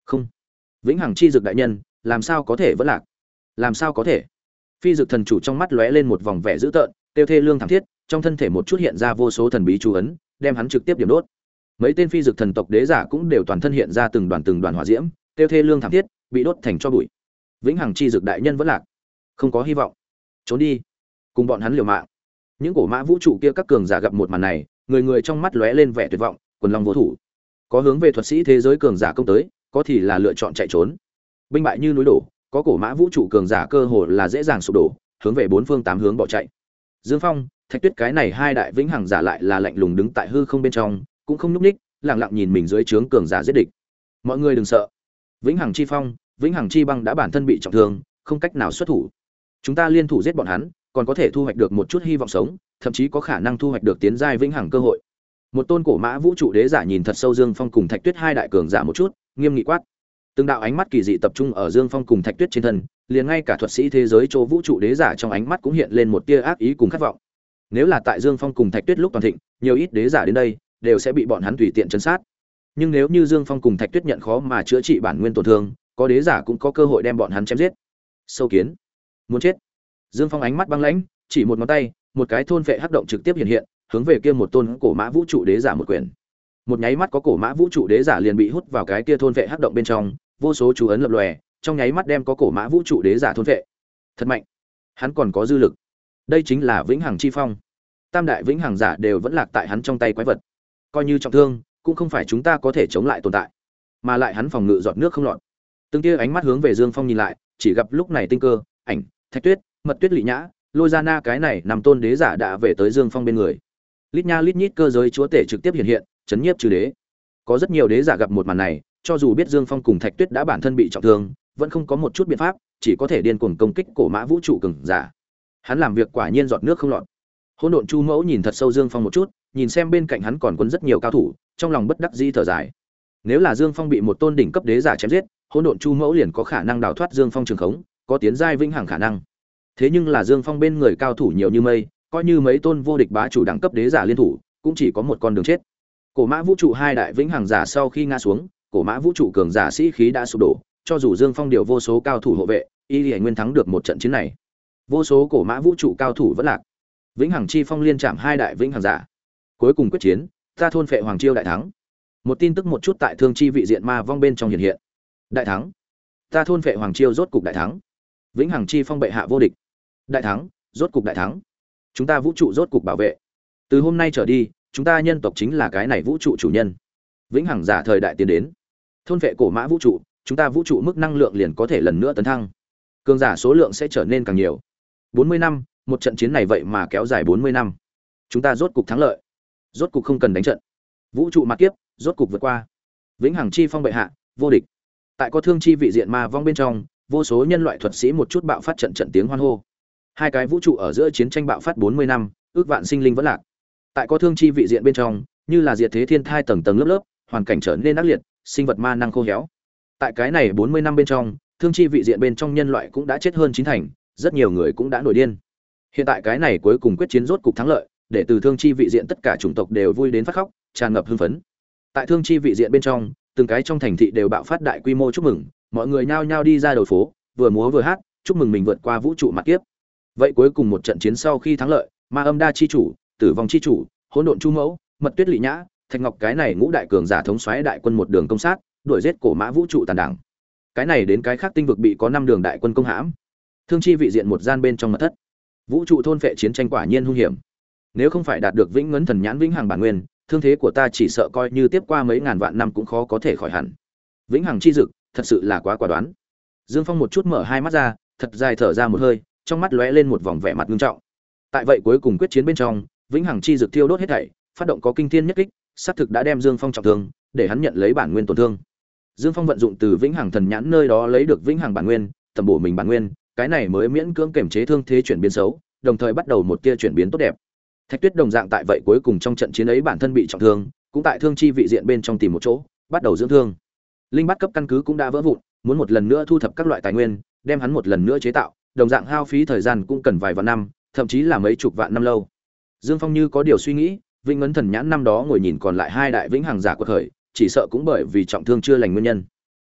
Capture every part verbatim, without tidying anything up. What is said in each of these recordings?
Không, vĩnh hằng chi dược đại nhân, làm sao có thể vẫn lạc? Làm sao có thể? Phi dược thần chủ trong mắt lóe lên một vòng vẻ dữ tợn, tiêu thê lương thảm thiết, trong thân thể một chút hiện ra vô số thần bí chú ấn, đem hắn trực tiếp điểm đốt. Mấy tên phi dược thần tộc đế giả cũng đều toàn thân hiện ra từng đoàn từng đoàn hỏa diễm, tiêu thê lương thảm thiết, bị đốt thành tro bụi. Vĩnh hằng chi dược đại nhân vẫn lạc, không có hy vọng. Trốn đi, cùng bọn hắn liều mạng. Những cổ mã vũ trụ kia các cường giả gặp một màn này, người người trong mắt lóe lên vẻ tuyệt vọng, quần long vô thủ. Có hướng về thuật sĩ thế giới cường giả công tới, có thì là lựa chọn chạy trốn. Binh bại như núi đổ, có cổ mã vũ trụ cường giả cơ hồ là dễ dàng sụp đổ, hướng về bốn phương tám hướng bỏ chạy. Dương Phong, Thạch Tuyết cái này hai đại vĩnh hằng giả lại là lạnh lùng đứng tại hư không bên trong, cũng không nhúc nhích, lặng lặng nhìn mình dưới trướng cường giả giết địch. Mọi người đừng sợ. Vĩnh hằng chi phong, vĩnh hằng chi băng đã bản thân bị trọng thương, không cách nào xuất thủ. Chúng ta liên thủ giết bọn hắn, còn có thể thu hoạch được một chút hy vọng sống, thậm chí có khả năng thu hoạch được tiến giai vĩnh hằng cơ hội. Một tôn cổ mã vũ trụ đế giả nhìn thật sâu Dương Phong cùng Thạch Tuyết hai đại cường giả một chút, nghiêm nghị quát. Từng đạo ánh mắt kỳ dị tập trung ở Dương Phong cùng Thạch Tuyết trên thân, liền ngay cả thuật sĩ thế giới chỗ vũ trụ đế giả trong ánh mắt cũng hiện lên một tia ác ý cùng khát vọng. Nếu là tại Dương Phong cùng Thạch Tuyết lúc toàn thịnh, nhiều ít đế giả đến đây, đều sẽ bị bọn hắn tùy tiện trấn sát. Nhưng nếu như Dương Phong cùng Thạch Tuyết nhận khó mà chữa trị bản nguyên tổn thương, có đế giả cũng có cơ hội đem bọn hắn chém giết. Sâu kiến, muốn chết. Dương Phong ánh mắt băng lãnh, chỉ một ngón tay, một cái thôn phệ hắc động trực tiếp hiện hiện, hướng về kia một tôn cổ mã vũ trụ đế giả một quyền. Một nháy mắt có cổ mã vũ trụ đế giả liền bị hút vào cái kia thôn phệ hắc động bên trong, vô số chú ấn lập lòe, trong nháy mắt đem có cổ mã vũ trụ đế giả thôn phệ. Thật mạnh. Hắn còn có dư lực. Đây chính là vĩnh hằng chi phong. Tam đại vĩnh hằng giả đều vẫn lạc tại hắn trong tay quái vật. Coi như trọng thương, cũng không phải chúng ta có thể chống lại tồn tại. Mà lại hắn phòng ngự giọt nước không lọt. Từng tia ánh mắt hướng về Dương Phong nhìn lại, chỉ gặp lúc này Tinh Cơ, Ảnh, Thạch Tuyết, Mật Tuyết Lị Nhã, Lôi Gia Na cái này nằm tôn đế giả đã về tới Dương Phong bên người. Lít nha lít nhít cơ giới chúa tể trực tiếp hiện hiện, chấn nhiếp trừ đế. Có rất nhiều đế giả gặp một màn này, cho dù biết Dương Phong cùng Thạch Tuyết đã bản thân bị trọng thương, vẫn không có một chút biện pháp, chỉ có thể điên cuồng công kích cổ mã vũ trụ cường giả. Hắn làm việc quả nhiên giọt nước không lọt. Hỗn độn Chu Mẫu nhìn thật sâu Dương Phong một chút, nhìn xem bên cạnh hắn còn quấn rất nhiều cao thủ, trong lòng bất đắc dĩ thở dài. Nếu là Dương Phong bị một tôn đỉnh cấp đế giả chém giết, Hỗn độn Chu Mẫu liền có khả năng đào thoát Dương Phong trường khống, có tiến giai vĩnh hằng khả năng. Thế nhưng là Dương Phong bên người cao thủ nhiều như mây, coi như mấy tôn vô địch bá chủ đẳng cấp đế giả liên thủ, cũng chỉ có một con đường chết. Cổ mã vũ trụ hai đại vĩnh hằng giả sau khi ngã xuống, cổ mã vũ trụ cường giả sĩ khí đã sụp đổ, cho dù Dương Phong điều vô số cao thủ hộ vệ, y lì nguyên thắng được một trận chiến này. Vô số cổ mã vũ trụ cao thủ vẫn lạc. Vĩnh hằng chi phong liên chạm hai đại vĩnh hằng giả. Cuối cùng quyết chiến, ta thôn phệ hoàng chiêu đại thắng. Một tin tức một chút tại thương chi vị diện ma vong bên trong hiện hiện. Đại thắng. Ta thôn phệ hoàng chiêu rốt cục đại thắng. Vĩnh hằng chi phong bệ hạ vô địch. Đại thắng, rốt cục đại thắng. Chúng ta vũ trụ rốt cục bảo vệ. Từ hôm nay trở đi, chúng ta nhân tộc chính là cái này vũ trụ chủ nhân. Vĩnh hằng giả thời đại tiến đến. Thôn phệ cổ mã vũ trụ, chúng ta vũ trụ mức năng lượng liền có thể lần nữa tấn thăng. Cường giả số lượng sẽ trở nên càng nhiều. bốn mươi năm, một trận chiến này vậy mà kéo dài bốn mươi năm. Chúng ta rốt cục thắng lợi. Rốt cục không cần đánh trận. Vũ trụ mặt kiếp, rốt cục vượt qua. Vĩnh hằng chi phong bệ hạ, vô địch. Tại có thương chi vị diện ma vong bên trong, vô số nhân loại thuật sĩ một chút bạo phát trận trận tiếng hoan hô. Hai cái vũ trụ ở giữa chiến tranh bạo phát bốn mươi năm, ước vạn sinh linh vẫn lạc. Tại có thương chi vị diện bên trong, như là diệt thế thiên thai tầng tầng lớp lớp, hoàn cảnh trở nên ác liệt, sinh vật ma năng khô héo. Tại cái này bốn mươi năm bên trong, thương chi vị diện bên trong nhân loại cũng đã chết hơn chín thành, rất nhiều người cũng đã nổi điên. Hiện tại cái này cuối cùng quyết chiến rốt cục thắng lợi, để từ thương chi vị diện tất cả chủng tộc đều vui đến phát khóc, tràn ngập hưng phấn. Tại thương chi vị diện bên trong, từng cái trong thành thị đều bạo phát đại quy mô chúc mừng, mọi người nhao nhao đi ra đầu phố, vừa múa vừa hát, chúc mừng mình vượt qua vũ trụ mặt kiếp. Vậy cuối cùng một trận chiến sau khi thắng lợi, Ma Âm Đa chi chủ, Tử Vong chi chủ, Hỗn độn Chu Mẫu, Mật Tuyết Lị Nhã, Thạch Ngọc cái này ngũ đại cường giả thống soái đại quân một đường công sát, đuổi giết cổ mã vũ trụ tàn đảng. Cái này đến cái khác tinh vực bị có năm đường đại quân công hãm. Thương chi vị diện một gian bên trong mật thất. Vũ trụ thôn phệ chiến tranh quả nhiên hung hiểm. Nếu không phải đạt được vĩnh ngấn thần nhãn vĩnh hằng bản nguyên, thương thế của ta chỉ sợ coi như tiếp qua mấy ngàn vạn năm cũng khó có thể khỏi hẳn. Vĩnh hằng chi dực, thật sự là quá quả đoán. Dương Phong một chút mở hai mắt ra, thật dài thở ra một hơi, trong mắt lóe lên một vòng vẻ mặt nghiêm trọng. Tại vậy cuối cùng quyết chiến bên trong, vĩnh hằng chi dực thiêu đốt hết thảy, phát động có kinh thiên nhất kích, sát thực đã đem Dương Phong trọng thương, để hắn nhận lấy bản nguyên tổn thương. Dương Phong vận dụng từ vĩnh hằng thần nhãn nơi đó lấy được vĩnh hằng bản nguyên, tầm bổ mình bản nguyên, cái này mới miễn cưỡng kiểm chế thương thế chuyển biến xấu, đồng thời bắt đầu một tia chuyển biến tốt đẹp. Thạch Tuyết đồng dạng tại vậy cuối cùng trong trận chiến ấy bản thân bị trọng thương, cũng tại thương chi vị diện bên trong tìm một chỗ, bắt đầu dưỡng thương. Linh bát cấp căn cứ cũng đã vỡ vụn, muốn một lần nữa thu thập các loại tài nguyên, đem hắn một lần nữa chế tạo, đồng dạng hao phí thời gian cũng cần vài vạn năm, thậm chí là mấy chục vạn năm lâu. Dương Phong như có điều suy nghĩ, Vĩnh Ngấn Thần Nhãn năm đó ngồi nhìn còn lại hai đại vĩnh hằng giả quật khởi, chỉ sợ cũng bởi vì trọng thương chưa lành nguyên nhân.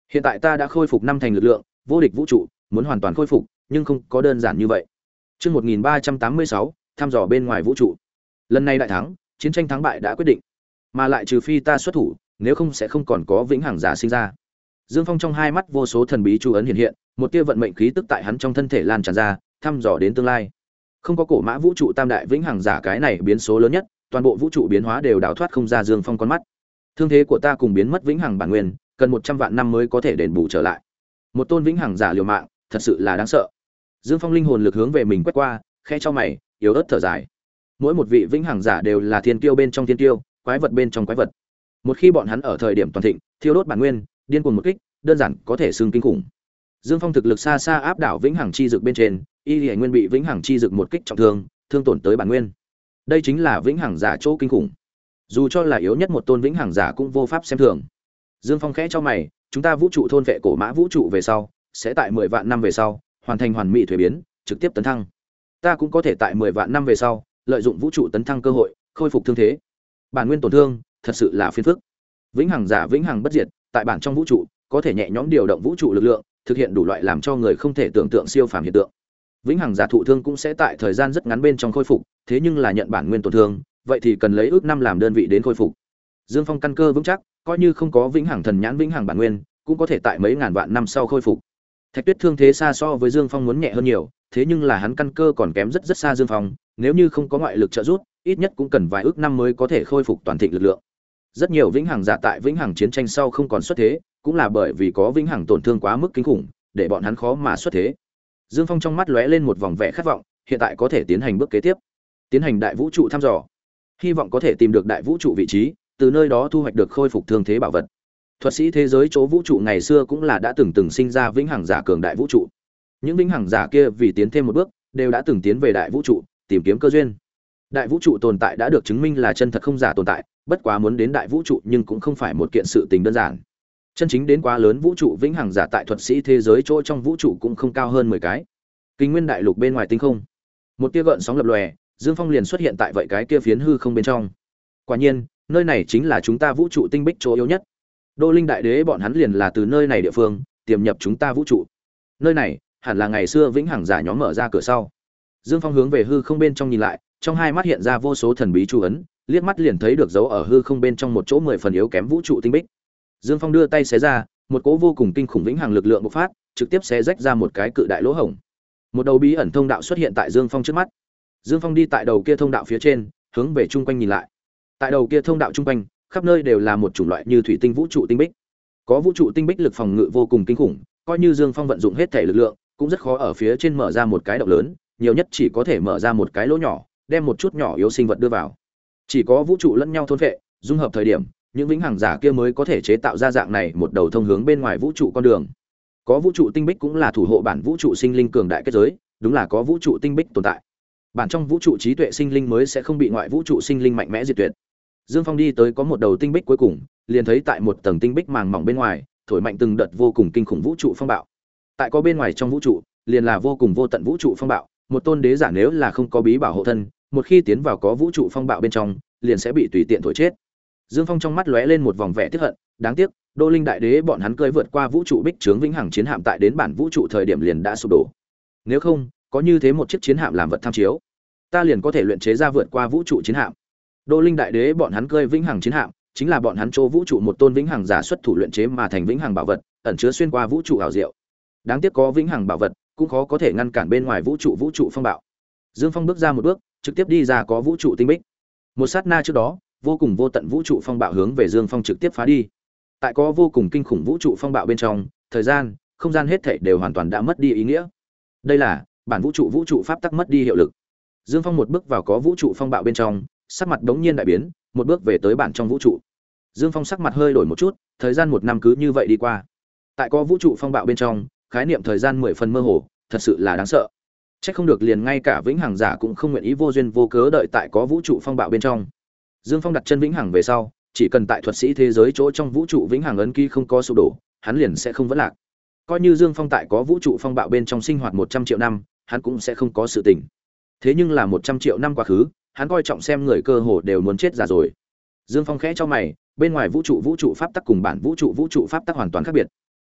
Hiện tại ta đã khôi phục năm thành lực lượng, vô địch vũ trụ, muốn hoàn toàn khôi phục, nhưng không có đơn giản như vậy. Chương một nghìn ba trăm tám mươi sáu, thăm dò bên ngoài vũ trụ. Lần này đại thắng, chiến tranh thắng bại đã quyết định, mà lại trừ phi ta xuất thủ, nếu không sẽ không còn có vĩnh hằng giả sinh ra. Dương Phong trong hai mắt vô số thần bí chú ấn hiện hiện, một tia vận mệnh khí tức tại hắn trong thân thể lan tràn ra, thăm dò đến tương lai. Không có cổ mã vũ trụ tam đại vĩnh hằng giả cái này biến số lớn nhất, toàn bộ vũ trụ biến hóa đều đào thoát không ra Dương Phong con mắt. Thương thế của ta cùng biến mất vĩnh hằng bản nguyên, cần một trăm vạn năm mới có thể đền bù trở lại. Một tôn vĩnh hằng giả liều mạng, thật sự là đáng sợ. Dương Phong linh hồn lực hướng về mình quét qua, khẽ cho mày, yếu ớt thở dài. Mỗi một vị vĩnh hằng giả đều là thiên kiêu bên trong thiên kiêu, quái vật bên trong quái vật. Một khi bọn hắn ở thời điểm toàn thịnh, thiêu đốt bản nguyên, điên cuồng một kích, đơn giản có thể xưng kinh khủng. Dương Phong thực lực xa xa áp đảo vĩnh hằng chi dược bên trên, y Lệ Nguyên bị vĩnh hằng chi dược một kích trọng thương, thương tổn tới bản nguyên. Đây chính là vĩnh hằng giả chỗ kinh khủng. Dù cho là yếu nhất một tôn vĩnh hằng giả cũng vô pháp xem thường. Dương Phong khẽ cho mày, chúng ta vũ trụ thôn vệ cổ mã vũ trụ về sau, sẽ tại mười vạn năm về sau, hoàn thành hoàn mỹ thuế biến, trực tiếp tấn thăng. Ta cũng có thể tại mười vạn năm về sau, lợi dụng vũ trụ tấn thăng cơ hội, khôi phục thương thế. Bản nguyên tổn thương, thật sự là phiền phức. Vĩnh hằng giả vĩnh hằng bất diệt, tại bản trong vũ trụ, có thể nhẹ nhõm điều động vũ trụ lực lượng, thực hiện đủ loại làm cho người không thể tưởng tượng siêu phàm hiện tượng. Vĩnh hằng giả thụ thương cũng sẽ tại thời gian rất ngắn bên trong khôi phục, thế nhưng là nhận bản nguyên tổn thương, vậy thì cần lấy ước năm làm đơn vị đến khôi phục. Dương Phong căn cơ vững chắc, coi như không có vĩnh hằng thần nhãn vĩnh hằng bản nguyên, cũng có thể tại mấy ngàn vạn năm sau khôi phục. Thạch Tuyết thương thế xa so với Dương Phong muốn nhẹ hơn nhiều, thế nhưng là hắn căn cơ còn kém rất rất xa Dương Phong, nếu như không có ngoại lực trợ giúp, ít nhất cũng cần vài ước năm mới có thể khôi phục toàn thịnh lực lượng. Rất nhiều vĩnh hằng giả tại vĩnh hằng chiến tranh sau không còn xuất thế, cũng là bởi vì có vĩnh hằng tổn thương quá mức kinh khủng, để bọn hắn khó mà xuất thế. Dương Phong trong mắt lóe lên một vòng vẻ khát vọng, hiện tại có thể tiến hành bước kế tiếp, tiến hành đại vũ trụ thăm dò, hy vọng có thể tìm được đại vũ trụ vị trí, từ nơi đó thu hoạch được khôi phục thương thế bảo vật. Thuật sĩ thế giới chỗ vũ trụ ngày xưa cũng là đã từng từng sinh ra vĩnh hằng giả cường đại vũ trụ. Những vĩnh hằng giả kia vì tiến thêm một bước, đều đã từng tiến về đại vũ trụ, tìm kiếm cơ duyên. Đại vũ trụ tồn tại đã được chứng minh là chân thật không giả tồn tại, bất quá muốn đến đại vũ trụ nhưng cũng không phải một kiện sự tình đơn giản. Chân chính đến quá lớn vũ trụ vĩnh hằng giả tại thuật sĩ thế giới chỗ trong vũ trụ cũng không cao hơn mười cái. Kinh nguyên đại lục bên ngoài tinh không, một tia gợn sóng lập lòe, Dương Phong liền xuất hiện tại vậy cái kia phiến hư không bên trong. Quả nhiên, nơi này chính là chúng ta vũ trụ tinh bích chỗ yếu nhất. Đô Linh Đại Đế bọn hắn liền là từ nơi này địa phương tiềm nhập chúng ta vũ trụ. Nơi này hẳn là ngày xưa vĩnh hằng giả nhóm mở ra cửa sau. Dương Phong hướng về hư không bên trong nhìn lại, trong hai mắt hiện ra vô số thần bí chú ấn, liếc mắt liền thấy được dấu ở hư không bên trong một chỗ mười phần yếu kém vũ trụ tinh bích. Dương Phong đưa tay xé ra, một cỗ vô cùng kinh khủng vĩnh hằng lực lượng bộc phát, trực tiếp xé rách ra một cái cự đại lỗ hổng. Một đầu bí ẩn thông đạo xuất hiện tại Dương Phong trước mắt. Dương Phong đi tại đầu kia thông đạo phía trên, hướng về chung quanh nhìn lại. Tại đầu kia thông đạo chung quanh, khắp nơi đều là một chủng loại như thủy tinh vũ trụ tinh bích. Có vũ trụ tinh bích lực phòng ngự vô cùng kinh khủng, coi như Dương Phong vận dụng hết thể lực lượng, cũng rất khó ở phía trên mở ra một cái động lớn, nhiều nhất chỉ có thể mở ra một cái lỗ nhỏ, đem một chút nhỏ yếu sinh vật đưa vào. Chỉ có vũ trụ lẫn nhau thôn phệ, dung hợp thời điểm, những vĩnh hằng giả kia mới có thể chế tạo ra dạng này một đầu thông hướng bên ngoài vũ trụ con đường. Có vũ trụ tinh bích cũng là thủ hộ bản vũ trụ sinh linh cường đại kết giới, đúng là có vũ trụ tinh bích tồn tại. Bản trong vũ trụ trí tuệ sinh linh mới sẽ không bị ngoại vũ trụ sinh linh mạnh mẽ diệt tuyệt. Dương Phong đi tới có một đầu tinh bích cuối cùng, liền thấy tại một tầng tinh bích màng mỏng bên ngoài, thổi mạnh từng đợt vô cùng kinh khủng vũ trụ phong bạo. Tại có bên ngoài trong vũ trụ, liền là vô cùng vô tận vũ trụ phong bạo, một tôn đế giả nếu là không có bí bảo hộ thân, một khi tiến vào có vũ trụ phong bạo bên trong, liền sẽ bị tùy tiện thổi chết. Dương Phong trong mắt lóe lên một vòng vẻ tiếc hận, đáng tiếc, Đô Linh Đại Đế bọn hắn cưỡi vượt qua vũ trụ bích trướng vĩnh hằng chiến hạm tại đến bản vũ trụ thời điểm liền đã sụp đổ. Nếu không, có như thế một chiếc chiến hạm làm vật tham chiếu, ta liền có thể luyện chế ra vượt qua vũ trụ chiến hạm. Đô Linh Đại Đế bọn hắn cưỡi vĩnh hằng chiến hạm, chính là bọn hắn chỗ vũ trụ một tôn vĩnh hằng giả xuất thủ luyện chế mà thành vĩnh hằng bảo vật, ẩn chứa xuyên qua vũ trụ ảo diệu. Đáng tiếc có vĩnh hằng bảo vật, cũng khó có thể ngăn cản bên ngoài vũ trụ vũ trụ phong bạo. Dương Phong bước ra một bước, trực tiếp đi ra có vũ trụ tinh bích. Một sát na trước đó, vô cùng vô tận vũ trụ phong bạo hướng về Dương Phong trực tiếp phá đi. Tại có vô cùng kinh khủng vũ trụ phong bạo bên trong, thời gian, không gian hết thảy đều hoàn toàn đã mất đi ý nghĩa. Đây là bản vũ trụ vũ trụ pháp tắc mất đi hiệu lực. Dương Phong một bước vào có vũ trụ phong bạo bên trong, sắc mặt đống nhiên đại biến, một bước về tới bản trong vũ trụ. Dương Phong sắc mặt hơi đổi một chút, thời gian một năm cứ như vậy đi qua. Tại có vũ trụ phong bạo bên trong, khái niệm thời gian mười phần mơ hồ, thật sự là đáng sợ. Chắc không được liền ngay cả vĩnh hằng giả cũng không nguyện ý vô duyên vô cớ đợi tại có vũ trụ phong bạo bên trong. Dương Phong đặt chân vĩnh hằng về sau, chỉ cần tại thuật sĩ thế giới chỗ trong vũ trụ vĩnh hằng ấn ký không có sụp đổ, hắn liền sẽ không vấn lạc. Coi như Dương Phong tại có vũ trụ phong bạo bên trong sinh hoạt một trăm triệu năm, hắn cũng sẽ không có sự tình. Thế nhưng là một trăm triệu năm quá khứ, hắn coi trọng xem người cơ hồ đều muốn chết già rồi. Dương Phong khẽ cho mày, bên ngoài vũ trụ vũ trụ pháp tắc cùng bản vũ trụ vũ trụ pháp tắc hoàn toàn khác biệt.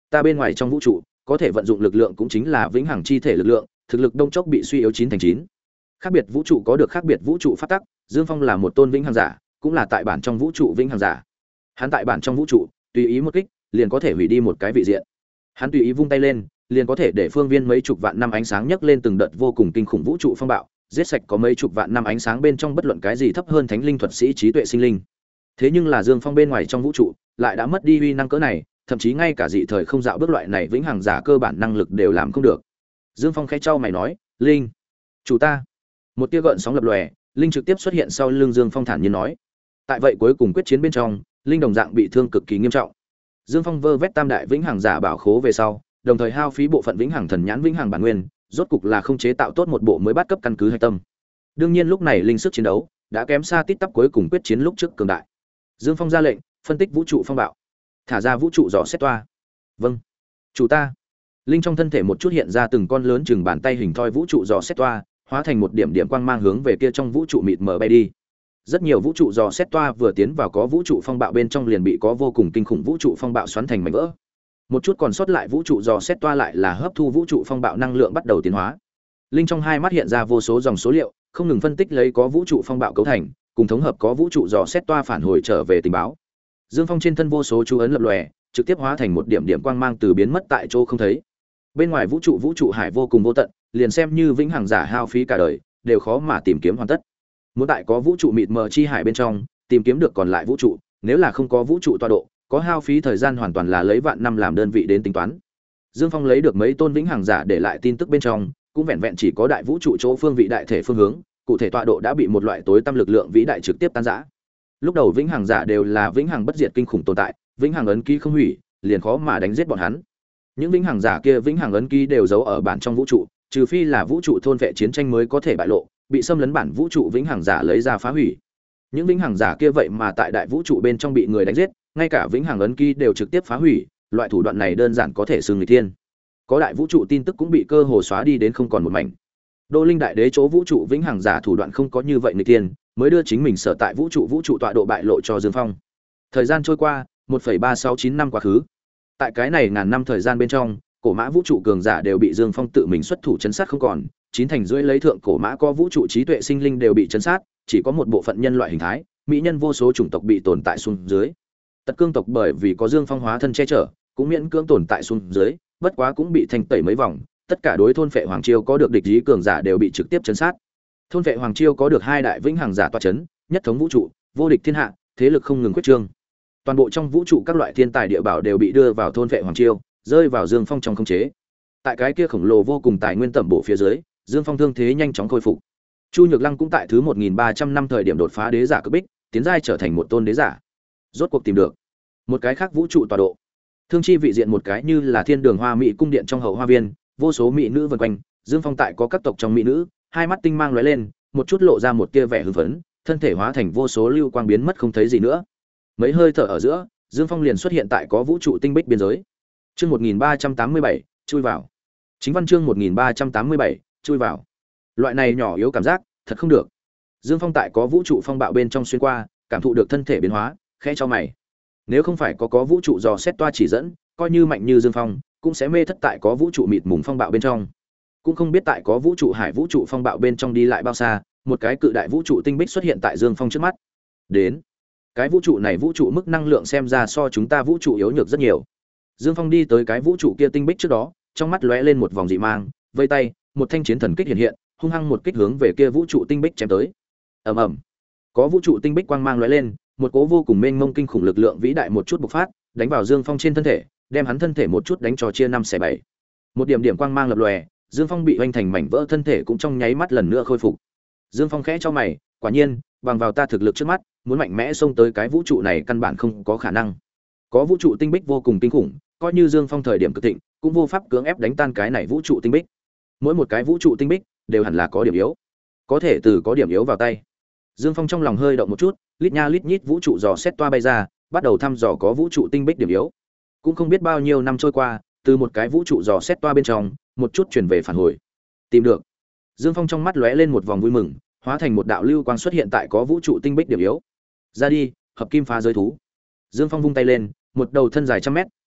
Ta bên ngoài trong vũ trụ có thể vận dụng lực lượng cũng chính là vĩnh hằng chi thể lực lượng, thực lực đông chốc bị suy yếu chín thành chín. Khác biệt vũ trụ có được khác biệt vũ trụ pháp tắc, Dương Phong là một tôn vĩnh hằng giả, cũng là tại bản trong vũ trụ vĩnh hằng giả. Hắn tại bản trong vũ trụ, tùy ý một kích, liền có thể hủy đi một cái vị diện. Hắn tùy ý vung tay lên, liền có thể để phương viên mấy chục vạn năm ánh sáng nhấc lên từng đợt vô cùng kinh khủng vũ trụ phong bạo, giết sạch có mấy chục vạn năm ánh sáng bên trong bất luận cái gì thấp hơn thánh linh thuật sĩ trí tuệ sinh linh. Thế nhưng là Dương Phong bên ngoài trong vũ trụ lại đã mất đi uy năng cỡ này, thậm chí ngay cả dị thời không dạo bước loại này vĩnh hằng giả cơ bản năng lực đều làm không được. Dương Phong khẽ trao mày nói, "Linh, chủ ta." Một tia gợn sóng lập lòe, Linh trực tiếp xuất hiện sau lưng Dương Phong thản nhiên nói. Tại vậy cuối cùng quyết chiến bên trong, Linh đồng dạng bị thương cực kỳ nghiêm trọng. Dương Phong vơ vét tam đại vĩnh hằng giả bảo khố về sau, đồng thời hao phí bộ phận vĩnh hằng thần nhãn vĩnh hằng bản nguyên, rốt cục là không chế tạo tốt một bộ mới bắt cấp căn cứ hạch tâm. Đương nhiên lúc này Linh sức chiến đấu đã kém xa tít tắp cuối cùng quyết chiến lúc trước cường đại. Dương Phong ra lệnh, phân tích vũ trụ phong bạo, thả ra vũ trụ dò xét toa. Vâng, chủ ta. Linh trong thân thể một chút hiện ra từng con lớn chừng bàn tay hình thoi vũ trụ dò xét toa, hóa thành một điểm điểm quang mang hướng về kia trong vũ trụ mịt mờ bay đi. Rất nhiều vũ trụ dò xét toa vừa tiến vào có vũ trụ phong bạo bên trong liền bị có vô cùng kinh khủng vũ trụ phong bạo xoắn thành mảnh vỡ. Một chút còn sót lại vũ trụ dò xét toa lại là hấp thu vũ trụ phong bạo năng lượng bắt đầu tiến hóa. Linh trong hai mắt hiện ra vô số dòng số liệu, không ngừng phân tích lấy có vũ trụ phong bạo cấu thành, cùng thống hợp có vũ trụ dò xét toa phản hồi trở về tình báo. Dương Phong trên thân vô số chú ấn lập lòe, trực tiếp hóa thành một điểm điểm quang mang từ biến mất tại chỗ không thấy. Bên ngoài vũ trụ vũ trụ hải vô cùng vô tận, liền xem như vĩnh hằng giả hao phí cả đời, đều khó mà tìm kiếm hoàn tất. Muốn tại có vũ trụ mịt mờ chi hải bên trong, tìm kiếm được còn lại vũ trụ, nếu là không có vũ trụ tọa độ, có hao phí thời gian hoàn toàn là lấy vạn năm làm đơn vị đến tính toán. Dương Phong lấy được mấy tôn vĩnh hằng giả để lại tin tức bên trong, cũng vẹn vẹn chỉ có đại vũ trụ chỗ phương vị đại thể phương hướng, cụ thể tọa độ đã bị một loại tối tăm lực lượng vĩ đại trực tiếp tan rã. Lúc đầu vĩnh hằng giả đều là vĩnh hằng bất diệt kinh khủng tồn tại, vĩnh hằng ấn ký không hủy, liền khó mà đánh giết bọn hắn. Những vĩnh hằng giả kia vĩnh hằng ấn ký đều giấu ở bản trong vũ trụ, trừ phi là vũ trụ thôn vệ chiến tranh mới có thể bại lộ, bị xâm lấn bản vũ trụ vĩnh hằng giả lấy ra phá hủy. Những vĩnh hằng giả kia vậy mà tại đại vũ trụ bên trong bị người đánh giết, ngay cả vĩnh hằng ấn ký đều trực tiếp phá hủy, loại thủ đoạn này đơn giản có thể xưng nghịch thiên. Có đại vũ trụ tin tức cũng bị cơ hồ xóa đi đến không còn một mảnh. Đô Linh đại đế chỗ vũ trụ vĩnh hằng giả thủ đoạn không có như vậy nghịch thiên, mới đưa chính mình sở tại vũ trụ vũ trụ tọa độ bại lộ cho Dương Phong. Thời gian trôi qua, một phẩy ba sáu chín năm quá khứ. Tại cái này ngàn năm thời gian bên trong, cổ mã vũ trụ cường giả đều bị Dương Phong tự mình xuất thủ chấn sát không còn, chín thành rưỡi lấy thượng cổ mã có vũ trụ trí tuệ sinh linh đều bị chấn sát, chỉ có một bộ phận nhân loại hình thái, mỹ nhân vô số chủng tộc bị tồn tại xuống dưới. Tật cương tộc bởi vì có Dương Phong hóa thân che chở, cũng miễn cưỡng tồn tại xuống dưới, bất quá cũng bị thanh tẩy mấy vòng, tất cả đối thôn phệ hoàng chiêu có được địch ý cường giả đều bị trực tiếp chấn sát. Thôn phệ hoàng chiêu có được hai đại vĩnh hằng giả tọa chấn, nhất thống vũ trụ, vô địch thiên hạ, thế lực không ngừng quyết trương. Toàn bộ trong vũ trụ các loại thiên tài địa bảo đều bị đưa vào thôn phệ hoàng chiêu, rơi vào Dương Phong trong khống chế. Tại cái kia khổng lồ vô cùng tài nguyên tẩm bổ phía dưới, Dương Phong thương thế nhanh chóng khôi phục. Chu Nhược Lăng cũng tại thứ một nghìn ba trăm năm thời điểm đột phá đế giả cực bích, tiến giai trở thành một tôn đế giả. Rốt cuộc tìm được một cái khác vũ trụ tọa độ. Thương chi vị diện một cái như là thiên đường hoa mỹ cung điện trong hậu hoa viên, vô số mỹ nữ vần quanh, Dương Phong tại có các tộc trong mỹ nữ, hai mắt tinh mang lóe lên, một chút lộ ra một tia vẻ hưng phấn, thân thể hóa thành vô số lưu quang biến mất không thấy gì nữa. Mấy hơi thở ở giữa, Dương Phong liền xuất hiện tại có vũ trụ tinh bích biên giới. Chương một nghìn ba trăm tám mươi bảy, chui vào. Chính văn chương một nghìn ba trăm tám mươi bảy, chui vào. Loại này nhỏ yếu cảm giác, thật không được. Dương Phong tại có vũ trụ phong bạo bên trong xuyên qua, cảm thụ được thân thể biến hóa, khẽ cho mày. Nếu không phải có có vũ trụ dò xét toa chỉ dẫn, coi như mạnh như Dương Phong, cũng sẽ mê thất tại có vũ trụ mịt mùng phong bạo bên trong. Cũng không biết tại có vũ trụ hải vũ trụ phong bạo bên trong đi lại bao xa, một cái cự đại vũ trụ tinh bích xuất hiện tại Dương Phong trước mắt. Đến, cái vũ trụ này vũ trụ mức năng lượng xem ra so chúng ta vũ trụ yếu nhược rất nhiều. Dương Phong đi tới cái vũ trụ kia tinh bích trước đó, trong mắt lóe lên một vòng dị mang, vây tay, một thanh chiến thần kích hiện hiện, hung hăng một kích hướng về kia vũ trụ tinh bích chém tới. Ầm ầm. Có vũ trụ tinh bích quang mang lóe lên, một cỗ vô cùng mênh mông kinh khủng lực lượng vĩ đại một chút bộc phát, đánh vào Dương Phong trên thân thể, đem hắn thân thể một chút đánh cho chia năm xẻ bảy. Một điểm điểm quang mang lập lòe, Dương Phong bị hoành thành mảnh vỡ, thân thể cũng trong nháy mắt lần nữa khôi phục. Dương Phong khẽ cho mày, quả nhiên, bằng vào ta thực lực trước mắt, muốn mạnh mẽ xông tới cái vũ trụ này căn bản không có khả năng. Có vũ trụ tinh bích vô cùng kinh khủng, coi như Dương Phong thời điểm cực thịnh, cũng vô pháp cưỡng ép đánh tan cái này vũ trụ tinh bích. Mỗi một cái vũ trụ tinh bích đều hẳn là có điểm yếu, có thể từ có điểm yếu vào tay. Dương Phong trong lòng hơi động một chút, lít nha lít nhít vũ trụ dò xét toa bay ra, bắt đầu thăm dò có vũ trụ tinh bích điểm yếu. Cũng không biết bao nhiêu năm trôi qua, từ một cái vũ trụ dò xét toa bên trong, một chút chuyển về phản hồi. Tìm được. Dương Phong trong mắt lóe lên một vòng vui mừng, hóa thành một đạo lưu quang xuất hiện tại có vũ trụ tinh bích điểm yếu. Ra đi, hợp kim phá giới thú. Dương Phong vung tay lên, một đầu thân dài trăm mét,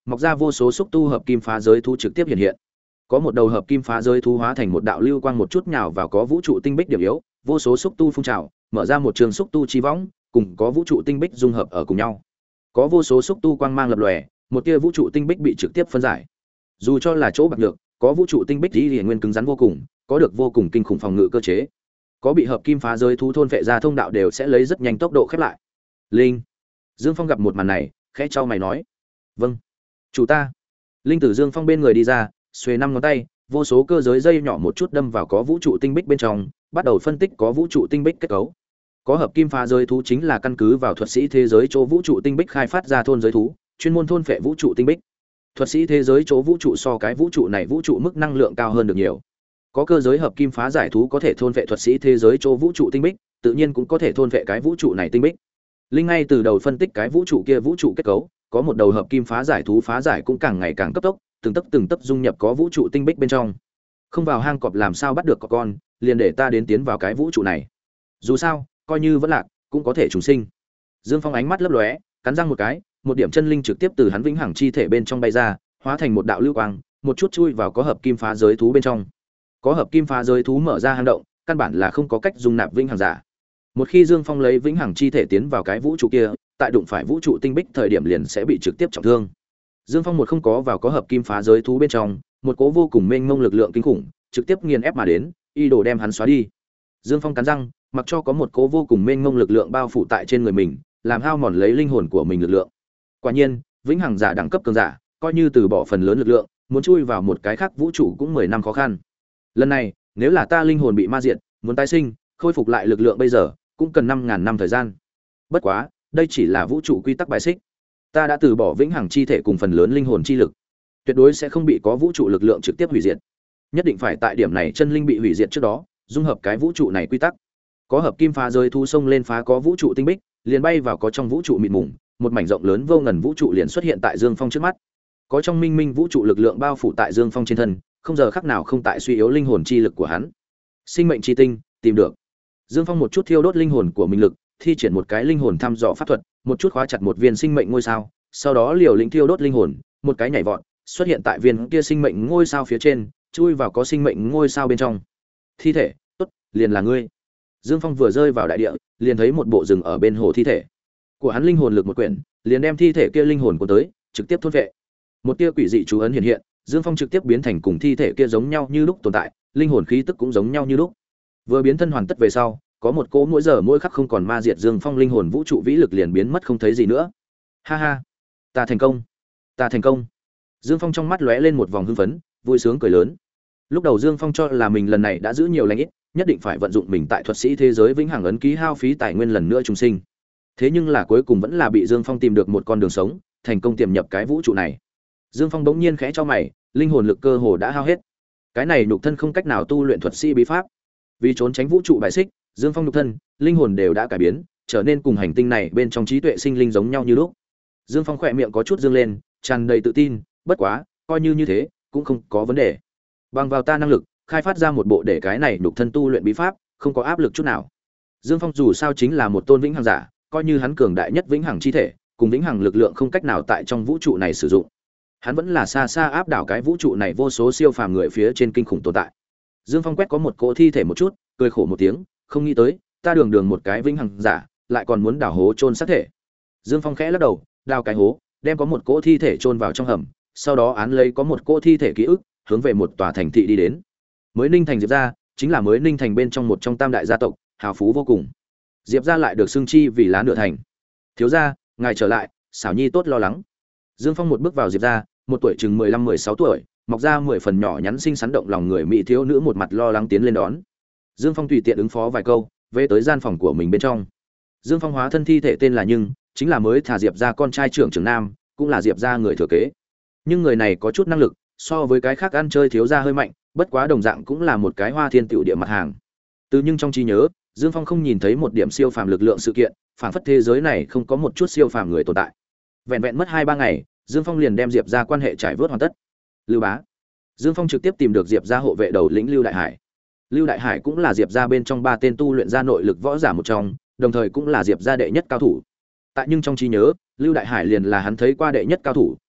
mọc ra vô số xúc tu hợp kim phá giới thú trực tiếp hiện hiện. Có một đầu hợp kim phá giới thú hóa thành một đạo lưu quang một chút nhào vào có vũ trụ tinh bích điểm yếu, vô số xúc tu phun trào, mở ra một trường xúc tu chi võng, cùng có vũ trụ tinh bích dung hợp ở cùng nhau. Có vô số xúc tu quang mang lập lòe, một tia vũ trụ tinh bích bị trực tiếp phân giải. Dù cho là chỗ bạc nhược, có vũ trụ tinh bích thì hiển nguyên cứng rắn vô cùng, có được vô cùng kinh khủng phòng ngự cơ chế. Có bị hợp kim phá giới thú thôn vệ ra thông đạo đều sẽ lấy rất nhanh tốc độ khép lại. Linh, Dương Phong gặp một màn này, khẽ chau mày nói: "Vâng, chủ ta." Linh từ Dương Phong bên người đi ra, xuề năm ngón tay, vô số cơ giới dây nhỏ một chút đâm vào có vũ trụ tinh bích bên trong, bắt đầu phân tích có vũ trụ tinh bích kết cấu. Có hợp kim phá giới thú chính là căn cứ vào thuật sĩ thế giới chỗ vũ trụ tinh bích khai phát ra thôn giới thú, chuyên môn thôn phệ vũ trụ tinh bích. Thuật sĩ thế giới chỗ vũ trụ so cái vũ trụ này vũ trụ mức năng lượng cao hơn được nhiều. Có cơ giới hợp kim phá giải thú có thể thôn phệ thuật sĩ thế giới chỗ vũ trụ tinh bích, tự nhiên cũng có thể thôn phệ cái vũ trụ này tinh bích. Linh ngay từ đầu phân tích cái vũ trụ kia vũ trụ kết cấu, có một đầu hợp kim phá giải thú phá giải cũng càng ngày càng cấp tốc, từng tấc từng tấc dung nhập có vũ trụ tinh bích bên trong. Không vào hang cọp làm sao bắt được có con, liền để ta đến tiến vào cái vũ trụ này. Dù sao, coi như vẫn lạc, cũng có thể trùng sinh. Dương Phong ánh mắt lấp lóe, cắn răng một cái, một điểm chân linh trực tiếp từ hắn vĩnh hằng chi thể bên trong bay ra, hóa thành một đạo lưu quang, một chút chui vào có hợp kim phá giới thú bên trong. Có hợp kim phá giới thú mở ra hang động, căn bản là không có cách dung nạp vĩnh hằng giả. Một khi Dương Phong lấy vĩnh hằng chi thể tiến vào cái vũ trụ kia, tại đụng phải vũ trụ tinh bích thời điểm liền sẽ bị trực tiếp trọng thương. Dương Phong một không có vào có hợp kim phá giới thú bên trong, một cố vô cùng mênh mông lực lượng kinh khủng, trực tiếp nghiền ép mà đến, y đồ đem hắn xóa đi. Dương Phong cắn răng, mặc cho có một cố vô cùng mênh mông lực lượng bao phủ tại trên người mình, làm hao mòn lấy linh hồn của mình lực lượng. Quả nhiên, vĩnh hằng giả đẳng cấp cường giả, coi như từ bỏ phần lớn lực lượng, muốn chui vào một cái khác vũ trụ cũng mười năm khó khăn. Lần này, nếu là ta linh hồn bị ma diệt, muốn tái sinh, khôi phục lại lực lượng bây giờ, cũng cần năm ngàn năm thời gian. Bất quá, đây chỉ là vũ trụ quy tắc bài xích. Ta đã từ bỏ vĩnh hằng chi thể cùng phần lớn linh hồn chi lực, tuyệt đối sẽ không bị có vũ trụ lực lượng trực tiếp hủy diệt. Nhất định phải tại điểm này chân linh bị hủy diệt trước đó, dung hợp cái vũ trụ này quy tắc. Có hợp kim phá giới thu sông lên phá có vũ trụ tinh bích, liền bay vào có trong vũ trụ mịt mùng, một mảnh rộng lớn vô ngần vũ trụ liền xuất hiện tại Dương Phong trước mắt. Có trong minh minh vũ trụ lực lượng bao phủ tại Dương Phong trên thân, không giờ khắc nào không tại suy yếu linh hồn chi lực của hắn. Sinh mệnh chi tinh, tìm được. Dương Phong một chút thiêu đốt linh hồn của mình lực, thi triển một cái linh hồn thăm dò pháp thuật, một chút khóa chặt một viên sinh mệnh ngôi sao, sau đó liều lĩnh thiêu đốt linh hồn, một cái nhảy vọt, xuất hiện tại viên kia sinh mệnh ngôi sao phía trên, chui vào có sinh mệnh ngôi sao bên trong. Thi thể, tốt, liền là ngươi. Dương Phong vừa rơi vào đại địa, liền thấy một bộ rừng ở bên hồ thi thể. Của hắn linh hồn lực một quyển, liền đem thi thể kia linh hồn của tới, trực tiếp thôn vệ. Một tia quỷ dị chú ấn hiện hiện, Dương Phong trực tiếp biến thành cùng thi thể kia giống nhau như lúc tồn tại, linh hồn khí tức cũng giống nhau như lúc. Vừa biến thân hoàn tất về sau, có một cỗ mỗi giờ mỗi khắc không còn ma diệt Dương Phong linh hồn vũ trụ vĩ lực liền biến mất không thấy gì nữa. Ha ha, ta thành công, ta thành công. Dương Phong trong mắt lóe lên một vòng hưng phấn, vui sướng cười lớn. Lúc đầu Dương Phong cho là mình lần này đã giữ nhiều lãnh ít, nhất định phải vận dụng mình tại thuật sĩ thế giới vĩnh hằng ấn ký hao phí tài nguyên lần nữa trùng sinh. Thế nhưng là cuối cùng vẫn là bị Dương Phong tìm được một con đường sống, thành công tiềm nhập cái vũ trụ này. Dương Phong bỗng nhiên khẽ cho mày, linh hồn lực cơ hồ đã hao hết. Cái này nhục thân không cách nào tu luyện thuật sĩ bí pháp. Vì trốn tránh vũ trụ bài xích, Dương Phong nhục thân, linh hồn đều đã cải biến, trở nên cùng hành tinh này bên trong trí tuệ sinh linh giống nhau như lúc. Dương Phong khỏe miệng có chút dương lên, tràn đầy tự tin, bất quá, coi như như thế, cũng không có vấn đề. Bằng vào ta năng lực, khai phát ra một bộ để cái này nhục thân tu luyện bí pháp, không có áp lực chút nào. Dương Phong dù sao chính là một tôn vĩnh hằng giả, coi như hắn cường đại nhất vĩnh hằng chi thể, cùng vĩnh hằng lực lượng không cách nào tại trong vũ trụ này sử dụng. Hắn vẫn là xa xa áp đảo cái vũ trụ này vô số siêu phàm người phía trên kinh khủng tồn tại. Dương Phong quét có một cỗ thi thể một chút, cười khổ một tiếng, không nghĩ tới, ta đường đường một cái vĩnh hằng giả, lại còn muốn đào hố chôn xác thể. Dương Phong khẽ lắc đầu, đào cái hố, đem có một cỗ thi thể chôn vào trong hầm, sau đó án lấy có một cỗ thi thể ký ức, hướng về một tòa thành thị đi đến. Mới Ninh thành Diệp gia, chính là mới Ninh thành bên trong một trong tam đại gia tộc, hào phú vô cùng. Diệp gia lại được xưng chi vì lá nửa thành. Thiếu gia, ngài trở lại, xảo nhi tốt lo lắng. Dương Phong một bước vào Diệp gia, một tuổi chừng mười lăm mười sáu tuổi, mọc ra mười phần nhỏ nhắn xinh xắn động lòng người mỹ thiếu nữ một mặt lo lắng tiến lên đón. Dương Phong tùy tiện ứng phó vài câu, về tới gian phòng của mình bên trong. Dương Phong hóa thân thi thể tên là Nhưng, chính là mới thả Diệp gia con trai trưởng trưởng nam, cũng là Diệp gia người thừa kế. Nhưng người này có chút năng lực, so với cái khác ăn chơi thiếu gia hơi mạnh, bất quá đồng dạng cũng là một cái hoa thiên tiểu địa mặt hàng. Từ Nhưng trong trí nhớ, Dương Phong không nhìn thấy một điểm siêu phàm lực lượng sự kiện, phảng phất thế giới này không có một chút siêu phàm người tồn tại. Vẹn vẹn mất hai ba ngày, Dương Phong liền đem Diệp gia quan hệ trải vớt hoàn tất. Lưu Bá. Dương Phong trực tiếp tìm được Diệp gia hộ vệ đầu lĩnh Lưu Đại Hải. Lưu Đại Hải cũng là Diệp gia bên trong ba tên tu luyện ra nội lực võ giả một trong, đồng thời cũng là Diệp gia đệ nhất cao thủ. Tại Nhưng trong trí nhớ, Lưu Đại Hải liền là hắn thấy qua đệ nhất cao thủ,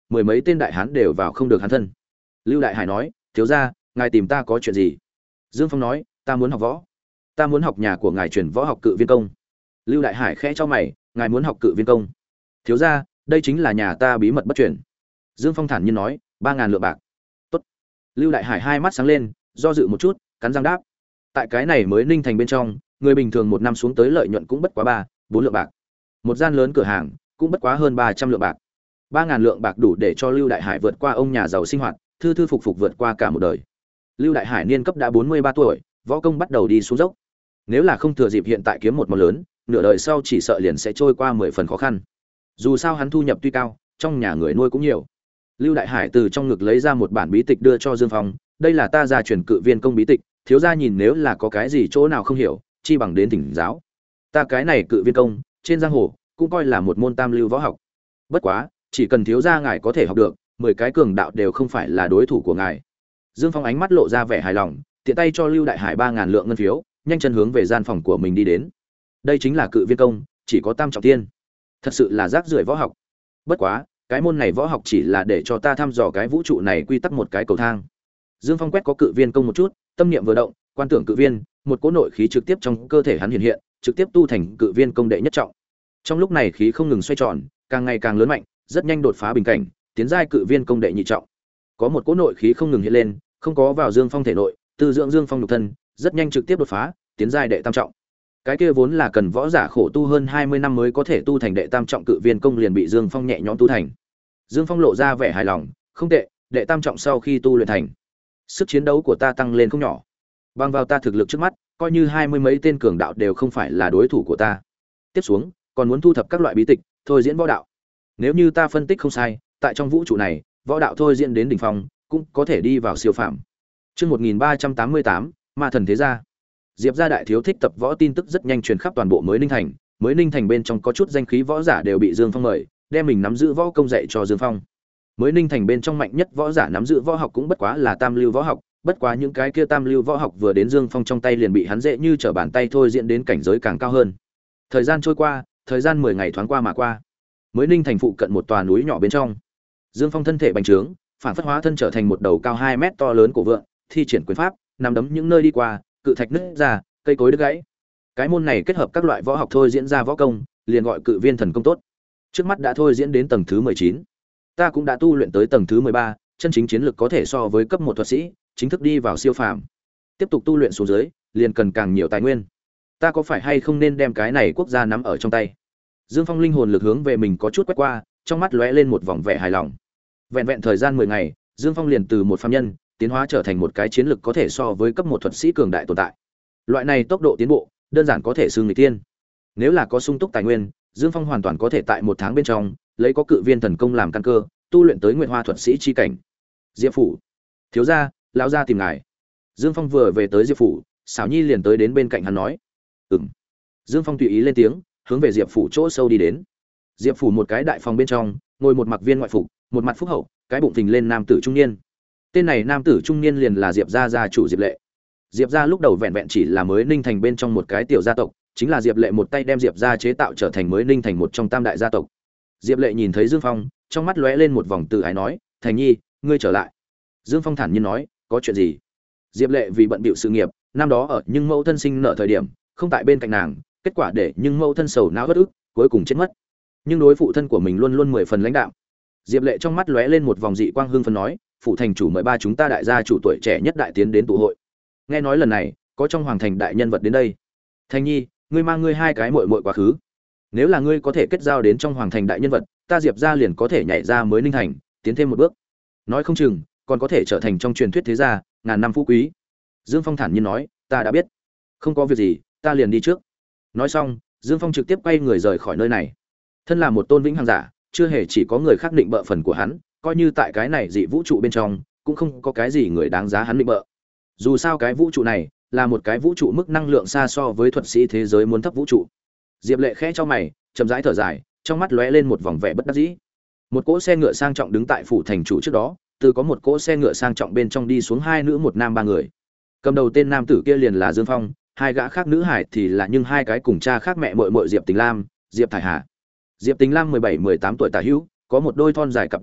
mười mấy tên đại hán đều vào không được hắn thân. Lưu Đại Hải nói, thiếu gia, ngài tìm ta có chuyện gì? Dương Phong nói, ta muốn học võ, ta muốn học nhà của ngài truyền võ học cự viên công. Lưu Đại Hải khẽ cho mày, ngài muốn học cự viên công? Thiếu gia, đây chính là nhà ta bí mật bất truyền. Dương Phong thản nhiên nói, ba ngàn lượng bạc. Tốt. Lưu Đại Hải hai mắt sáng lên, do dự một chút, cắn răng đáp. Tại cái này mới Ninh Thành bên trong, người bình thường một năm xuống tới lợi nhuận cũng bất quá ba, bốn lượng bạc. Một gian lớn cửa hàng cũng bất quá hơn ba trăm lượng bạc. Ba ngàn lượng bạc đủ để cho Lưu Đại Hải vượt qua ông nhà giàu sinh hoạt, thư thư phục phục vượt qua cả một đời. Lưu Đại Hải niên cấp đã bốn mươi ba tuổi, võ công bắt đầu đi xuống dốc. Nếu là không thừa dịp hiện tại kiếm một món lớn, nửa đời sau chỉ sợ liền sẽ trôi qua mười phần khó khăn. Dù sao hắn thu nhập tuy cao, trong nhà người nuôi cũng nhiều. Lưu Đại Hải từ trong ngực lấy ra một bản bí tịch đưa cho Dương Phong, đây là ta gia truyền cự viên công bí tịch, thiếu gia nhìn nếu là có cái gì chỗ nào không hiểu, chi bằng đến thỉnh giáo. Ta cái này cự viên công, trên giang hồ cũng coi là một môn tam lưu võ học. Bất quá, chỉ cần thiếu gia ngài có thể học được, mười cái cường đạo đều không phải là đối thủ của ngài. Dương Phong ánh mắt lộ ra vẻ hài lòng, tiện tay cho Lưu Đại Hải ba ngàn lượng ngân phiếu, nhanh chân hướng về gian phòng của mình đi đến. Đây chính là cự viên công, chỉ có tam trọng thiên. Thật sự là rác rưởi võ học. Bất quá, cái môn này võ học chỉ là để cho ta thăm dò cái vũ trụ này quy tắc một cái cầu thang. Dương Phong quét có cự viên công một chút, tâm niệm vừa động, quan tưởng cự viên, một cỗ nội khí trực tiếp trong cơ thể hắn hiện hiện, trực tiếp tu thành cự viên công đệ nhất trọng. Trong lúc này khí không ngừng xoay tròn, càng ngày càng lớn mạnh, rất nhanh đột phá bình cảnh, tiến giai cự viên công đệ nhị trọng. Có một cỗ nội khí không ngừng hiện lên, không có vào Dương Phong thể nội, từ dưỡng Dương Phong nhục thân, rất nhanh trực tiếp đột phá, tiến giai đệ tam trọng. Cái kia vốn là cần võ giả khổ tu hơn hai mươi năm mới có thể tu thành đệ tam trọng cự viên công liền bị Dương Phong nhẹ nhõm tu thành. Dương Phong lộ ra vẻ hài lòng, không tệ, đệ tam trọng sau khi tu luyện thành, sức chiến đấu của ta tăng lên không nhỏ. Bằng vào ta thực lực trước mắt, coi như hai mươi mấy tên cường đạo đều không phải là đối thủ của ta. Tiếp xuống, còn muốn thu thập các loại bí tịch, thôi diễn võ đạo. Nếu như ta phân tích không sai, tại trong vũ trụ này, võ đạo thôi diễn đến đỉnh phong, cũng có thể đi vào siêu phàm. Chương một nghìn ba trăm tám mươi tám, Ma thần thế gia. Diệp gia đại thiếu thích tập võ tin tức rất nhanh truyền khắp toàn bộ mới Ninh Thành, mới Ninh Thành bên trong có chút danh khí võ giả đều bị Dương Phong mời, đem mình nắm giữ võ công dạy cho Dương Phong. Mới Ninh Thành bên trong mạnh nhất võ giả nắm giữ võ học cũng bất quá là tam lưu võ học, bất quá những cái kia tam lưu võ học vừa đến Dương Phong trong tay liền bị hắn dễ như trở bàn tay thôi diễn đến cảnh giới càng cao hơn. Thời gian trôi qua, thời gian mười ngày thoáng qua mà qua. Mới Ninh Thành phụ cận một tòa núi nhỏ bên trong, Dương Phong thân thể bành trướng, phản phất hóa thân trở thành một đầu cao hai mét to lớn cổ vượng, thi triển quyền pháp, nằm đấm những nơi đi qua, cự thạch nứt ra, cây cối đứt gãy. Cái môn này kết hợp các loại võ học thôi diễn ra võ công, liền gọi cự viên thần công tốt. Trước mắt đã thôi diễn đến tầng thứ mười chín. Ta cũng đã tu luyện tới tầng thứ mười ba, chân chính chiến lực có thể so với cấp một thuật sĩ, chính thức đi vào siêu phàm. Tiếp tục tu luyện xuống dưới, liền cần càng nhiều tài nguyên. Ta có phải hay không nên đem cái này quốc gia nắm ở trong tay? Dương Phong linh hồn lực hướng về mình có chút quét qua, trong mắt lóe lên một vòng vẻ hài lòng. Vẹn vẹn thời gian mười ngày, Dương Phong liền từ một phàm nhân tiến hóa trở thành một cái chiến lực có thể so với cấp một thuật sĩ cường đại tồn tại. Loại này tốc độ tiến bộ, đơn giản có thể xưng người tiên. Nếu là có sung túc tài nguyên, Dương Phong hoàn toàn có thể tại một tháng bên trong, lấy có cự viên thần công làm căn cơ, tu luyện tới Nguyệt Hoa thuật sĩ chi cảnh. Diệp phủ, thiếu gia, lão gia tìm ngài. Dương Phong vừa về tới Diệp phủ, Sảo Nhi liền tới đến bên cạnh hắn nói, "Ừm." Dương Phong tùy ý lên tiếng, hướng về Diệp phủ chỗ sâu đi đến. Diệp phủ một cái đại phòng bên trong, ngồi một mặc viên ngoại phục, một mặt phúc hậu, cái bụng phình lên nam tử trung niên. Tên này nam tử trung niên liền là Diệp gia gia chủ Diệp Lệ. Diệp gia lúc đầu vẹn vẹn chỉ là mới Ninh Thành bên trong một cái tiểu gia tộc, chính là Diệp Lệ một tay đem Diệp gia chế tạo trở thành mới Ninh Thành một trong tam đại gia tộc. Diệp Lệ nhìn thấy Dương Phong, trong mắt lóe lên một vòng từ ái nói, "Thành Nhi, ngươi trở lại." Dương Phong thản nhiên nói, "Có chuyện gì?" Diệp Lệ vì bận bịu sự nghiệp, năm đó ở nhưng mẫu thân sinh nợ thời điểm, không tại bên cạnh nàng, kết quả để nhưng mẫu thân sầu não bất ức, cuối cùng chết mất. Nhưng đối phụ thân của mình luôn luôn mười phần lãnh đạm. Diệp Lệ trong mắt lóe lên một vòng dị quang hưng phấn nói, "Phụ thành chủ mời ba chúng ta đại gia chủ tuổi trẻ nhất đại tiến đến tụ hội." Nghe nói lần này, có trong hoàng thành đại nhân vật đến đây. "Thành Nhi, ngươi mang ngươi hai cái muội muội quá khứ. Nếu là ngươi có thể kết giao đến trong hoàng thành đại nhân vật, ta Diệp gia liền có thể nhảy ra mới Ninh Thành, tiến thêm một bước. Nói không chừng, còn có thể trở thành trong truyền thuyết thế gia, ngàn năm phú quý." Dương Phong thản nhiên nói, "Ta đã biết. Không có việc gì, ta liền đi trước." Nói xong, Dương Phong trực tiếp quay người rời khỏi nơi này. Thân là một tôn vĩnh hằng giả, chưa hề chỉ có người khác định bợ phần của hắn, coi như tại cái này dị vũ trụ bên trong, cũng không có cái gì người đáng giá hắn định bợ. Dù sao cái vũ trụ này là một cái vũ trụ mức năng lượng xa so với thuật sĩ thế giới muốn thấp vũ trụ. Diệp Lệ khẽ cho mày, chậm rãi thở dài, trong mắt lóe lên một vòng vẻ bất đắc dĩ. Một cỗ xe ngựa sang trọng đứng tại phủ thành chủ trước đó, từ có một cỗ xe ngựa sang trọng bên trong đi xuống hai nữ một nam ba người. Cầm đầu tên nam tử kia liền là Dương Phong, hai gã khác nữ hải thì là nhưng hai cái cùng cha khác mẹ muội muội Diệp Tình Lam, Diệp Thải Hà. Diệp Tình Lam mười bảy mười tám tuổi tả hữu, có một đôi thon dài cặp đùi đẹp,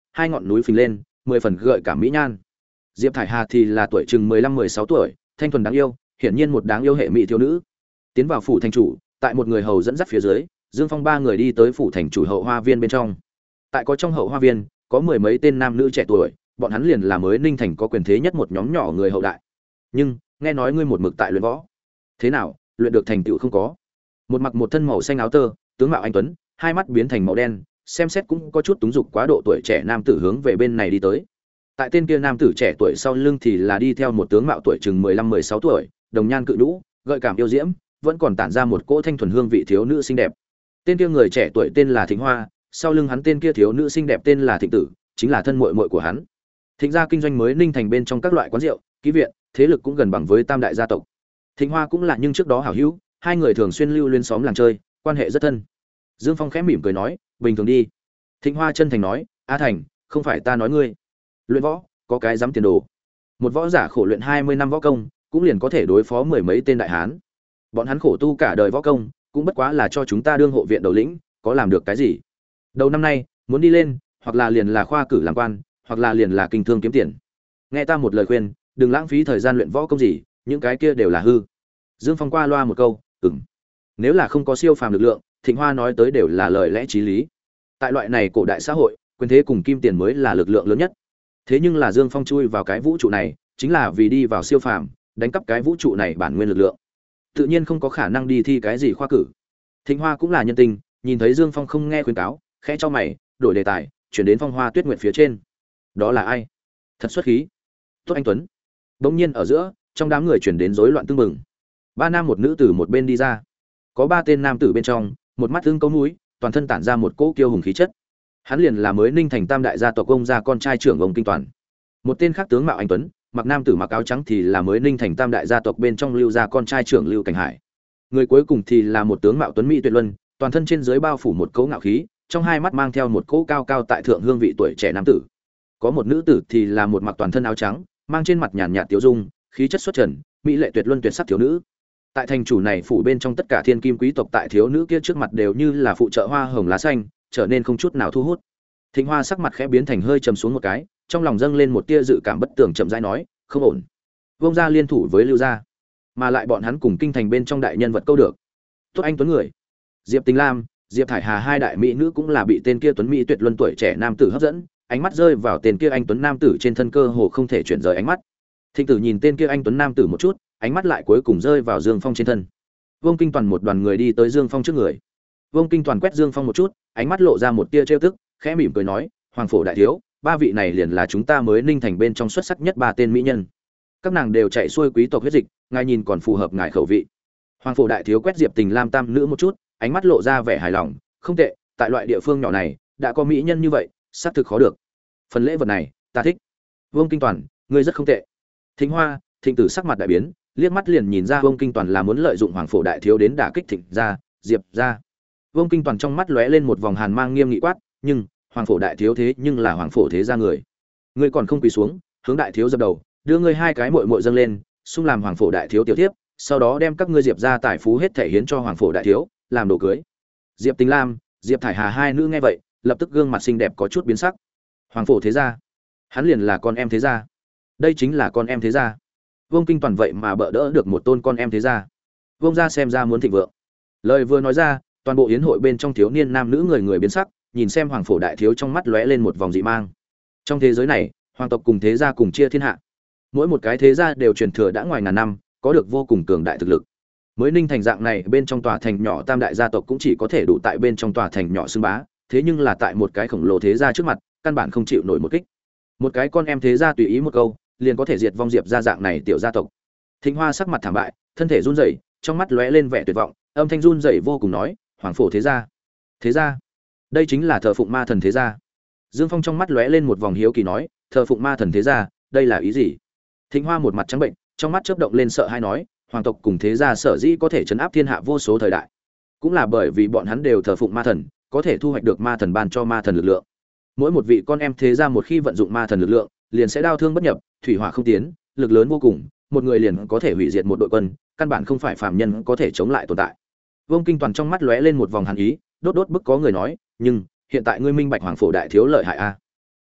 hai ngọn núi phình lên, mười phần gợi cảm mỹ nhan. Diệp Thải Hà thì là tuổi chừng mười lăm mười sáu tuổi, thanh thuần đáng yêu, hiển nhiên một đáng yêu hệ mỹ thiếu nữ. Tiến vào phủ thành chủ, tại một người hầu dẫn dắt phía dưới, Dương Phong ba người đi tới phủ thành chủ hậu hoa viên bên trong. Tại có trong hậu hoa viên, có mười mấy tên nam nữ trẻ tuổi, bọn hắn liền là mới Ninh Thành có quyền thế nhất một nhóm nhỏ người hậu đại. Nhưng, nghe nói ngươi một mực tại luyện võ. Thế nào, luyện được thành tựu không có? Một mặc một thân màu xanh áo tơ, tướng mạo anh tuấn, hai mắt biến thành màu đen, xem xét cũng có chút túng dục quá độ tuổi trẻ nam tử hướng về bên này đi tới. Tại tên kia nam tử trẻ tuổi sau lưng thì là đi theo một tướng mạo tuổi chừng mười lăm mười sáu tuổi, đồng nhan cự nhũ, gợi cảm yêu diễm, vẫn còn tản ra một cỗ thanh thuần hương vị thiếu nữ xinh đẹp. Tên kia người trẻ tuổi tên là Thịnh Hoa, sau lưng hắn tên kia thiếu nữ xinh đẹp tên là Thịnh Tử, chính là thân muội muội của hắn. Thịnh gia kinh doanh mới Ninh Thành bên trong các loại quán rượu, ký viện, thế lực cũng gần bằng với tam đại gia tộc. Thịnh Hoa cũng là nhưng trước đó hảo hữu, hai người thường xuyên lưu liên xóm làng chơi, quan hệ rất thân. Dương Phong khẽ mỉm cười nói, bình thường đi. Thịnh Hoa chân thành nói, A Thành, không phải ta nói ngươi, luyện võ có cái dám tiền đồ. Một võ giả khổ luyện hai mươi năm võ công, cũng liền có thể đối phó mười mấy tên đại hán. Bọn hắn khổ tu cả đời võ công, cũng bất quá là cho chúng ta đương hộ viện đầu lĩnh, có làm được cái gì? Đầu năm nay, muốn đi lên, hoặc là liền là khoa cử làm quan, hoặc là liền là kinh thương kiếm tiền. Nghe ta một lời khuyên, đừng lãng phí thời gian luyện võ công gì, những cái kia đều là hư. Dương Phong qua loa một câu, ừm. Nếu là không có siêu phàm lực lượng, Thịnh Hoa nói tới đều là lời lẽ chí lý. Tại loại này cổ đại xã hội, quyền thế cùng kim tiền mới là lực lượng lớn nhất. Thế nhưng là Dương Phong chui vào cái vũ trụ này, chính là vì đi vào siêu phàm, đánh cắp cái vũ trụ này bản nguyên lực lượng. Tự nhiên không có khả năng đi thi cái gì khoa cử. Thịnh Hoa cũng là nhân tình, nhìn thấy Dương Phong không nghe khuyên cáo, khẽ cho mày, đổi đề tài, chuyển đến Phong Hoa Tuyết Nguyệt phía trên. Đó là ai? Thật xuất khí. Tốt anh tuấn. Bỗng nhiên ở giữa, trong đám người chuyển đến rối loạn tương mừng. Ba nam một nữ từ một bên đi ra. Có ba tên nam tử bên trong, một mắt ưng câu mũi, toàn thân tản ra một cỗ kiêu hùng khí chất. Hắn liền là mới Ninh Thành tam đại gia tộc ông gia con trai trưởng ông Kinh Toàn. Một tên khác tướng mạo anh tuấn, mặc nam tử mặc áo trắng thì là mới Ninh Thành tam đại gia tộc bên trong Lưu gia con trai trưởng Lưu Cảnh Hải. Người cuối cùng thì là một tướng mạo tuấn mỹ tuyệt luân, toàn thân trên dưới bao phủ một cỗ ngạo khí, trong hai mắt mang theo một cỗ cao cao tại thượng hương vị tuổi trẻ nam tử. Có một nữ tử thì là một mặc toàn thân áo trắng, mang trên mặt nhàn nhạt tiêu dung, khí chất xuất trần, mỹ lệ tuyệt luân tuyệt sắc thiếu nữ. Tại thành chủ này phủ bên trong tất cả thiên kim quý tộc tại thiếu nữ kia trước mặt đều như là phụ trợ hoa hồng lá xanh, trở nên không chút nào thu hút. Thịnh Hoa sắc mặt khẽ biến thành hơi trầm xuống một cái, trong lòng dâng lên một tia dự cảm bất tường, chậm rãi nói, không ổn. Vông gia liên thủ với Lưu gia, mà lại bọn hắn cùng kinh thành bên trong đại nhân vật câu được. Tốt anh tuấn người. Diệp Tình Lam, Diệp Thải Hà hai đại mỹ nữ cũng là bị tên kia tuấn mỹ tuyệt luân tuổi trẻ nam tử hấp dẫn, ánh mắt rơi vào tên kia anh tuấn nam tử trên thân, cơ hồ không thể chuyển rời ánh mắt. Thịnh Tử nhìn tên kia anh tuấn nam tử một chút, ánh mắt lại cuối cùng rơi vào Dương Phong trên thân. Vương Kinh Toàn một đoàn người đi tới Dương Phong trước người. Vương Kinh Toàn quét Dương Phong một chút, ánh mắt lộ ra một tia trêu tức, khẽ mỉm cười nói, Hoàng phổ đại thiếu, ba vị này liền là chúng ta mới Ninh Thành bên trong xuất sắc nhất ba tên mỹ nhân. Các nàng đều chạy xuôi quý tộc huyết dịch, ngài nhìn còn phù hợp ngài khẩu vị. Hoàng phổ đại thiếu quét Diệp Tình Lam tam nữ một chút, ánh mắt lộ ra vẻ hài lòng, không tệ, tại loại địa phương nhỏ này, đã có mỹ nhân như vậy, xác thực khó được. Phần lễ vật này, ta thích. Vương Kinh Toàn, ngươi rất không tệ. Thịnh Hoa, Thịnh Tử sắc mặt đại biến, liếc mắt liền nhìn ra Vương Kinh Toàn là muốn lợi dụng Hoàng phổ đại thiếu đến đả kích Thịnh gia, Diệp gia. Vương Kinh Toàn trong mắt lóe lên một vòng hàn mang nghiêm nghị quát, nhưng Hoàng phổ đại thiếu thế nhưng là Hoàng phổ thế gia người, ngươi còn không quỳ xuống, hướng đại thiếu dập đầu, đưa ngươi hai cái muội muội dâng lên, xung làm Hoàng phổ đại thiếu tiểu thiếp, sau đó đem các ngươi Diệp gia tài phú hết thể hiến cho Hoàng phổ đại thiếu, làm đồ cưới. Diệp Tình Lam, Diệp Thải Hà hai nữ nghe vậy, lập tức gương mặt xinh đẹp có chút biến sắc. Hoàng phổ thế gia, hắn liền là con em thế gia. Đây chính là con em thế gia. Vương Kinh Toàn vậy mà bỡ đỡ được một tôn con em thế gia. Vương gia xem ra muốn thịnh vượng. Lời vừa nói ra, toàn bộ yến hội bên trong thiếu niên nam nữ người người biến sắc, nhìn xem Hoàng phổ đại thiếu trong mắt lóe lên một vòng dị mang. Trong thế giới này, hoàng tộc cùng thế gia cùng chia thiên hạ. Mỗi một cái thế gia đều truyền thừa đã ngoài ngàn năm, có được vô cùng cường đại thực lực. Mới Ninh Thành dạng này bên trong tòa thành nhỏ tam đại gia tộc cũng chỉ có thể đủ tại bên trong tòa thành nhỏ xưng bá, thế nhưng là tại một cái khổng lồ thế gia trước mặt, căn bản không chịu nổi một kích. Một cái con em thế gia tùy ý một câu, liền có thể diệt vong Diệp gia dạng này tiểu gia tộc. Thịnh Hoa sắc mặt thảm bại, thân thể run rẩy, trong mắt lóe lên vẻ tuyệt vọng, âm thanh run rẩy vô cùng nói, "Hoàng phổ thế gia? Thế gia? Đây chính là thờ phụng ma thần thế gia." Dương Phong trong mắt lóe lên một vòng hiếu kỳ nói, "Thờ phụng ma thần thế gia, đây là ý gì?" Thịnh Hoa một mặt trắng bệnh, trong mắt chớp động lên sợ hãi nói, "Hoàng tộc cùng thế gia sở dĩ có thể trấn áp thiên hạ vô số thời đại, cũng là bởi vì bọn hắn đều thờ phụng ma thần, có thể thu hoạch được ma thần ban cho ma thần lực lượng. Mỗi một vị con em thế gia một khi vận dụng ma thần lực lượng, liền sẽ đao thương bất nhập, thủy hỏa không tiến, lực lớn vô cùng, một người liền có thể hủy diệt một đội quân, căn bản không phải phàm nhân có thể chống lại tồn tại." Vương Kinh Toàn trong mắt lóe lên một vòng hàn ý, đốt đốt bức có người nói, "Nhưng hiện tại ngươi minh bạch Hoàng phổ đại thiếu lợi hại a?"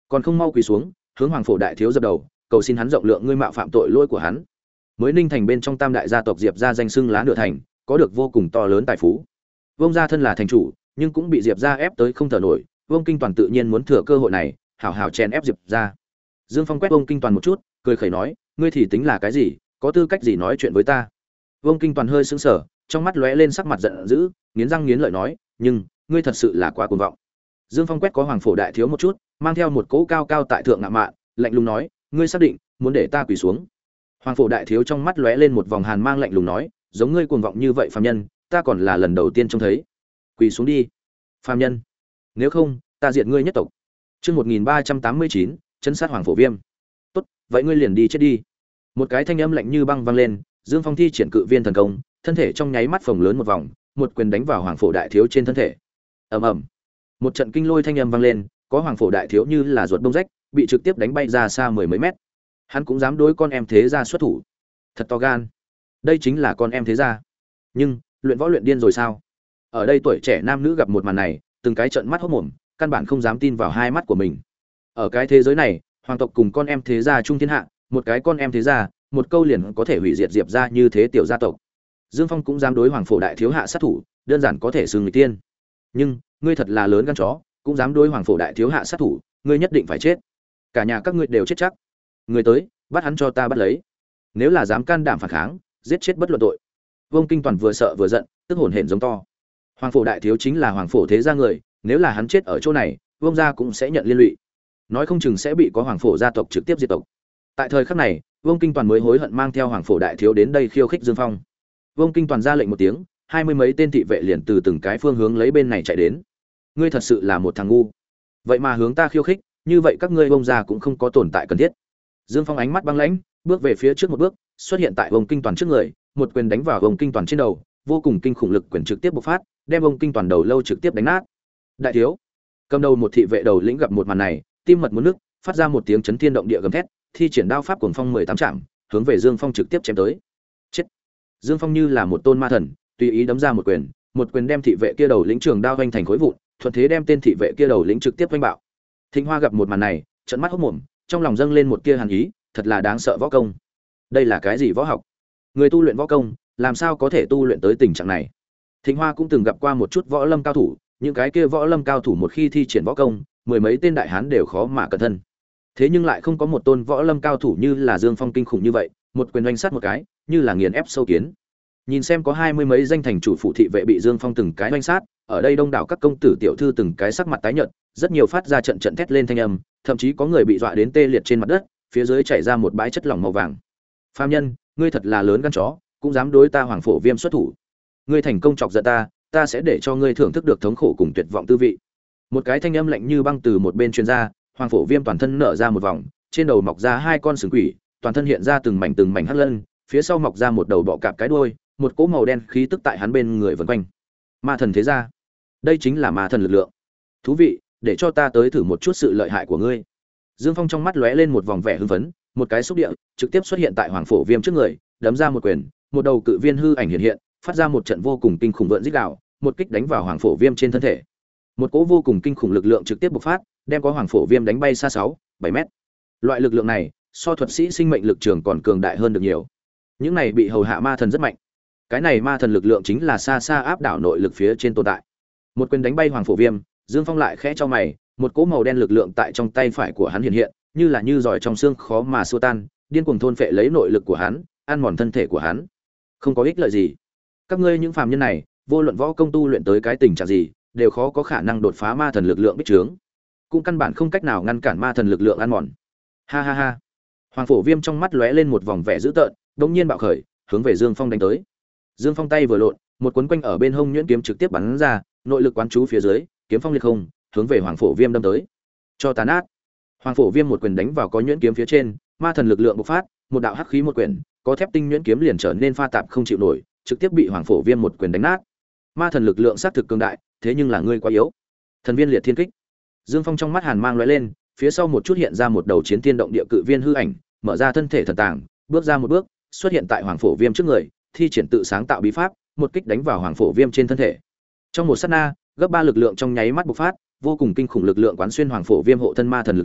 còn không mau quỳ xuống, hướng hoàng phổ đại thiếu dập đầu, cầu xin hắn rộng lượng ngươi mạo phạm tội lỗi của hắn. Mới Ninh thành bên trong tam đại gia tộc Diệp gia danh xưng lá nửa thành, có được vô cùng to lớn tài phú. Vông gia thân là thành chủ, nhưng cũng bị Diệp gia ép tới không thở nổi, Vông Kinh Toàn tự nhiên muốn thừa cơ hội này, hảo hảo chèn ép Diệp gia. Dương Phong quét Vông Kinh Toàn một chút, cười khẩy nói, ngươi thì tính là cái gì, có tư cách gì nói chuyện với ta? Vông Kinh Toàn hơi sững sờ, trong mắt lóe lên sắc mặt giận dữ, nghiến răng nghiến lợi nói, nhưng ngươi thật sự là quá cuồng vọng. Dương Phong quét có hoàng phổ đại thiếu một chút, mang theo một cỗ cao cao tại thượng ngạo mạn, lạnh lùng nói, ngươi xác định muốn để ta quỳ xuống? Hoàng phổ đại thiếu trong mắt lóe lên một vòng hàn mang, lạnh lùng nói, giống ngươi cuồng vọng như vậy phàm nhân, ta còn là lần đầu tiên trông thấy. Quỳ xuống đi, phàm nhân, nếu không, ta diệt ngươi nhất tộc. Chương một nghìn ba trăm tám mươi chín, chân sát hoàng phổ viêm. Tốt, vậy ngươi liền đi chết đi. Một cái thanh âm lạnh như băng vang lên, Dương Phong thi triển cự viên thần công, thân thể trong nháy mắt phồng lớn một vòng, một quyền đánh vào hoàng phổ đại thiếu trên thân thể. Ầm ầm. Một trận kinh lôi thanh âm vang lên, có hoàng phổ đại thiếu như là ruột bông rách, bị trực tiếp đánh bay ra xa mười mấy mét. Hắn cũng dám đối con em thế gia xuất thủ, thật to gan. Đây chính là con em thế gia. Nhưng luyện võ luyện điên rồi sao? Ở đây tuổi trẻ nam nữ gặp một màn này, từng cái trợn mắt hốt mồm, căn bản không dám tin vào hai mắt của mình. Ở cái thế giới này, hoàng tộc cùng con em thế gia chung thiên hạ, một cái con em thế gia, một câu liền có thể hủy diệt Diệp gia như thế tiểu gia tộc. Dương Phong cũng dám đối hoàng phổ đại thiếu hạ sát thủ, đơn giản có thể xưng người tiên. Nhưng ngươi thật là lớn gan chó, cũng dám đối hoàng phổ đại thiếu hạ sát thủ, ngươi nhất định phải chết. Cả nhà các ngươi đều chết chắc. Người tới, bắt hắn cho ta bắt lấy. Nếu là dám can đảm phản kháng, giết chết bất luận tội. Vông Kinh Toàn vừa sợ vừa giận, tức hổn hển giống to. Hoàng phổ đại thiếu chính là hoàng phổ thế gia người, nếu là hắn chết ở chỗ này, Vông gia cũng sẽ nhận liên lụy. Nói không chừng sẽ bị có hoàng phổ gia tộc trực tiếp diệt tộc. Tại thời khắc này, Vông Kinh Toàn mới hối hận mang theo hoàng phổ đại thiếu đến đây khiêu khích Dương Phong. Vông Kinh Toàn ra lệnh một tiếng, hai mươi mấy tên thị vệ liền từ từng cái phương hướng lấy bên này chạy đến. Ngươi thật sự là một thằng ngu, vậy mà hướng ta khiêu khích, như vậy các ngươi Vông gia cũng không có tồn tại cần thiết. Dương Phong ánh mắt băng lãnh, bước về phía trước một bước, xuất hiện tại Vông Kinh Toàn trước người, một quyền đánh vào Vông Kinh Toàn trên đầu, vô cùng kinh khủng lực quyền trực tiếp bộc phát, đem Vông Kinh Toàn đầu lâu trực tiếp đánh nát. Đại thiếu, cầm đầu một thị vệ đầu lĩnh gặp một màn này, tim mật muốn nước, phát ra một tiếng chấn thiên động địa gầm thét, thi triển đao pháp cuồng phong mười tám trạm, hướng về Dương Phong trực tiếp chém tới. Chết! Dương Phong như là một tôn ma thần, tùy ý đấm ra một quyền, một quyền đem thị vệ kia đầu lĩnh trường đao vênh thành khối vụn, thuận thế đem tên thị vệ kia đầu lĩnh trực tiếp vênh bạo. Thịnh Hoa gặp một màn này, trợn mắt hốt mồm, trong lòng dâng lên một tia hàn ý, thật là đáng sợ võ công. Đây là cái gì võ học? Người tu luyện võ công, làm sao có thể tu luyện tới tình trạng này? Thịnh Hoa cũng từng gặp qua một chút võ lâm cao thủ, những cái kia võ lâm cao thủ một khi thi triển võ công, mười mấy tên đại hán đều khó mà cẩn thân. Thế nhưng lại không có một tôn võ lâm cao thủ như là Dương Phong kinh khủng như vậy, một quyền oanh sát một cái, như là nghiền ép sâu kiến. Nhìn xem có hai mươi mấy danh thành chủ phụ thị vệ bị Dương Phong từng cái oanh sát, ở đây đông đảo các công tử tiểu thư từng cái sắc mặt tái nhợt, rất nhiều phát ra trận trận thét lên thanh âm, thậm chí có người bị dọa đến tê liệt trên mặt đất, phía dưới chảy ra một bãi chất lỏng màu vàng. Phàm nhân, ngươi thật là lớn gan chó, cũng dám đối ta Hoàng Phổ Viêm xuất thủ. Ngươi thành công chọc giận ta, ta sẽ để cho ngươi thưởng thức được thống khổ cùng tuyệt vọng tư vị. Một cái thanh âm lạnh như băng từ một bên truyền ra, Hoàng Phổ Viêm toàn thân nở ra một vòng, trên đầu mọc ra hai con sừng quỷ, toàn thân hiện ra từng mảnh từng mảnh hắc lân, phía sau mọc ra một đầu bọ cạp cái đuôi, một cỗ màu đen khí tức tại hắn bên người vần quanh. Ma thần thế gia, đây chính là ma thần lực lượng. Thú vị, để cho ta tới thử một chút sự lợi hại của ngươi. Dương Phong trong mắt lóe lên một vòng vẻ hưng phấn, một cái xúc địa, trực tiếp xuất hiện tại Hoàng Phổ Viêm trước người, đấm ra một quyền, một đầu cự viên hư ảnh hiện hiện, phát ra một trận vô cùng kinh khủng vượn rít gào, một kích đánh vào Hoàng Phổ Viêm trên thân thể. Một cỗ vô cùng kinh khủng lực lượng trực tiếp bộc phát, đem có Hoàng Phổ Viêm đánh bay xa sáu, bảy mét. Loại lực lượng này, so thuật sĩ sinh mệnh lực trường còn cường đại hơn được nhiều. Những này bị hầu hạ ma thần rất mạnh. Cái này ma thần lực lượng chính là xa xa áp đảo nội lực phía trên tồn tại. Một quyền đánh bay Hoàng Phổ Viêm, Dương Phong lại khẽ cho mày, một cỗ màu đen lực lượng tại trong tay phải của hắn hiện hiện, như là như giỏi trong xương khó mà xua tan, điên cuồng thôn phệ lấy nội lực của hắn, ăn mòn thân thể của hắn. Không có ích lợi gì. Các ngươi những phàm nhân này, vô luận võ công tu luyện tới cái tình trạng gì, đều khó có khả năng đột phá ma thần lực lượng bích trướng, cũng căn bản không cách nào ngăn cản ma thần lực lượng ăn mòn. Ha ha ha. Hoàng Phổ Viêm trong mắt lóe lên một vòng vẻ dữ tợn, đột nhiên bạo khởi, hướng về Dương Phong đánh tới. Dương Phong tay vừa lộn, một cuốn quanh ở bên hông nhuyễn kiếm trực tiếp bắn ra, nội lực quán chú phía dưới, kiếm phong liệt không, hướng về Hoàng Phổ Viêm đâm tới. Cho tàn ác. Hoàng Phổ Viêm một quyền đánh vào có nhuyễn kiếm phía trên, ma thần lực lượng bộc phát, một đạo hắc khí một quyền, có thép tinh nhuyễn kiếm liền trở nên pha tạp không chịu nổi, trực tiếp bị Hoàng Phổ Viêm một quyền đánh nát. Ma thần lực lượng xác thực cường đại, thế nhưng là ngươi quá yếu. Thần viên liệt thiên kích. Dương Phong trong mắt hàn mang lóe lên, phía sau một chút hiện ra một đầu chiến thiên động địa cự viên hư ảnh, mở ra thân thể thần tàng, bước ra một bước, xuất hiện tại Hoàng Phổ Viêm trước người, thi triển tự sáng tạo bí pháp, một kích đánh vào Hoàng Phổ Viêm trên thân thể. Trong một sát na, gấp ba lực lượng trong nháy mắt bộc phát, vô cùng kinh khủng lực lượng quán xuyên Hoàng Phổ Viêm hộ thân ma thần lực lượng,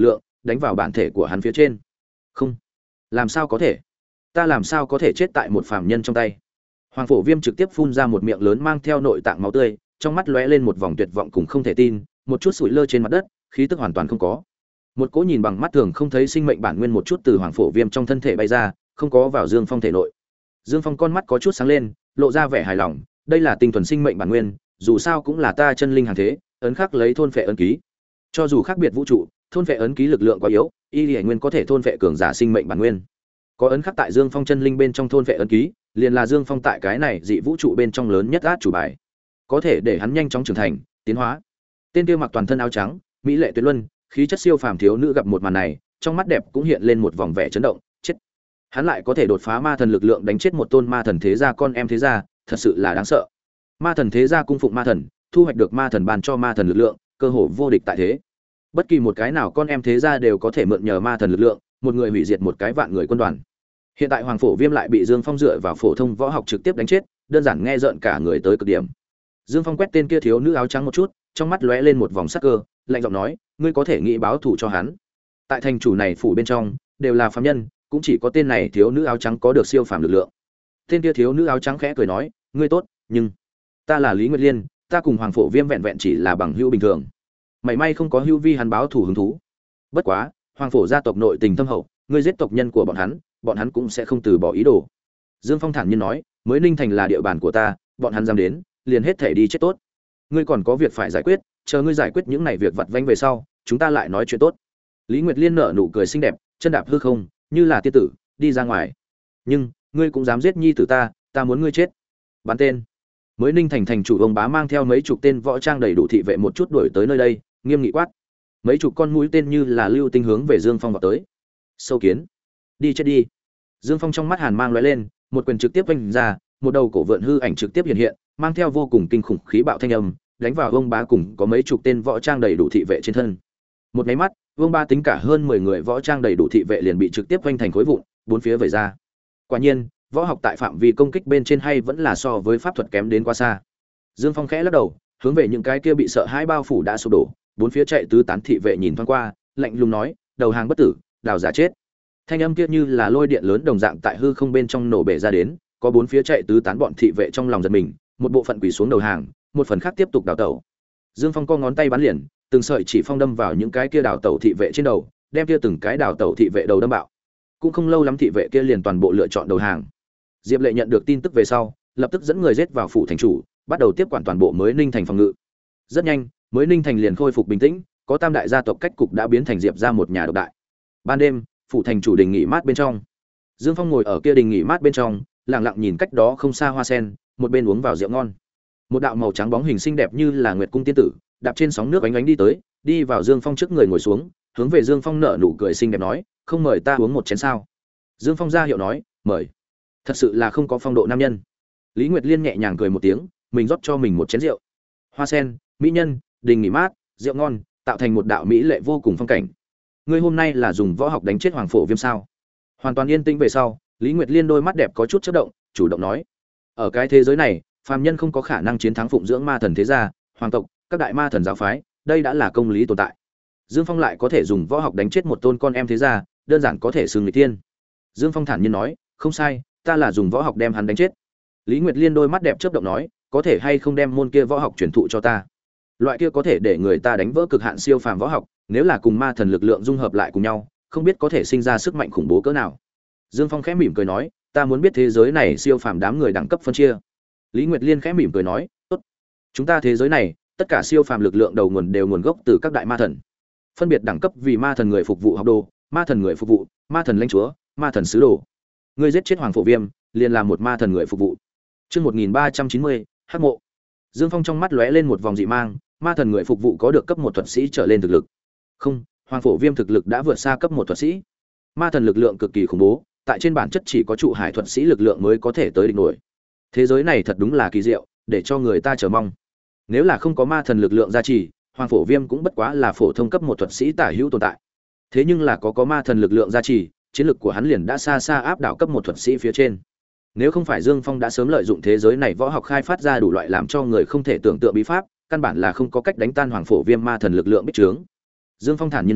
đánh vào bản thể của hắn phía trên. Không, làm sao có thể? Ta làm sao có thể chết tại một phàm nhân trong tay? Hoàng Phổ Viêm trực tiếp phun ra một miệng lớn mang theo nội tạng máu tươi, trong mắt lóe lên một vòng tuyệt vọng cùng không thể tin, một chút sủi lơ trên mặt đất, khí tức hoàn toàn không có. Một cỗ nhìn bằng mắt thường không thấy sinh mệnh bản nguyên một chút từ Hoàng Phổ Viêm trong thân thể bay ra, không có vào Dương Phong thể nội. Dương Phong con mắt có chút sáng lên, lộ ra vẻ hài lòng, đây là tinh thuần sinh mệnh bản nguyên, dù sao cũng là ta chân linh hàng thế, ấn khắc lấy thôn phệ ấn ký. Cho dù khác biệt vũ trụ, thôn phệ ấn ký lực lượng quá yếu, y liễu nguyên có thể thôn phệ cường giả sinh mệnh bản nguyên. Có ấn khắc tại Dương Phong chân linh bên trong thôn phệ ấn ký, liền là Dương Phong tại cái này dị vũ trụ bên trong lớn nhất át chủ bài, có thể để hắn nhanh chóng trưởng thành, tiến hóa. Tên kia mặc toàn thân áo trắng, mỹ lệ tuyệt luân, khí chất siêu phàm thiếu nữ gặp một màn này, trong mắt đẹp cũng hiện lên một vòng vẻ chấn động, chết. Hắn lại có thể đột phá ma thần lực lượng đánh chết một tôn ma thần thế gia con em thế gia, thật sự là đáng sợ. Ma thần thế gia cung phụng ma thần, thu hoạch được ma thần ban cho ma thần lực lượng, cơ hội vô địch tại thế. Bất kỳ một cái nào con em thế gia đều có thể mượn nhờ ma thần lực lượng, một người hủy diệt một cái vạn người quân đoàn. Hiện tại Hoàng Phổ Viêm lại bị Dương Phong dựa vào phổ thông võ học trực tiếp đánh chết, đơn giản nghe rợn cả người tới cực điểm. Dương Phong quét tên kia thiếu nữ áo trắng một chút, trong mắt lóe lên một vòng sắc cơ, lạnh giọng nói, ngươi có thể nghĩ báo thù cho hắn. Tại thành chủ này phủ bên trong, đều là phàm nhân, cũng chỉ có tên này thiếu nữ áo trắng có được siêu phàm lực lượng. Tên kia thiếu nữ áo trắng khẽ cười nói, ngươi tốt, nhưng ta là Lý Nguyệt Liên, ta cùng Hoàng Phổ Viêm vẹn vẹn chỉ là bằng hữu bình thường. May may không có hữu vi hắn báo thù hứng thú. Bất quá, Hoàng Phổ gia tộc nội tình thâm hậu, ngươi giết tộc nhân của bọn hắn, bọn hắn cũng sẽ không từ bỏ ý đồ. Dương Phong thản nhiên nói, mới Ninh Thành là địa bàn của ta, bọn hắn dám đến, liền hết thể đi chết tốt. Ngươi còn có việc phải giải quyết, chờ ngươi giải quyết những này việc vặt vãnh về sau, chúng ta lại nói chuyện tốt. Lý Nguyệt Liên nở nụ cười xinh đẹp, chân đạp hư không, như là tiên tử, đi ra ngoài. Nhưng, ngươi cũng dám giết nhi tử ta, ta muốn ngươi chết. Bán tên. Mới Ninh Thành thành chủ ông bá mang theo mấy chục tên võ trang đầy đủ thị vệ một chút đuổi tới nơi đây, nghiêm nghị quát. Mấy chục con mũi tên như là lưu tinh hướng về Dương Phong vào tới. Sâu kiến, đi chết đi. Dương Phong trong mắt hàn mang lóe lên, một quyền trực tiếp vung ra, một đầu cổ vượn hư ảnh trực tiếp hiện hiện, mang theo vô cùng kinh khủng khí bạo thanh âm, đánh vào ông bá cùng có mấy chục tên võ trang đầy đủ thị vệ trên thân. Một cái mắt, ông bá tính cả hơn mười người võ trang đầy đủ thị vệ liền bị trực tiếp vung thành khối vụn, bốn phía vẩy ra. Quả nhiên, võ học tại phạm vi công kích bên trên hay vẫn là so với pháp thuật kém đến quá xa. Dương Phong khẽ lắc đầu, hướng về những cái kia bị sợ hãi bao phủ đã sụp đổ, bốn phía chạy tứ tán thị vệ nhìn thoáng qua, lạnh lùng nói, đầu hàng bất tử, đào giả chết. Thanh âm kia như là lôi điện lớn đồng dạng tại hư không bên trong nổ bể ra đến, có bốn phía chạy tứ tán bọn thị vệ trong lòng giật mình, một bộ phận quỳ xuống đầu hàng, một phần khác tiếp tục đào tẩu. Dương Phong co ngón tay bắn liền, từng sợi chỉ phong đâm vào những cái kia đào tẩu thị vệ trên đầu, đem kia từng cái đào tẩu thị vệ đầu đâm bạo. Cũng không lâu lắm thị vệ kia liền toàn bộ lựa chọn đầu hàng. Diệp Lệ nhận được tin tức về sau, lập tức dẫn người giết vào phủ thành chủ, bắt đầu tiếp quản toàn bộ mới Ninh Thành phòng ngự. Rất nhanh, mới Ninh Thành liền khôi phục bình tĩnh, có tam đại gia tộc cách cục đã biến thành Diệp ra một nhà độc đại. Ban đêm, phủ thành chủ đình nghỉ mát bên trong. Dương Phong ngồi ở kia đình nghỉ mát bên trong, lặng lặng nhìn cách đó không xa hoa sen, một bên uống vào rượu ngon. Một đạo màu trắng bóng hình xinh đẹp như là nguyệt cung tiên tử, đạp trên sóng nước ánh ánh đi tới, đi vào Dương Phong trước người ngồi xuống, hướng về Dương Phong nở nụ cười xinh đẹp nói, "Không mời ta uống một chén sao?" Dương Phong ra hiệu nói, "Mời." Thật sự là không có phong độ nam nhân. Lý Nguyệt Liên nhẹ nhàng cười một tiếng, mình rót cho mình một chén rượu. Hoa sen, mỹ nhân, đình nghỉ mát, rượu ngon, tạo thành một đạo mỹ lệ vô cùng phong cảnh. Ngươi hôm nay là dùng võ học đánh chết Hoàng Phổ Viêm sao? Hoàn toàn yên tĩnh về sau, Lý Nguyệt Liên đôi mắt đẹp có chút chớp động, chủ động nói: "Ở cái thế giới này, phàm nhân không có khả năng chiến thắng phụng dưỡng ma thần thế gia, hoàng tộc, các đại ma thần giáo phái, đây đã là công lý tồn tại. Dương Phong lại có thể dùng võ học đánh chết một tôn con em thế gia, đơn giản có thể xưng người tiên." Dương Phong thản nhiên nói: "Không sai, ta là dùng võ học đem hắn đánh chết." Lý Nguyệt Liên đôi mắt đẹp chớp động nói: "Có thể hay không đem môn kia võ học truyền thụ cho ta? Loại kia có thể để người ta đánh vỡ cực hạn siêu phàm võ học, nếu là cùng ma thần lực lượng dung hợp lại cùng nhau, không biết có thể sinh ra sức mạnh khủng bố cỡ nào." Dương Phong khẽ mỉm cười nói: "Ta muốn biết thế giới này siêu phàm đám người đẳng cấp phân chia." Lý Nguyệt Liên khẽ mỉm cười nói: "Tốt. Chúng ta thế giới này, tất cả siêu phàm lực lượng đầu nguồn đều nguồn gốc từ các đại ma thần. Phân biệt đẳng cấp vì ma thần người phục vụ học đồ, ma thần người phục vụ, ma thần lãnh chúa, ma thần sứ đồ. Ngươi giết chết Hoàng Phổ Viêm, liền là một ma thần người phục vụ." Chương một nghìn ba trăm chín mươi, Hắc mộ. Dương Phong trong mắt lóe lên một vòng dị mang, ma thần người phục vụ có được cấp một thuật sĩ trở lên thực lực. Không, Hoàng Phổ Viêm thực lực đã vượt xa cấp một thuật sĩ. Ma thần lực lượng cực kỳ khủng bố, tại trên bản chất chỉ có trụ hải thuật sĩ lực lượng mới có thể tới địch nổi. Thế giới này thật đúng là kỳ diệu, để cho người ta chờ mong. Nếu là không có ma thần lực lượng gia trì, Hoàng Phổ Viêm cũng bất quá là phổ thông cấp một thuật sĩ tả hữu tồn tại. Thế nhưng là có có ma thần lực lượng gia trì, chiến lực của hắn liền đã xa xa áp đảo cấp một thuật sĩ phía trên. Nếu không phải Dương Phong đã sớm lợi dụng thế giới này võ học khai phát ra đủ loại làm cho người không thể tưởng tượng bí pháp, căn bản là không có cách đánh tan Hoàng Phổ Viêm ma thần lực lượng bích trướng. Dương Phong thản nhiên nói,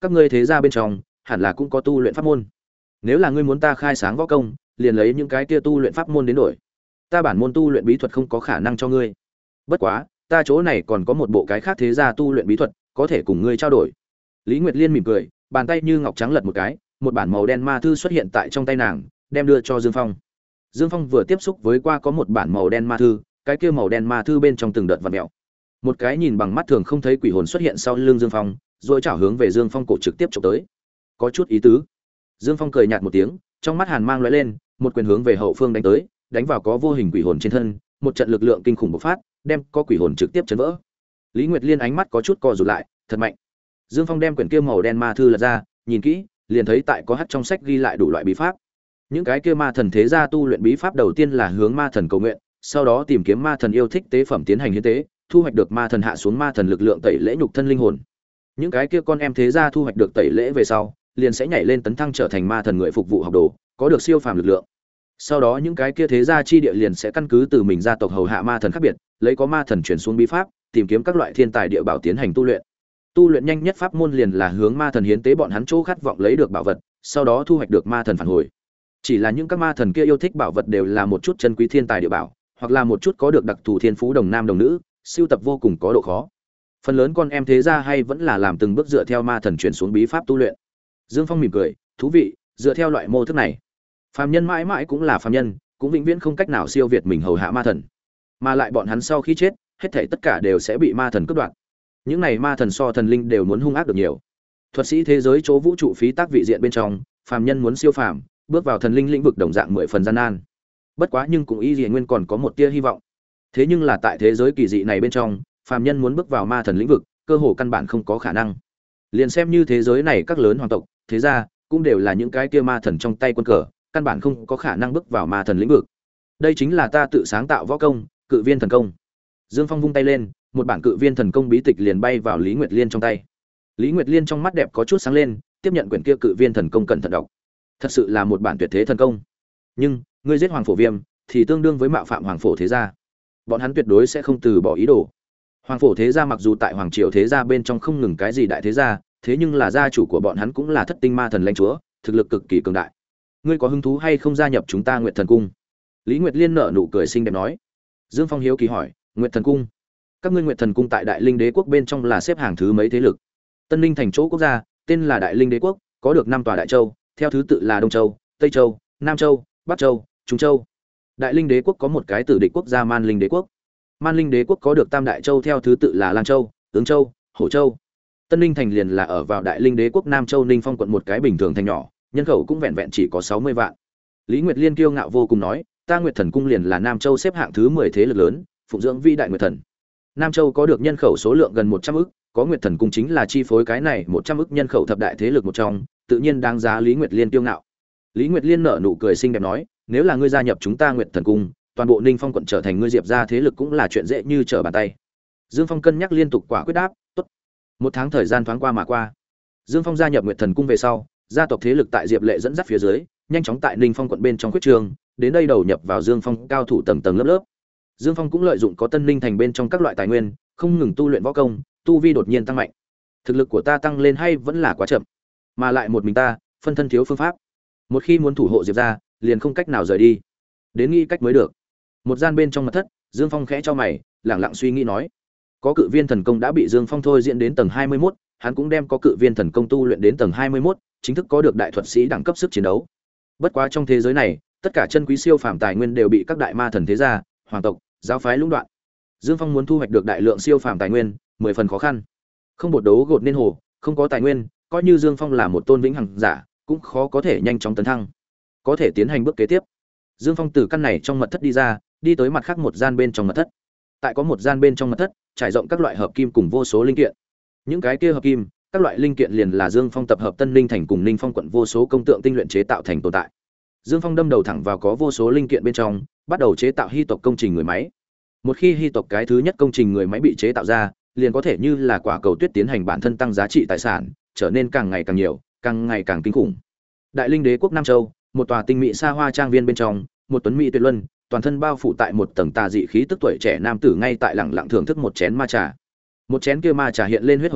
các ngươi thế gia bên trong hẳn là cũng có tu luyện pháp môn. Nếu là ngươi muốn ta khai sáng võ công, liền lấy những cái kia tu luyện pháp môn đến đổi. Ta bản môn tu luyện bí thuật không có khả năng cho ngươi. Bất quá, ta chỗ này còn có một bộ cái khác thế gia tu luyện bí thuật, có thể cùng ngươi trao đổi. Lý Nguyệt Liên mỉm cười, bàn tay như ngọc trắng lật một cái, một bản màu đen ma thư xuất hiện tại trong tay nàng, đem đưa cho Dương Phong. Dương Phong vừa tiếp xúc với qua có một bản màu đen ma thư, cái kia màu đen ma thư bên trong từng đợt vặn mèo. Một cái nhìn bằng mắt thường không thấy quỷ hồn xuất hiện sau lưng Dương Phong, rồi chảo hướng về Dương Phong cổ trực tiếp chụp tới. Có chút ý tứ. Dương Phong cười nhạt một tiếng, trong mắt hàn mang lóe lên, một quyền hướng về hậu phương đánh tới, đánh vào có vô hình quỷ hồn trên thân, một trận lực lượng kinh khủng bộc phát, đem có quỷ hồn trực tiếp chấn vỡ. Lý Nguyệt Liên ánh mắt có chút co rụt lại, thật mạnh. Dương Phong đem quyển kia màu đen ma thư lật ra, nhìn kỹ, liền thấy tại có hắc trong sách ghi lại đủ loại bí pháp. Những cái kia ma thần thế gia tu luyện bí pháp đầu tiên là hướng ma thần cầu nguyện, sau đó tìm kiếm ma thần yêu thích tế phẩm tiến hành hiến tế, thu hoạch được ma thần hạ xuống ma thần lực lượng tẩy lễ nhục thân linh hồn. Những cái kia con em thế gia thu hoạch được tẩy lễ về sau, liền sẽ nhảy lên tấn thăng trở thành ma thần người phục vụ học đồ, có được siêu phàm lực lượng. Sau đó những cái kia thế gia chi địa liền sẽ căn cứ từ mình gia tộc hầu hạ ma thần khác biệt, lấy có ma thần chuyển xuống bí pháp, tìm kiếm các loại thiên tài địa bảo tiến hành tu luyện. Tu luyện nhanh nhất pháp môn liền là hướng ma thần hiến tế bọn hắn chỗ khát vọng lấy được bảo vật, sau đó thu hoạch được ma thần phản hồi. Chỉ là những các ma thần kia yêu thích bảo vật đều là một chút chân quý thiên tài địa bảo, hoặc là một chút có được đặc thù thiên phú đồng nam đồng nữ, siêu tập vô cùng có độ khó. Phần lớn con em thế gia hay vẫn là làm từng bước dựa theo ma thần chuyển xuống bí pháp tu luyện. Dương Phong mỉm cười, thú vị, dựa theo loại mô thức này, phàm nhân mãi mãi cũng là phàm nhân, cũng vĩnh viễn không cách nào siêu việt mình hầu hạ ma thần. Mà lại bọn hắn sau khi chết, hết thảy tất cả đều sẽ bị ma thần cướp đoạt. Những này ma thần so thần linh đều muốn hung ác được nhiều. Thuật sĩ thế giới chỗ vũ trụ phí tác vị diện bên trong, phàm nhân muốn siêu phàm, bước vào thần linh lĩnh vực đồng dạng mười phần gian nan. Bất quá nhưng cũng y dị nguyên còn có một tia hy vọng. Thế nhưng là tại thế giới kỳ dị này bên trong, phàm nhân muốn bước vào ma thần lĩnh vực, cơ hồ căn bản không có khả năng. Liền xem như thế giới này các lớn hoàng tộc, thế gia cũng đều là những cái kia ma thần trong tay quân cờ, căn bản không có khả năng bước vào ma thần lĩnh vực. Đây chính là ta tự sáng tạo võ công, Cự Viên thần công. Dương Phong vung tay lên, một bản Cự Viên thần công bí tịch liền bay vào Lý Nguyệt Liên trong tay. Lý Nguyệt Liên trong mắt đẹp có chút sáng lên, tiếp nhận quyển kia Cự Viên thần công cẩn thận đọc. Thật sự là một bản tuyệt thế thần công. Nhưng, ngươi giết Hoàng Phổ Viêm thì tương đương với mạo phạm Hoàng Phổ thế gia. Bọn hắn tuyệt đối sẽ không từ bỏ ý đồ. Hoàng Phổ thế gia mặc dù tại hoàng triều thế gia bên trong không ngừng cái gì đại thế gia, thế nhưng là gia chủ của bọn hắn cũng là thất tinh ma thần lãnh chúa, thực lực cực kỳ cường đại. Ngươi có hứng thú hay không gia nhập chúng ta Nguyệt Thần cung? Lý Nguyệt Liên nở nụ cười xinh đẹp nói. Dương Phong hiếu kỳ hỏi, Nguyệt Thần cung? Các ngươi Nguyệt Thần cung tại Đại Linh Đế quốc bên trong là xếp hàng thứ mấy thế lực? Tân Linh thành chỗ quốc gia, tên là Đại Linh Đế quốc, có được năm tòa đại châu, theo thứ tự là Đông Châu, Tây Châu, Nam Châu, Bắc Châu, Trung Châu. Đại Linh Đế quốc có một cái tử địch quốc gia Man Linh Đế quốc. Man Linh Đế quốc có được tam đại châu theo thứ tự là Lang Châu, Ứng Châu, Hổ Châu. Tân Ninh thành liền là ở vào Đại Linh Đế quốc Nam Châu Ninh Phong quận một cái bình thường thành nhỏ, nhân khẩu cũng vẹn vẹn chỉ có sáu mươi vạn. Lý Nguyệt Liên kiêu ngạo vô cùng nói, ta Nguyệt Thần cung liền là Nam Châu xếp hạng thứ mười thế lực lớn, phụng dưỡng vi đại Nguyệt Thần. Nam Châu có được nhân khẩu số lượng gần một trăm ức, có Nguyệt Thần cung chính là chi phối cái này một trăm ức nhân khẩu thập đại thế lực một trong, tự nhiên đáng giá Lý Nguyệt Liên kiêu ngạo. Lý Nguyệt Liên nở nụ cười xinh đẹp nói, nếu là ngươi gia nhập chúng ta Nguyệt Thần cung, toàn bộ Ninh Phong quận trở thành ngươi Diệp gia thế lực cũng là chuyện dễ như trở bàn tay. Dương Phong cân nhắc liên tục quả quyết đáp, tốt. Một tháng thời gian thoáng qua mà qua. Dương Phong gia nhập Nguyệt Thần cung về sau, gia tộc thế lực tại Diệp Lệ dẫn dắt phía dưới, nhanh chóng tại Ninh Phong quận bên trong quyết trường, đến đây đầu nhập vào Dương Phong cao thủ tầng tầng lớp lớp. Dương Phong cũng lợi dụng có Tân Ninh thành bên trong các loại tài nguyên, không ngừng tu luyện võ công, tu vi đột nhiên tăng mạnh. Thực lực của ta tăng lên hay vẫn là quá chậm, mà lại một mình ta, phân thân thiếu phương pháp. Một khi muốn thủ hộ Diệp gia, liền không cách nào rời đi. Đến nghĩ cách mới được. Một gian bên trong mật thất, Dương Phong khẽ cho mày, lặng lặng suy nghĩ nói, có Cự Viên thần công đã bị Dương Phong thôi diễn đến tầng hai mươi mốt, hắn cũng đem có Cự Viên thần công tu luyện đến tầng hai mươi mốt, chính thức có được đại thuật sĩ đẳng cấp sức chiến đấu. Bất quá trong thế giới này, tất cả chân quý siêu phàm tài nguyên đều bị các đại ma thần thế gia, hoàng tộc, giáo phái lũng đoạn. Dương Phong muốn thu hoạch được đại lượng siêu phàm tài nguyên, mười phần khó khăn. Không bột đấu gột nên hồ, không có tài nguyên, coi như Dương Phong là một tôn vĩnh hằng giả, cũng khó có thể nhanh chóng tấn thăng. Có thể tiến hành bước kế tiếp. Dương Phong từ căn này trong mật thất đi ra, đi tới mặt khác một gian bên trong mật thất. Tại có một gian bên trong mật thất, trải rộng các loại hợp kim cùng vô số linh kiện. Những cái kia hợp kim, các loại linh kiện liền là Dương Phong tập hợp Tân Ninh thành cùng Ninh Phong quận vô số công tượng tinh luyện chế tạo thành tồn tại. Dương Phong đâm đầu thẳng vào có vô số linh kiện bên trong, bắt đầu chế tạo hy tộc công trình người máy. Một khi hy tộc cái thứ nhất công trình người máy bị chế tạo ra, liền có thể như là quả cầu tuyết tiến hành bản thân tăng giá trị tài sản, trở nên càng ngày càng nhiều, càng ngày càng kinh khủng. Đại Linh Đế quốc Nam Châu, một tòa tinh mỹ xa hoa trang viên bên trong, một tuấn mỹ tuyệt luân, toàn thân bao phủ tại một tầng tà dị khí tức tuổi trẻ nam tử ngay tại lẳng lặng thưởng thức một chén ma trà. Một chén kia ma trà hiện lên huyết hồng sắc,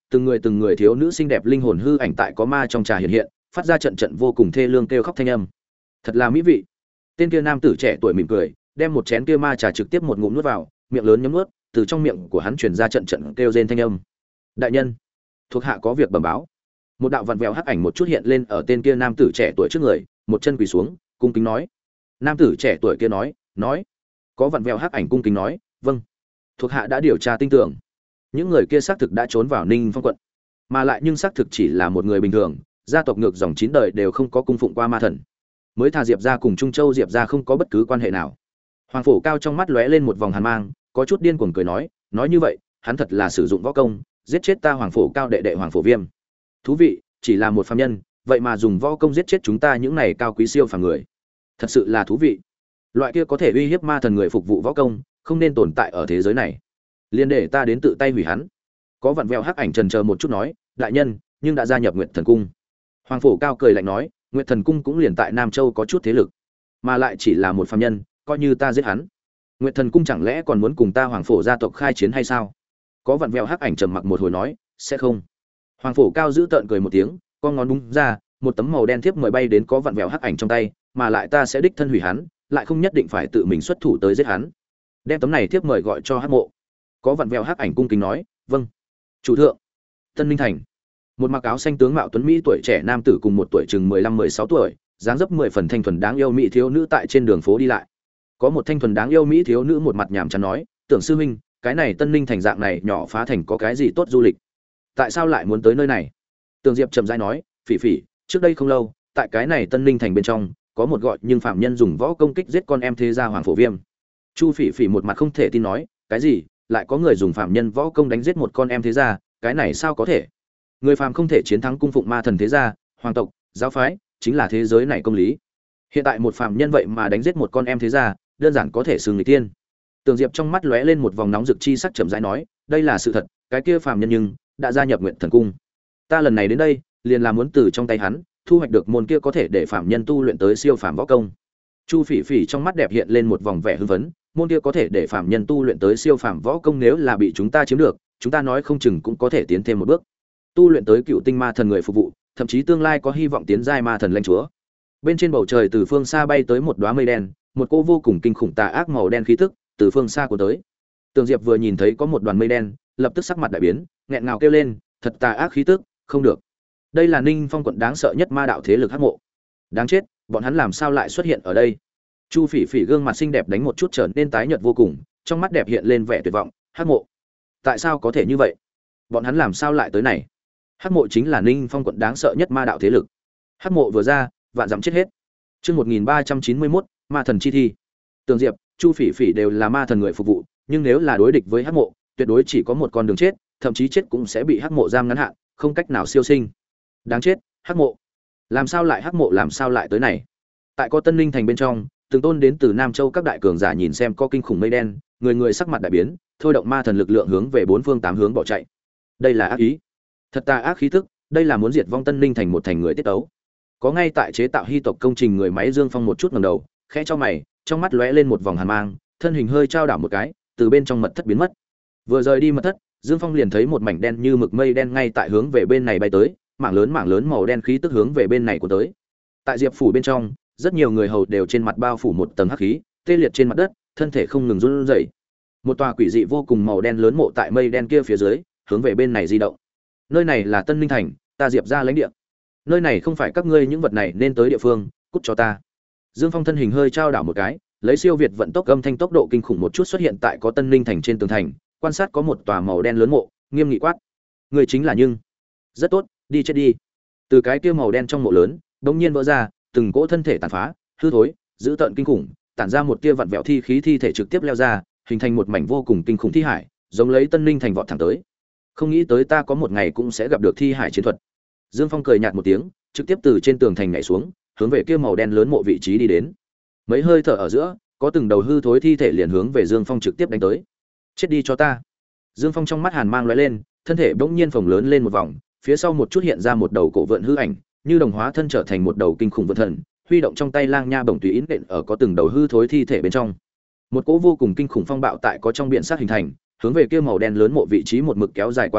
từng người từng người thiếu nữ xinh đẹp linh hồn hư ảnh tại có ma trong trà hiện hiện, phát ra trận trận vô cùng thê lương kêu khóc thanh âm. Thật là mỹ vị. Tên kia nam tử trẻ tuổi mỉm cười, đem một chén kia ma trà trực tiếp một ngụm nuốt vào, miệng lớn nhấm nuốt, từ trong miệng của hắn truyền ra trận trận kêu rên thanh âm. Đại nhân, thuộc hạ có việc bẩm báo. Một đạo vặn vẹo hắc ảnh một chút hiện lên ở tên kia nam tử trẻ tuổi trước người, một chân quỳ xuống, cung kính nói. Nam tử trẻ tuổi kia nói, nói. Có vặn vẹo hắc ảnh cung kính nói, vâng. Thuộc hạ đã điều tra tinh tường. Những người kia xác thực đã trốn vào Ninh Phong quận, mà lại nhưng xác thực chỉ là một người bình thường, gia tộc ngược dòng chín đời đều không có cung phụng qua ma thần. Mới thà Diệp gia cùng Trung Châu Diệp gia không có bất cứ quan hệ nào. Hoàng Phổ Cao trong mắt lóe lên một vòng hàn mang, có chút điên cuồng cười nói, nói như vậy, hắn thật là sử dụng võ công, giết chết ta Hoàng Phổ Cao đệ đệ Hoàng Phổ Viêm. Thú vị, chỉ là một phàm nhân, vậy mà dùng võ công giết chết chúng ta những này cao quý siêu phàm người. Thật sự là thú vị. Loại kia có thể uy hiếp ma thần người phục vụ võ công, không nên tồn tại ở thế giới này. Liên để ta đến tự tay hủy hắn. Có vặn vẹo hắc ảnh trần chờ một chút nói, đại nhân, nhưng đã gia nhập Nguyệt Thần Cung. Hoàng Phổ Cao cười lạnh nói, Nguyệt Thần Cung cũng liền tại Nam Châu có chút thế lực, mà lại chỉ là một phàm nhân, coi như ta giết hắn, Nguyệt Thần Cung chẳng lẽ còn muốn cùng ta Hoàng Phổ gia tộc khai chiến hay sao? Có vặn vẹo hắc ảnh trầm mặc một hồi nói, sẽ không. Hoàng Phổ Cao giữ tợn cười một tiếng, con ngón búng ra, một tấm màu đen thiếp mời bay đến có vặn vẹo hắc ảnh trong tay, mà lại ta sẽ đích thân hủy hắn, lại không nhất định phải tự mình xuất thủ tới giết hắn. Đem tấm này thiếp mời gọi cho Hắc Mộ. Có vặn vẹo hắc ảnh cung kính nói, vâng. Chủ thượng. Tân Ninh Thành. Một mặc áo xanh tướng mạo tuấn mỹ tuổi trẻ nam tử cùng một tuổi chừng mười lăm mười sáu tuổi, dáng dấp mười phần thanh thuần đáng yêu mỹ thiếu nữ tại trên đường phố đi lại. Có một thanh thuần đáng yêu mỹ thiếu nữ một mặt nhàm chán nói, tưởng sư huynh, cái này Tân Ninh Thành dạng này nhỏ phá thành có cái gì tốt du lịch? Tại sao lại muốn tới nơi này? Tường Diệp trầm rãi nói, phỉ phỉ, trước đây không lâu, tại cái này Tân Ninh Thành bên trong, có một gọi nhưng phạm nhân dùng võ công kích giết con em thế gia Hoàng Phổ Viêm. Chu Phỉ Phỉ một mặt không thể tin nói, cái gì? Lại có người dùng phạm nhân võ công đánh giết một con em thế gia, cái này sao có thể? Người phàm không thể chiến thắng cung phụng ma thần thế gia, hoàng tộc, giáo phái, chính là thế giới này công lý. Hiện tại một phạm nhân vậy mà đánh giết một con em thế gia, đơn giản có thể xưng người tiên. Tường Diệp trong mắt lóe lên một vòng nóng rực chi sắc chậm rãi nói, đây là sự thật, cái kia phạm nhân nhưng đã gia nhập Nguyệt Thần Cung. Ta lần này đến đây, liền là muốn từ trong tay hắn thu hoạch được môn kia có thể để phạm nhân tu luyện tới siêu phàm võ công. Chu Phỉ Phỉ trong mắt đẹp hiện lên một vòng vẻ hưng phấn, môn kia có thể để phạm nhân tu luyện tới siêu phàm võ công nếu là bị chúng ta chiếm được, chúng ta nói không chừng cũng có thể tiến thêm một bước, tu luyện tới cựu tinh ma thần người phục vụ, thậm chí tương lai có hy vọng tiến giai ma thần lãnh chúa. Bên trên bầu trời từ phương xa bay tới một đóa mây đen, một cô vô cùng kinh khủng tà ác màu đen khí tức từ phương xa cuốn tới. Tường Diệp vừa nhìn thấy có một đoàn mây đen, lập tức sắc mặt đại biến, nghẹn ngào kêu lên, thật tà ác khí tức, không được. Đây là Ninh Phong quận đáng sợ nhất ma đạo thế lực Hắc Mộ. Đáng chết, bọn hắn làm sao lại xuất hiện ở đây? Chu Phỉ Phỉ gương mặt xinh đẹp đánh một chút trở nên tái nhợt vô cùng, trong mắt đẹp hiện lên vẻ tuyệt vọng, Hắc Mộ, tại sao có thể như vậy? Bọn hắn làm sao lại tới này? Hắc Mộ chính là Ninh Phong quận đáng sợ nhất ma đạo thế lực. Hắc Mộ vừa ra, vạn dặm chết hết. Chương một nghìn ba trăm chín mươi mốt, Ma thần chi thi. Tường Diệp, Chu Phỉ Phỉ đều là ma thần người phục vụ, nhưng nếu là đối địch với Hắc Mộ, tuyệt đối chỉ có một con đường chết, thậm chí chết cũng sẽ bị Hắc Mộ giam ngắn hạn, không cách nào siêu sinh. Đáng chết, Hắc Mộ. Làm sao lại Hắc Mộ làm sao lại tới này? Tại có Tân Ninh Thành bên trong, từng tôn đến từ Nam Châu các đại cường giả nhìn xem có kinh khủng mây đen, người người sắc mặt đại biến, thôi động ma thần lực lượng hướng về bốn phương tám hướng bỏ chạy. Đây là ác ý, thật tà ác khí tức, đây là muốn diệt vong Tân Ninh Thành một thành người tiết tấu. Có ngay tại chế tạo hy tộc công trình người máy Dương Phong một chút ngẩng đầu, khẽ cho mày, trong mắt lóe lên một vòng hàn mang, thân hình hơi trao đảo một cái, từ bên trong mật thất biến mất. Vừa rời đi mật thất, Dương Phong liền thấy một mảnh đen như mực mây đen ngay tại hướng về bên này bay tới, mảng lớn mảng lớn màu đen khí tức hướng về bên này của tới. Tại Diệp phủ bên trong, rất nhiều người hầu đều trên mặt bao phủ một tầng hắc khí, tê liệt trên mặt đất, thân thể không ngừng run rẩy. Một tòa quỷ dị vô cùng màu đen lớn mộ tại mây đen kia phía dưới, hướng về bên này di động. Nơi này là Tân Ninh Thành, ta Diệp ra lãnh địa. Nơi này không phải các ngươi những vật này nên tới địa phương, cút cho ta. Dương Phong thân hình hơi trao đảo một cái, lấy siêu việt vận tốc âm thanh tốc độ kinh khủng một chút xuất hiện tại có Tân Ninh Thành trên tường thành, quan sát có một tòa màu đen lớn mộ, nghiêm nghị quát: "Người chính là Nhưng." "Rất tốt, đi chết đi." Từ cái kia màu đen trong mộ lớn, đột nhiên vỡ ra, từng cỗ thân thể tàn phá, hư thối, dữ tợn kinh khủng, tản ra một tia vặn vẹo thi khí thi thể trực tiếp leo ra, hình thành một mảnh vô cùng kinh khủng thi hải, giống lấy Tân Ninh Thành vọt thẳng tới. Không nghĩ tới ta có một ngày cũng sẽ gặp được thi hải chiến thuật. Dương Phong cười nhạt một tiếng, trực tiếp từ trên tường thành nhảy xuống, hướng về kia màu đen lớn mộ vị trí đi đến. Mấy hơi thở ở giữa, có từng đầu hư thối thi thể liền hướng về Dương Phong trực tiếp đánh tới. Chết đi cho ta. Dương Phong trong mắt hàn mang lóe lên, thân thể bỗng nhiên phồng lớn lên một vòng, phía sau một chút hiện ra một đầu cổ vượn hư ảnh, như đồng hóa thân trở thành một đầu kinh khủng vượn thần, huy động trong tay lang nha bổng tùy ý nện ở có từng đầu hư thối thi thể bên trong. Một cỗ vô cùng kinh khủng phong bạo tại có trong biển sát hình thành, hướng về kia màu đen lớn mộ vị trí một mực kéo dài quá khứ,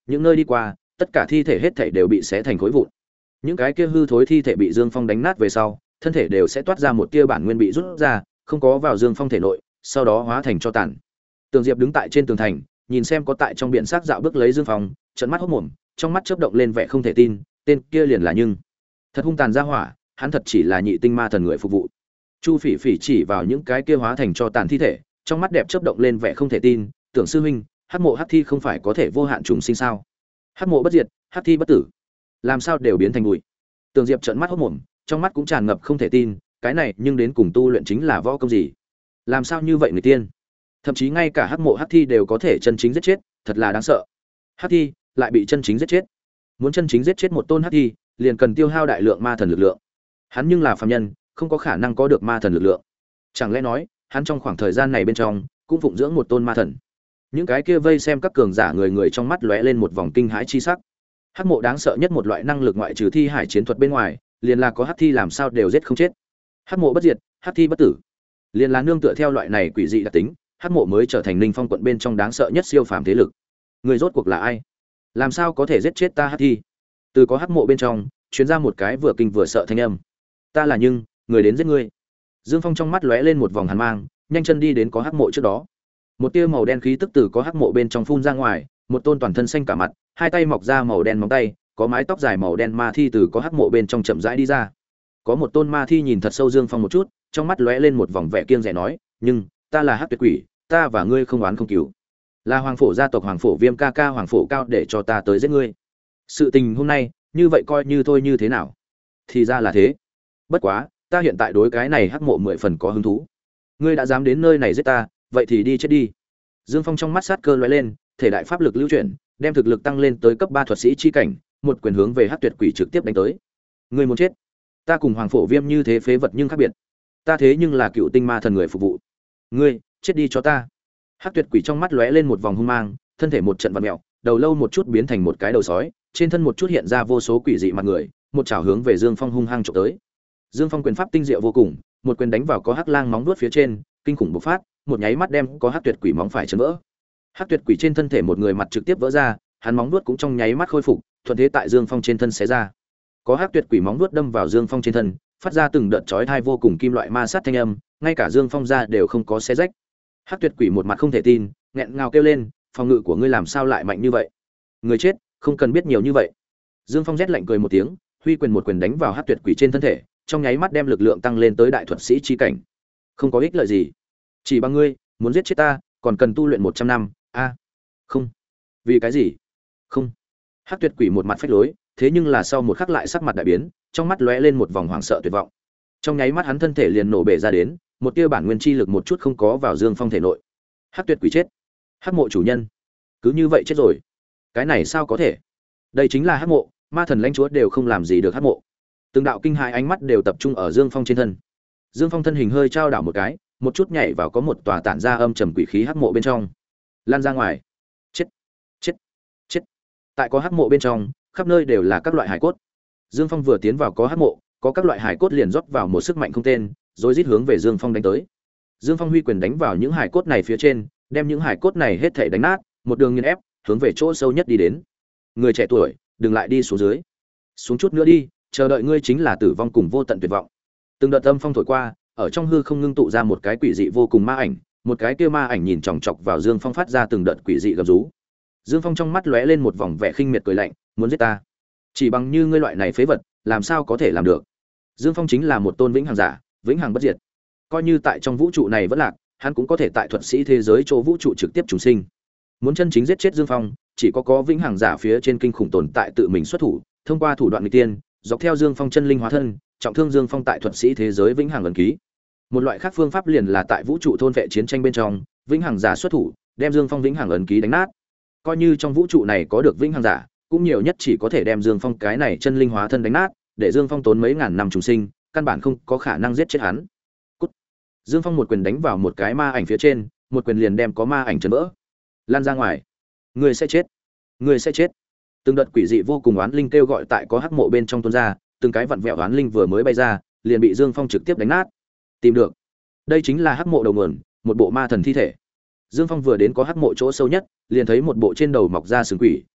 những nơi đi qua tất cả thi thể hết thảy đều bị xé thành khối vụn. Những cái kia hư thối thi thể bị Dương Phong đánh nát về sau, thân thể đều sẽ toát ra một tia bản nguyên bị rút ra, không có vào Dương Phong thể nội, sau đó hóa thành tro tàn. Tường Diệp đứng tại trên tường thành, nhìn xem có tại trong biển xác dạo bước lấy Dương Phong, trợn mắt hốt mồm, trong mắt chớp động lên vẻ không thể tin, tên kia liền là nhưng thật hung tàn ra hỏa, hắn thật chỉ là nhị tinh ma thần người phục vụ. Chu Phỉ Phỉ chỉ vào những cái kia hóa thành tro tàn thi thể, trong mắt đẹp chớp động lên vẻ không thể tin, Tưởng sư huynh, hắc mộ hắc thi không phải có thể vô hạn trùng sinh sao? Hắc mộ bất diệt, hắc thi bất tử, làm sao đều biến thành bụi? Tường Diệp trợn mắt hốt mồm, trong mắt cũng tràn ngập không thể tin, cái này nhưng đến cùng tu luyện chính là võ công gì? Làm sao như vậy người tiên? Thậm chí ngay cả hắc mộ hắc thi đều có thể chân chính giết chết, thật là đáng sợ. Hắc thi lại bị chân chính giết chết. Muốn chân chính giết chết một tôn hắc thi, liền cần tiêu hao đại lượng ma thần lực lượng. Hắn nhưng là phàm nhân, không có khả năng có được ma thần lực lượng. Chẳng lẽ nói, hắn trong khoảng thời gian này bên trong cũng phụng dưỡng một tôn ma thần? Những cái kia vây xem các cường giả người người trong mắt lóe lên một vòng kinh hãi chi sắc. Hắc mộ đáng sợ nhất một loại năng lực ngoại trừ thi hải chiến thuật bên ngoài, liền là có hắc thi làm sao đều giết không chết. Hắc mộ bất diệt, hắc thi bất tử. Liền là nương tựa theo loại này quỷ dị đặc tính, hắc mộ mới trở thành Ninh Phong quận bên trong đáng sợ nhất siêu phàm thế lực. Người rốt cuộc là ai? Làm sao có thể giết chết ta hắc thi? Từ có hắc mộ bên trong truyền ra một cái vừa kinh vừa sợ thanh âm. Ta là nhưng, người đến giết ngươi. Dương Phong trong mắt lóe lên một vòng hàn mang, nhanh chân đi đến có hắc mộ trước đó. Một tia màu đen khí tức từ có hắc mộ bên trong phun ra ngoài, một tôn toàn thân xanh cả mặt, hai tay mọc ra màu đen móng tay, có mái tóc dài màu đen ma thi từ có hắc mộ bên trong chậm rãi đi ra. Có một tôn ma thi nhìn thật sâu Dương Phong một chút, trong mắt lóe lên một vòng vẻ kiêng dè nói, "Nhưng, ta là Hắc Tuyệt Quỷ, ta và ngươi không oán không cừu. Là Hoàng Phổ gia tộc Hoàng Phổ Viêm ca ca Hoàng Phổ Cao để cho ta tới giết ngươi. Sự tình hôm nay, như vậy coi như thôi như thế nào?" Thì ra là thế. Bất quá, ta hiện tại đối cái này hắc mộ mười phần có hứng thú. Ngươi đã dám đến nơi này giết ta, vậy thì đi chết đi. Dương Phong trong mắt sát cơ lóe lên, thể đại pháp lực lưu chuyển, đem thực lực tăng lên tới cấp ba thuật sĩ chi cảnh, một quyền hướng về Hắc Tuyệt Quỷ trực tiếp đánh tới. Ngươi muốn chết? Ta cùng Hoàng Phổ Viêm như thế phế vật nhưng khác biệt. Ta thế nhưng là cựu tinh ma thần người phục vụ. Ngươi, chết đi cho ta. Hắc Tuyệt Quỷ trong mắt lóe lên một vòng hung mang, thân thể một trận vặn mèo, đầu lâu một chút biến thành một cái đầu sói, trên thân một chút hiện ra vô số quỷ dị mặt người, một chảo hướng về Dương Phong hung hăng chụp tới. Dương Phong quyền pháp tinh diệu vô cùng, một quyền đánh vào có hắc lang móng vuốt phía trên, kinh khủng bộc phát, một nháy mắt đem có Hắc Tuyệt Quỷ móng phải chấn vỡ. Hắc Tuyệt Quỷ trên thân thể một người mặt trực tiếp vỡ ra, hắn móng vuốt cũng trong nháy mắt khôi phục, thuận thế tại Dương Phong trên thân xé ra. Có Hắc Tuyệt Quỷ móng vuốt đâm vào Dương Phong trên thân, phát ra từng đợt chói tai vô cùng kim loại ma sát thanh âm, ngay cả Dương Phong da đều không có xé rách. Hắc Tuyệt Quỷ một mặt không thể tin, nghẹn ngào kêu lên, "Phòng ngự của ngươi làm sao lại mạnh như vậy? Người chết, không cần biết nhiều như vậy." Dương Phong rét lạnh cười một tiếng, huy quyền một quyền đánh vào Hắc Tuyệt Quỷ trên thân thể, trong nháy mắt đem lực lượng tăng lên tới đại thuật sĩ chi cảnh. Không có ích lợi gì, chỉ bằng ngươi muốn giết chết ta, còn cần tu luyện một trăm năm. A, không. Vì cái gì? Không. Hắc Tuyệt Quỷ một mặt phách lối, thế nhưng là sau một khắc lại sắc mặt đại biến, trong mắt lóe lên một vòng hoảng sợ tuyệt vọng. Trong nháy mắt hắn thân thể liền nổ bể ra đến, một tia bản nguyên chi lực một chút không có vào Dương Phong thể nội. Hắc Tuyệt Quỷ chết. Hắc mộ chủ nhân cứ như vậy chết rồi. Cái này sao có thể? Đây chính là Hắc mộ, ma thần lãnh chúa đều không làm gì được Hắc mộ. Từng đạo kinh hãi ánh mắt đều tập trung ở Dương Phong trên thân. Dương Phong thân hình hơi trao đảo một cái, một chút nhảy vào có một tòa tản ra âm trầm quỷ khí hắc mộ bên trong. Lan ra ngoài. Chết, chết, chết. Tại có hắc mộ bên trong, khắp nơi đều là các loại hải cốt. Dương Phong vừa tiến vào có hắc mộ, có các loại hải cốt liền rót vào một sức mạnh không tên, rồi rít hướng về Dương Phong đánh tới. Dương Phong huy quyền đánh vào những hải cốt này phía trên, đem những hải cốt này hết thảy đánh nát, một đường nghiền ép, hướng về chỗ sâu nhất đi đến. Người trẻ tuổi, đừng lại đi xuống dưới. Xuống chút nữa đi, chờ đợi ngươi chính là tử vong cùng vô tận tuyệt vọng. Từng đợt âm phong thổi qua, ở trong hư không ngưng tụ ra một cái quỷ dị vô cùng ma ảnh, một cái kia ma ảnh nhìn chòng chọc vào Dương Phong phát ra từng đợt quỷ dị gầm rú. Dương Phong trong mắt lóe lên một vòng vẻ khinh miệt cười lạnh, muốn giết ta? Chỉ bằng như ngươi loại này phế vật, làm sao có thể làm được? Dương Phong chính là một tôn vĩnh hằng giả, vĩnh hằng bất diệt. Coi như tại trong vũ trụ này vẫn lạc, hắn cũng có thể tại thuật sĩ thế giới chỗ vũ trụ trực tiếp trùng sinh. Muốn chân chính giết chết Dương Phong, chỉ có có vĩnh hằng giả phía trên kinh khủng tồn tại tự mình xuất thủ, thông qua thủ đoạn nghịch tiên, dọc theo Dương Phong chân linh hóa thân, trọng thương Dương Phong tại thuật sĩ thế giới vĩnh hằng ấn ký. Một loại khác phương pháp liền là tại vũ trụ thôn vệ chiến tranh bên trong, vĩnh hằng giả xuất thủ, đem Dương Phong vĩnh hằng ấn ký đánh nát. Coi như trong vũ trụ này có được vĩnh hằng giả, cũng nhiều nhất chỉ có thể đem Dương Phong cái này chân linh hóa thân đánh nát, để Dương Phong tốn mấy ngàn năm trùng sinh, căn bản không có khả năng giết chết hắn. Cút. Dương Phong một quyền đánh vào một cái ma ảnh phía trên, một quyền liền đem có ma ảnh chấn vỡ. Lan ra ngoài. Người sẽ chết. Người sẽ chết. Từng đợt quỷ dị vô cùng oán linh kêu gọi tại có hắc mộ bên trong tuôn ra, từng cái vặn vẹo oán linh vừa mới bay ra, liền bị Dương Phong trực tiếp đánh nát. Tìm được. Đây chính là hắc mộ đầu nguồn, một bộ ma thần thi thể. Dương Phong vừa đến có hắc mộ chỗ sâu nhất, liền thấy một bộ trên đầu mọc ra sừng quỷ,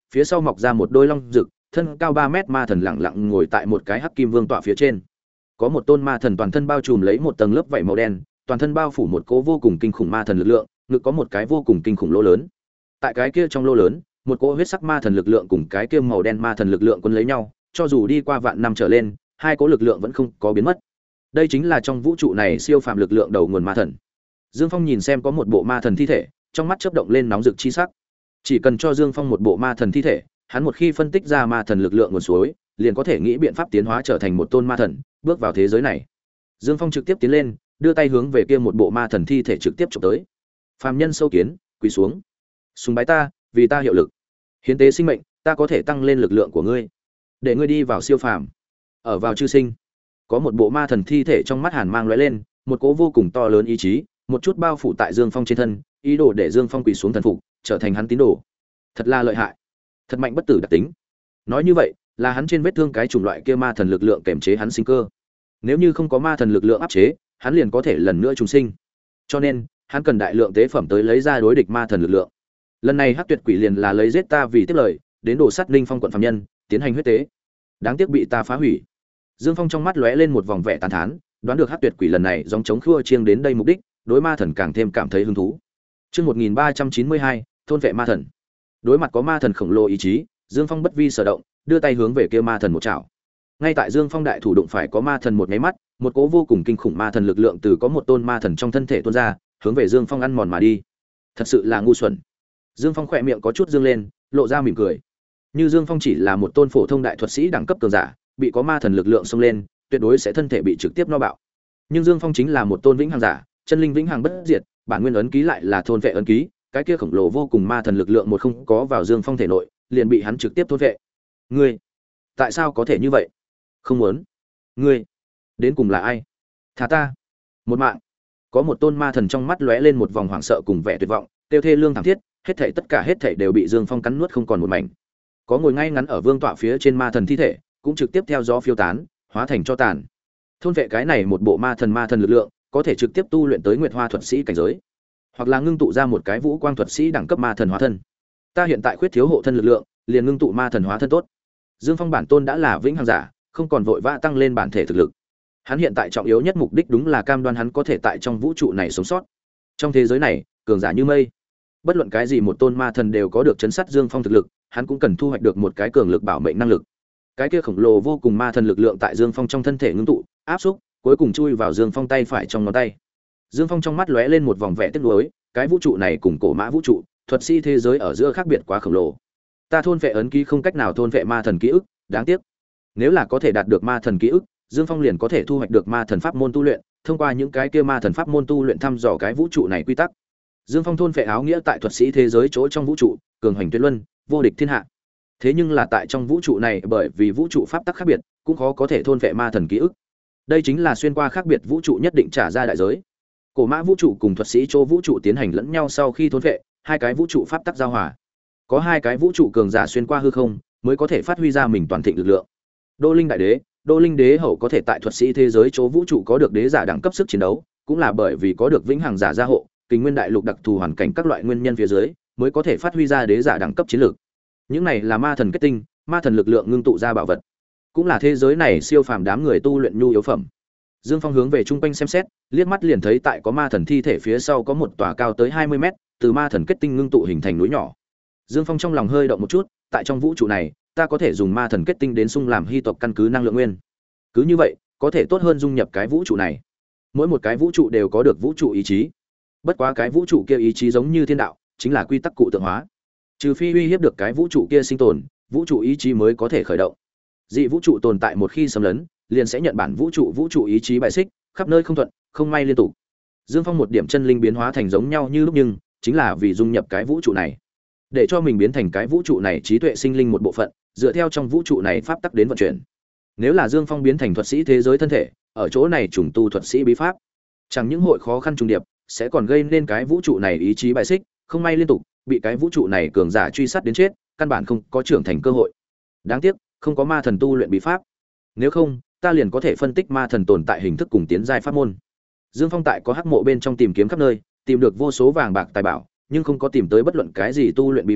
phía sau mọc ra một đôi long rực, thân cao ba mét ma thần lặng lặng ngồi tại một cái hắc kim vương tọa phía trên. Có một tôn ma thần toàn thân bao trùm lấy một tầng lớp vảy màu đen, toàn thân bao phủ một cỗ vô cùng kinh khủng ma thần lực lượng, ngực có một cái vô cùng kinh khủng lỗ lớn. Tại cái kia trong lỗ lớn, một cỗ huyết sắc ma thần lực lượng cùng cái kia màu đen ma thần lực lượng quấn lấy nhau, cho dù đi qua vạn năm trở lên, hai cỗ lực lượng vẫn không có biến mất. Đây chính là trong vũ trụ này siêu phàm lực lượng đầu nguồn ma thần. Dương Phong nhìn xem có một bộ ma thần thi thể, trong mắt chớp động lên nóng rực chi sắc. Chỉ cần cho Dương Phong một bộ ma thần thi thể, hắn một khi phân tích ra ma thần lực lượng nguồn suối, liền có thể nghĩ biện pháp tiến hóa trở thành một tôn ma thần, bước vào thế giới này. Dương Phong trực tiếp tiến lên, đưa tay hướng về kia một bộ ma thần thi thể trực tiếp chụp tới. Phàm nhân sâu kiến, quỳ xuống. Sùng bái ta, vì ta hiệu lực. Hiến tế sinh mệnh, ta có thể tăng lên lực lượng của ngươi. Để ngươi đi vào siêu phàm. Ở vào chư sinh. Có một bộ ma thần thi thể trong mắt hàn mang lóe lên, một cỗ vô cùng to lớn ý chí, một chút bao phủ tại Dương Phong trên thân, ý đồ để Dương Phong quỳ xuống thần phục, trở thành hắn tín đồ. Thật là lợi hại, thật mạnh bất tử đặc tính. Nói như vậy, là hắn trên vết thương cái chủng loại kia ma thần lực lượng kềm chế hắn sinh cơ. Nếu như không có ma thần lực lượng áp chế, hắn liền có thể lần nữa trùng sinh. Cho nên, hắn cần đại lượng tế phẩm tới lấy ra đối địch ma thần lực lượng. Lần này Hắc Tuyệt Quỷ liền là lấy giết ta vì tiếp lời, đến đổ sát Linh Phong quận phạm nhân, tiến hành huyết tế. Đáng tiếc bị ta phá hủy. Dương Phong trong mắt lóe lên một vòng vẻ tàn thán, đoán được Hắc Tuyệt Quỷ lần này giống chống khua chiêng đến đây mục đích, đối ma thần càng thêm cảm thấy hứng thú. Chương một nghìn ba trăm chín mươi hai, thôn vệ ma thần. Đối mặt có ma thần khổng lồ ý chí, Dương Phong bất vi sở động, đưa tay hướng về kia ma thần một chảo. Ngay tại Dương Phong đại thủ đụng phải có ma thần một cái mắt, một cỗ vô cùng kinh khủng ma thần lực lượng từ có một tôn ma thần trong thân thể tuôn ra, hướng về Dương Phong ăn mòn mà đi. Thật sự là ngu xuẩn. Dương Phong khỏe miệng có chút dương lên, lộ ra mỉm cười. Như Dương Phong chỉ là một tôn phổ thông đại thuật sĩ đẳng cấp cường giả, bị có ma thần lực lượng xông lên, tuyệt đối sẽ thân thể bị trực tiếp no bạo. Nhưng Dương Phong chính là một tôn vĩnh hằng giả, chân linh vĩnh hằng bất diệt, bản nguyên ấn ký lại là thôn vệ ấn ký, cái kia khổng lồ vô cùng ma thần lực lượng một không có vào Dương Phong thể nội, liền bị hắn trực tiếp thôn vệ. Ngươi, tại sao có thể như vậy? Không muốn. Ngươi, đến cùng là ai? Thả ta. Một mạng. Có một tôn ma thần trong mắt lóe lên một vòng hoảng sợ cùng vẻ tuyệt vọng, tiêu thê lương thảm thiết, hết thảy tất cả hết thảy đều bị Dương Phong cắn nuốt không còn một mảnh. Có ngồi ngay ngắn ở vương tọa phía trên ma thần thi thể, cũng trực tiếp theo gió phiêu tán, hóa thành cho tàn. Thôn vệ cái này một bộ ma thần ma thần lực lượng, có thể trực tiếp tu luyện tới Nguyệt Hoa thuật sĩ cảnh giới, hoặc là ngưng tụ ra một cái Vũ Quang thuật sĩ đẳng cấp ma thần hóa thân. Ta hiện tại khuyết thiếu hộ thân lực lượng, liền ngưng tụ ma thần hóa thân tốt. Dương Phong bản tôn đã là vĩnh hằng giả, không còn vội vã tăng lên bản thể thực lực. Hắn hiện tại trọng yếu nhất mục đích đúng là cam đoan hắn có thể tại trong vũ trụ này sống sót. Trong thế giới này, cường giả như mây. Bất luận cái gì một tôn ma thần đều có được chấn sát Dương Phong thực lực, hắn cũng cần thu hoạch được một cái cường lực bảo mệnh năng lực. Cái kia khổng lồ vô cùng ma thần lực lượng tại Dương Phong trong thân thể ngưng tụ, áp xúc, cuối cùng chui vào Dương Phong tay phải trong ngón tay. Dương Phong trong mắt lóe lên một vòng vẻ tiếc nuối, cái vũ trụ này cùng cổ mã vũ trụ, thuật sĩ thế giới ở giữa khác biệt quá khổng lồ. Ta thôn vệ ấn ký không cách nào thôn vệ ma thần ký ức, đáng tiếc. Nếu là có thể đạt được ma thần ký ức, Dương Phong liền có thể thu hoạch được ma thần pháp môn tu luyện, thông qua những cái kia ma thần pháp môn tu luyện thăm dò cái vũ trụ này quy tắc. Dương Phong thôn vệ áo nghĩa tại thuật sĩ thế giới chỗ trong vũ trụ, cường hành tuyệt luân, vô địch thiên hạ. Thế nhưng là tại trong vũ trụ này bởi vì vũ trụ pháp tắc khác biệt, cũng khó có thể thôn vệ ma thần ký ức. Đây chính là xuyên qua khác biệt vũ trụ nhất định trả ra đại giới. Cổ mã vũ trụ cùng thuật sĩ chỗ vũ trụ tiến hành lẫn nhau sau khi thôn vệ, hai cái vũ trụ pháp tắc giao hòa. Có hai cái vũ trụ cường giả xuyên qua hư không, mới có thể phát huy ra mình toàn thịnh lực lượng. Đô Linh đại đế, Đô Linh đế hậu có thể tại thuật sĩ thế giới chỗ vũ trụ có được đế giả đẳng cấp sức chiến đấu, cũng là bởi vì có được vĩnh hằng giả gia hộ, kình nguyên đại lục đặc thù hoàn cảnh các loại nguyên nhân phía dưới, mới có thể phát huy ra đế giả đẳng cấp chiến lược. Những này là ma thần kết tinh, ma thần lực lượng ngưng tụ ra bảo vật, cũng là thế giới này siêu phàm đám người tu luyện nhu yếu phẩm. Dương Phong hướng về trung quanh xem xét, liếc mắt liền thấy tại có ma thần thi thể phía sau có một tòa cao tới hai mươi mét, từ ma thần kết tinh ngưng tụ hình thành núi nhỏ. Dương Phong trong lòng hơi động một chút, tại trong vũ trụ này, ta có thể dùng ma thần kết tinh đến xung làm hy tộc căn cứ năng lượng nguyên. Cứ như vậy, có thể tốt hơn dung nhập cái vũ trụ này. Mỗi một cái vũ trụ đều có được vũ trụ ý chí. Bất quá cái vũ trụ kia ý chí giống như thiên đạo, chính là quy tắc cụ tượng hóa. Trừ phi uy hiếp được cái vũ trụ kia sinh tồn, vũ trụ ý chí mới có thể khởi động. Dị vũ trụ tồn tại một khi xâm lấn, liền sẽ nhận bản vũ trụ vũ trụ ý chí bài xích, khắp nơi không thuận, không may liên tục. Dương Phong một điểm chân linh biến hóa thành giống nhau như lúc, nhưng chính là vì dung nhập cái vũ trụ này, để cho mình biến thành cái vũ trụ này trí tuệ sinh linh một bộ phận, dựa theo trong vũ trụ này pháp tắc đến vận chuyển. Nếu là Dương Phong biến thành thuật sĩ thế giới thân thể, ở chỗ này trùng tu thuật sĩ bí pháp, chẳng những hội khó khăn trùng điệp, sẽ còn gây nên cái vũ trụ này ý chí bài xích, không may liên tục, bị cái vũ trụ này cường giả truy sát đến chết, căn bản không có trưởng thành cơ hội. Đáng tiếc, không có ma thần tu luyện bí pháp. Nếu không, ta liền có thể phân tích ma thần tồn tại hình thức cùng tiến giai pháp môn. Dương Phong tại có hắc mộ bên trong tìm kiếm khắp nơi, tìm được vô số vàng bạc tài bảo, nhưng không có tìm tới bất luận cái gì tu luyện bí pháp,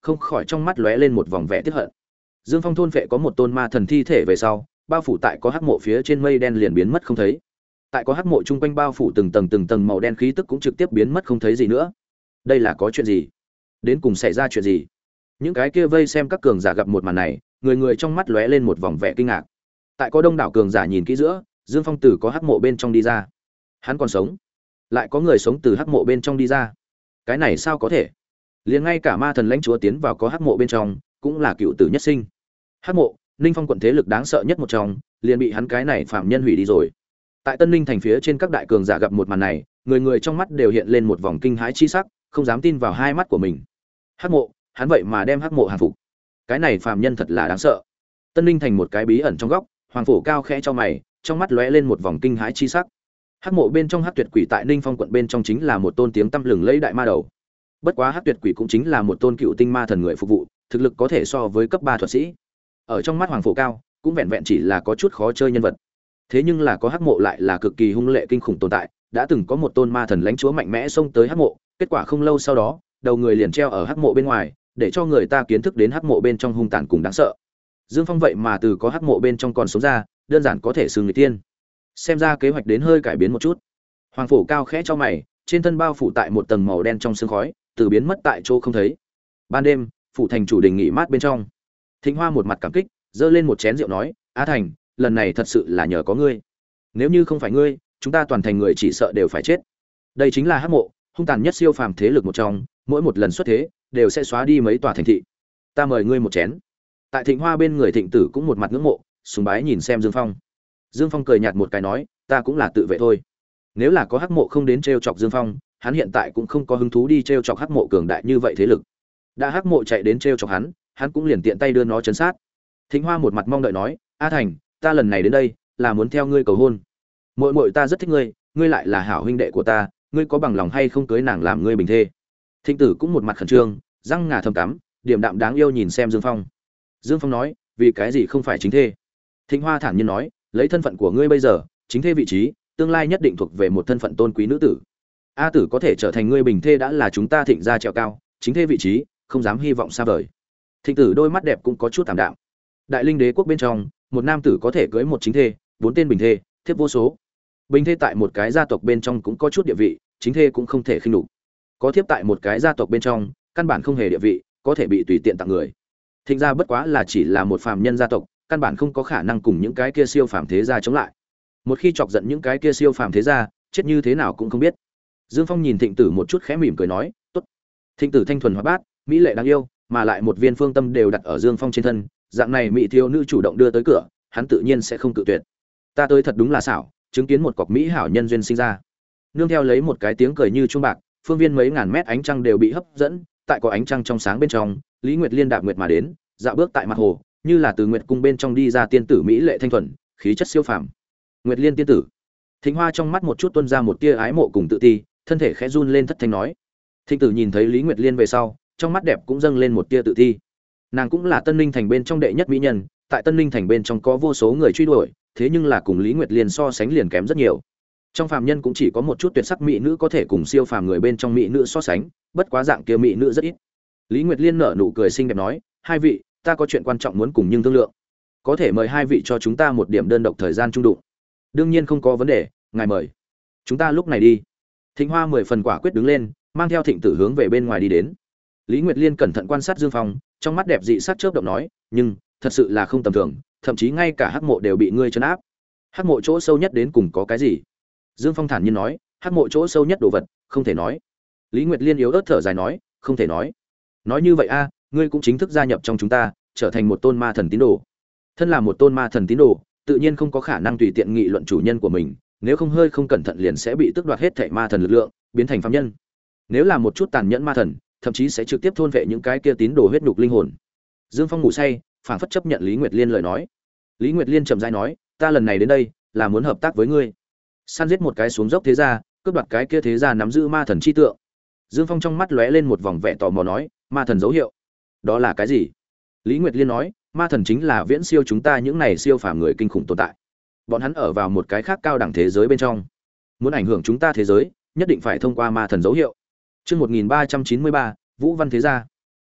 không khỏi trong mắt lóe lên một vòng vẻ tiếc hận. Dương Phong thôn vệ có một tôn ma thần thi thể về sau, bao phủ tại có hắc mộ phía trên mây đen liền biến mất không thấy. Tại có hắc mộ chung quanh bao phủ từng tầng từng tầng màu đen khí tức cũng trực tiếp biến mất không thấy gì nữa. Đây là có chuyện gì? Đến cùng xảy ra chuyện gì? Những cái kia vây xem các cường giả gặp một màn này, người người trong mắt lóe lên một vòng vẻ kinh ngạc. Tại có đông đảo cường giả nhìn kỹ giữa, Dương Phong từ có hắc mộ bên trong đi ra. Hắn còn sống. Lại có người sống từ hắc mộ bên trong đi ra. Cái này sao có thể? Liền ngay cả ma thần lãnh chúa tiến vào có hắc mộ bên trong, cũng là cựu tử nhất sinh. Hắc mộ, Ninh Phong quận thế lực đáng sợ nhất một trong, liền bị hắn cái này phạm nhân hủy đi rồi. Tại Tân Ninh thành phía trên các đại cường giả gặp một màn này, người người trong mắt đều hiện lên một vòng kinh hãi chi sắc, không dám tin vào hai mắt của mình. Hắc mộ, hắn vậy mà đem hắc mộ hàng phục. Cái này phạm nhân thật là đáng sợ. Tân Ninh thành một cái bí ẩn trong góc, Hoàng Phổ Cao khẽ cho mày, trong mắt lóe lên một vòng kinh hãi chi sắc. Hắc mộ bên trong hắc tuyệt quỷ tại Ninh Phong quận bên trong chính là một tôn tiếng tăm lừng lẫy đại ma đầu. Bất quá hắc tuyệt quỷ cũng chính là một tôn cựu tinh ma thần người phục vụ, thực lực có thể so với cấp ba thuật sĩ. Ở trong mắt Hoàng Phổ Cao, cũng vẹn vẹn chỉ là có chút khó chơi nhân vật. Thế nhưng là có hắc mộ lại là cực kỳ hung lệ kinh khủng tồn tại, đã từng có một tôn ma thần lãnh chúa mạnh mẽ xông tới hắc mộ, kết quả không lâu sau đó, đầu người liền treo ở hắc mộ bên ngoài, để cho người ta kiến thức đến hắc mộ bên trong hung tàn cùng đáng sợ. Dương Phong vậy mà từ có hắc mộ bên trong còn sống ra, đơn giản có thể xưng người tiên. Xem ra kế hoạch đến hơi cải biến một chút. Hoàng Phổ Cao khẽ cho mày, trên thân bao phủ tại một tầng màu đen trong sương khói, từ biến mất tại chỗ không thấy. Ban đêm, phủ thành chủ đình nghỉ mát bên trong. Thịnh Hoa một mặt cảm kích, giơ lên một chén rượu nói, "Á Thành, lần này thật sự là nhờ có ngươi. Nếu như không phải ngươi, chúng ta toàn thành người chỉ sợ đều phải chết." Đây chính là hắc mộ, hung tàn nhất siêu phàm thế lực một trong, mỗi một lần xuất thế, đều sẽ xóa đi mấy tòa thành thị. Ta mời ngươi một chén. Tại Thịnh Hoa bên người Thịnh Tử cũng một mặt ngưỡng mộ, sùng bái nhìn xem Dương Phong. Dương Phong cười nhạt một cái nói, ta cũng là tự vệ thôi. Nếu là có hắc mộ không đến trêu chọc Dương Phong, hắn hiện tại cũng không có hứng thú đi trêu chọc hắc mộ cường đại như vậy thế lực. Đã hắc mộ chạy đến trêu chọc hắn, hắn cũng liền tiện tay đưa nó chấn sát. Thịnh Hoa một mặt mong đợi nói, A Thành, ta lần này đến đây là muốn theo ngươi cầu hôn. Muội muội ta rất thích ngươi, ngươi lại là hảo huynh đệ của ta, ngươi có bằng lòng hay không cưới nàng làm ngươi bình thê? Thịnh Tử cũng một mặt khẩn trương, răng ngà thầm cắm, điểm đạm đáng yêu nhìn xem Dương Phong. Dương Phong nói, vì cái gì không phải chính thê? Thịnh Hoa thản nhiên nói, lấy thân phận của ngươi bây giờ, chính thê vị trí, tương lai nhất định thuộc về một thân phận tôn quý nữ tử. A Tử có thể trở thành ngươi bình thê đã là chúng ta Thịnh gia trèo cao, chính thê vị trí, không dám hy vọng xa vời. Thịnh Tử đôi mắt đẹp cũng có chút tạm đạm. Đại Linh Đế quốc bên trong, một nam tử có thể cưới một chính thê, bốn tên bình thê, thiếp vô số. Bình thê tại một cái gia tộc bên trong cũng có chút địa vị, chính thê cũng không thể khinh nhục. Có thiếp tại một cái gia tộc bên trong, căn bản không hề địa vị, có thể bị tùy tiện tặng người. Thịnh gia bất quá là chỉ là một phàm nhân gia tộc, căn bản không có khả năng cùng những cái kia siêu phàm thế gia chống lại. Một khi chọc giận những cái kia siêu phàm thế gia, chết như thế nào cũng không biết. Dương Phong nhìn Thịnh Tử một chút khẽ mỉm cười nói, "Tốt." Thịnh Tử thanh thuần hóa bát, mỹ lệ đáng yêu, mà lại một viên phương tâm đều đặt ở Dương Phong trên thân, dạng này mỹ thiếu nữ chủ động đưa tới cửa, hắn tự nhiên sẽ không cự tuyệt. Ta tới thật đúng là xảo, chứng kiến một cọc mỹ hảo nhân duyên sinh ra. Nương theo lấy một cái tiếng cười như chuông bạc, phương viên mấy ngàn mét ánh trăng đều bị hấp dẫn, tại có ánh trăng trong sáng bên trong, Lý Nguyệt Liên đạp nguyệt mà đến, dạo bước tại mặt hồ, như là từ nguyệt cung bên trong đi ra tiên tử mỹ lệ thanh thuần, khí chất siêu phàm. Nguyệt Liên tiên tử. Thịnh Hoa trong mắt một chút tuôn ra một tia ái mộ cùng tự ti, thân thể khẽ run lên thất thanh nói. Thịnh Tử nhìn thấy Lý Nguyệt Liên về sau, trong mắt đẹp cũng dâng lên một tia tự ti. Nàng cũng là Tân Ninh thành bên trong đệ nhất mỹ nhân, tại Tân Ninh thành bên trong có vô số người truy đuổi, thế nhưng là cùng Lý Nguyệt Liên so sánh liền kém rất nhiều. Trong phàm nhân cũng chỉ có một chút tuyệt sắc mỹ nữ có thể cùng siêu phàm người bên trong mỹ nữ so sánh, bất quá dạng kia mỹ nữ rất ít. Lý Nguyệt Liên nở nụ cười xinh đẹp nói, hai vị, ta có chuyện quan trọng muốn cùng nhưng thương lượng, có thể mời hai vị cho chúng ta một điểm đơn độc thời gian trung đụng. Đương nhiên không có vấn đề, ngài mời. Chúng ta lúc này đi. Thịnh Hoa mười phần quả quyết đứng lên, mang theo Thịnh Tử hướng về bên ngoài đi đến. Lý Nguyệt Liên cẩn thận quan sát Dương Phong, trong mắt đẹp dị sắc chớp động nói, nhưng thật sự là không tầm thường, thậm chí ngay cả hắc mộ đều bị ngươi trấn áp. Hắc mộ chỗ sâu nhất đến cùng có cái gì? Dương Phong thản nhiên nói, hắc mộ chỗ sâu nhất đồ vật, không thể nói. Lý Nguyệt Liên yếu ớt thở dài nói, không thể nói. Nói như vậy a, ngươi cũng chính thức gia nhập trong chúng ta, trở thành một tôn ma thần tín đồ. Thân là một tôn ma thần tín đồ, tự nhiên không có khả năng tùy tiện nghị luận chủ nhân của mình, nếu không hơi không cẩn thận liền sẽ bị tước đoạt hết thảy ma thần lực lượng, biến thành phàm nhân. Nếu là một chút tàn nhẫn ma thần, thậm chí sẽ trực tiếp thôn vệ những cái kia tín đồ huyết nhục linh hồn. Dương Phong ngủ say, phảng phất chấp nhận Lý Nguyệt Liên lời nói. Lý Nguyệt Liên chậm rãi nói, ta lần này đến đây là muốn hợp tác với ngươi, săn giết một cái xuống dốc thế gia, cướp đoạt cái kia thế gia nắm giữ ma thần chi tượng. Dương Phong trong mắt lóe lên một vòng vẻ tò mò nói, ma thần dấu hiệu, đó là cái gì? Lý Nguyệt Liên nói, ma thần chính là viễn siêu chúng ta những này siêu phàm người kinh khủng tồn tại. Bọn hắn ở vào một cái khác cao đẳng thế giới bên trong, muốn ảnh hưởng chúng ta thế giới, nhất định phải thông qua ma thần dấu hiệu. Chương một nghìn ba trăm chín mươi ba, Vũ Văn thế gia.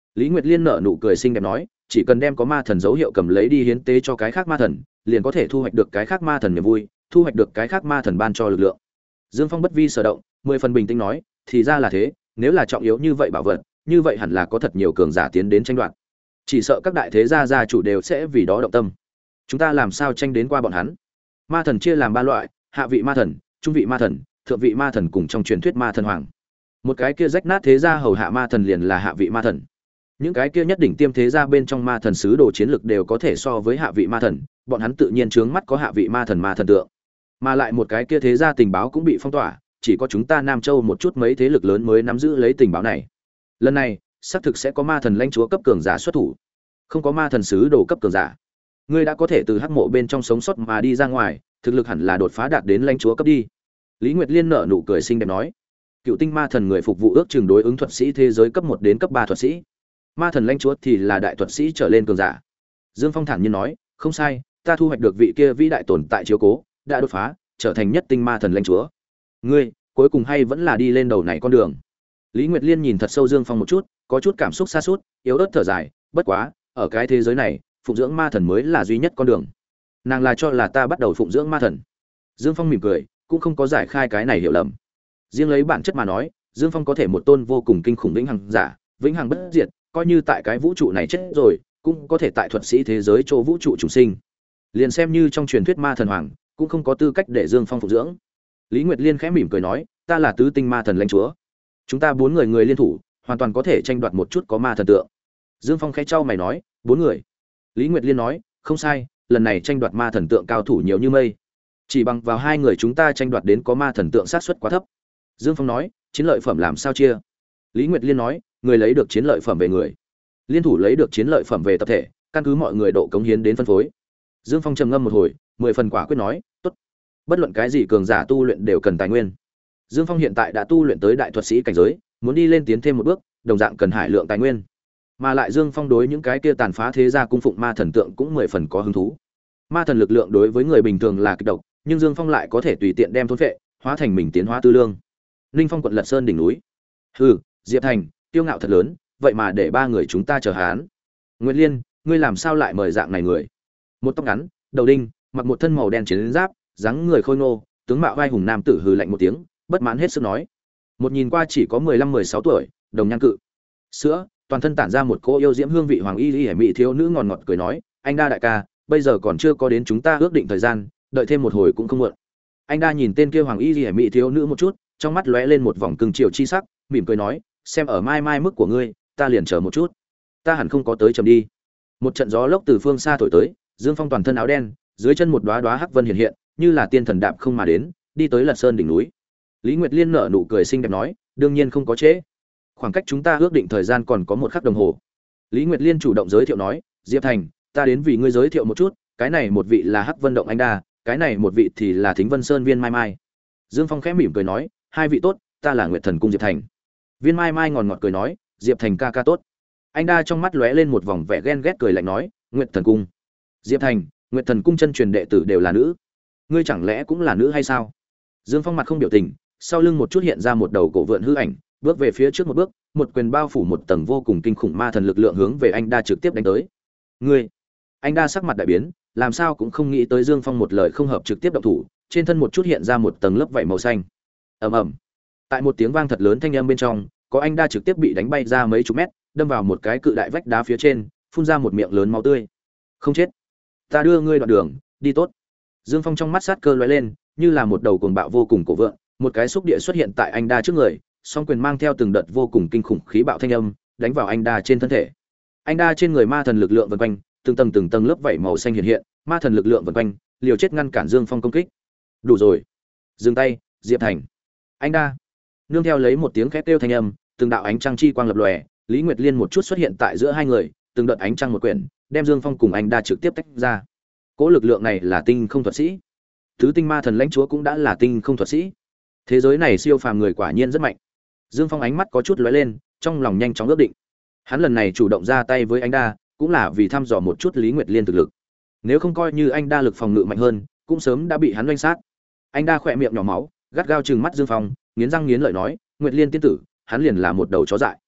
Lý Nguyệt Liên nở nụ cười xinh đẹp nói, chỉ cần đem có ma thần dấu hiệu cầm lấy đi hiến tế cho cái khác ma thần, liền có thể thu hoạch được cái khác ma thần niềm vui, thu hoạch được cái khác ma thần ban cho lực lượng. Dương Phong bất vi sở động, mười phần bình tĩnh nói, thì ra là thế, nếu là trọng yếu như vậy bảo vật, như vậy hẳn là có thật nhiều cường giả tiến đến tranh đoạt. Chỉ sợ các đại thế gia gia chủ đều sẽ vì đó động tâm. Chúng ta làm sao tranh đến qua bọn hắn? Ma thần chia làm ba loại, hạ vị ma thần, trung vị ma thần, thượng vị ma thần cùng trong truyền thuyết ma thần hoàng. Một cái kia rách nát thế gia hầu hạ ma thần liền là hạ vị ma thần. Những cái kia nhất đỉnh tiêm thế gia bên trong ma thần sứ đồ chiến lực đều có thể so với hạ vị ma thần, bọn hắn tự nhiên trướng mắt có hạ vị ma thần ma thần tượng. Mà lại một cái kia thế gia tình báo cũng bị phong tỏa, chỉ có chúng ta Nam Châu một chút mấy thế lực lớn mới nắm giữ lấy tình báo này. Lần này, xác thực sẽ có ma thần lãnh chúa cấp cường giả xuất thủ. Không có ma thần sứ đồ cấp cường giả. Ngươi đã có thể từ hắc mộ bên trong sống sót mà đi ra ngoài, thực lực hẳn là đột phá đạt đến lãnh chúa cấp đi. Lý Nguyệt Liên nở nụ cười xinh đẹp nói, cựu tinh ma thần người phục vụ ước chừng đối ứng thuật sĩ thế giới cấp một đến cấp ba thuật sĩ. Ma thần lãnh chúa thì là đại thuật sĩ trở lên cường giả. Dương Phong thản nhiên nói, không sai, ta thu hoạch được vị kia vĩ đại tồn tại chiếu cố, đã đột phá, trở thành nhất tinh ma thần lãnh chúa. Ngươi, cuối cùng hay vẫn là đi lên đầu này con đường. Lý Nguyệt Liên nhìn thật sâu Dương Phong một chút, có chút cảm xúc xa sút, yếu ớt thở dài, bất quá, ở cái thế giới này, phụng dưỡng ma thần mới là duy nhất con đường. Nàng là cho là ta bắt đầu phụng dưỡng ma thần. Dương Phong mỉm cười, cũng không có giải khai cái này hiểu lầm. Riêng lấy bản chất mà nói, Dương Phong có thể một tôn vô cùng kinh khủng vĩnh hằng giả, vĩnh hằng bất diệt, coi như tại cái vũ trụ này chết rồi, cũng có thể tại thuật sĩ thế giới chỗ vũ trụ trùng sinh. Liền xem như trong truyền thuyết ma thần hoàng, cũng không có tư cách để Dương Phong phụng dưỡng. Lý Nguyệt Liên khẽ mỉm cười nói, ta là tứ tinh ma thần lãnh chúa, chúng ta bốn người người liên thủ, hoàn toàn có thể tranh đoạt một chút có ma thần tượng. Dương Phong khẽ trao mày nói, bốn người. Lý Nguyệt Liên nói, không sai, lần này tranh đoạt ma thần tượng cao thủ nhiều như mây, chỉ bằng vào hai người chúng ta tranh đoạt đến có ma thần tượng sát suất quá thấp. Dương Phong nói, chiến lợi phẩm làm sao chia? Lý Nguyệt Liên nói, người lấy được chiến lợi phẩm về người, liên thủ lấy được chiến lợi phẩm về tập thể, căn cứ mọi người độ cống hiến đến phân phối. Dương Phong trầm ngâm một hồi, mười phần quả quyết nói, tốt. Bất luận cái gì cường giả tu luyện đều cần tài nguyên. Dương Phong hiện tại đã tu luyện tới đại thuật sĩ cảnh giới, muốn đi lên tiến thêm một bước, đồng dạng cần hải lượng tài nguyên. Mà lại Dương Phong đối những cái kia tàn phá thế gia cung phụng ma thần tượng cũng mười phần có hứng thú. Ma thần lực lượng đối với người bình thường là kịch độc, nhưng Dương Phong lại có thể tùy tiện đem thôn phệ, hóa thành mình tiến hóa tư lương. Ninh Phong quận Lật Sơn đỉnh núi. Hừ, Diệp Thành, tiêu ngạo thật lớn, vậy mà để ba người chúng ta chờ hán. Nguyệt Liên, ngươi làm sao lại mời dạng này người? Một tóc ngắn, đầu đinh, mặc một thân màu đen chiến giáp, dáng người khôi ngô, tướng mạo vai hùng nam tử hừ lạnh một tiếng, bất mãn hết sức nói. Một nhìn qua chỉ có mười lăm mười sáu tuổi, đồng nhan cự. Sữa, toàn thân tản ra một cỗ yêu diễm hương vị hoàng y y mỹ thiếu nữ ngọt ngọt cười nói, anh đa đại ca, bây giờ còn chưa có đến chúng ta ước định thời gian, đợi thêm một hồi cũng không muộn. Anh đa nhìn tên kia hoàng y y mỹ thiếu nữ một chút, trong mắt lóe lên một vòng cưng chiều chi sắc, mỉm cười nói, xem ở mai mai mức của ngươi, ta liền chờ một chút. Ta hẳn không có tới chậm đi. Một trận gió lốc từ phương xa thổi tới, Dương Phong toàn thân áo đen, dưới chân một đóa đóa hắc vân hiện hiện, như là tiên thần đạp không mà đến, đi tới Lật Sơn đỉnh núi. Lý Nguyệt Liên nở nụ cười xinh đẹp nói, đương nhiên không có trễ. Khoảng cách chúng ta ước định thời gian còn có một khắc đồng hồ. Lý Nguyệt Liên chủ động giới thiệu nói, Diệp Thành, ta đến vì ngươi giới thiệu một chút, cái này một vị là Hắc Vân Động Anh Đa, cái này một vị thì là Thính Vân Sơn Viên Mai Mai. Dương Phong khẽ mỉm cười nói, hai vị tốt, ta là Nguyệt Thần Cung Diệp Thành. Viên Mai Mai ngòn ngọt cười nói, Diệp Thành ca ca tốt. Anh Đa trong mắt lóe lên một vòng vẻ ghen ghét cười lạnh nói, Nguyệt Thần Cung. Diệp Thành, Nguyệt Thần Cung chân truyền đệ tử đều là nữ, ngươi chẳng lẽ cũng là nữ hay sao? Dương Phong mặt không biểu tình, sau lưng một chút hiện ra một đầu cổ vượn hư ảnh, bước về phía trước một bước, một quyền bao phủ một tầng vô cùng kinh khủng ma thần lực lượng hướng về anh Đa trực tiếp đánh tới. Ngươi! Anh Đa sắc mặt đại biến, làm sao cũng không nghĩ tới Dương Phong một lời không hợp trực tiếp động thủ, trên thân một chút hiện ra một tầng lớp vảy màu xanh. Ầm ầm. Tại một tiếng vang thật lớn thanh âm bên trong, có anh Đa trực tiếp bị đánh bay ra mấy chục mét, đâm vào một cái cự đại vách đá phía trên, phun ra một miệng lớn máu tươi. Không chết, ta đưa ngươi đoạn đường, đi tốt. Dương Phong trong mắt sát cơ lóe lên, như là một đầu cuồng bạo vô cùng cổ vượng, một cái xúc địa xuất hiện tại anh Đa trước người, song quyền mang theo từng đợt vô cùng kinh khủng khí bạo thanh âm, đánh vào anh Đa trên thân thể. Anh Đa trên người ma thần lực lượng vần quanh, từng tầng từng tầng lớp vảy màu xanh hiện hiện, ma thần lực lượng vần quanh, liều chết ngăn cản Dương Phong công kích. Đủ rồi, dừng tay, Diệp Thành. Anh Đa. Nương theo lấy một tiếng khét kêu thanh âm, từng đạo ánh trăng chi quang lập lòe, Lý Nguyệt Liên một chút xuất hiện tại giữa hai người, từng đợt ánh trăng một quyển, đem Dương Phong cùng anh Đa trực tiếp tách ra. Cỗ lực lượng này là tinh không thuật sĩ. Tứ tinh ma thần lãnh chúa cũng đã là tinh không thuật sĩ. Thế giới này siêu phàm người quả nhiên rất mạnh. Dương Phong ánh mắt có chút lóe lên, trong lòng nhanh chóng ước định. Hắn lần này chủ động ra tay với anh Đa, cũng là vì thăm dò một chút Lý Nguyệt Liên thực lực. Nếu không coi như anh Đa lực phòng ngự mạnh hơn, cũng sớm đã bị hắn oanh sát. Anh Đa khỏe miệng nhỏ máu, gắt gao trừng mắt Dương Phong, nghiến răng nghiến lợi nói, Nguyệt Liên tiên tử, hắn liền là một đầu chó dại.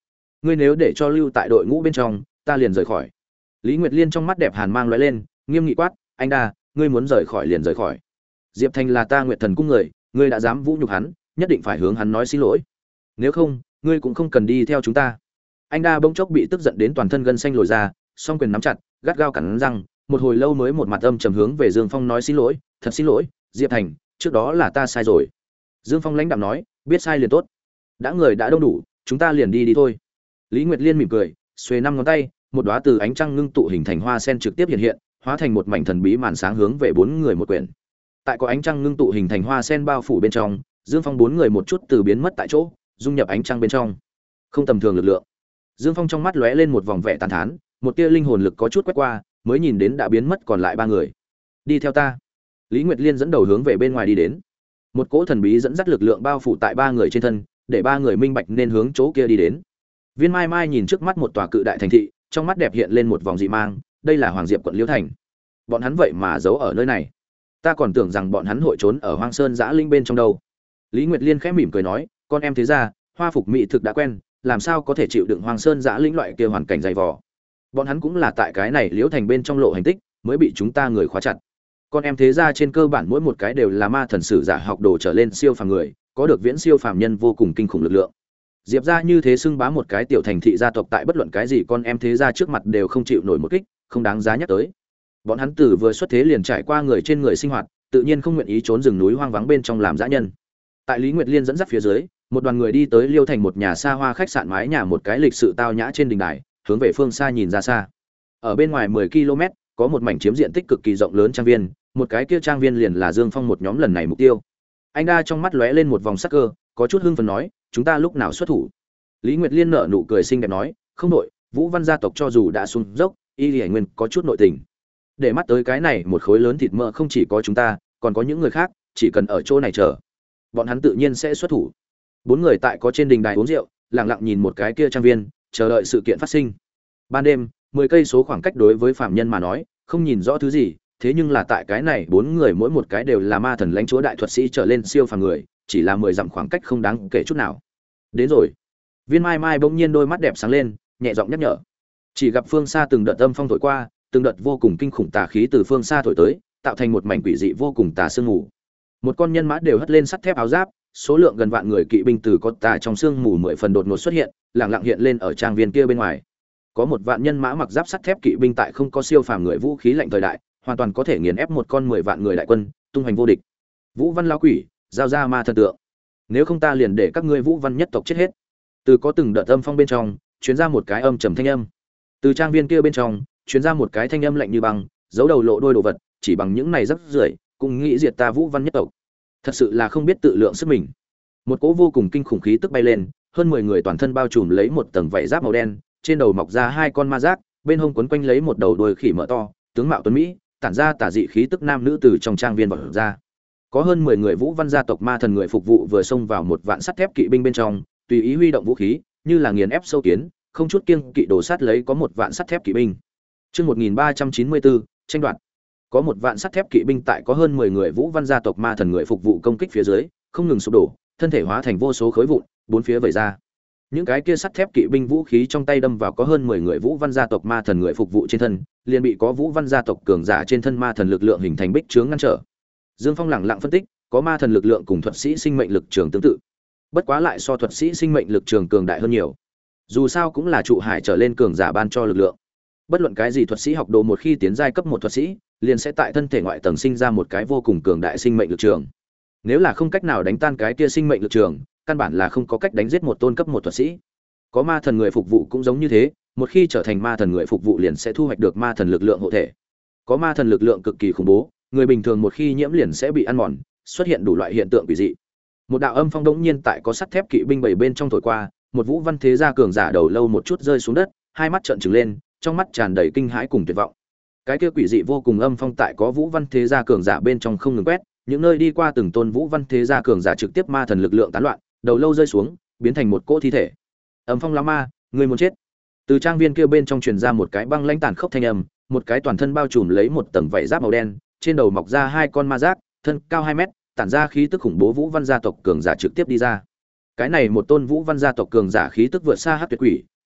ngươi nếu để cho lưu tại đội ngũ bên trong ta liền rời khỏi. Lý Nguyệt Liên trong mắt đẹp hàn mang lóe lên, nghiêm nghị quát, anh đa, ngươi muốn rời khỏi liền rời khỏi. Diệp Thành là ta Nguyệt Thần cung người, ngươi đã dám vũ nhục hắn, nhất định phải hướng hắn nói xin lỗi, nếu không ngươi cũng không cần đi theo chúng ta. Anh đa bỗng chốc bị tức giận đến toàn thân gân xanh lồi ra, song quyền nắm chặt, gắt gao cắn răng, một hồi lâu mới một mặt âm trầm hướng về Dương Phong nói xin lỗi, thật xin lỗi, Diệp Thành, trước đó là ta sai rồi. Dương Phong lãnh đạm nói, biết sai liền tốt, đã người đã đông đủ, chúng ta liền đi đi thôi. Lý Nguyệt Liên mỉm cười, xuề năm ngón tay, một đóa từ ánh trăng ngưng tụ hình thành hoa sen trực tiếp hiện hiện, hóa thành một mảnh thần bí màn sáng hướng về bốn người một quyển. Tại có ánh trăng ngưng tụ hình thành hoa sen bao phủ bên trong, Dương Phong bốn người một chút từ biến mất tại chỗ, dung nhập ánh trăng bên trong. Không tầm thường lực lượng. Dương Phong trong mắt lóe lên một vòng vẻ tàn thán, một tia linh hồn lực có chút quét qua, mới nhìn đến đã biến mất còn lại ba người. Đi theo ta. Lý Nguyệt Liên dẫn đầu hướng về bên ngoài đi đến. Một cỗ thần bí dẫn dắt lực lượng bao phủ tại ba người trên thân, để ba người minh bạch nên hướng chỗ kia đi đến. Viên Mai Mai nhìn trước mắt một tòa cự đại thành thị, trong mắt đẹp hiện lên một vòng dị mang, đây là Hoàng Diệp quận Liễu Thành. Bọn hắn vậy mà giấu ở nơi này. Ta còn tưởng rằng bọn hắn hội trốn ở Hoang Sơn Giã Linh bên trong đâu. Lý Nguyệt Liên khẽ mỉm cười nói, con em thế ra, hoa phục mỹ thực đã quen, làm sao có thể chịu đựng Hoang Sơn Giã Linh loại kia hoàn cảnh dày vò. Bọn hắn cũng là tại cái này Liễu Thành bên trong lộ hành tích, mới bị chúng ta người khóa chặt. Con em thế ra trên cơ bản mỗi một cái đều là ma thần sử giả học đồ trở lên siêu phàm người, có được viễn siêu phàm nhân vô cùng kinh khủng lực lượng. Diệp gia như thế xưng bá một cái tiểu thành thị gia tộc, tại bất luận cái gì con em thế gia trước mặt đều không chịu nổi một kích, không đáng giá nhắc tới. Bọn hắn tử vừa xuất thế liền trải qua người trên người sinh hoạt, tự nhiên không nguyện ý trốn rừng núi hoang vắng bên trong làm dã nhân. Tại Lý Nguyệt Liên dẫn dắt phía dưới, một đoàn người đi tới Liêu Thành một nhà xa hoa khách sạn mái nhà một cái lịch sự tao nhã trên đình đài, hướng về phương xa nhìn ra xa. Ở bên ngoài mười ki lô mét, có một mảnh chiếm diện tích cực kỳ rộng lớn trang viên, một cái kia trang viên liền là Dương Phong một nhóm lần này mục tiêu. Anh đa trong mắt lóe lên một vòng sắc cơ, có chút hưng phấn nói, chúng ta lúc nào xuất thủ? Lý Nguyệt Liên nở nụ cười xinh đẹp nói, không đội, Vũ Văn gia tộc cho dù đã xuống dốc, y Lệ Nguyên có chút nội tình. Để mắt tới cái này một khối lớn thịt mỡ không chỉ có chúng ta, còn có những người khác, chỉ cần ở chỗ này chờ, bọn hắn tự nhiên sẽ xuất thủ. Bốn người tại có trên đình đài uống rượu, lặng lặng nhìn một cái kia trang viên, chờ đợi sự kiện phát sinh. Ban đêm, mười cây số khoảng cách đối với phạm nhân mà nói, không nhìn rõ thứ gì, thế nhưng là tại cái này bốn người mỗi một cái đều là ma thần lãnh chúa đại thuật sĩ trở lên siêu phàm người, chỉ là mười dặm khoảng cách không đáng kể chút nào. Đến rồi. Viên Mai Mai bỗng nhiên đôi mắt đẹp sáng lên, nhẹ giọng nhắc nhở. Chỉ gặp phương xa từng đợt âm phong thổi qua, từng đợt vô cùng kinh khủng tà khí từ phương xa thổi tới, tạo thành một mảnh quỷ dị vô cùng tà sương mù. Một con nhân mã đều hất lên sắt thép áo giáp, số lượng gần vạn người kỵ binh từ có tà trong sương mù mười phần đột ngột xuất hiện, lặng lặng hiện lên ở trang viên kia bên ngoài. Có một vạn nhân mã mặc giáp sắt thép kỵ binh tại không có siêu phàm người vũ khí lạnh thời đại, hoàn toàn có thể nghiền ép một con mười vạn người đại quân, tung hoành vô địch. Vũ Văn lão quỷ, giao ra ma thần tượng. Nếu không ta liền để các ngươi Vũ Văn nhất tộc chết hết. Từ có từng đợt âm phong bên trong, truyền ra một cái âm trầm thanh âm. Từ trang viên kia bên trong, truyền ra một cái thanh âm lạnh như băng, giấu đầu lộ đôi đồ vật, chỉ bằng những này rất rưởi, cũng nghĩ diệt ta Vũ Văn nhất tộc. Thật sự là không biết tự lượng sức mình. Một cỗ vô cùng kinh khủng khí tức bay lên, hơn mười người toàn thân bao trùm lấy một tầng vảy giáp màu đen, trên đầu mọc ra hai con ma giác, bên hông quấn quanh lấy một đầu đuôi khỉ mở to, tướng mạo tuấn mỹ, tản ra tà dị khí tức nam nữ từ trong trang viên vọt ra. Có hơn mười người Vũ Văn gia tộc ma thần người phục vụ vừa xông vào một vạn sắt thép kỵ binh bên trong, tùy ý huy động vũ khí, như là nghiền ép sâu kiến, không chút kiêng kỵ đổ sát lấy có một vạn sắt thép kỵ binh. Chương một nghìn ba trăm chín mươi bốn, tranh đoạt. Có một vạn sắt thép kỵ binh tại có hơn mười người Vũ Văn gia tộc ma thần người phục vụ công kích phía dưới, không ngừng sụp đổ, thân thể hóa thành vô số khối vụn, bốn phía vẩy ra. Những cái kia sắt thép kỵ binh vũ khí trong tay đâm vào có hơn mười người Vũ Văn gia tộc ma thần người phục vụ trên thân, liền bị có Vũ Văn gia tộc cường giả trên thân ma thần lực lượng hình thành bích chướng ngăn trở. Dương Phong lẳng lặng phân tích, có ma thần lực lượng cùng thuật sĩ sinh mệnh lực trường tương tự, bất quá lại so thuật sĩ sinh mệnh lực trường cường đại hơn nhiều. Dù sao cũng là trụ hải trở lên cường giả ban cho lực lượng. Bất luận cái gì thuật sĩ học đồ một khi tiến giai cấp một thuật sĩ, liền sẽ tại thân thể ngoại tầng sinh ra một cái vô cùng cường đại sinh mệnh lực trường. Nếu là không cách nào đánh tan cái kia sinh mệnh lực trường, căn bản là không có cách đánh giết một tôn cấp một thuật sĩ. Có ma thần người phục vụ cũng giống như thế, một khi trở thành ma thần người phục vụ liền sẽ thu hoạch được ma thần lực lượng hộ thể. Có ma thần lực lượng cực kỳ khủng bố, người bình thường một khi nhiễm liền sẽ bị ăn mòn, xuất hiện đủ loại hiện tượng quỷ dị. Một đạo âm phong đống nhiên tại có sắt thép kỵ binh bảy bên trong thổi qua, một Vũ Văn thế gia cường giả đầu lâu một chút rơi xuống đất, hai mắt trợn trừng lên, trong mắt tràn đầy kinh hãi cùng tuyệt vọng. Cái kia quỷ dị vô cùng âm phong tại có Vũ Văn thế gia cường giả bên trong không ngừng quét, những nơi đi qua từng tôn Vũ Văn thế gia cường giả trực tiếp ma thần lực lượng tán loạn, đầu lâu rơi xuống, biến thành một cỗ thi thể. Âm phong lão ma, người muốn chết. Từ trang viên kia bên trong truyền ra một cái băng lãnh tàn khốc thanh âm, một cái toàn thân bao trùm lấy một tầng vảy giáp màu đen, trên đầu mọc ra hai con ma giác, thân cao hai mét, tản ra khí tức khủng bố Vũ Văn gia tộc cường giả trực tiếp đi ra. Cái này một tôn Vũ Văn gia tộc cường giả khí tức vượt xa Hắc Tuyệt Quỷ,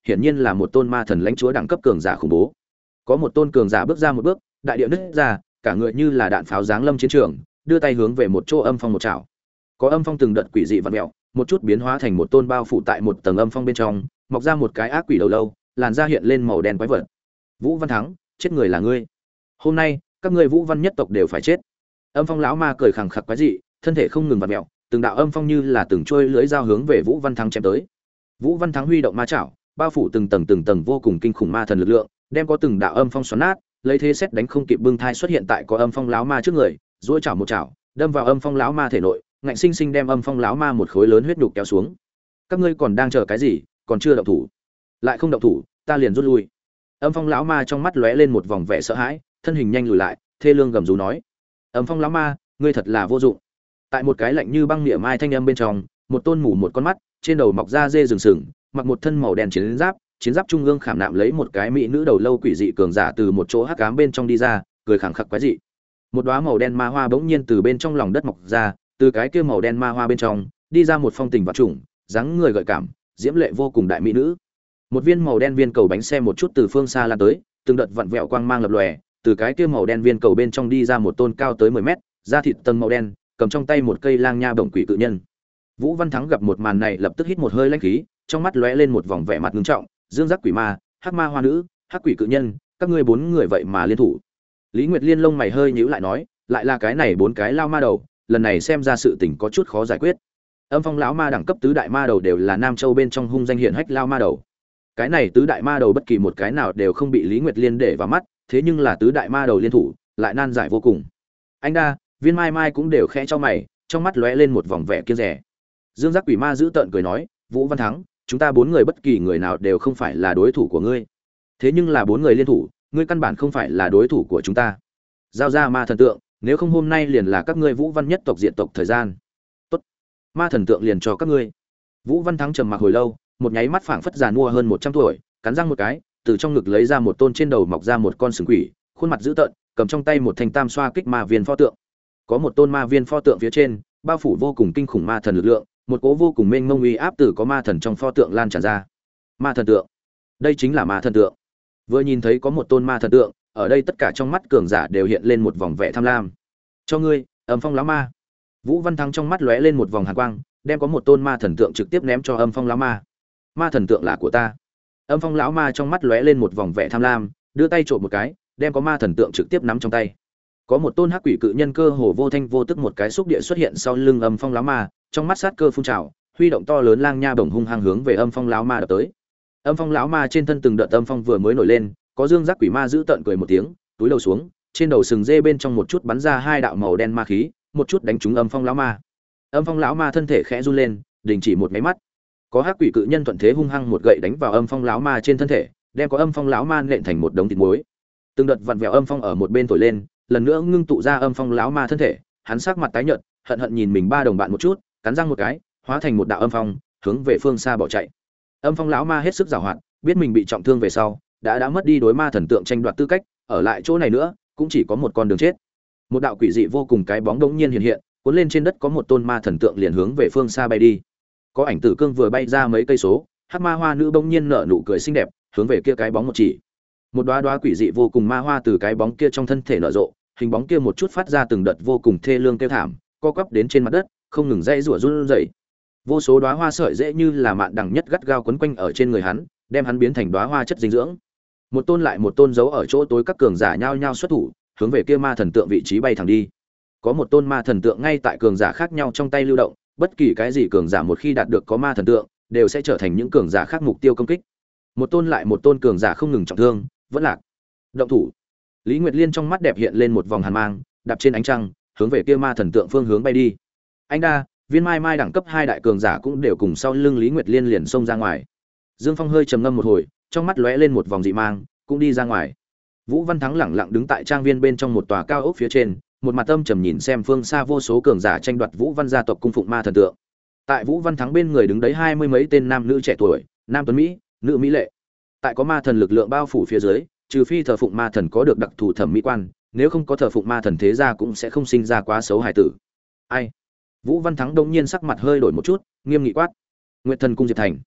hiển nhiên là một tôn ma thần lãnh chúa đẳng cấp cường giả khủng bố. Có một tôn cường giả bước ra một bước, đại địa nứt ra, cả người như là đạn pháo giáng lâm chiến trường, đưa tay hướng về một chỗ âm phong một chảo. Có âm phong từng đợt quỷ dị vặn mèo, một chút biến hóa thành một tôn bao phủ tại một tầng âm phong bên trong, mọc ra một cái ác quỷ đầu lâu, làn da hiện lên màu đen quái vật. Vũ Văn Thắng, chết người là ngươi. Hôm nay, các ngươi Vũ Văn nhất tộc đều phải chết. Âm phong lão ma cười khẳng khặc quái dị, thân thể không ngừng vặn mèo, từng đạo âm phong như là từng trôi lưỡi dao hướng về Vũ Văn Thắng chém tới. Vũ Văn Thắng huy động ma chảo, bao phủ từng tầng từng tầng vô cùng kinh khủng ma thần lực lượng, đem có từng đạo âm phong xoắn nát, lấy thế xét đánh không kịp bưng thai xuất hiện tại có âm phong lão ma trước người, duỗi chảo một chảo, đâm vào âm phong lão ma thể nội, ngạnh sinh sinh đem âm phong lão ma một khối lớn huyết nhục kéo xuống. Các ngươi còn đang chờ cái gì, còn chưa động thủ? Lại không động thủ, ta liền rút lui. Âm phong lão ma trong mắt lóe lên một vòng vẻ sợ hãi, thân hình nhanh lùi lại, thê lương gầm rú nói: "Âm phong lão ma, ngươi thật là vô dụng." Tại một cái lạnh như băng niệm mai thanh âm bên trong, một tôn mù một con mắt, trên đầu mọc ra dê rừng sừng, mặc một thân màu đen chiến giáp, chiến giáp trung ương khảm nạm lấy một cái mỹ nữ đầu lâu quỷ dị cường giả từ một chỗ hắc ám bên trong đi ra, cười khẳng khặc quái dị. Một đóa màu đen ma hoa bỗng nhiên từ bên trong lòng đất mọc ra, từ cái kia màu đen ma hoa bên trong đi ra một phong tình vật trùng, dáng người gợi cảm, diễm lệ vô cùng đại mỹ nữ. Một viên màu đen viên cầu bánh xe một chút từ phương xa lan tới, từng đợt vặn vẹo quang mang lập lòe, từ cái kia màu đen viên cầu bên trong đi ra một tôn cao tới mười mét, da thịt tầng màu đen, cầm trong tay một cây lang nha bổng quỷ cự nhân. Vũ Văn Thắng gặp một màn này lập tức hít một hơi lãnh khí, trong mắt lóe lên một vòng vẻ mặt nghiêm trọng, dương giác quỷ ma, hắc ma hoa nữ, hắc quỷ cự nhân, các ngươi bốn người vậy mà liên thủ. Lý Nguyệt Liên lông mày hơi nhíu lại nói, lại là cái này bốn cái lao ma đầu, lần này xem ra sự tình có chút khó giải quyết. Âm phong lão ma đẳng cấp tứ đại ma đầu đều là Nam Châu bên trong hung danh hiển hách lao ma đầu. Cái này tứ đại ma đầu bất kỳ một cái nào đều không bị Lý Nguyệt Liên để vào mắt, thế nhưng là tứ đại ma đầu liên thủ, lại nan giải vô cùng. Anh đa, Viên Mai Mai cũng đều khẽ cho mày, trong mắt lóe lên một vòng vẻ kiêng dè. Dương Giác Quỷ Ma giữ tợn cười nói, Vũ Văn Thắng, chúng ta bốn người bất kỳ người nào đều không phải là đối thủ của ngươi. Thế nhưng là bốn người liên thủ, ngươi căn bản không phải là đối thủ của chúng ta. Giao ra ma thần tượng, nếu không hôm nay liền là các ngươi Vũ Văn nhất tộc diện tộc thời gian. Tốt, ma thần tượng liền cho các ngươi. Vũ Văn Thắng trầm mặc hồi lâu, một nháy mắt phảng phất già nua hơn một trăm tuổi, cắn răng một cái, từ trong ngực lấy ra một tôn trên đầu mọc ra một con sừng quỷ, khuôn mặt dữ tợn, cầm trong tay một thanh tam xoa kích ma viên pho tượng. Có một tôn ma viên pho tượng phía trên, bao phủ vô cùng kinh khủng ma thần lực lượng, một cỗ vô cùng mênh mông uy áp từ có ma thần trong pho tượng lan tràn ra. Ma thần tượng, đây chính là ma thần tượng. Vừa nhìn thấy có một tôn ma thần tượng, ở đây tất cả trong mắt cường giả đều hiện lên một vòng vẻ tham lam. Cho ngươi, Âm Phong lão ma. Vũ Văn Thắng trong mắt lóe lên một vòng hàn quang, đem có một tôn ma thần tượng trực tiếp ném cho Âm Phong lão ma. Ma thần tượng là của ta. Âm Phong lão ma trong mắt lóe lên một vòng vẻ tham lam, đưa tay trộm một cái, đem có ma thần tượng trực tiếp nắm trong tay. Có một tôn hắc quỷ cự nhân cơ hồ vô thanh vô tức một cái xúc địa xuất hiện sau lưng Âm Phong lão ma, trong mắt sát cơ phun trào, huy động to lớn lang nha bổng hung hăng hướng về Âm Phong lão ma đập tới. Âm Phong lão ma trên thân từng đợt âm phong vừa mới nổi lên, có Dương Giác Quỷ Ma giữ tợn cười một tiếng, túi đầu xuống, trên đầu sừng dê bên trong một chút bắn ra hai đạo màu đen ma khí, một chút đánh trúng Âm Phong lão ma. Âm Phong lão ma thân thể khẽ run lên, đình chỉ một cái mắt. Có hắc quỷ cự nhân thuận thế hung hăng một gậy đánh vào Âm Phong lão ma trên thân thể, đem có Âm Phong lão ma nện thành một đống thịt muối. Từng đợt vặn vẹo âm phong ở một bên thổi lên, lần nữa ngưng tụ ra Âm Phong lão ma thân thể, hắn sắc mặt tái nhợt, hận hận nhìn mình ba đồng bạn một chút, cắn răng một cái, hóa thành một đạo âm phong, hướng về phương xa bỏ chạy. Âm Phong lão ma hết sức giàu hoạt, biết mình bị trọng thương về sau, đã đã mất đi đối ma thần tượng tranh đoạt tư cách, ở lại chỗ này nữa, cũng chỉ có một con đường chết. Một đạo quỷ dị vô cùng cái bóng đống nhiên hiện hiện, cuốn lên trên đất có một tôn ma thần tượng liền hướng về phương xa bay đi. Có ảnh tử cương vừa bay ra mấy cây số, hắc ma hoa nữ bỗng nhiên nở nụ cười xinh đẹp, hướng về kia cái bóng một chỉ. Một đóa đóa quỷ dị vô cùng ma hoa từ cái bóng kia trong thân thể nở rộ, hình bóng kia một chút phát ra từng đợt vô cùng thê lương kêu thảm, co quắp đến trên mặt đất, không ngừng dãy rủa run rẩy. Vô số đóa hoa sợi dễ như là mạn đằng nhất gắt gao quấn quanh ở trên người hắn, đem hắn biến thành đóa hoa chất dinh dưỡng. Một tôn lại một tôn giấu ở chỗ tối các cường giả nhao nhao xuất thủ, hướng về kia ma thần tượng vị trí bay thẳng đi. Có một tôn ma thần tượng ngay tại cường giả khác nhau trong tay lưu động, bất kỳ cái gì cường giả một khi đạt được có ma thần tượng, đều sẽ trở thành những cường giả khác mục tiêu công kích. Một tôn lại một tôn cường giả không ngừng trọng thương, vẫn lạc. Động thủ. Lý Nguyệt Liên trong mắt đẹp hiện lên một vòng hàn mang, đạp trên ánh trăng, hướng về kia ma thần tượng phương hướng bay đi. Anh đa, Viên Mai Mai đẳng cấp hai đại cường giả cũng đều cùng sau lưng Lý Nguyệt Liên liền xông ra ngoài. Dương Phong hơi trầm ngâm một hồi, trong mắt lóe lên một vòng dị mang, cũng đi ra ngoài. Vũ Văn Thắng lẳng lặng đứng tại trang viên bên trong một tòa cao ốc phía trên, một mặt âm trầm nhìn xem phương xa vô số cường giả tranh đoạt Vũ Văn gia tộc cung phụng ma thần tượng. Tại Vũ Văn Thắng bên người đứng đấy hai mươi mấy tên nam nữ trẻ tuổi, nam tuấn mỹ, nữ mỹ lệ. Tại có ma thần lực lượng bao phủ phía dưới, trừ phi thờ phụng ma thần có được đặc thù thẩm mỹ quan, nếu không có thờ phụng ma thần thế gia cũng sẽ không sinh ra quá xấu hài tử. Ai? Vũ Văn Thắng đông nhiên sắc mặt hơi đổi một chút, nghiêm nghị quát: Nguyệt Thần cung Diệp Thành.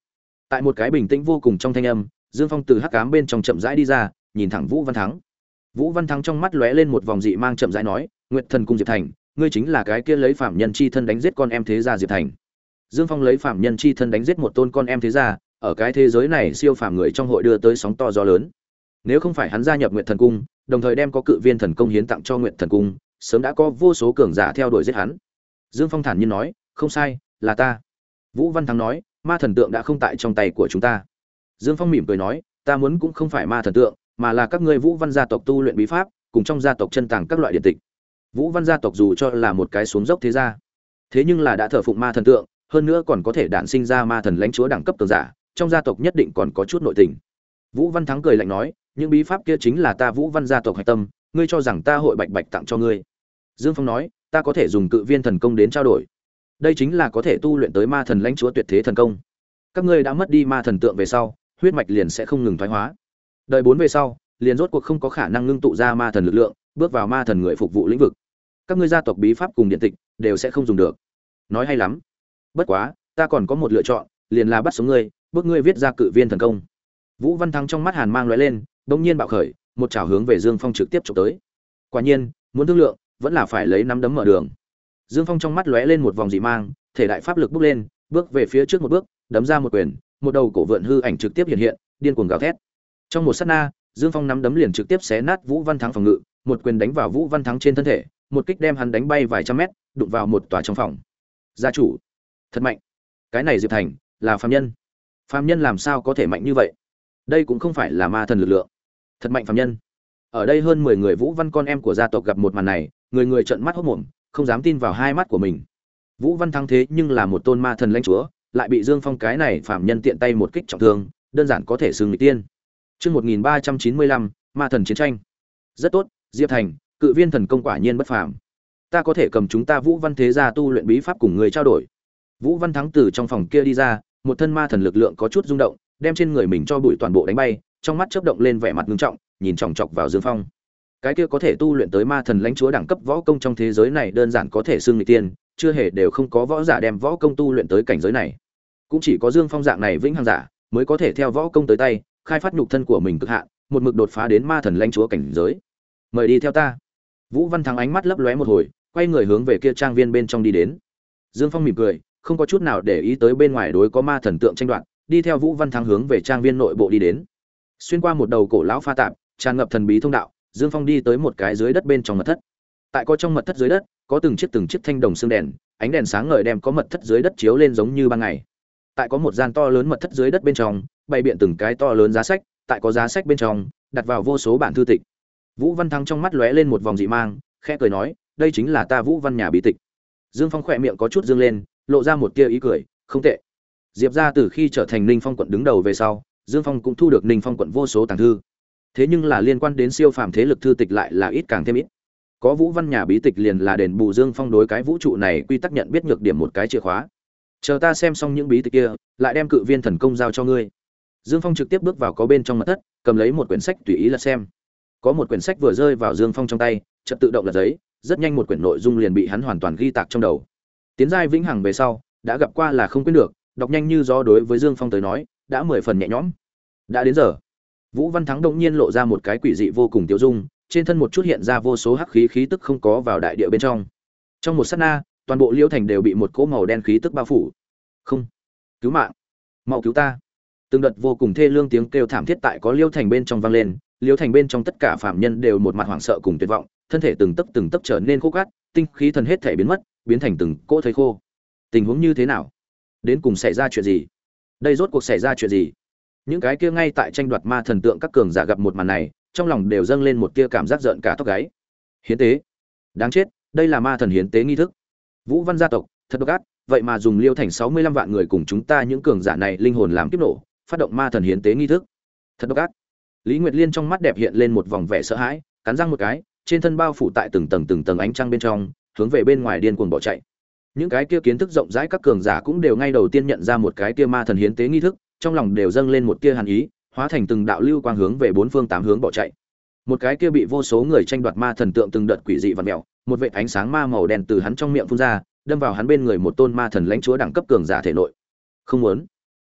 Tại một cái bình tĩnh vô cùng trong thanh âm, Dương Phong từ hắc ám bên trong chậm rãi đi ra, nhìn thẳng Vũ Văn Thắng. Vũ Văn Thắng trong mắt lóe lên một vòng dị mang, chậm rãi nói, "Nguyệt Thần Cung Diệp Thành, ngươi chính là cái kia lấy phạm nhân chi thân đánh giết con em thế gia Diệp Thành." Dương Phong lấy phạm nhân chi thân đánh giết một tôn con em thế gia, ở cái thế giới này siêu phàm người trong hội đưa tới sóng to gió lớn. Nếu không phải hắn gia nhập Nguyệt Thần Cung, đồng thời đem có cự viên thần công hiến tặng cho Nguyệt Thần Cung, sớm đã có vô số cường giả theo đuổi giết hắn. Dương Phong thản nhiên nói, "Không sai, là ta." Vũ Văn Thắng nói, "Ma thần tượng đã không tại trong tay của chúng ta." Dương Phong mỉm cười nói, "Ta muốn cũng không phải ma thần tượng, mà là các ngươi Vũ Văn gia tộc tu luyện bí pháp, cùng trong gia tộc chân tàng các loại điện tịch." Vũ Văn gia tộc dù cho là một cái xuống dốc thế gia, thế nhưng là đã thờ phụng ma thần tượng, hơn nữa còn có thể đản sinh ra ma thần lãnh chúa đẳng cấp cường giả, trong gia tộc nhất định còn có chút nội tình. Vũ Văn Thắng cười lạnh nói, "Những bí pháp kia chính là ta Vũ Văn gia tộc hạch tâm, ngươi cho rằng ta hội bạch bạch tặng cho ngươi?" Dương Phong nói, "Ta có thể dùng cự viên thần công đến trao đổi. Đây chính là có thể tu luyện tới ma thần lãnh chúa tuyệt thế thần công. Các ngươi đã mất đi ma thần tượng về sau, huyết mạch liền sẽ không ngừng thoái hóa. Đời bốn về sau, liền rốt cuộc không có khả năng ngưng tụ ra ma thần lực lượng, bước vào ma thần người phục vụ lĩnh vực. Các ngươi gia tộc bí pháp cùng điện tịch đều sẽ không dùng được." Nói hay lắm. Bất quá, ta còn có một lựa chọn, liền là bắt sống ngươi, bước ngươi viết ra cự viên thần công. Vũ Văn Thắng trong mắt hàn mang lóe lên, bỗng nhiên bạo khởi, một chảo hướng về Dương Phong trực tiếp chụp tới. Quả nhiên, muốn thương lượng, vẫn là phải lấy nắm đấm mở đường. Dương Phong trong mắt lóe lên một vòng dị mang, thể đại pháp lực bốc lên, bước về phía trước một bước, đấm ra một quyền, một đầu cổ vượn hư ảnh trực tiếp hiện hiện, điên cuồng gào thét. Trong một sát na, Dương Phong nắm đấm liền trực tiếp xé nát Vũ Văn Thắng phòng ngự, một quyền đánh vào Vũ Văn Thắng trên thân thể, một kích đem hắn đánh bay vài trăm mét, đụng vào một tòa trong phòng. Gia chủ, thật mạnh. Cái này Diệp Thành là phàm nhân. Phàm nhân làm sao có thể mạnh như vậy? Đây cũng không phải là ma thần lực lượng. Thật mạnh phàm nhân. Ở đây hơn mười người Vũ Văn con em của gia tộc gặp một màn này, người người trợn mắt hốt mồm, không dám tin vào hai mắt của mình. Vũ Văn Thắng thế nhưng là một tôn ma thần lãnh chúa, lại bị Dương Phong cái này phàm nhân tiện tay một kích trọng thương, đơn giản có thể xưng người tiên. Chương một nghìn ba trăm chín mươi lăm, ma thần chiến tranh. Rất tốt, Diệp Thành, cự viên thần công quả nhiên bất phàm. Ta có thể cầm chúng ta Vũ Văn thế gia tu luyện bí pháp cùng người trao đổi. Vũ Văn Thắng từ trong phòng kia đi ra, một thân ma thần lực lượng có chút rung động, đem trên người mình cho bụi toàn bộ đánh bay, trong mắt chớp động lên vẻ mặt nghiêm trọng, nhìn chòng chọc vào Dương Phong. Cái kia có thể tu luyện tới ma thần lãnh chúa đẳng cấp võ công trong thế giới này đơn giản có thể xưng người tiên, chưa hề đều không có võ giả đem võ công tu luyện tới cảnh giới này. Cũng chỉ có Dương Phong dạng này vĩnh hằng giả mới có thể theo võ công tới tay, khai phát nhục thân của mình cực hạn, một mực đột phá đến ma thần lãnh chúa cảnh giới. Mời đi theo ta. Vũ Văn Thắng ánh mắt lấp lóe một hồi, quay người hướng về kia trang viên bên trong đi đến. Dương Phong mỉm cười, không có chút nào để ý tới bên ngoài đối có ma thần tượng tranh đoạt, đi theo Vũ Văn Thắng hướng về trang viên nội bộ đi đến. Xuyên qua một đầu cổ lão pha tạp, tràn ngập thần bí thông đạo, Dương Phong đi tới một cái dưới đất bên trong mật thất. Tại có trong mật thất dưới đất, có từng chiếc từng chiếc thanh đồng xương đèn, ánh đèn sáng ngời đem có mật thất dưới đất chiếu lên giống như ban ngày. Tại có một gian to lớn mật thất dưới đất bên trong, bày biện từng cái to lớn giá sách, tại có giá sách bên trong, đặt vào vô số bản thư tịch. Vũ Văn Thắng trong mắt lóe lên một vòng dị mang, khẽ cười nói, đây chính là ta Vũ Văn nhà bí tịch. Dương Phong khỏe miệng có chút dương lên, lộ ra một tia ý cười, không tệ. Diệp gia từ khi trở thành Ninh Phong quận đứng đầu về sau, Dương Phong cũng thu được Ninh Phong quận vô số tàng thư. Thế nhưng là liên quan đến siêu phàm thế lực thư tịch lại là ít càng thêm ít. Có Vũ Văn nhà bí tịch liền là đền bù Dương Phong đối cái vũ trụ này quy tắc nhận biết nhược điểm một cái chìa khóa. Chờ ta xem xong những bí tịch kia, lại đem cự viên thần công giao cho ngươi. Dương Phong trực tiếp bước vào có bên trong mật thất, cầm lấy một quyển sách tùy ý lật xem. Có một quyển sách vừa rơi vào Dương Phong trong tay, chợt tự động lật giấy, rất nhanh một quyển nội dung liền bị hắn hoàn toàn ghi tạc trong đầu. Tiến giai vĩnh hằng về sau, đã gặp qua là không quên được, đọc nhanh như gió đối với Dương Phong tới nói, đã mười phần nhẹ nhõm. Đã đến giờ. Vũ Văn Thắng đột nhiên lộ ra một cái quỷ dị vô cùng tiêu dung, trên thân một chút hiện ra vô số hắc khí khí tức không có vào đại địa bên trong. Trong một sát na, toàn bộ Liễu Thành đều bị một cỗ màu đen khí tức bao phủ. Không, cứu mạng, mau cứu ta! Từng đợt vô cùng thê lương tiếng kêu thảm thiết tại có Liễu Thành bên trong vang lên, Liễu Thành bên trong tất cả phạm nhân đều một mặt hoảng sợ cùng tuyệt vọng, thân thể từng tấc từng tấc trở nên khô cát, tinh khí thần hết thể biến mất, biến thành từng cỗ thây khô. Tình huống như thế nào? Đến cùng xảy ra chuyện gì? Đây rốt cuộc xảy ra chuyện gì? Những cái kia ngay tại tranh đoạt ma thần tượng các cường giả gặp một màn này, trong lòng đều dâng lên một tia cảm giác giận cả tóc gáy. Hiến tế, đáng chết, đây là ma thần hiến tế nghi thức. Vũ Văn gia tộc, thật độc ác, vậy mà dùng Liêu Thành sáu mươi lăm vạn người cùng chúng ta những cường giả này linh hồn làm kiếp nổ, phát động ma thần hiến tế nghi thức. Thật độc ác. Lý Nguyệt Liên trong mắt đẹp hiện lên một vòng vẻ sợ hãi, cắn răng một cái, trên thân bao phủ tại từng tầng từng tầng ánh trăng bên trong, hướng về bên ngoài điên cuồng bỏ chạy. Những cái kia kiến thức rộng rãi các cường giả cũng đều ngay đầu tiên nhận ra một cái kia ma thần hiến tế nghi thức, trong lòng đều dâng lên một tia hàn ý, hóa thành từng đạo lưu quang hướng về bốn phương tám hướng bỏ chạy. Một cái kia bị vô số người tranh đoạt ma thần tượng từng đợt quỷ dị vặn mèo, một vệt ánh sáng ma màu đen từ hắn trong miệng phun ra, đâm vào hắn bên người một tôn ma thần lãnh chúa đẳng cấp cường giả thể nội. Không muốn,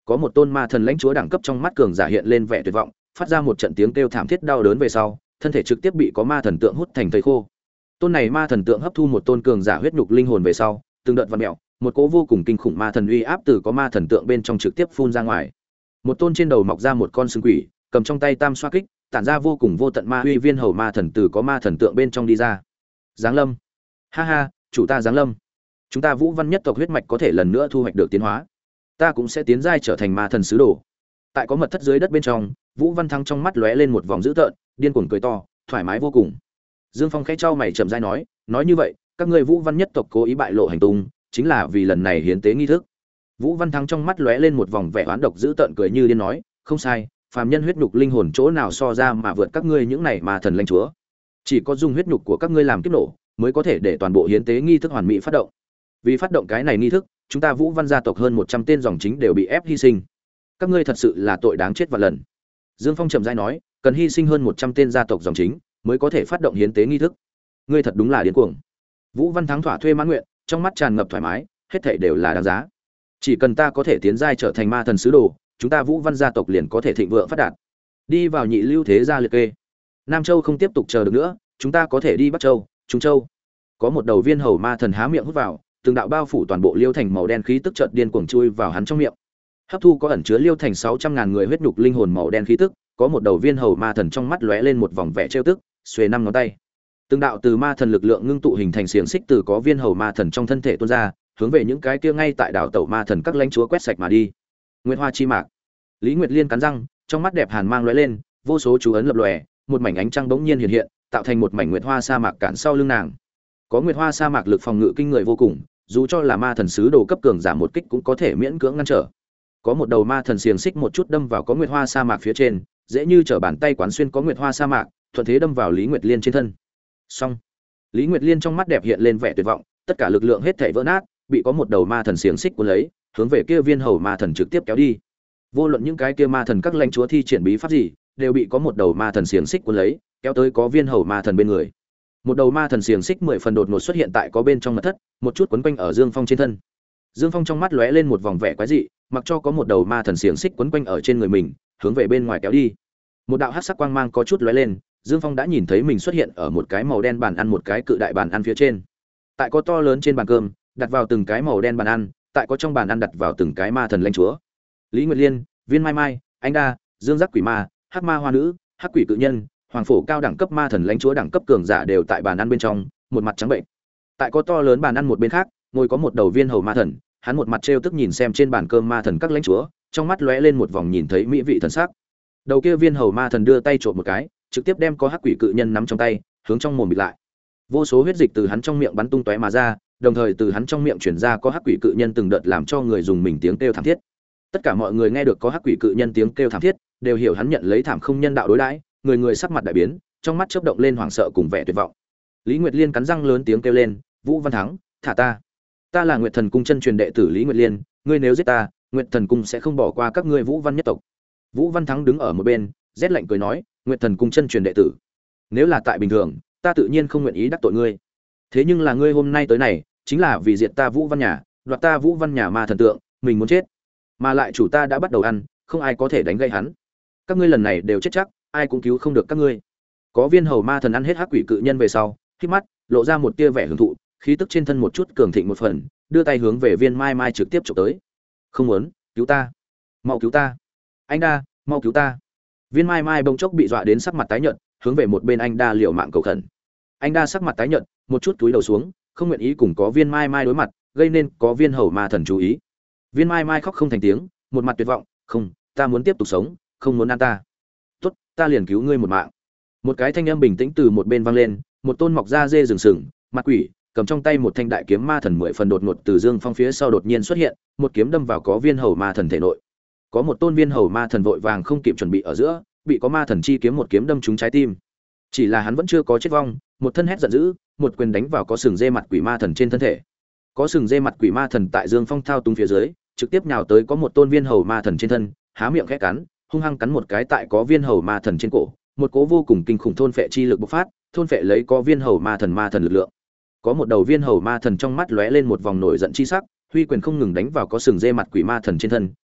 Có một tôn ma thần lãnh chúa đẳng cấp trong mắt cường giả hiện lên vẻ tuyệt vọng, phát ra một trận tiếng kêu thảm thiết đau đớn về sau, thân thể trực tiếp bị có ma thần tượng hút thành thây khô. Tôn này ma thần tượng hấp thu một tôn cường giả huyết nhục linh hồn về sau, từng đợt vặn mèo, một cỗ vô cùng kinh khủng ma thần uy áp từ có ma thần tượng bên trong trực tiếp phun ra ngoài. Một tôn trên đầu mọc ra một con sừng quỷ, cầm trong tay tam xoa kích, tản ra vô cùng vô tận ma uy viên hầu ma thần từ có ma thần tượng bên trong đi ra. Giáng lâm. Ha ha, chủ ta giáng lâm. Chúng ta Vũ Văn nhất tộc huyết mạch có thể lần nữa thu hoạch được tiến hóa. Ta cũng sẽ tiến giai trở thành ma thần sứ đồ. Tại có mật thất dưới đất bên trong, Vũ Văn Thắng trong mắt lóe lên một vòng dữ tợn, điên cuồng cười to, thoải mái vô cùng. Dương Phong khẽ chau mày chậm rãi nói, nói như vậy, các ngươi Vũ Văn nhất tộc cố ý bại lộ hành tung, chính là vì lần này hiến tế nghi thức. Vũ Văn Thắng trong mắt lóe lên một vòng vẻ oán độc dữ tợn cười như điên nói, không sai, phàm nhân huyết nhục linh hồn chỗ nào so ra mà vượt các ngươi những này ma thần lãnh chúa. Chỉ có dùng huyết nhục của các ngươi làm kiếp nổ, mới có thể để toàn bộ hiến tế nghi thức hoàn mỹ phát động. Vì phát động cái này nghi thức, chúng ta Vũ Văn gia tộc hơn một trăm tên dòng chính đều bị ép hy sinh. Các ngươi thật sự là tội đáng chết vạn lần. Dương Phong chậm rãi nói, cần hy sinh hơn một trăm tên gia tộc dòng chính mới có thể phát động hiến tế nghi thức. Ngươi thật đúng là điên cuồng. Vũ Văn Thắng thỏa thuê mãn nguyện, trong mắt tràn ngập thoải mái, hết thảy đều là đáng giá. Chỉ cần ta có thể tiến giai trở thành ma thần sứ đồ, chúng ta Vũ Văn gia tộc liền có thể thịnh vượng phát đạt. Đi vào nhị lưu thế gia liệt kê. Nam Châu không tiếp tục chờ được nữa, chúng ta có thể đi Bắc Châu, Trung Châu. Có một đầu viên hầu ma thần há miệng hút vào, từng đạo bao phủ toàn bộ liêu thành màu đen khí tức chợt điên cuồng chui vào hắn trong miệng. Hấp thu có ẩn chứa liêu thành sáu trăm ngàn người huyết nhục linh hồn màu đen khí tức, có một đầu viên hầu ma thần trong mắt lóe lên một vòng vẻ trêu tức, xuề năm ngón tay. Từng đạo từ ma thần lực lượng ngưng tụ hình thành xiềng xích từ có viên hầu ma thần trong thân thể tuôn ra, hướng về những cái kia ngay tại đảo tẩu ma thần các lãnh chúa quét sạch mà đi. Nguyệt Hoa chi mạc. Lý Nguyệt Liên cắn răng, trong mắt đẹp hàn mang lóe lên, vô số chú ấn lập lòe, một mảnh ánh trăng bỗng nhiên hiện hiện, tạo thành một mảnh nguyệt hoa sa mạc cản sau lưng nàng. Có nguyệt hoa sa mạc lực phòng ngự kinh người vô cùng, dù cho là ma thần sứ đồ cấp cường giả một kích cũng có thể miễn cưỡng ngăn trở. Có một đầu ma thần xiềng xích một chút đâm vào có nguyệt hoa sa mạc phía trên, dễ như trở bàn tay quán xuyên có nguyệt hoa sa mạc, thuận thế đâm vào Lý Nguyệt Liên trên thân. Xong. Lý Nguyệt Liên trong mắt đẹp hiện lên vẻ tuyệt vọng, tất cả lực lượng hết thảy vỡ nát, bị có một đầu ma thần xiềng xích cuốn lấy, hướng về kia viên hầu ma thần trực tiếp kéo đi. Vô luận những cái kia ma thần các lãnh chúa thi triển bí pháp gì, đều bị có một đầu ma thần xiềng xích cuốn lấy, kéo tới có viên hầu ma thần bên người. Một đầu ma thần xiềng xích mười phần đột ngột xuất hiện tại có bên trong mật thất, một chút quấn quanh ở Dương Phong trên thân. Dương Phong trong mắt lóe lên một vòng vẻ quái dị, mặc cho có một đầu ma thần xiềng xích quấn quanh ở trên người mình, hướng về bên ngoài kéo đi. Một đạo hắc sắc quang mang có chút lóe lên, Dương Phong đã nhìn thấy mình xuất hiện ở một cái màu đen bàn ăn, một cái cự đại bàn ăn phía trên. Tại có to lớn trên bàn cơm, đặt vào từng cái màu đen bàn ăn, tại có trong bàn ăn đặt vào từng cái ma thần lãnh chúa. Lý Nguyệt Liên, Viên Mai Mai, Anh Đa, Dương Giác Quỷ Ma, Hắc Ma Hoa Nữ, Hắc Quỷ Cự Nhân, Hoàng Phổ cao đẳng cấp ma thần lãnh chúa đẳng cấp cường giả đều tại bàn ăn bên trong, một mặt trắng bệnh. Tại có to lớn bàn ăn một bên khác, ngồi có một đầu viên hầu ma thần, hắn một mặt trêu tức nhìn xem trên bàn cơm ma thần các lãnh chúa, trong mắt lóe lên một vòng nhìn thấy mỹ vị thần sắc. Đầu kia viên hầu ma thần đưa tay trộm một cái, trực tiếp đem có Hắc Quỷ Cự Nhân nắm trong tay, hướng trong mồm bịt lại. Vô số huyết dịch từ hắn trong miệng bắn tung tóe mà ra, đồng thời từ hắn trong miệng truyền ra có Hắc Quỷ Cự Nhân từng đợt làm cho người dùng mình tiếng kêu thảm thiết. Tất cả mọi người nghe được có Hắc Quỷ Cự Nhân tiếng kêu thảm thiết, đều hiểu hắn nhận lấy thảm không nhân đạo đối đãi, người người sắc mặt đại biến, trong mắt chớp động lên hoảng sợ cùng vẻ tuyệt vọng. Lý Nguyệt Liên cắn răng lớn tiếng kêu lên, "Vũ Văn Thắng, thả ta! Ta là Nguyệt Thần cung chân truyền đệ tử Lý Nguyệt Liên, ngươi nếu giết ta, Nguyệt Thần cung sẽ không bỏ qua các ngươi Vũ Văn nhất tộc." Vũ Văn Thắng đứng ở một bên, rét lạnh cười nói, "Nguyệt Thần cung chân truyền đệ tử, nếu là tại bình thường, ta tự nhiên không nguyện ý đắc tội ngươi. Thế nhưng là ngươi hôm nay tới này, chính là vì diệt ta Vũ Văn nhà, đoạt ta Vũ Văn nhà ma thần tượng, mình muốn chết. Mà lại chủ ta đã bắt đầu ăn, không ai có thể đánh gây hắn. Các ngươi lần này đều chết chắc, ai cũng cứu không được các ngươi." Có viên hầu ma thần ăn hết Hắc Quỷ Cự Nhân về sau, khép mắt, lộ ra một tia vẻ hưởng thụ, khí tức trên thân một chút cường thịnh một phần, đưa tay hướng về Viên Mai Mai trực tiếp chụp tới. "Không muốn, cứu ta, mau cứu ta. Anh Đa, mau cứu ta." Viên Mai Mai bỗng chốc bị dọa đến sắc mặt tái nhợt, hướng về một bên Anh Đa liều mạng cầu khẩn. Anh Đa sắc mặt tái nhợt, một chút túi đầu xuống, không nguyện ý cùng có Viên Mai Mai đối mặt, gây nên có viên hầu ma thần chú ý. Viên Mai Mai khóc không thành tiếng, một mặt tuyệt vọng, "Không, ta muốn tiếp tục sống, không muốn ăn ta." "Tốt, ta liền cứu ngươi một mạng." Một cái thanh âm bình tĩnh từ một bên vang lên, một tôn mọc da dê rừng sừng, mặt quỷ, cầm trong tay một thanh đại kiếm ma thần mười phần đột ngột từ Dương Phong phía sau đột nhiên xuất hiện, một kiếm đâm vào có viên hầu ma thần thể nội. Có một tôn viên hầu ma thần vội vàng không kịp chuẩn bị ở giữa, bị có ma thần chi kiếm một kiếm đâm trúng trái tim. Chỉ là hắn vẫn chưa có chết vong, một thân hét giận dữ, một quyền đánh vào có sừng dê mặt quỷ ma thần trên thân thể. Có sừng dê mặt quỷ ma thần tại Dương Phong thao túng phía dưới, trực tiếp nhào tới có một tôn viên hầu ma thần trên thân, há miệng khẽ cắn, hung hăng cắn một cái tại có viên hầu ma thần trên cổ, một cỗ vô cùng kinh khủng thôn phệ chi lực bộc phát, thôn phệ lấy có viên hầu ma thần ma thần lực lượng. Có một đầu viên hầu ma thần trong mắt lóe lên một vòng nổi giận chi sắc, huy quyền không ngừng đánh vào có sừng dê mặt quỷ ma thần trên thân,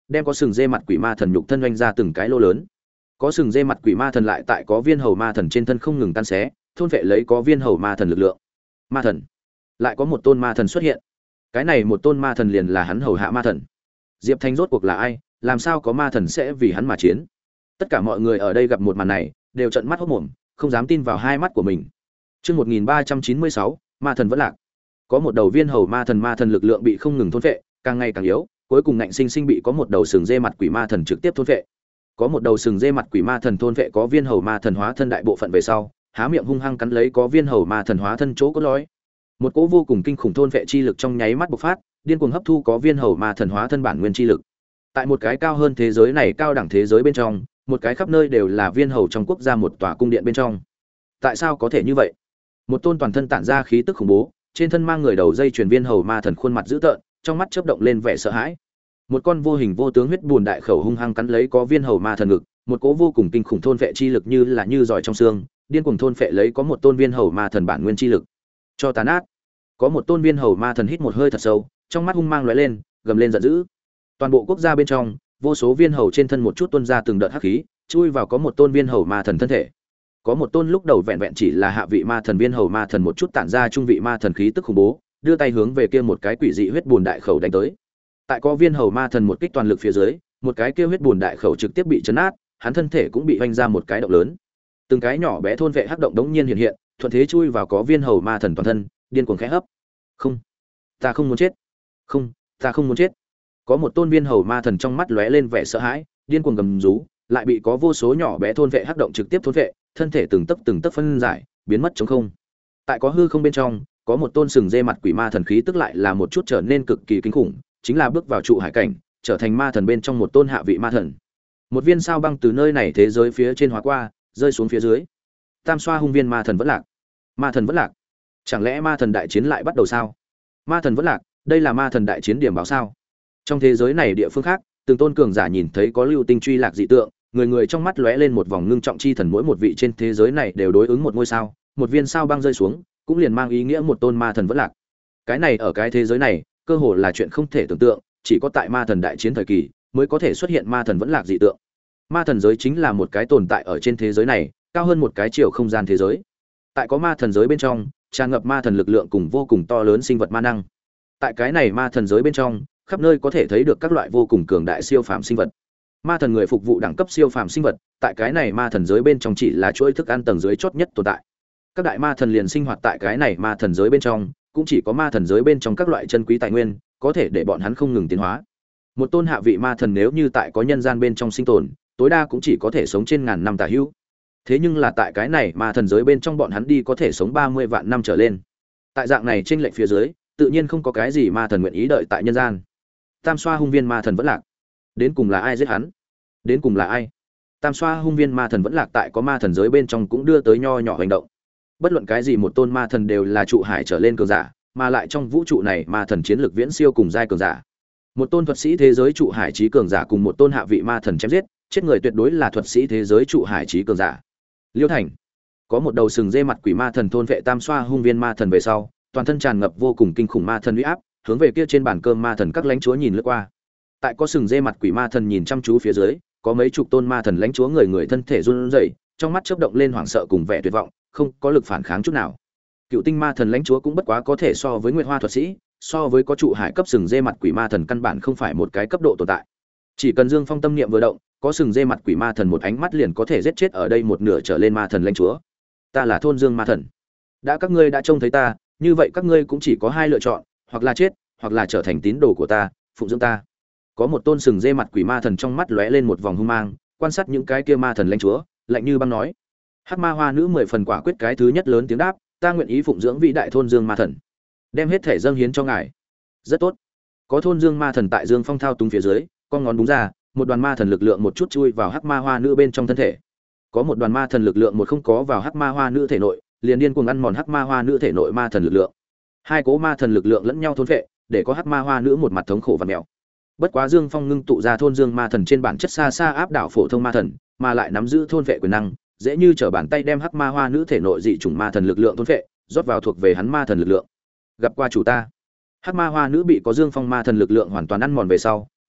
đem có sừng dê mặt quỷ ma thần nhục thân oanh ra từng cái lô lớn. Có sừng dê mặt quỷ ma thần lại tại có viên hầu ma thần trên thân không ngừng tan xé, thôn vệ lấy có viên hầu ma thần lực lượng. Ma thần, lại có một tôn ma thần xuất hiện. Cái này một tôn ma thần liền là hắn hầu hạ ma thần. Diệp Thanh rốt cuộc là ai, làm sao có ma thần sẽ vì hắn mà chiến? Tất cả mọi người ở đây gặp một màn này, đều trợn mắt hốt mồm, không dám tin vào hai mắt của mình. Chương một nghìn ba trăm chín mươi sáu, ma thần vẫn lạc. Có một đầu viên hầu ma thần ma thần lực lượng bị không ngừng thôn vệ, càng ngày càng yếu, cuối cùng ngạnh sinh sinh bị có một đầu sừng dê mặt quỷ ma thần trực tiếp thôn vệ. Có một đầu sừng dê mặt quỷ ma thần thôn vệ có viên hầu ma thần hóa thân đại bộ phận về sau, há miệng hung hăng cắn lấy có viên hầu ma thần hóa thân chỗ cốt lõi. Một cỗ vô cùng kinh khủng thôn vệ chi lực trong nháy mắt bộc phát, điên cuồng hấp thu có viên hầu ma thần hóa thân bản nguyên chi lực. Tại một cái cao hơn thế giới này cao đẳng thế giới bên trong, một cái khắp nơi đều là viên hầu trong quốc gia một tòa cung điện bên trong. Tại sao có thể như vậy? Một tôn toàn thân tản ra khí tức khủng bố, trên thân mang người đầu dây chuyền viên hầu ma thần khuôn mặt dữ tợn, trong mắt chớp động lên vẻ sợ hãi. Một con vô hình vô tướng huyết buồn đại khẩu hung hăng cắn lấy có viên hầu ma thần ngực, một cỗ vô cùng kinh khủng thôn vệ chi lực như là như giỏi trong xương, điên cuồng thôn phệ lấy có một tôn viên hầu ma thần bản nguyên chi lực. Cho tàn ác. Có một tôn viên hầu ma thần hít một hơi thật sâu, trong mắt hung mang lóe lên, gầm lên giận dữ. Toàn bộ quốc gia bên trong, vô số viên hầu trên thân một chút tuôn ra từng đợt hắc khí, chui vào có một tôn viên hầu ma thần thân thể. Có một tôn lúc đầu vẹn vẹn chỉ là hạ vị ma thần viên hầu ma thần một chút tản ra trung vị ma thần khí tức khủng bố, đưa tay hướng về kia một cái quỷ dị huyết buồn đại khẩu đánh tới. Tại có viên hầu ma thần một kích toàn lực phía dưới, một cái kia huyết buồn đại khẩu trực tiếp bị chấn nát, hắn thân thể cũng bị vênh ra một cái động lớn. Từng cái nhỏ bé thôn vệ hắc động đống nhiên hiện hiện, thuận thế chui vào có viên hầu ma thần toàn thân, điên cuồng khẽ hấp. Không, ta không muốn chết. Không, ta không muốn chết. Có một tôn viên hầu ma thần trong mắt lóe lên vẻ sợ hãi, điên cuồng gầm rú, lại bị có vô số nhỏ bé thôn vệ hắc động trực tiếp thôn vệ, thân thể từng tấc từng tấc phân giải, biến mất trống không. Tại có hư không bên trong, có một tôn sừng dê mặt quỷ ma thần khí tức lại là một chút trở nên cực kỳ kinh khủng, chính là bước vào trụ hải cảnh, trở thành ma thần bên trong một tôn hạ vị ma thần. Một viên sao băng từ nơi này thế giới phía trên hóa qua, rơi xuống phía dưới. Tam xoa hung viên ma thần vẫn lạc. Ma thần vẫn lạc. Chẳng lẽ ma thần đại chiến lại bắt đầu sao? Ma thần vẫn lạc, đây là ma thần đại chiến điểm báo sao? Trong thế giới này địa phương khác, từng tôn cường giả nhìn thấy có lưu tinh truy lạc dị tượng, người người trong mắt lóe lên một vòng ngưng trọng chi thần, mỗi một vị trên thế giới này đều đối ứng một ngôi sao, một viên sao băng rơi xuống, cũng liền mang ý nghĩa một tôn ma thần vẫn lạc. Cái này ở cái thế giới này, cơ hồ là chuyện không thể tưởng tượng, chỉ có tại ma thần đại chiến thời kỳ mới có thể xuất hiện ma thần vẫn lạc dị tượng. Ma thần giới chính là một cái tồn tại ở trên thế giới này, cao hơn một cái chiều không gian thế giới. Tại có ma thần giới bên trong, tràn ngập ma thần lực lượng cùng vô cùng to lớn sinh vật ma năng. Tại cái này ma thần giới bên trong, khắp nơi có thể thấy được các loại vô cùng cường đại siêu phàm sinh vật. Ma thần người phục vụ đẳng cấp siêu phàm sinh vật, tại cái này ma thần giới bên trong chỉ là chuỗi thức ăn tầng dưới chót nhất tồn tại. Các đại ma thần liền sinh hoạt tại cái này ma thần giới bên trong, cũng chỉ có ma thần giới bên trong các loại chân quý tài nguyên, có thể để bọn hắn không ngừng tiến hóa. Một tôn hạ vị ma thần nếu như tại có nhân gian bên trong sinh tồn, tối đa cũng chỉ có thể sống trên ngàn năm tà hữu. Thế nhưng là tại cái này ma thần giới bên trong bọn hắn đi có thể sống ba mươi vạn năm trở lên. Tại dạng này trên lệnh phía dưới, tự nhiên không có cái gì ma thần nguyện ý đợi tại nhân gian. Tam xoa hung viên ma thần vẫn lạc. Đến cùng là ai giết hắn? Đến cùng là ai? Tam xoa hung viên ma thần vẫn lạc tại có ma thần giới bên trong cũng đưa tới nho nhỏ hành động. Bất luận cái gì một tôn ma thần đều là trụ hải trở lên cường giả, mà lại trong vũ trụ này ma thần chiến lược viễn siêu cùng giai cường giả. Một tôn thuật sĩ thế giới trụ hải trí cường giả cùng một tôn hạ vị ma thần chém giết, chết người tuyệt đối là thuật sĩ thế giới trụ hải trí cường giả. Liêu Thành, có một đầu sừng dê mặt quỷ ma thần thôn vệ tam xoa hung viên ma thần về sau, toàn thân tràn ngập vô cùng kinh khủng ma thần uy áp, hướng về kia trên bàn cơm ma thần các lãnh chúa nhìn lướt qua. Tại có sừng dê mặt quỷ ma thần nhìn chăm chú phía dưới, có mấy chục tôn ma thần lãnh chúa người người thân thể run rẩy, trong mắt chớp động lên hoảng sợ cùng vẻ tuyệt vọng, không có lực phản kháng chút nào. Cựu tinh ma thần lãnh chúa cũng bất quá có thể so với Nguyệt Hoa thuật sĩ, so với có trụ hải cấp sừng dê mặt quỷ ma thần căn bản không phải một cái cấp độ tồn tại. Chỉ cần Dương Phong tâm niệm vừa động, có sừng dê mặt quỷ ma thần một ánh mắt liền có thể giết chết ở đây một nửa trở lên ma thần lãnh chúa. Ta là thôn Dương ma thần. Đã các ngươi đã trông thấy ta, như vậy các ngươi cũng chỉ có hai lựa chọn, hoặc là chết, hoặc là trở thành tín đồ của ta, phụng dưỡng ta. Có một tôn sừng dê mặt quỷ ma thần trong mắt lóe lên một vòng hung mang, quan sát những cái kia ma thần lãnh chúa, lạnh như băng nói: Hắc ma hoa nữ mười phần quả quyết cái thứ nhất lớn tiếng đáp: ta nguyện ý phụng dưỡng vị đại thôn Dương ma thần, đem hết thể dâng hiến cho ngài. Rất tốt. Có thôn Dương ma thần tại Dương Phong thao túng phía dưới, con ngón búng ra, một đoàn ma thần lực lượng một chút chui vào hắc ma hoa nữ bên trong thân thể. Có một đoàn ma thần lực lượng một không có vào hắc ma hoa nữ thể nội, liền điên cuồng ăn mòn hắc ma hoa nữ thể nội ma thần lực lượng. Hai cố ma thần lực lượng lẫn nhau thôn phệ, để có hắc ma hoa nữ một mặt thống khổ và mèo. Bất quá Dương Phong ngưng tụ ra thôn Dương ma thần trên bản chất xa xa áp đảo phổ thông ma thần, mà lại nắm giữ thôn phệ quyền năng, dễ như trở bàn tay đem hắc ma hoa nữ thể nội dị chủng ma thần lực lượng thôn phệ, rót vào thuộc về hắn ma thần lực lượng. Gặp qua chủ ta. Hắc ma hoa nữ bị có Dương Phong ma thần lực lượng hoàn toàn ăn mòn về sau,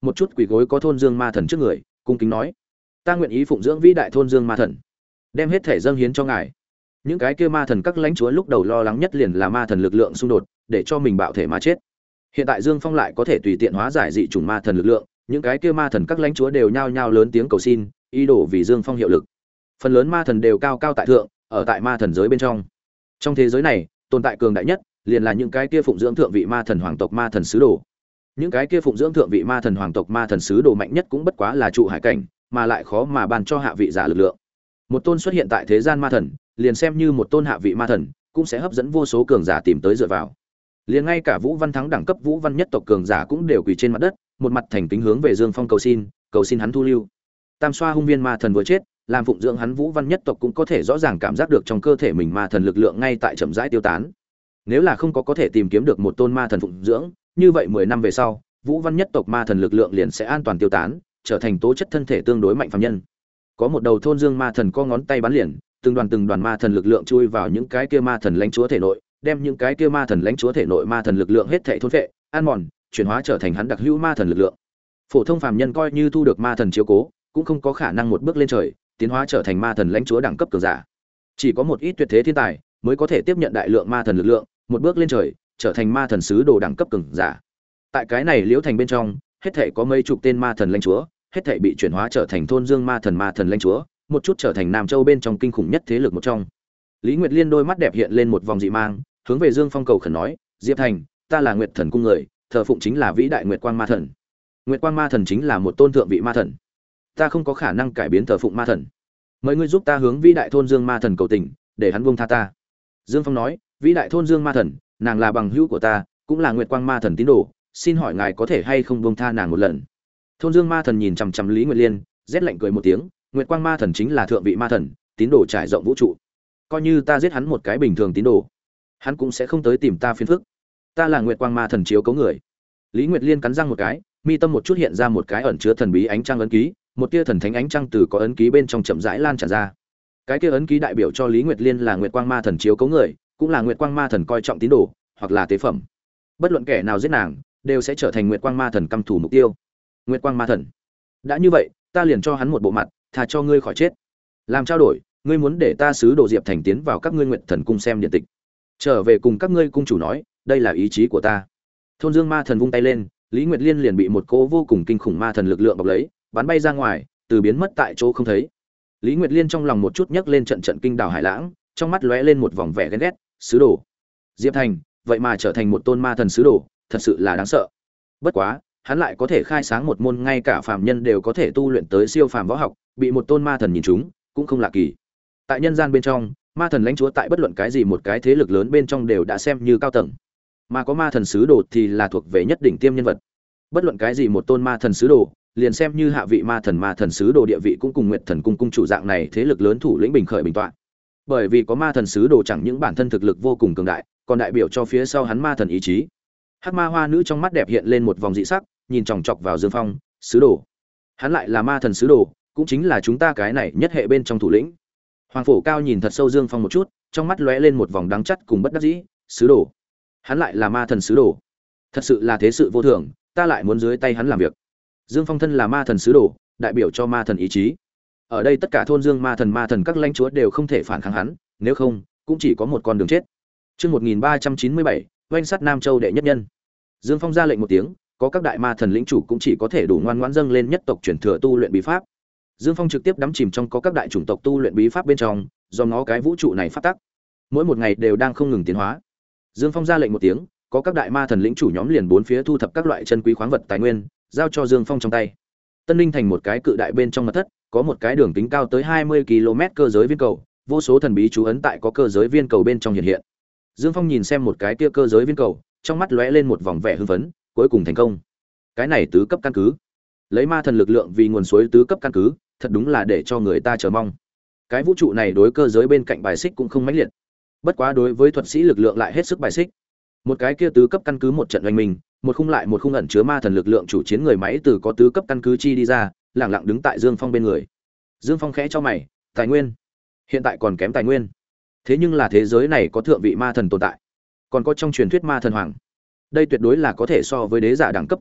một chút quỳ gối có thôn Dương Ma Thần trước người, cung kính nói: "Ta nguyện ý phụng dưỡng vĩ đại thôn Dương Ma Thần, đem hết thể dâng hiến cho ngài." Những cái kia ma thần các lãnh chúa lúc đầu lo lắng nhất liền là ma thần lực lượng xung đột, để cho mình bạo thể mà chết. Hiện tại Dương Phong lại có thể tùy tiện hóa giải dị chủng ma thần lực lượng, những cái kia ma thần các lãnh chúa đều nhao nhao lớn tiếng cầu xin, ý đồ vì Dương Phong hiệu lực. Phần lớn ma thần đều cao cao tại thượng, ở tại ma thần giới bên trong. Trong thế giới này, tồn tại cường đại nhất, liền là những cái kia phụng dưỡng thượng vị ma thần hoàng tộc ma thần sứ đồ. Những cái kia phụng dưỡng thượng vị ma thần hoàng tộc ma thần sứ đồ mạnh nhất cũng bất quá là trụ hải cảnh, mà lại khó mà ban cho hạ vị giả lực lượng. Một tôn xuất hiện tại thế gian ma thần, liền xem như một tôn hạ vị ma thần, cũng sẽ hấp dẫn vô số cường giả tìm tới dựa vào. Liền ngay cả Vũ Văn Thắng đẳng cấp Vũ Văn nhất tộc cường giả cũng đều quỳ trên mặt đất, một mặt thành kính hướng về Dương Phong cầu xin, cầu xin hắn thu lưu. Tam xoa hung viên ma thần vừa chết, làm phụng dưỡng hắn Vũ Văn nhất tộc cũng có thể rõ ràng cảm giác được trong cơ thể mình ma thần lực lượng ngay tại chậm rãi tiêu tán. Nếu là không có có thể tìm kiếm được một tôn ma thần phụng dưỡng, như vậy mười năm về sau, Vũ Văn nhất tộc ma thần lực lượng liền sẽ an toàn tiêu tán, trở thành tố chất thân thể tương đối mạnh phàm nhân. Có một đầu thôn Dương ma thần co ngón tay bắn liền, từng đoàn từng đoàn ma thần lực lượng chui vào những cái kia ma thần lãnh chúa thể nội, đem những cái kia ma thần lãnh chúa thể nội ma thần lực lượng hết thảy thôn phệ, ăn mòn, chuyển hóa trở thành hắn đặc hữu ma thần lực lượng. Phổ thông phàm nhân coi như thu được ma thần chiếu cố, cũng không có khả năng một bước lên trời, tiến hóa trở thành ma thần lãnh chúa đẳng cấp cường giả. Chỉ có một ít tuyệt thế thiên tài mới có thể tiếp nhận đại lượng ma thần lực lượng, một bước lên trời, trở thành ma thần sứ đồ đẳng cấp cường giả. Tại cái này Liễu Thành bên trong, hết thảy có mấy chục tên ma thần lãnh chúa, hết thảy bị chuyển hóa trở thành thôn Dương ma thần ma thần lãnh chúa, một chút trở thành Nam Châu bên trong kinh khủng nhất thế lực một trong. Lý Nguyệt Liên đôi mắt đẹp hiện lên một vòng dị mang, hướng về Dương Phong cầu khẩn nói: "Diệp Thành, ta là Nguyệt Thần cung người, thờ phụng chính là vĩ đại Nguyệt Quang Ma Thần. Nguyệt Quang Ma Thần chính là một tôn thượng vị ma thần. Ta không có khả năng cải biến thờ phụng ma thần. Mời ngươi giúp ta hướng vĩ đại thôn Dương Ma Thần cầu tình, để hắn buông tha ta." Dương Phong nói: "Vĩ đại thôn Dương Ma Thần, nàng là bằng hữu của ta, cũng là Nguyệt Quang Ma Thần tín đồ, xin hỏi ngài có thể hay không buông tha nàng một lần?" Thôn Dương Ma Thần nhìn chằm chằm Lý Nguyệt Liên, rét lạnh cười một tiếng: "Nguyệt Quang Ma Thần chính là thượng vị ma thần, tín đồ trải rộng vũ trụ. Coi như ta giết hắn một cái bình thường tín đồ, hắn cũng sẽ không tới tìm ta phiền phức. Ta là Nguyệt Quang Ma Thần chiếu cố người." Lý Nguyệt Liên cắn răng một cái, mi tâm một chút hiện ra một cái ẩn chứa thần bí ánh trăng ấn ký, một tia thần thánh ánh trăng từ có ấn ký bên trong chậm rãi lan tràn ra. Cái kia ấn ký đại biểu cho Lý Nguyệt Liên là Nguyệt Quang Ma Thần chiếu cố người, cũng là Nguyệt Quang Ma Thần coi trọng tín đồ, hoặc là tế phẩm. Bất luận kẻ nào giết nàng, đều sẽ trở thành Nguyệt Quang Ma Thần căm thù mục tiêu. Nguyệt Quang Ma Thần, đã như vậy, ta liền cho hắn một bộ mặt, thà cho ngươi khỏi chết. Làm trao đổi, ngươi muốn để ta sứ đồ Diệp Thành tiến vào các ngươi Nguyệt Thần cung xem điện tịch, trở về cùng các ngươi cung chủ nói, đây là ý chí của ta. Thôn Dương Ma Thần vung tay lên, Lý Nguyệt Liên liền bị một cỗ vô cùng kinh khủng ma thần lực lượng bọc lấy, bắn bay ra ngoài, từ biến mất tại chỗ không thấy. Lý Nguyệt Liên trong lòng một chút nhấc lên trận trận kinh đảo hải lãng, trong mắt lóe lên một vòng vẻ ghen ghét, sứ đồ Diệp Thành, vậy mà trở thành một tôn ma thần sứ đồ, thật sự là đáng sợ. Bất quá, hắn lại có thể khai sáng một môn ngay cả phàm nhân đều có thể tu luyện tới siêu phàm võ học, bị một tôn ma thần nhìn trúng, cũng không lạ kỳ. Tại nhân gian bên trong, ma thần lãnh chúa tại bất luận cái gì một cái thế lực lớn bên trong đều đã xem như cao tầng, mà có ma thần sứ đồ thì là thuộc về nhất đỉnh tiêm nhân vật. Bất luận cái gì một tôn ma thần sứ đồ, liền xem như hạ vị ma thần ma thần sứ đồ địa vị cũng cùng Nguyệt Thần cung cung chủ dạng này thế lực lớn thủ lĩnh bình khởi bình tọa. Bởi vì có ma thần sứ đồ chẳng những bản thân thực lực vô cùng cường đại, còn đại biểu cho phía sau hắn ma thần ý chí. Hắc ma hoa nữ trong mắt đẹp hiện lên một vòng dị sắc, nhìn chòng chọc vào Dương Phong, sứ đồ. Hắn lại là ma thần sứ đồ, cũng chính là chúng ta cái này nhất hệ bên trong thủ lĩnh. Hoàng Phổ Cao nhìn thật sâu Dương Phong một chút, trong mắt lóe lên một vòng đắng chắt cùng bất đắc dĩ, sứ đồ. Hắn lại là ma thần sứ đồ. Thật sự là thế sự vô thường, ta lại muốn dưới tay hắn làm việc. Dương Phong thân là ma thần sứ đồ, đại biểu cho ma thần ý chí. Ở đây tất cả thôn Dương ma thần ma thần các lãnh chúa đều không thể phản kháng hắn, nếu không, cũng chỉ có một con đường chết. Chương một nghìn ba trăm chín mươi bảy, oanh sát Nam Châu đệ nhất nhân. Dương Phong ra lệnh một tiếng, có các đại ma thần lĩnh chủ cũng chỉ có thể đủ ngoan ngoãn dâng lên nhất tộc truyền thừa tu luyện bí pháp. Dương Phong trực tiếp đắm chìm trong có các đại chủng tộc tu luyện bí pháp bên trong, do nó cái vũ trụ này phát tắc, mỗi một ngày đều đang không ngừng tiến hóa. Dương Phong ra lệnh một tiếng, có các đại ma thần lĩnh chủ nhóm liền bốn phía thu thập các loại chân quý khoáng vật tài nguyên, giao cho Dương Phong trong tay. Tân Ninh thành một cái cự đại bên trong mật thất, có một cái đường kính cao tới hai mươi ki lô mét cơ giới viên cầu, vô số thần bí chú ấn tại có cơ giới viên cầu bên trong hiện hiện. Dương Phong nhìn xem một cái kia cơ giới viên cầu, trong mắt lóe lên một vòng vẻ hưng phấn, cuối cùng thành công. Cái này tứ cấp căn cứ, lấy ma thần lực lượng vì nguồn suối tứ cấp căn cứ, thật đúng là để cho người ta chờ mong. Cái vũ trụ này đối cơ giới bên cạnh bài xích cũng không mãnh liệt, bất quá đối với thuật sĩ lực lượng lại hết sức bài xích. Một cái kia tứ cấp căn cứ một trận oanh mình, một khung lại một khung ẩn chứa ma thần lực lượng chủ chiến người máy từ có tứ cấp căn cứ chi đi ra, lẳng lặng đứng tại Dương Phong bên người. Dương Phong khẽ cho mày, tài nguyên, hiện tại còn kém tài nguyên. Thế nhưng là thế giới này có thượng vị ma thần tồn tại, còn có trong truyền thuyết ma thần hoàng. Đây tuyệt đối là có thể so với đế giả đẳng cấp cường giả,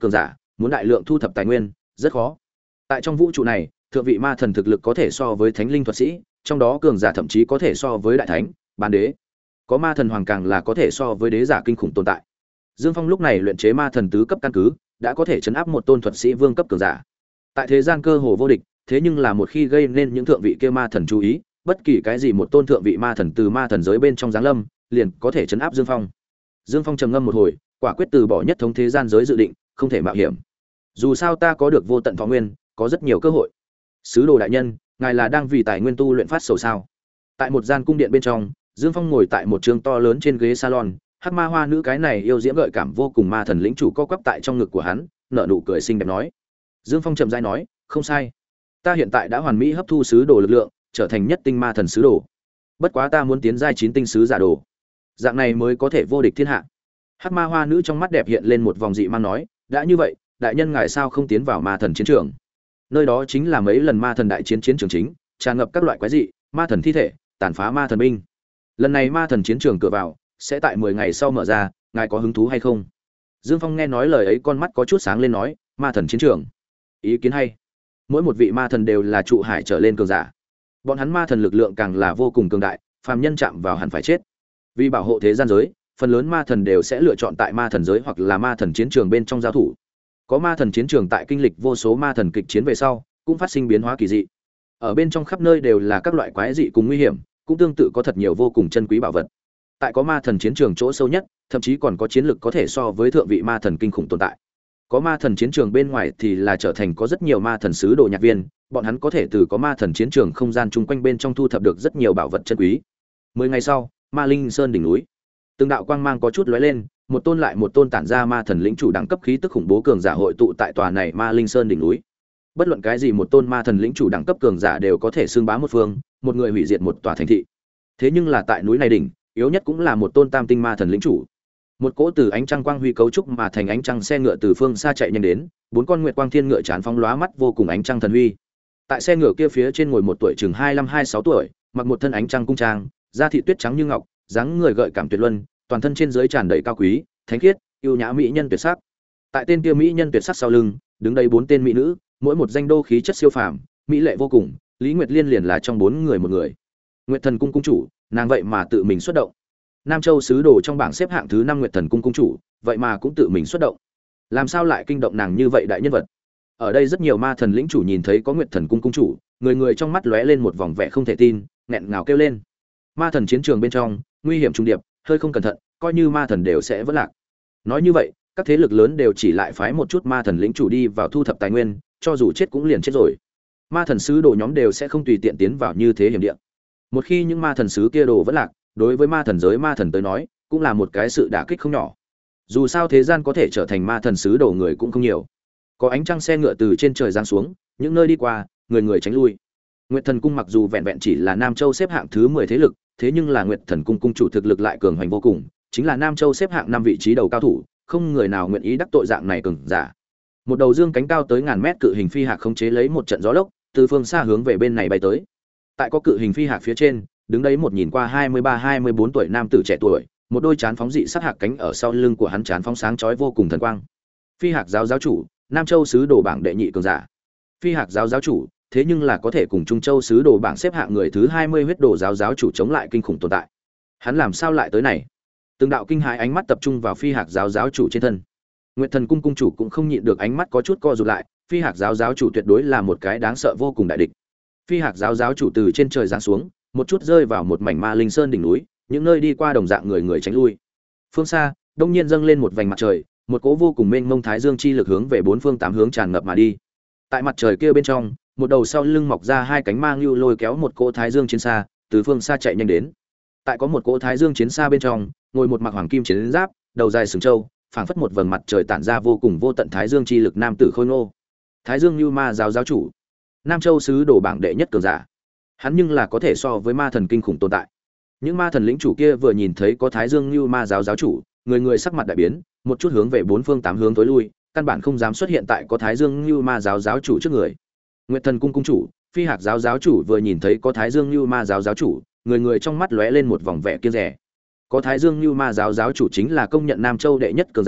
muốn đại lượng thu thập tài nguyên rất khó. Tại trong vũ trụ này, thượng vị ma thần thực lực có thể so với thánh linh thuật sĩ, trong đó cường giả thậm chí có thể so với đại thánh, bán đế. Có ma thần hoàng càng là có thể so với đế giả kinh khủng tồn tại. Dương Phong lúc này luyện chế ma thần tứ cấp căn cứ, đã có thể chấn áp một tôn thuật sĩ vương cấp cường giả. Tại thế gian cơ hồ vô địch, thế nhưng là một khi gây nên những thượng vị kia ma thần chú ý, bất kỳ cái gì một tôn thượng vị ma thần từ ma thần giới bên trong giáng lâm, liền có thể chấn áp Dương Phong. Dương Phong trầm ngâm một hồi, quả quyết từ bỏ nhất thống thế gian giới dự định, không thể mạo hiểm. Dù sao ta có được vô tận thọ nguyên, có rất nhiều cơ hội. Sứ đồ đại nhân, ngài là đang vì tài nguyên tu luyện phát sầu sao? Tại một gian cung điện bên trong, Dương Phong ngồi tại một trường to lớn trên ghế salon, hắc ma hoa nữ cái này yêu diễm gợi cảm vô cùng ma thần lĩnh chủ co quắp tại trong ngực của hắn, nở nụ cười xinh đẹp nói. Dương Phong chậm rãi nói, không sai, ta hiện tại đã hoàn mỹ hấp thu sứ đồ lực lượng, trở thành nhất tinh ma thần sứ đồ. Bất quá ta muốn tiến giai chín tinh sứ giả đồ, dạng này mới có thể vô địch thiên hạ. Hắc ma hoa nữ trong mắt đẹp hiện lên một vòng dị mang nói, đã như vậy, đại nhân ngài sao không tiến vào ma thần chiến trường? Nơi đó chính là mấy lần ma thần đại chiến chiến trường chính, tràn ngập các loại quái dị, ma thần thi thể, tàn phá ma thần binh. Lần này ma thần chiến trường cửa vào sẽ tại mười ngày sau mở ra, ngài có hứng thú hay không? Dương Phong nghe nói lời ấy, con mắt có chút sáng lên nói, ma thần chiến trường, ý kiến hay. Mỗi một vị ma thần đều là trụ hải trở lên cường giả, bọn hắn ma thần lực lượng càng là vô cùng cường đại, phàm nhân chạm vào hẳn phải chết. Vì bảo hộ thế gian giới, phần lớn ma thần đều sẽ lựa chọn tại ma thần giới hoặc là ma thần chiến trường bên trong giao thủ. Có ma thần chiến trường tại kinh lịch vô số ma thần kịch chiến về sau, cũng phát sinh biến hóa kỳ dị. Ở bên trong khắp nơi đều là các loại quái dị cùng nguy hiểm, cũng tương tự có thật nhiều vô cùng chân quý bảo vật. Tại có ma thần chiến trường chỗ sâu nhất, thậm chí còn có chiến lực có thể so với thượng vị ma thần kinh khủng tồn tại. Có ma thần chiến trường bên ngoài thì là trở thành có rất nhiều ma thần sứ đồ nhạc viên, bọn hắn có thể từ có ma thần chiến trường không gian chung quanh bên trong thu thập được rất nhiều bảo vật chân quý. Mười ngày sau, Ma Linh Sơn đỉnh núi, từng đạo quang mang có chút lóe lên, một tôn lại một tôn tản ra ma thần lĩnh chủ đẳng cấp khí tức khủng bố cường giả hội tụ tại tòa này Ma Linh Sơn đỉnh núi. Bất luận cái gì một tôn ma thần lĩnh chủ đẳng cấp cường giả đều có thể xưng bá một phương, một người hủy diệt một tòa thành thị. Thế nhưng là tại núi này đỉnh, yếu nhất cũng là một tôn tam tinh ma thần lĩnh chủ. Một cỗ từ ánh trăng quang huy cấu trúc mà thành ánh trăng xe ngựa từ phương xa chạy nhanh đến, bốn con nguyệt quang thiên ngựa chán phóng lóa mắt vô cùng ánh trăng thần huy. Tại xe ngựa kia phía trên ngồi một tuổi chừng hai mươi lăm hai mươi sáu tuổi, mặc một thân ánh trăng cung trang, da thị tuyết trắng như ngọc, dáng người gợi cảm tuyệt luân, toàn thân trên dưới tràn đầy cao quý, thánh khiết, yêu nhã mỹ nhân tuyệt sắc. Tại tên kia mỹ nhân tuyệt sắc sau lưng, đứng đây bốn tên mỹ nữ, mỗi một danh đô khí chất siêu phàm, mỹ lệ vô cùng, Lý Nguyệt Liên liền là trong bốn người một người. Nguyệt Thần cung cung chủ, nàng vậy mà tự mình xuất động. Nam Châu sứ đồ trong bảng xếp hạng thứ năm Nguyệt Thần cung cung chủ, vậy mà cũng tự mình xuất động. Làm sao lại kinh động nàng như vậy đại nhân vật? Ở đây rất nhiều ma thần lĩnh chủ nhìn thấy có Nguyệt Thần cung cung chủ, người người trong mắt lóe lên một vòng vẻ không thể tin, nghẹn ngào kêu lên. Ma thần chiến trường bên trong, nguy hiểm trùng điệp, hơi không cẩn thận, coi như ma thần đều sẽ vỡ lạc. Nói như vậy, các thế lực lớn đều chỉ lại phái một chút ma thần lĩnh chủ đi vào thu thập tài nguyên, cho dù chết cũng liền chết rồi. Ma thần sứ đồ nhóm đều sẽ không tùy tiện tiến vào như thế hiểm địa. Một khi những ma thần sứ kia đồ vẫn lạc, đối với ma thần giới ma thần tới nói, cũng là một cái sự đả kích không nhỏ. Dù sao thế gian có thể trở thành ma thần sứ đồ người cũng không nhiều. Có ánh trăng xe ngựa từ trên trời giáng xuống, những nơi đi qua, người người tránh lui. Nguyệt Thần cung mặc dù vẹn vẹn chỉ là Nam Châu xếp hạng thứ mười thế lực, thế nhưng là Nguyệt Thần cung cung chủ thực lực lại cường hoành vô cùng, chính là Nam Châu xếp hạng năm vị trí đầu cao thủ, không người nào nguyện ý đắc tội dạng này cường giả. Một đầu dương cánh cao tới ngàn mét cự hình phi hạc khống chế lấy một trận gió lốc, từ phương xa hướng về bên này bay tới. Tại có cự hình phi hạc phía trên, đứng đấy một nhìn qua hai mươi ba hai mươi bốn tuổi nam tử trẻ tuổi, một đôi chán phóng dị sắc hạc cánh ở sau lưng của hắn chán phóng sáng chói vô cùng thần quang. Phi hạc giáo giáo chủ, Nam Châu sứ đồ bảng đệ nhị cường giả. Phi hạc giáo giáo chủ, thế nhưng là có thể cùng Trung Châu sứ đồ bảng xếp hạng người thứ hai mươi huyết đồ giáo giáo chủ chống lại kinh khủng tồn tại. Hắn làm sao lại tới này? Từng đạo kinh hãi ánh mắt tập trung vào Phi hạc giáo giáo chủ trên thân. Nguyệt Thần cung cung chủ cũng không nhịn được ánh mắt có chút co rụt lại, Phi hạc giáo giáo chủ tuyệt đối là một cái đáng sợ vô cùng đại địch. Phi hạc giáo giáo chủ từ trên trời giáng xuống, một chút rơi vào một mảnh ma linh sơn đỉnh núi, những nơi đi qua đồng dạng người người tránh lui. Phương xa, đông nhiên dâng lên một vành mặt trời, một cỗ vô cùng mênh mông thái dương chi lực hướng về bốn phương tám hướng tràn ngập mà đi. Tại mặt trời kia bên trong, một đầu sau lưng mọc ra hai cánh mang lưu lôi kéo một cỗ thái dương chiến xa, từ phương xa chạy nhanh đến. Tại có một cỗ thái dương chiến xa bên trong, ngồi một mặc hoàng kim chiến giáp, đầu dài sừng trâu, phảng phất một vầng mặt trời tản ra vô cùng vô tận thái dương chi lực nam tử khôi ngô. Thái Dương Lưu Ma giáo giáo chủ, Nam Châu sứ đồ bảng đệ nhất cường giả. Hắn nhưng là có thể so với ma thần kinh khủng tồn tại. Những ma thần lĩnh chủ kia vừa nhìn thấy có Thái Dương Lưu Ma giáo giáo chủ, người người sắc mặt đại biến, một chút hướng về bốn phương tám hướng tối lui, căn bản không dám xuất hiện tại có Thái Dương Lưu Ma giáo giáo chủ trước người. Nguyệt Thần cung cung chủ, Phi Hạc giáo giáo chủ vừa nhìn thấy có Thái Dương Lưu Ma giáo giáo chủ, người người trong mắt lóe lên một vòng vẻ kiêng dè. Có Thái Dương Lưu Ma giáo giáo chủ chính là công nhận Nam Châu đệ nhất cường giả,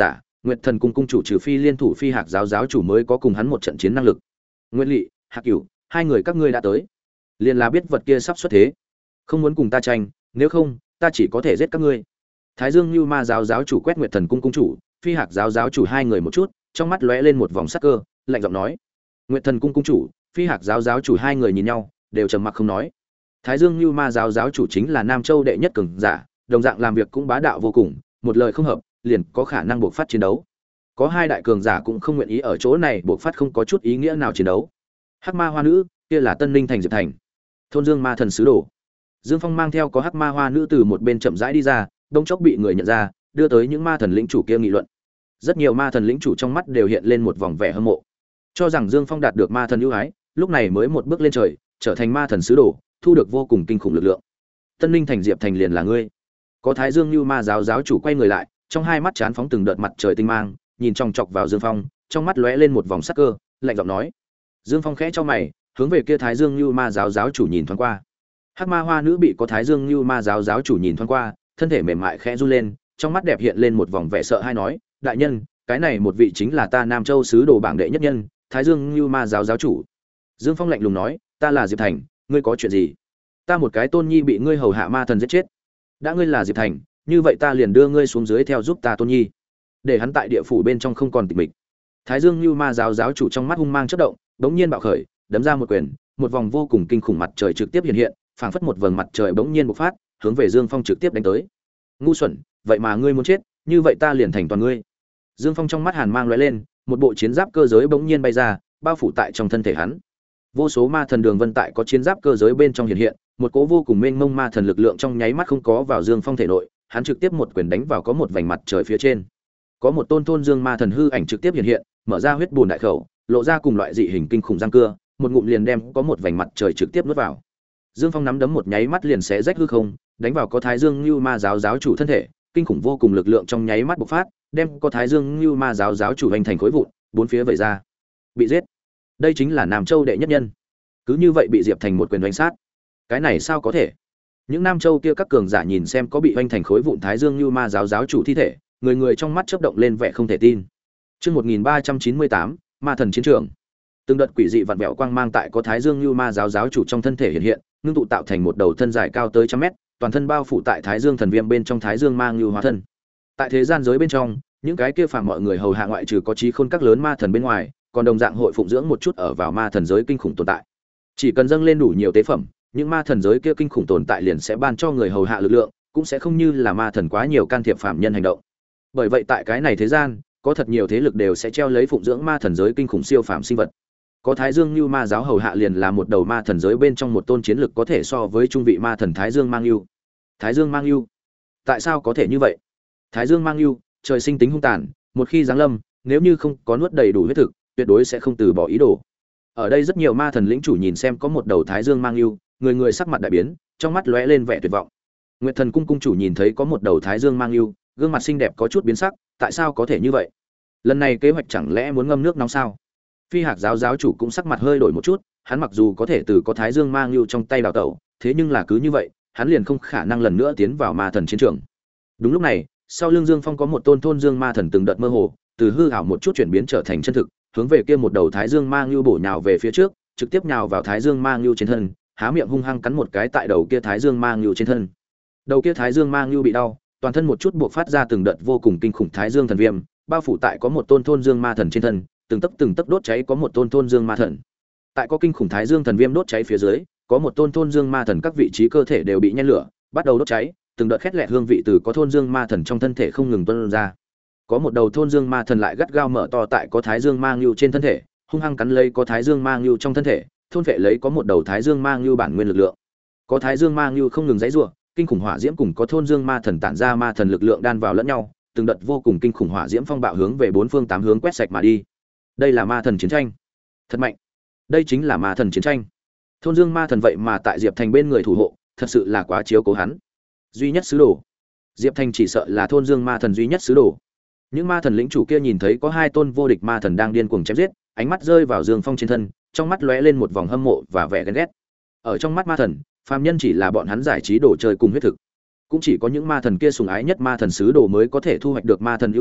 Nguyệt Thần cung cung chủ trừ phi liên thủ phi hạc giáo giáo chủ mới có cùng hắn một trận chiến năng lực. Nguyệt Lệ, Hạc Cửu, hai người các ngươi đã tới, liền là biết vật kia sắp xuất thế, không muốn cùng ta tranh, nếu không, ta chỉ có thể giết các ngươi. Thái Dương Lưu Ma giáo giáo chủ quét Nguyệt Thần cung cung chủ, phi hạc giáo giáo chủ hai người một chút, trong mắt lóe lên một vòng sắc cơ, lạnh giọng nói: Nguyệt Thần cung cung chủ, phi hạc giáo giáo chủ hai người nhìn nhau, đều trầm mặc không nói. Thái Dương Lưu Ma giáo giáo chủ chính là Nam Châu đệ nhất cường giả, đồng dạng làm việc cũng bá đạo vô cùng, một lời không hợp, liền có khả năng buộc phát chiến đấu. Có hai đại cường giả cũng không nguyện ý ở chỗ này buộc phát không có chút ý nghĩa nào chiến đấu. Hắc Ma Hoa Nữ, kia là Tân Ninh thành Diệp Thành. Thôn Dương Ma thần sứ đồ. Dương Phong mang theo có Hắc Ma Hoa Nữ từ một bên chậm rãi đi ra, đông chốc bị người nhận ra, đưa tới những ma thần lĩnh chủ kia nghị luận. Rất nhiều ma thần lĩnh chủ trong mắt đều hiện lên một vòng vẻ hâm mộ, cho rằng Dương Phong đạt được ma thần ưu ái, lúc này mới một bước lên trời, trở thành ma thần sứ đồ, thu được vô cùng kinh khủng lực lượng. Tân Ninh thành Diệp Thành liền là ngươi. Có Thái Dương Lưu Ma giáo giáo chủ quay người lại, trong hai mắt chán phóng từng đợt mặt trời tinh mang, nhìn chòng chọc vào Dương Phong, trong mắt lóe lên một vòng sắc cơ, lạnh giọng nói. Dương Phong khẽ cho mày, hướng về kia Thái Dương Lưu Ma giáo giáo chủ nhìn thoáng qua. Hắc Ma Hoa Nữ bị có Thái Dương Lưu Ma giáo giáo chủ nhìn thoáng qua, thân thể mềm mại khẽ run lên, trong mắt đẹp hiện lên một vòng vẻ sợ hãi nói: đại nhân, cái này một vị chính là ta Nam Châu sứ đồ bảng đệ nhất nhân, Thái Dương Lưu Ma giáo giáo chủ. Dương Phong lạnh lùng nói: ta là Diệp Thành, ngươi có chuyện gì? Ta một cái tôn nhi bị ngươi hầu hạ ma thần giết chết. Đã ngươi là Diệp Thành, như vậy ta liền đưa ngươi xuống dưới theo giúp ta tôn nhi, để hắn tại địa phủ bên trong không còn tịch mịch. Thái Dương Lưu Ma giáo giáo chủ trong mắt hung mang chớp động, bỗng nhiên bạo khởi, đấm ra một quyền, một vòng vô cùng kinh khủng mặt trời trực tiếp hiện hiện, phảng phất một vầng mặt trời bỗng nhiên bộc phát, hướng về Dương Phong trực tiếp đánh tới. Ngu xuẩn, vậy mà ngươi muốn chết, như vậy ta liền thành toàn ngươi. Dương Phong trong mắt hàn mang lóe lên, một bộ chiến giáp cơ giới bỗng nhiên bay ra, bao phủ tại trong thân thể hắn. Vô số ma thần đường vân tại có chiến giáp cơ giới bên trong hiện hiện, một cỗ vô cùng mênh mông ma thần lực lượng trong nháy mắt không có vào Dương Phong thể nội, hắn trực tiếp một quyền đánh vào có một vành mặt trời phía trên. Có một tôn thôn dương ma thần hư ảnh trực tiếp hiện hiện, mở ra huyết bùn đại khẩu, lộ ra cùng loại dị hình kinh khủng răng cưa, một ngụm liền đem có một vành mặt trời trực tiếp nuốt vào. Dương Phong nắm đấm một nháy mắt liền xé rách hư không, đánh vào có Thái Dương Lưu Ma giáo giáo chủ thân thể, kinh khủng vô cùng lực lượng trong nháy mắt bộc phát, đem có Thái Dương Lưu Ma giáo giáo chủ hành thành khối vụn, bốn phía vẩy ra. Bị giết. Đây chính là Nam Châu đệ nhất nhân. Cứ như vậy bị Diệp Thành một quyền đánh sát. Cái này sao có thể? Những Nam Châu kia các cường giả nhìn xem có bị hoành thành khối vụn Thái Dương Lưu Ma giáo giáo chủ thi thể, người người trong mắt chớp động lên vẻ không thể tin. Chương một nghìn ba trăm chín mươi tám, Ma thần chiến trường. Từng đợt quỷ dị vặn vẹo quang mang tại có Thái Dương Lưu Ma giáo giáo chủ trong thân thể hiện hiện, ngưng tụ tạo thành một đầu thân dài cao tới trăm mét, toàn thân bao phủ tại Thái Dương thần viêm bên trong Thái Dương mang lưu hóa thân. Tại thế gian giới bên trong, những cái kia phàm mọi người hầu hạ ngoại trừ có trí khôn các lớn ma thần bên ngoài, còn đồng dạng hội phụng dưỡng một chút ở vào ma thần giới kinh khủng tồn tại. Chỉ cần dâng lên đủ nhiều tế phẩm, những ma thần giới kia kinh khủng tồn tại liền sẽ ban cho người hầu hạ lực lượng, cũng sẽ không như là ma thần quá nhiều can thiệp phàm nhân hành động. Bởi vậy tại cái này thế gian, có thật nhiều thế lực đều sẽ treo lấy phụng dưỡng ma thần giới kinh khủng siêu phàm sinh vật. Có Thái Dương Lưu Ma giáo hầu hạ liền là một đầu ma thần giới bên trong một tôn chiến lực có thể so với trung vị ma thần Thái Dương Mang Lưu. Thái Dương Mang Lưu, tại sao có thể như vậy? Thái Dương Mang Lưu, trời sinh tính hung tàn, một khi giáng lâm, nếu như không có nuốt đầy đủ huyết thực, tuyệt đối sẽ không từ bỏ ý đồ. Ở đây rất nhiều ma thần lĩnh chủ nhìn xem có một đầu Thái Dương Mang Lưu, người người sắc mặt đại biến, trong mắt lóe lên vẻ tuyệt vọng. Nguyệt Thần cung cung chủ nhìn thấy có một đầu Thái Dương Mang Lưu, gương mặt xinh đẹp có chút biến sắc, tại sao có thể như vậy? Lần này kế hoạch chẳng lẽ muốn ngâm nước nóng sao? Phi Hạc giáo giáo chủ cũng sắc mặt hơi đổi một chút, hắn mặc dù có thể từ có Thái Dương Mang Lưu trong tay đào tẩu, thế nhưng là cứ như vậy, hắn liền không khả năng lần nữa tiến vào ma thần chiến trường. Đúng lúc này, sau lưng Dương Phong có một tôn thôn Dương ma thần từng đợt mơ hồ, từ hư ảo một chút chuyển biến trở thành chân thực, hướng về kia một đầu Thái Dương Mang Lưu bổ nhào về phía trước, trực tiếp nhào vào Thái Dương Mang Lưu trên thân, há miệng hung hăng cắn một cái tại đầu kia Thái Dương Mang Lưu trên thân. Đầu kia Thái Dương Mang Lưu bị đau, toàn thân một chút buộc phát ra từng đợt vô cùng kinh khủng Thái Dương thần viêm, bao phủ tại có một tôn thôn Dương ma thần trên thân, từng tấc từng tấc đốt cháy có một tôn thôn Dương ma thần. Tại có kinh khủng Thái Dương thần viêm đốt cháy phía dưới, có một tôn thôn Dương ma thần các vị trí cơ thể đều bị nhen lửa, bắt đầu đốt cháy, từng đợt khét lẹt hương vị từ có thôn Dương ma thần trong thân thể không ngừng tuôn ra. Có một đầu thôn Dương ma thần lại gắt gao mở to tại có Thái Dương Mang Lưu trên thân thể, hung hăng cắn lấy có Thái Dương Mang Lưu trong thân thể, thôn vệ lấy có một đầu Thái Dương Mang Lưu bản nguyên lực lượng. Có Thái Dương Mang Lưu không ngừng giãy giụa, kinh khủng hỏa diễm cùng có thôn Dương ma thần tản ra ma thần lực lượng đan vào lẫn nhau, từng đợt vô cùng kinh khủng hỏa diễm phong bạo hướng về bốn phương tám hướng quét sạch mà đi. Đây là ma thần chiến tranh, thật mạnh. Đây chính là ma thần chiến tranh. Thôn Dương ma thần vậy mà tại Diệp Thành bên người thủ hộ, thật sự là quá chiếu cố hắn. Duy nhất sứ đồ, Diệp Thành chỉ sợ là thôn Dương ma thần duy nhất sứ đồ. Những ma thần lĩnh chủ kia nhìn thấy có hai tôn vô địch ma thần đang điên cuồng chém giết, ánh mắt rơi vào Dương Phong trên thân, trong mắt lóe lên một vòng hâm mộ và vẻ ghen ghét. Ở trong mắt ma thần, phàm nhân chỉ là bọn hắn giải trí đồ chơi cùng huyết thực. Cũng chỉ có những ma thần kia sùng ái nhất ma thần sứ đồ mới có thể thu hoạch được ma thần ưu ái,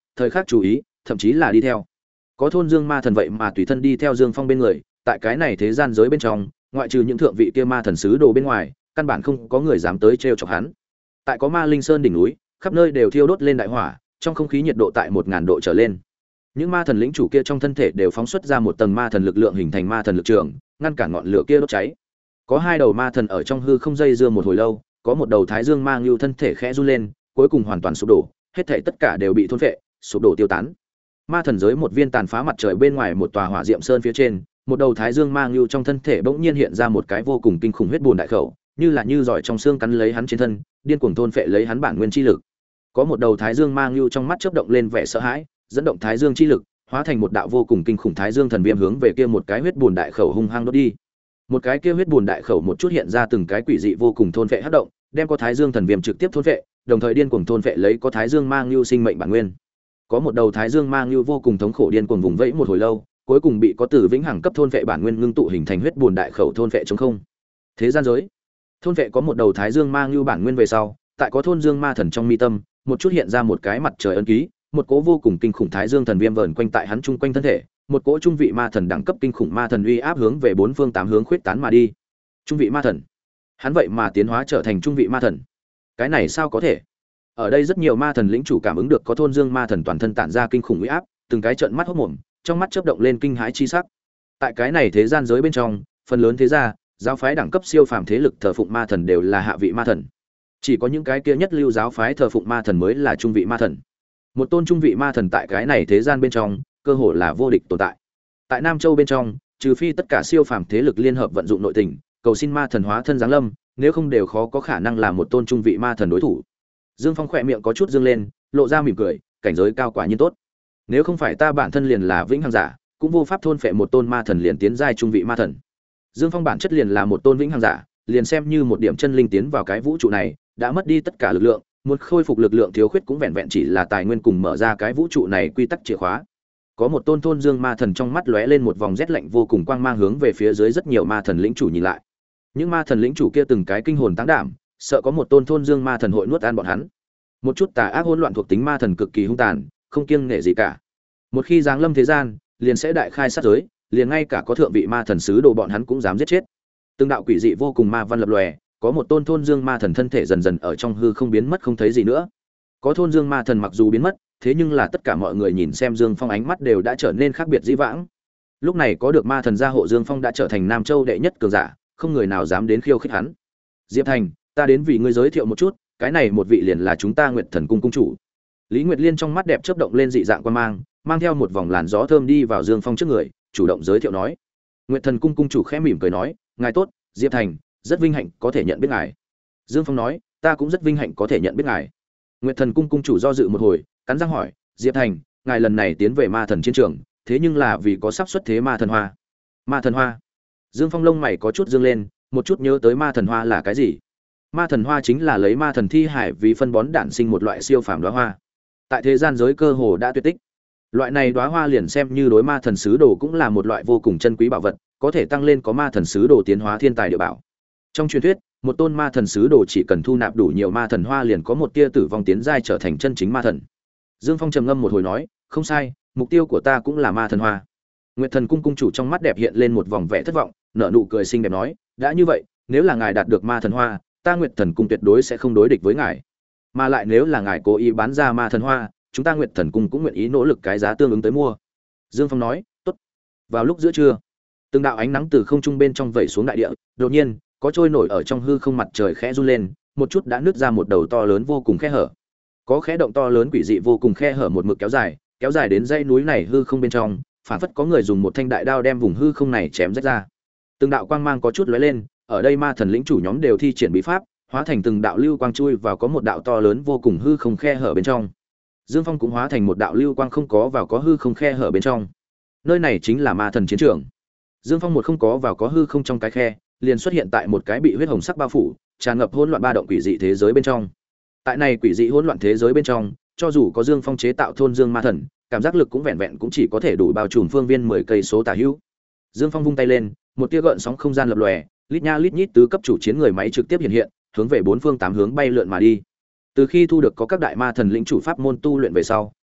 thời khắc chú ý, thậm chí là đi theo. Có thôn Dương ma thần vậy mà tùy thân đi theo Dương Phong bên người, tại cái này thế gian giới bên trong, ngoại trừ những thượng vị kia ma thần sứ đồ bên ngoài, căn bản không có người dám tới trêu chọc hắn. Tại có Ma Linh Sơn đỉnh núi, khắp nơi đều thiêu đốt lên đại hỏa, trong không khí nhiệt độ tại một ngàn độ trở lên. Những ma thần lĩnh chủ kia trong thân thể đều phóng xuất ra một tầng ma thần lực lượng hình thành ma thần lực trường, ngăn cản ngọn lửa kia đốt cháy. Có hai đầu ma thần ở trong hư không dây dưa một hồi lâu, có một đầu Thái Dương ma ngưu thân thể khẽ run lên, cuối cùng hoàn toàn sụp đổ, hết thảy tất cả đều bị thôn phệ, sụp đổ tiêu tán. Ma thần giới một viên tàn phá mặt trời bên ngoài một tòa hỏa diệm sơn phía trên, một đầu Thái Dương ma ngưu trong thân thể bỗng nhiên hiện ra một cái vô cùng kinh khủng huyết bùn đại khẩu, như là như giỏi trong xương cắn lấy hắn trên thân, điên cuồng thôn phệ lấy hắn bản nguyên chi lực. Có một đầu Thái Dương ma ngưu trong mắt chớp động lên vẻ sợ hãi, dẫn động Thái Dương chi lực, hóa thành một đạo vô cùng kinh khủng Thái Dương thần viêm hướng về kia một cái huyết bùn đại khẩu hung hăng đốt đi. Một cái kia huyết bùn đại khẩu một chút hiện ra từng cái quỷ dị vô cùng thôn phệ hấp động, đem có Thái Dương thần viêm trực tiếp thôn phệ, đồng thời điên cuồng thôn phệ lấy có Thái Dương ma ngưu sinh mệnh bản nguyên. Có một đầu Thái Dương ma ngưu vô cùng thống khổ điên cuồng vùng vẫy một hồi lâu, cuối cùng bị có Tử Vĩnh Hằng cấp thôn phệ bản nguyên ngưng tụ hình thành huyết bùn đại khẩu thôn phệ trống không. Thế gian giới, thôn phệ có một đầu Thái Dương ma ngưu bản nguyên về sau, tại có thôn Dương ma thần trong mi tâm, một chút hiện ra một cái mặt trời ấn ký, một cỗ vô cùng kinh khủng Thái Dương thần viêm vờn quanh tại hắn trung quanh thân thể, một cỗ trung vị ma thần đẳng cấp kinh khủng ma thần uy áp hướng về bốn phương tám hướng khuyết tán mà đi. Trung vị ma thần, hắn vậy mà tiến hóa trở thành trung vị ma thần, cái này sao có thể? Ở đây rất nhiều ma thần lĩnh chủ cảm ứng được có thôn Dương ma thần toàn thân tản ra kinh khủng uy áp, từng cái trợn mắt hốt mồm, trong mắt chớp động lên kinh hãi chi sắc. Tại cái này thế gian giới bên trong, phần lớn thế gia, giáo phái đẳng cấp siêu phàm thế lực thờ phụng ma thần đều là hạ vị ma thần. Chỉ có những cái kia nhất lưu giáo phái thờ phụng ma thần mới là trung vị ma thần. Một tôn trung vị ma thần tại cái này thế gian bên trong, cơ hồ là vô địch tồn tại. Tại Nam Châu bên trong, trừ phi tất cả siêu phàm thế lực liên hợp vận dụng nội tình, cầu xin ma thần hóa thân giáng lâm, nếu không đều khó có khả năng là một tôn trung vị ma thần đối thủ. Dương Phong khỏe miệng có chút dương lên, lộ ra mỉm cười, cảnh giới cao quả nhiên tốt. Nếu không phải ta bản thân liền là vĩnh hằng giả, cũng vô pháp thôn phệ một tôn ma thần liền tiến giai trung vị ma thần. Dương Phong bản chất liền là một tôn vĩnh hằng giả, liền xem như một điểm chân linh tiến vào cái vũ trụ này, đã mất đi tất cả lực lượng, muốn khôi phục lực lượng thiếu khuyết cũng vẹn vẹn chỉ là tài nguyên cùng mở ra cái vũ trụ này quy tắc chìa khóa. Có một tôn thôn Dương ma thần trong mắt lóe lên một vòng rét lạnh vô cùng quang mang hướng về phía dưới rất nhiều ma thần lĩnh chủ nhìn lại. Những ma thần lĩnh chủ kia từng cái kinh hồn táng đảm, sợ có một tôn thôn Dương ma thần hội nuốt ăn bọn hắn. Một chút tà ác hỗn loạn thuộc tính ma thần cực kỳ hung tàn, không kiêng nể gì cả. Một khi giáng lâm thế gian, liền sẽ đại khai sát giới, liền ngay cả có thượng vị ma thần sứ đồ bọn hắn cũng dám giết chết. Từng đạo quỷ dị vô cùng ma văn lập lòe, có một tôn thôn Dương ma thần thân thể dần dần ở trong hư không biến mất không thấy gì nữa. Có thôn Dương ma thần mặc dù biến mất, thế nhưng là tất cả mọi người nhìn xem Dương Phong ánh mắt đều đã trở nên khác biệt dĩ vãng. Lúc này có được ma thần gia hộ, Dương Phong đã trở thành Nam Châu đệ nhất cường giả, không người nào dám đến khiêu khích hắn. Diệp Thành, ta đến vì ngươi giới thiệu một chút, cái này một vị liền là chúng ta Nguyệt Thần cung cung chủ. Lý Nguyệt Liên trong mắt đẹp chớp động lên dị dạng quan mang, mang theo một vòng làn gió thơm đi vào Dương Phong trước người, chủ động giới thiệu nói. Nguyệt Thần cung cung chủ khẽ mỉm cười nói, ngài tốt, Diệp Thành, rất vinh hạnh có thể nhận biết ngài. Dương Phong nói, ta cũng rất vinh hạnh có thể nhận biết ngài. Nguyệt Thần cung cung chủ do dự một hồi, cắn răng hỏi, Diệp Thành, ngài lần này tiến về ma thần chiến trường, thế nhưng là vì có sắp xuất thế ma thần hoa. Ma thần hoa? Dương Phong lông mày có chút dương lên, một chút nhớ tới ma thần hoa là cái gì. Ma thần hoa chính là lấy ma thần thi hải vì phân bón đản sinh một loại siêu phàm đóa hoa. Tại thế gian giới cơ hồ đã tuyệt tích. Loại này đóa hoa liền xem như đối ma thần sứ đồ cũng là một loại vô cùng chân quý bảo vật, có thể tăng lên có ma thần sứ đồ tiến hóa thiên tài địa bảo. Trong truyền thuyết, một tôn ma thần sứ đồ chỉ cần thu nạp đủ nhiều ma thần hoa liền có một tia tử vong tiến giai trở thành chân chính ma thần. Dương Phong trầm ngâm một hồi nói, không sai, mục tiêu của ta cũng là ma thần hoa. Nguyệt Thần cung cung chủ trong mắt đẹp hiện lên một vòng vẻ thất vọng, nở nụ cười xinh đẹp nói, đã như vậy, nếu là ngài đạt được ma thần hoa, ta Nguyệt Thần cung tuyệt đối sẽ không đối địch với ngài. Mà lại nếu là ngài cố ý bán ra ma thần hoa, chúng ta Nguyệt Thần cung cũng nguyện ý nỗ lực cái giá tương ứng tới mua. Dương Phong nói, tốt. Vào lúc giữa trưa, từng đạo ánh nắng từ không trung bên trong vẩy xuống đại địa, đột nhiên, có trôi nổi ở trong hư không mặt trời khẽ run lên, một chút đã nứt ra một đầu to lớn vô cùng khe hở. Có khe động to lớn quỷ dị vô cùng khe hở một mực kéo dài, kéo dài đến dãy núi này hư không bên trong, phản phất có người dùng một thanh đại đao đem vùng hư không này chém rách ra. Từng đạo quang mang có chút lóe lên, ở đây ma thần lĩnh chủ nhóm đều thi triển bí pháp, hóa thành từng đạo lưu quang chui vào có một đạo to lớn vô cùng hư không khe hở bên trong. Dương Phong cũng hóa thành một đạo lưu quang không có vào có hư không khe hở bên trong. Nơi này chính là ma thần chiến trường. Dương Phong một không có vào có hư không trong cái khe, liền xuất hiện tại một cái bị huyết hồng sắc bao phủ, tràn ngập hỗn loạn ba động quỷ dị thế giới bên trong. Tại này quỷ dị hỗn loạn thế giới bên trong, cho dù có Dương Phong chế tạo thôn Dương ma thần, cảm giác lực cũng vẹn vẹn cũng chỉ có thể đủ bao trùm phương viên mười cây số tả hữu. Dương Phong vung tay lên, một tia gợn sóng không gian lập lòe, lít nha lít nhít tứ cấp chủ chiến người máy trực tiếp hiện hiện, hướng về bốn phương tám hướng bay lượn mà đi. Từ khi thu được có các đại ma thần lĩnh chủ pháp môn tu luyện về sau,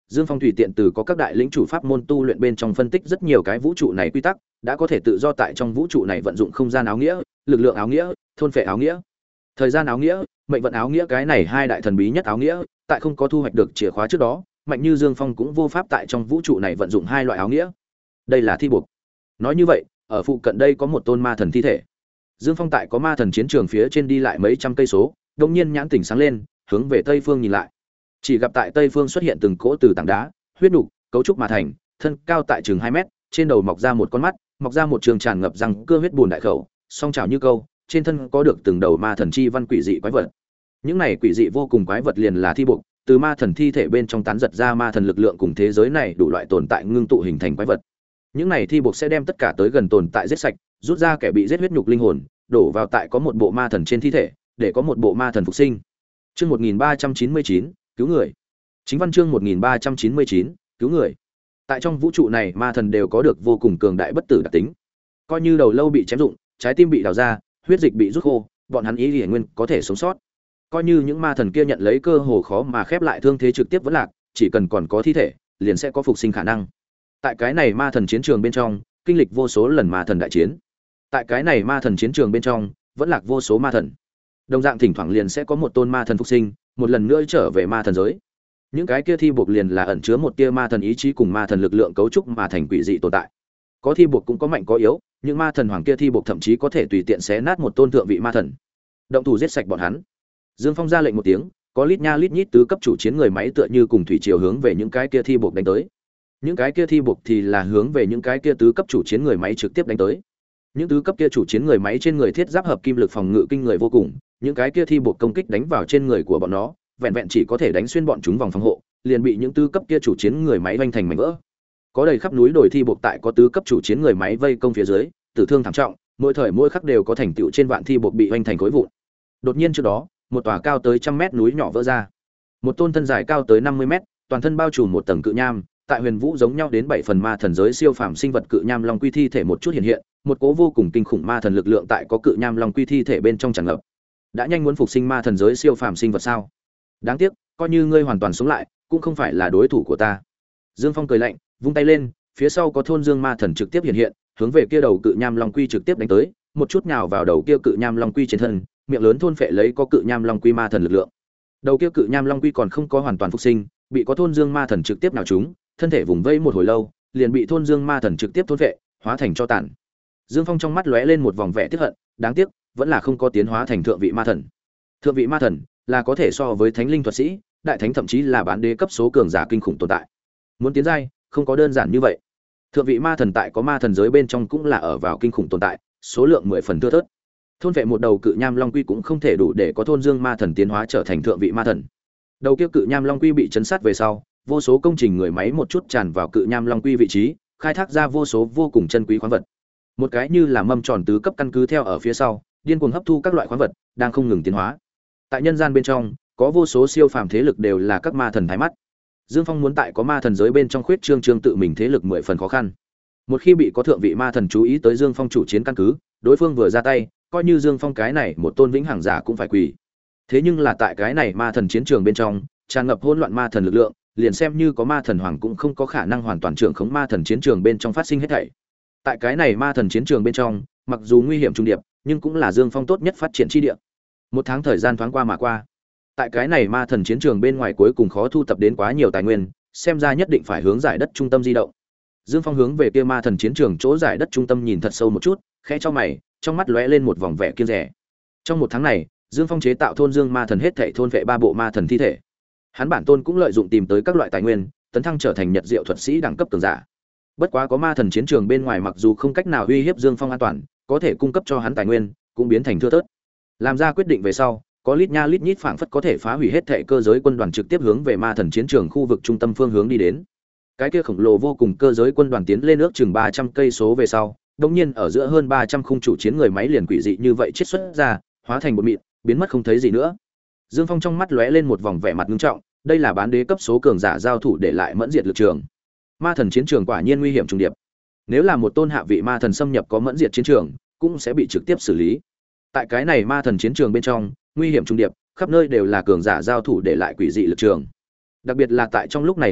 Dương Phong tùy tiện từ có các đại lĩnh chủ pháp môn tu luyện bên trong phân tích rất nhiều cái vũ trụ này quy tắc, đã có thể tự do tại trong vũ trụ này vận dụng không gian áo nghĩa, lực lượng áo nghĩa, thôn phệ áo nghĩa, thời gian áo nghĩa, mệnh vận áo nghĩa, cái này hai đại thần bí nhất áo nghĩa, tại không có thu hoạch được chìa khóa trước đó, mạnh như Dương Phong cũng vô pháp tại trong vũ trụ này vận dụng hai loại áo nghĩa. Đây là thi buộc. Nói như vậy, ở phụ cận đây có một tôn ma thần thi thể. Dương Phong tại có ma thần chiến trường phía trên đi lại mấy trăm cây số, đột nhiên nhãn tỉnh sáng lên, hướng về tây phương nhìn lại. Chỉ gặp tại tây phương xuất hiện từng cỗ từ tảng đá, huyết nục, cấu trúc mà thành, thân cao tại chừng hai mét, trên đầu mọc ra một con mắt, mọc ra một trường tràn ngập răng cưa huyết bùn đại khẩu, song trào như câu, trên thân có được từng đầu ma thần chi văn quỷ dị quái vật. Những này quỷ dị vô cùng quái vật liền là thi buộc, từ ma thần thi thể bên trong tán giật ra ma thần lực lượng cùng thế giới này đủ loại tồn tại ngưng tụ hình thành quái vật. Những này thi buộc sẽ đem tất cả tới gần tồn tại giết sạch, rút ra kẻ bị giết huyết nhục linh hồn, đổ vào tại có một bộ ma thần trên thi thể, để có một bộ ma thần phục sinh. Chương một nghìn ba trăm chín mươi chín, cứu người. Chính văn chương một nghìn ba trăm chín mươi chín, cứu người. Tại trong vũ trụ này, ma thần đều có được vô cùng cường đại bất tử đặc tính. Coi như đầu lâu bị chém rụng, trái tim bị đào ra, huyết dịch bị rút khô, bọn hắn ý hiển nguyên có thể sống sót. Coi như những ma thần kia nhận lấy cơ hồ khó mà khép lại thương thế trực tiếp vẫn lạc, chỉ cần còn có thi thể, liền sẽ có phục sinh khả năng. Tại cái này ma thần chiến trường bên trong, kinh lịch vô số lần ma thần đại chiến. Tại cái này ma thần chiến trường bên trong, vẫn lạc vô số ma thần. Đồng dạng thỉnh thoảng liền sẽ có một tôn ma thần phục sinh, một lần nữa trở về ma thần giới. Những cái kia thi buộc liền là ẩn chứa một tia ma thần ý chí cùng ma thần lực lượng cấu trúc mà thành quỷ dị tồn tại. Có thi buộc cũng có mạnh có yếu, những ma thần hoàng kia thi buộc thậm chí có thể tùy tiện xé nát một tôn thượng vị ma thần. Động thủ giết sạch bọn hắn. Dương Phong ra lệnh một tiếng, có lít nha lít nhít tứ cấp chủ chiến người máy tựa như cùng thủy triều hướng về những cái kia thi buộc đánh tới. Những cái kia thi buộc thì là hướng về những cái kia tứ cấp chủ chiến người máy trực tiếp đánh tới. Những tứ cấp kia chủ chiến người máy trên người thiết giáp hợp kim lực phòng ngự kinh người vô cùng, những cái kia thi buộc công kích đánh vào trên người của bọn nó, vẹn vẹn chỉ có thể đánh xuyên bọn chúng vòng phòng hộ, liền bị những tứ cấp kia chủ chiến người máy vây thành mảnh vỡ. Có đầy khắp núi đồi thi buộc tại có tứ cấp chủ chiến người máy vây công phía dưới, tử thương thảm trọng, mỗi thời mỗi khắc đều có thành tựu trên vạn thi buộc bị vây thành khối vụn. Đột nhiên trước đó, một tòa cao tới trăm mét núi nhỏ vỡ ra. Một tôn thân dài cao tới năm mươi mét, toàn thân bao trùm một tầng cự nham, tại huyền vũ giống nhau đến bảy phần ma thần giới siêu phàm sinh vật cự nham long quy thi thể một chút hiện hiện, một cố vô cùng kinh khủng ma thần lực lượng tại có cự nham long quy thi thể bên trong tràn ngập. Đã nhanh muốn phục sinh ma thần giới siêu phàm sinh vật sao? Đáng tiếc, coi như ngươi hoàn toàn sống lại, cũng không phải là đối thủ của ta. Dương Phong cười lạnh, vung tay lên, phía sau có thôn Dương ma thần trực tiếp hiện hiện, hướng về kia đầu cự nham long quy trực tiếp đánh tới, một chút nhào vào đầu kia cự nham long quy trên thân, miệng lớn thôn phệ lấy có cự nham long quy ma thần lực lượng. Đầu kia cự nham long quy còn không có hoàn toàn phục sinh, bị có thôn Dương ma thần trực tiếp nhào trúng, thân thể vùng vây một hồi lâu, liền bị thôn Dương ma thần trực tiếp thôn phệ, hóa thành tro tàn. Dương Phong trong mắt lóe lên một vòng vẻ tiếc hận, đáng tiếc, vẫn là không có tiến hóa thành thượng vị ma thần. Thượng vị ma thần là có thể so với thánh linh thuật sĩ, đại thánh thậm chí là bán đế cấp số cường giả kinh khủng tồn tại. Muốn tiến giai, không có đơn giản như vậy. Thượng vị ma thần tại có ma thần giới bên trong cũng là ở vào kinh khủng tồn tại, số lượng mười phần thưa thớt. Thôn vệ một đầu cự nham long quy cũng không thể đủ để có thôn Dương ma thần tiến hóa trở thành thượng vị ma thần. Đầu kia cự nham long quy bị chấn sát về sau, vô số công trình người máy một chút tràn vào cự nham long quy vị trí, khai thác ra vô số vô cùng chân quý khoáng vật. Một cái như là mâm tròn tứ cấp căn cứ theo ở phía sau, điên cuồng hấp thu các loại khoáng vật, đang không ngừng tiến hóa. Tại nhân gian bên trong, có vô số siêu phàm thế lực đều là các ma thần thái mắt. Dương Phong muốn tại có ma thần giới bên trong khuyết trương trương tự mình thế lực mười phần khó khăn. Một khi bị có thượng vị ma thần chú ý tới Dương Phong chủ chiến căn cứ, đối phương vừa ra tay, coi như Dương Phong cái này một tôn vĩnh hằng giả cũng phải quỳ. Thế nhưng là tại cái này ma thần chiến trường bên trong, tràn ngập hỗn loạn ma thần lực lượng, liền xem như có ma thần hoàng cũng không có khả năng hoàn toàn trưởng khống ma thần chiến trường bên trong phát sinh hết thảy. Tại cái này ma thần chiến trường bên trong, mặc dù nguy hiểm trung điệp, nhưng cũng là Dương Phong tốt nhất phát triển chi địa. Một tháng thời gian thoáng qua mà qua. Tại cái này ma thần chiến trường bên ngoài cuối cùng khó thu tập đến quá nhiều tài nguyên, xem ra nhất định phải hướng giải đất trung tâm di động. Dương Phong hướng về kia ma thần chiến trường chỗ giải đất trung tâm nhìn thật sâu một chút, khẽ cho mày, trong mắt lóe lên một vòng vẻ kiêng dè. Trong một tháng này, Dương Phong chế tạo thôn Dương ma thần hết thảy thôn vệ ba bộ ma thần thi thể. Hắn bản tôn cũng lợi dụng tìm tới các loại tài nguyên, tấn thăng trở thành nhật diệu thuật sĩ đẳng cấp cường giả. Bất quá có ma thần chiến trường bên ngoài mặc dù không cách nào uy hiếp Dương Phong an toàn, có thể cung cấp cho hắn tài nguyên, cũng biến thành thưa thớt. Làm ra quyết định về sau, có lít nha lít nhít phảng phất có thể phá hủy hết thảy cơ giới quân đoàn trực tiếp hướng về ma thần chiến trường khu vực trung tâm phương hướng đi đến. Cái kia khổng lồ vô cùng cơ giới quân đoàn tiến lên ước chừng ba trăm cây số về sau, đột nhiên ở giữa hơn ba trăm khung chủ chiến người máy liền quỷ dị như vậy chết xuất ra, hóa thành một mịn, biến mất không thấy gì nữa. Dương Phong trong mắt lóe lên một vòng vẻ mặt nghiêm trọng, đây là bán đế cấp số cường giả giao thủ để lại mẫn diệt lực trường. Ma thần chiến trường quả nhiên nguy hiểm trùng điệp. Nếu là một tôn hạ vị ma thần xâm nhập có mẫn diệt chiến trường, cũng sẽ bị trực tiếp xử lý. Tại cái này ma thần chiến trường bên trong, nguy hiểm trùng điệp, khắp nơi đều là cường giả giao thủ để lại quỷ dị lực trường. Đặc biệt là tại trong lúc này khu vực,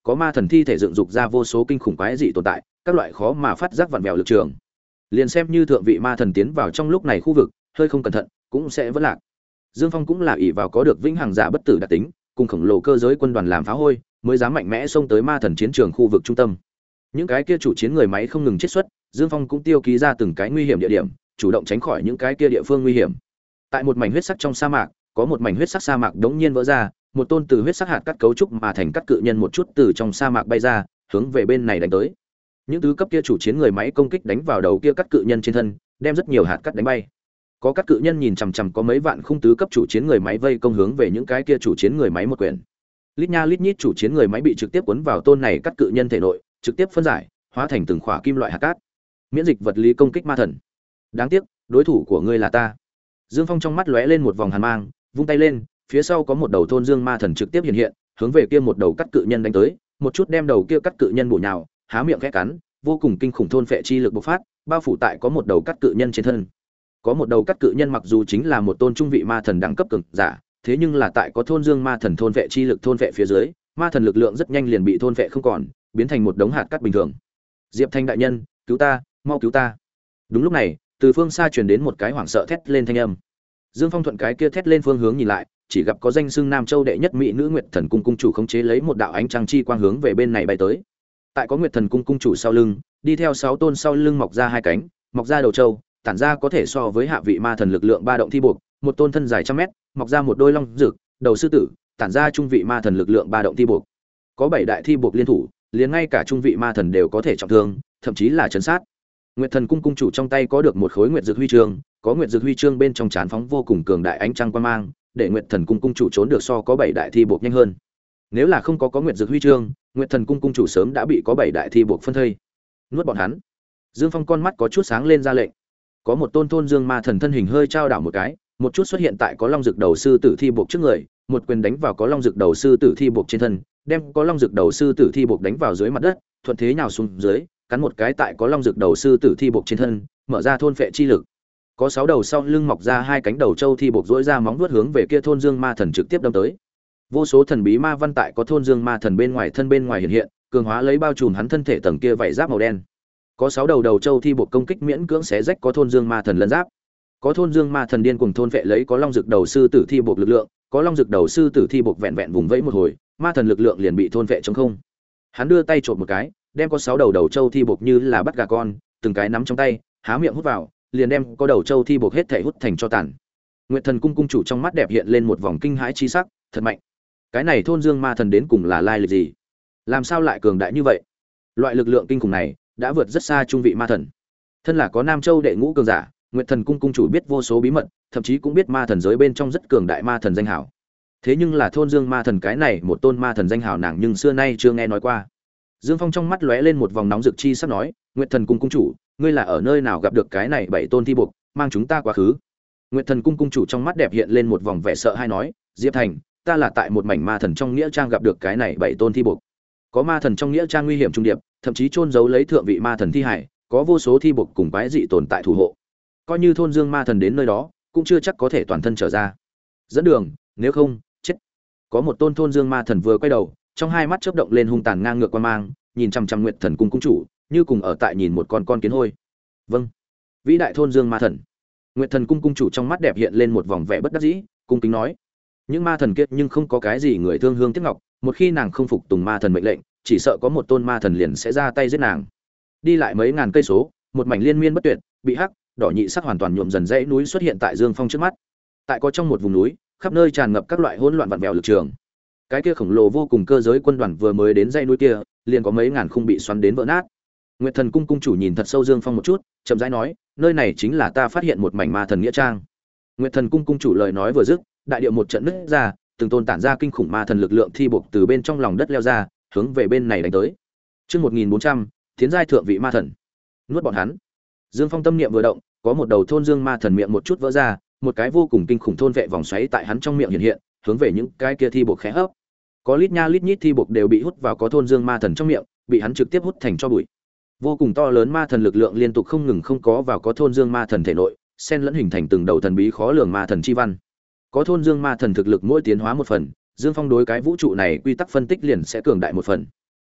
có ma thần thi thể dựng dục ra vô số kinh khủng quái dị tồn tại, các loại khó mà phát giác vặn vẹo lực trường. Liền xem như thượng vị ma thần tiến vào trong lúc này khu vực, hơi không cẩn thận, cũng sẽ vẫn lạc. Dương Phong cũng là ỷ vào có được vĩnh hằng giả bất tử đặc tính, cùng khổng lồ cơ giới quân đoàn làm phá hôi, mới dám mạnh mẽ xông tới ma thần chiến trường khu vực trung tâm. Những cái kia chủ chiến người máy không ngừng chết xuất, Dương Phong cũng tiêu ký ra từng cái nguy hiểm địa điểm, chủ động tránh khỏi những cái kia địa phương nguy hiểm. Tại một mảnh huyết sắc trong sa mạc, có một mảnh huyết sắc sa mạc đống nhiên vỡ ra, một tôn từ huyết sắc hạt cắt cấu trúc mà thành cắt cự nhân một chút từ trong sa mạc bay ra, hướng về bên này đánh tới. Những tứ cấp kia chủ chiến người máy công kích đánh vào đầu kia cắt cự nhân trên thân, đem rất nhiều hạt cắt đánh bay. Có cắt cự nhân nhìn chằm chằm có mấy vạn khung tứ cấp chủ chiến người máy vây công hướng về những cái kia chủ chiến người máy một quyền. Lít nha lít nhít chủ chiến người máy bị trực tiếp cuốn vào tôn này cắt cự nhân thể nội, trực tiếp phân giải, hóa thành từng khỏa kim loại hạt cát. Miễn dịch vật lý công kích ma thần. Đáng tiếc, đối thủ của ngươi là ta. Dương Phong trong mắt lóe lên một vòng hàn mang, vung tay lên, phía sau có một đầu thôn dương ma thần trực tiếp hiện hiện, hướng về kia một đầu cắt cự nhân đánh tới, một chút đem đầu kia cắt cự nhân bổ nhào, há miệng khẽ cắn, vô cùng kinh khủng thôn phệ chi lực bộc phát, bao phủ tại có một đầu cắt cự nhân trên thân. Có một đầu cắt cự nhân mặc dù chính là một tôn trung vị ma thần đẳng cấp cường giả, thế nhưng là tại có thôn dương ma thần thôn phệ chi lực thôn phệ phía dưới, ma thần lực lượng rất nhanh liền bị thôn phệ không còn, biến thành một đống hạt cát bình thường. Diệp Thanh đại nhân, cứu ta, mau cứu ta. Đúng lúc này, từ phương xa truyền đến một cái hoảng sợ thét lên thanh âm. Dương Phong thuận cái kia thét lên phương hướng nhìn lại, chỉ gặp có danh xưng Nam Châu đệ nhất mỹ nữ Nguyệt Thần cung cung chủ khống chế lấy một đạo ánh trăng chi quang hướng về bên này bay tới. Tại có Nguyệt Thần cung cung chủ sau lưng, đi theo sáu tôn sau lưng mọc ra hai cánh, mọc ra đầu trâu, tản ra có thể so với hạ vị ma thần lực lượng ba động thi buộc, một tôn thân dài trăm mét, mọc ra một đôi long rực, đầu sư tử, tản ra trung vị ma thần lực lượng ba động thi buộc. Có bảy đại thi buộc liên thủ, liền ngay cả trung vị ma thần đều có thể trọng thương, thậm chí là chấn sát. Nguyệt Thần cung cung chủ trong tay có được một khối nguyệt dược huy chương, có nguyệt dược huy chương bên trong chán phóng vô cùng cường đại ánh trăng quang mang, để Nguyệt Thần cung cung chủ trốn được so có bảy đại thi buộc nhanh hơn. Nếu là không có có nguyệt dược huy chương, Nguyệt Thần cung cung chủ sớm đã bị có bảy đại thi buộc phân thây. Nuốt bọn hắn. Dương Phong con mắt có chút sáng lên ra lệnh. Có một tôn thôn dương ma thần thân hình hơi trao đảo một cái, một chút xuất hiện tại có long dược đầu sư tử thi buộc trước người, một quyền đánh vào có long dược đầu sư tử thi buộc trên thân, đem có long dược đầu sư tử thi buộc đánh vào dưới mặt đất, thuận thế nhào xuống dưới, cắn một cái tại có long dược đầu sư tử thi buộc trên thân, mở ra thôn phệ chi lực. Có sáu đầu sau lưng mọc ra hai cánh đầu trâu thi buộc rỗi ra móng vuốt hướng về kia thôn dương ma thần trực tiếp đâm tới. Vô số thần bí ma văn tại có thôn dương ma thần bên ngoài thân bên ngoài hiện hiện, cường hóa lấy bao trùm hắn thân thể tầng kia vảy giáp màu đen. Có sáu đầu đầu trâu thi buộc công kích miễn cưỡng xé rách có thôn dương ma thần lân giáp. Có thôn dương ma thần điên cuồng thôn vệ lấy có long dược đầu sư tử thi buộc lực lượng, có long dược đầu sư tử thi buộc vẹn vẹn vùng vẫy một hồi, ma thần lực lượng liền bị thôn vệ trống không. Hắn đưa tay chộp một cái, đem có sáu đầu đầu trâu thi buộc như là bắt gà con, từng cái nắm trong tay, há miệng hút vào, liền đem có đầu trâu thi buộc hết thảy hút thành cho tàn. Nguyệt Thần cung cung chủ trong mắt đẹp hiện lên một vòng kinh hãi chi sắc, thật mạnh. Cái này thôn dương ma thần đến cùng là lai lịch gì? Làm sao lại cường đại như vậy? Loại lực lượng kinh khủng này đã vượt rất xa trung vị ma thần. Thân là có Nam Châu đệ ngũ cường giả, Nguyệt Thần cung cung chủ biết vô số bí mật, thậm chí cũng biết ma thần giới bên trong rất cường đại ma thần danh hảo. Thế nhưng là thôn dương ma thần cái này một tôn ma thần danh hảo nàng nhưng xưa nay chưa nghe nói qua. Dương Phong trong mắt lóe lên một vòng nóng rực chi sắp nói, Nguyệt Thần cung cung chủ, ngươi là ở nơi nào gặp được cái này bảy tôn thi buộc, mang chúng ta quá khứ. Nguyệt Thần cung cung chủ trong mắt đẹp hiện lên một vòng vẻ sợ hãi nói, Diệp Thành, ta là tại một mảnh ma thần trong nghĩa trang gặp được cái này bảy tôn thi buộc. Có ma thần trong nghĩa trang nguy hiểm trung điệp, thậm chí chôn giấu lấy thượng vị ma thần thi hải, có vô số thi buộc cùng quái dị tồn tại thủ hộ. Coi như thôn dương ma thần đến nơi đó, cũng chưa chắc có thể toàn thân trở ra. Dẫn đường, nếu không, chết. Có một tôn thôn dương ma thần vừa quay đầu, trong hai mắt chớp động lên hung tàn ngang ngược quan mang, nhìn chằm chằm Nguyệt Thần cung cung chủ, như cùng ở tại nhìn một con con kiến hôi. Vâng. Vĩ đại thôn dương ma thần. Nguyệt Thần cung cung chủ trong mắt đẹp hiện lên một vòng vẻ bất đắc dĩ, cung kính nói: những ma thần kia nhưng không có cái gì người thương hương tiếc ngọc, một khi nàng không phục tùng ma thần mệnh lệnh, chỉ sợ có một tôn ma thần liền sẽ ra tay giết nàng. Đi lại mấy ngàn cây số, một mảnh liên miên bất tuyệt, bị hắc, đỏ nhị sắc hoàn toàn nhuộm dần dãy núi xuất hiện tại Dương Phong trước mắt. Tại có trong một vùng núi, khắp nơi tràn ngập các loại hỗn loạn vặn vẹo lực trường. Cái kia khổng lồ vô cùng cơ giới quân đoàn vừa mới đến dãy núi kia, liền có mấy ngàn khung bị xoắn đến vỡ nát. Nguyệt Thần cung cung chủ nhìn thật sâu Dương Phong một chút, chậm rãi nói, nơi này chính là ta phát hiện một mảnh ma thần nghĩa trang. Nguyệt Thần cung cung chủ lời nói vừa dứt, đại địa một trận nứt ra, từng tôn tản ra kinh khủng ma thần lực lượng thi buộc từ bên trong lòng đất leo ra, hướng về bên này đánh tới. Chương một nghìn bốn trăm, tiến giai thượng vị ma thần. Nuốt bọn hắn. Dương Phong tâm niệm vừa động, có một đầu thôn dương ma thần miệng một chút vỡ ra, một cái vô cùng kinh khủng thôn vệ vòng xoáy tại hắn trong miệng hiện hiện, hướng về những cái kia thi buộc khẽ hấp. Có lít nha lít nhít thi buộc đều bị hút vào có thôn dương ma thần trong miệng, bị hắn trực tiếp hút thành cho bụi. Vô cùng to lớn ma thần lực lượng liên tục không ngừng không có vào có thôn dương ma thần thể nội, xen lẫn hình thành từng đầu thần bí khó lường ma thần chi văn. Có thôn dương ma thần thực lực mỗi tiến hóa một phần, Dương Phong đối cái vũ trụ này quy tắc phân tích liền sẽ cường đại một phần.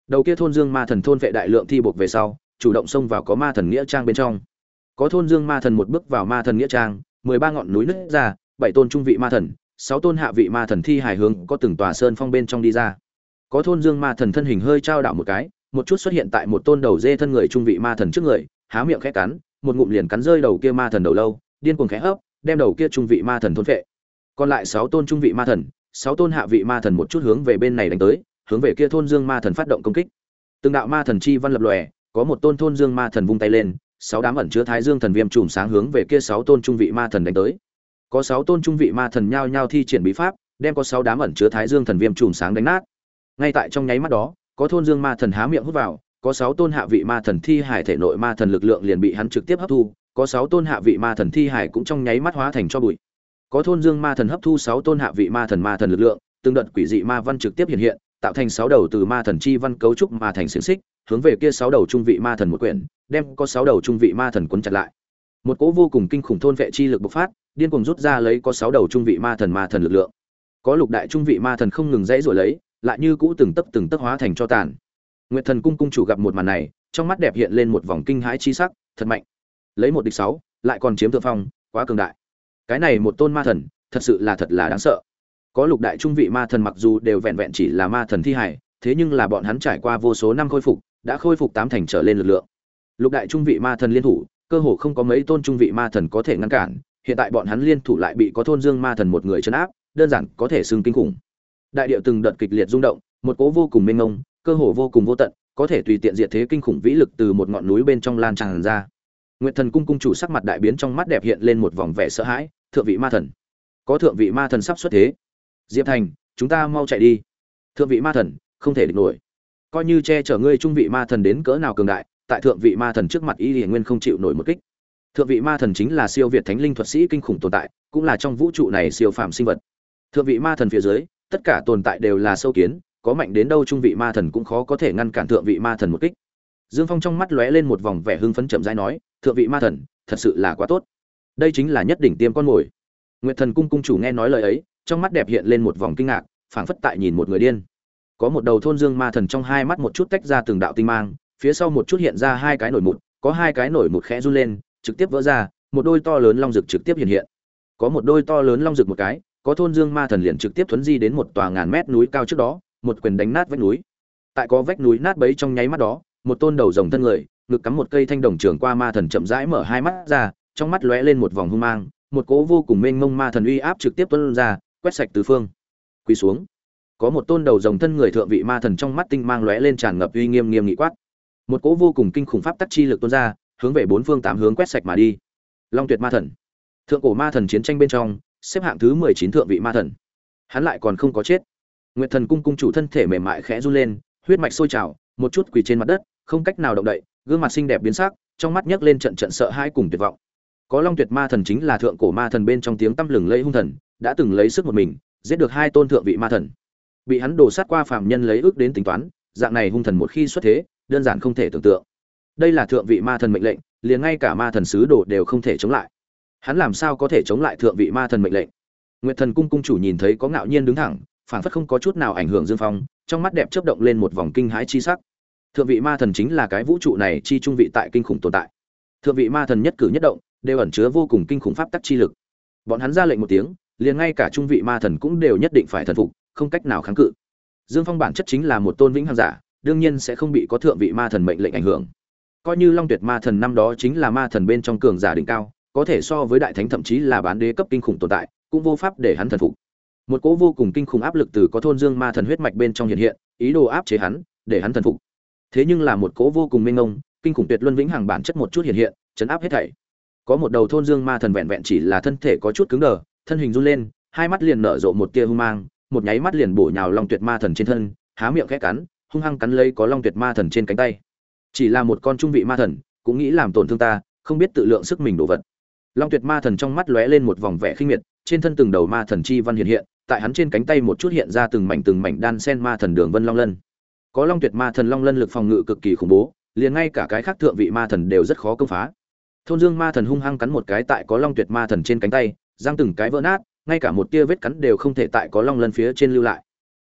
Đầu kia thôn Dương Ma Thần thôn vệ đại lượng thi buộc về sau, chủ động xông vào có Ma Thần nghĩa trang bên trong. Có thôn Dương Ma Thần một bước vào Ma Thần nghĩa trang, mười ba ngọn núi nứt ra, bảy tôn trung vị ma thần, sáu tôn hạ vị ma thần thi hài hướng có từng tòa sơn phong bên trong đi ra. Có thôn Dương Ma Thần thân hình hơi trao đảo một cái, một chút xuất hiện tại một tôn đầu dê thân người trung vị ma thần trước người, há miệng khẽ cắn, một ngụm liền cắn rơi đầu kia ma thần đầu lâu, điên cuồng khẽ hấp, đem đầu kia trung vị ma thần thôn phệ. Còn lại sáu tôn trung vị ma thần, sáu tôn hạ vị ma thần một chút hướng về bên này đánh tới, hướng về kia thôn Dương Ma Thần phát động công kích. Từng đạo ma thần chi văn lập lòe, có một tôn thôn Dương Ma Thần vung tay lên, sáu đám ẩn chứa Thái Dương thần viêm chùm sáng hướng về kia sáu tôn trung vị ma thần đánh tới. Có sáu tôn trung vị ma thần nhao nhao thi triển bí pháp, đem có sáu đám ẩn chứa Thái Dương thần viêm chùm sáng đánh nát. Ngay tại trong nháy mắt đó, có thôn Dương Ma Thần há miệng hút vào, có sáu tôn hạ vị ma thần thi hải thể nội ma thần lực lượng liền bị hắn trực tiếp hấp thu, có sáu tôn hạ vị ma thần thi hải cũng trong nháy mắt hóa thành cho bụi. Có thôn Dương Ma Thần hấp thu sáu tôn hạ vị ma thần ma thần lực lượng, từng đợt quỷ dị ma văn trực tiếp hiện hiện, tạo thành sáu đầu từ ma thần chi văn cấu trúc mà thành xiềng xích, hướng về kia sáu đầu trung vị ma thần một quyển, đem có sáu đầu trung vị ma thần cuốn chặt lại. Một cỗ vô cùng kinh khủng thôn vệ chi lực bộc phát, điên cuồng rút ra lấy có sáu đầu trung vị ma thần ma thần lực lượng. Có lục đại trung vị ma thần không ngừng dãy rồi lấy, lại như cũ từng tấc từng tấc hóa thành cho tàn. Nguyệt Thần cung cung chủ gặp một màn này, trong mắt đẹp hiện lên một vòng kinh hãi chi sắc, thật mạnh. Lấy một địch sáu, lại còn chiếm thượng phong, quá cường đại. Cái này một tôn ma thần, thật sự là thật là đáng sợ. Có lục đại trung vị ma thần mặc dù đều vẹn vẹn chỉ là ma thần thi hải, thế nhưng là bọn hắn trải qua vô số năm khôi phục, đã khôi phục tám thành trở lên lực lượng. Lục đại trung vị ma thần liên thủ, cơ hồ không có mấy tôn trung vị ma thần có thể ngăn cản, hiện tại bọn hắn liên thủ lại bị có thôn Dương Ma Thần một người trấn áp, đơn giản có thể xưng kinh khủng. Đại địa từng đợt kịch liệt rung động, một cỗ vô cùng mênh mông, cơ hồ vô cùng vô tận, có thể tùy tiện diệt thế kinh khủng vĩ lực từ một ngọn núi bên trong lan tràn ra. Nguyệt Thần cung cung chủ sắc mặt đại biến, trong mắt đẹp hiện lên một vòng vẻ sợ hãi, thượng vị ma thần, có thượng vị ma thần sắp xuất thế. Diệp Thành, chúng ta mau chạy đi. Thượng vị ma thần, không thể địch nổi. Coi như che chở ngươi trung vị ma thần đến cỡ nào cường đại, tại thượng vị ma thần trước mặt Y Lệ Nguyên không chịu nổi một kích. Thượng vị ma thần chính là siêu việt thánh linh thuật sĩ kinh khủng tồn tại, cũng là trong vũ trụ này siêu phàm sinh vật. Thượng vị ma thần phía dưới, tất cả tồn tại đều là sâu kiến, có mạnh đến đâu trung vị ma thần cũng khó có thể ngăn cản thượng vị ma thần một kích. Dương Phong trong mắt lóe lên một vòng vẻ hưng phấn, chậm rãi nói, thượng vị ma thần, thật sự là quá tốt. Đây chính là nhất đỉnh tiêm con mồi. Nguyệt Thần cung cung chủ nghe nói lời ấy, trong mắt đẹp hiện lên một vòng kinh ngạc, phảng phất tại nhìn một người điên. Có một đầu thôn Dương Ma Thần trong hai mắt một chút tách ra từng đạo tinh mang, phía sau một chút hiện ra hai cái nổi mụn, có hai cái nổi mụn khẽ run lên, trực tiếp vỡ ra, một đôi to lớn long rực trực tiếp hiện hiện. Có một đôi to lớn long rực một cái, có thôn Dương Ma Thần liền trực tiếp thuấn di đến một tòa ngàn mét núi cao trước đó, một quyền đánh nát vách núi. Tại có vách núi nát bấy trong nháy mắt đó, một tôn đầu rồng thân người, ngực cắm một cây thanh đồng trường qua ma thần chậm rãi mở hai mắt ra, trong mắt lóe lên một vòng hung mang, một cỗ vô cùng mênh mông ma thần uy áp trực tiếp tuôn ra, quét sạch tứ phương. Quỳ xuống. Có một tôn đầu rồng thân người thượng vị ma thần trong mắt tinh mang lóe lên tràn ngập uy nghiêm nghiêm nghị quát. Một cỗ vô cùng kinh khủng pháp tắc chi lực tuôn ra, hướng về bốn phương tám hướng quét sạch mà đi. Long Tuyệt ma thần, thượng cổ ma thần chiến tranh bên trong, xếp hạng thứ mười chín thượng vị ma thần. Hắn lại còn không có chết. Nguyệt Thần cung cung chủ thân thể mềm mại khẽ run lên, huyết mạch sôi trào, một chút quỳ trên mặt đất, không cách nào động đậy, gương mặt xinh đẹp biến sắc, trong mắt nhấc lên trận trận sợ hãi cùng tuyệt vọng. Có Long Tuyệt ma thần chính là thượng cổ ma thần bên trong tiếng tăm lừng lẫy hung thần, đã từng lấy sức một mình giết được hai tôn thượng vị ma thần. Bị hắn đổ sát qua phàm nhân lấy ước đến tính toán, dạng này hung thần một khi xuất thế, đơn giản không thể tưởng tượng. Đây là thượng vị ma thần mệnh lệnh, liền ngay cả ma thần sứ đồ đều không thể chống lại. Hắn làm sao có thể chống lại thượng vị ma thần mệnh lệnh? Nguyệt Thần cung cung chủ nhìn thấy có ngạo nhiên đứng thẳng, phảng phất không có chút nào ảnh hưởng Dương Phong, trong mắt đẹp chớp động lên một vòng kinh hãi chi sắc. Thượng vị ma thần chính là cái vũ trụ này chi trung vị tại kinh khủng tồn tại. Thượng vị ma thần nhất cử nhất động đều ẩn chứa vô cùng kinh khủng pháp tắc chi lực. Bọn hắn ra lệnh một tiếng, liền ngay cả trung vị ma thần cũng đều nhất định phải thần phục, không cách nào kháng cự. Dương Phong bản chất chính là một tôn vĩnh hằng giả, đương nhiên sẽ không bị có thượng vị ma thần mệnh lệnh ảnh hưởng. Coi như Long Tuyệt ma thần năm đó chính là ma thần bên trong cường giả đỉnh cao, có thể so với đại thánh thậm chí là bán đế cấp kinh khủng tồn tại, cũng vô pháp để hắn thần phục. Một cỗ vô cùng kinh khủng áp lực từ có thôn Dương ma thần huyết mạch bên trong hiện hiện, ý đồ áp chế hắn, để hắn thần phục. Thế nhưng là một cỗ vô cùng mênh mông, kinh khủng tuyệt luân vĩnh hằng bản chất một chút hiện hiện, chấn áp hết thảy. Có một đầu thôn Dương ma thần vẹn vẹn chỉ là thân thể có chút cứng đờ, thân hình run lên, hai mắt liền nở rộ một tia hung mang, một nháy mắt liền bổ nhào Long Tuyệt ma thần trên thân, há miệng khẽ cắn, hung hăng cắn lấy có Long Tuyệt ma thần trên cánh tay. Chỉ là một con trung vị ma thần, cũng nghĩ làm tổn thương ta, không biết tự lượng sức mình đổ vật. Long Tuyệt ma thần trong mắt lóe lên một vòng vẻ khinh miệt, trên thân từng đầu ma thần chi văn hiện hiện, tại hắn trên cánh tay một chút hiện ra từng mảnh từng mảnh đan sen ma thần đường vân long lân. Có Long Tuyệt ma thần long lân lực phòng ngự cực kỳ khủng bố, liền ngay cả cái khác thượng vị ma thần đều rất khó công phá. Thôn Dương ma thần hung hăng cắn một cái tại có Long Tuyệt ma thần trên cánh tay, răng từng cái vỡ nát, ngay cả một tia vết cắn đều không thể tại có long lân phía trên lưu lại.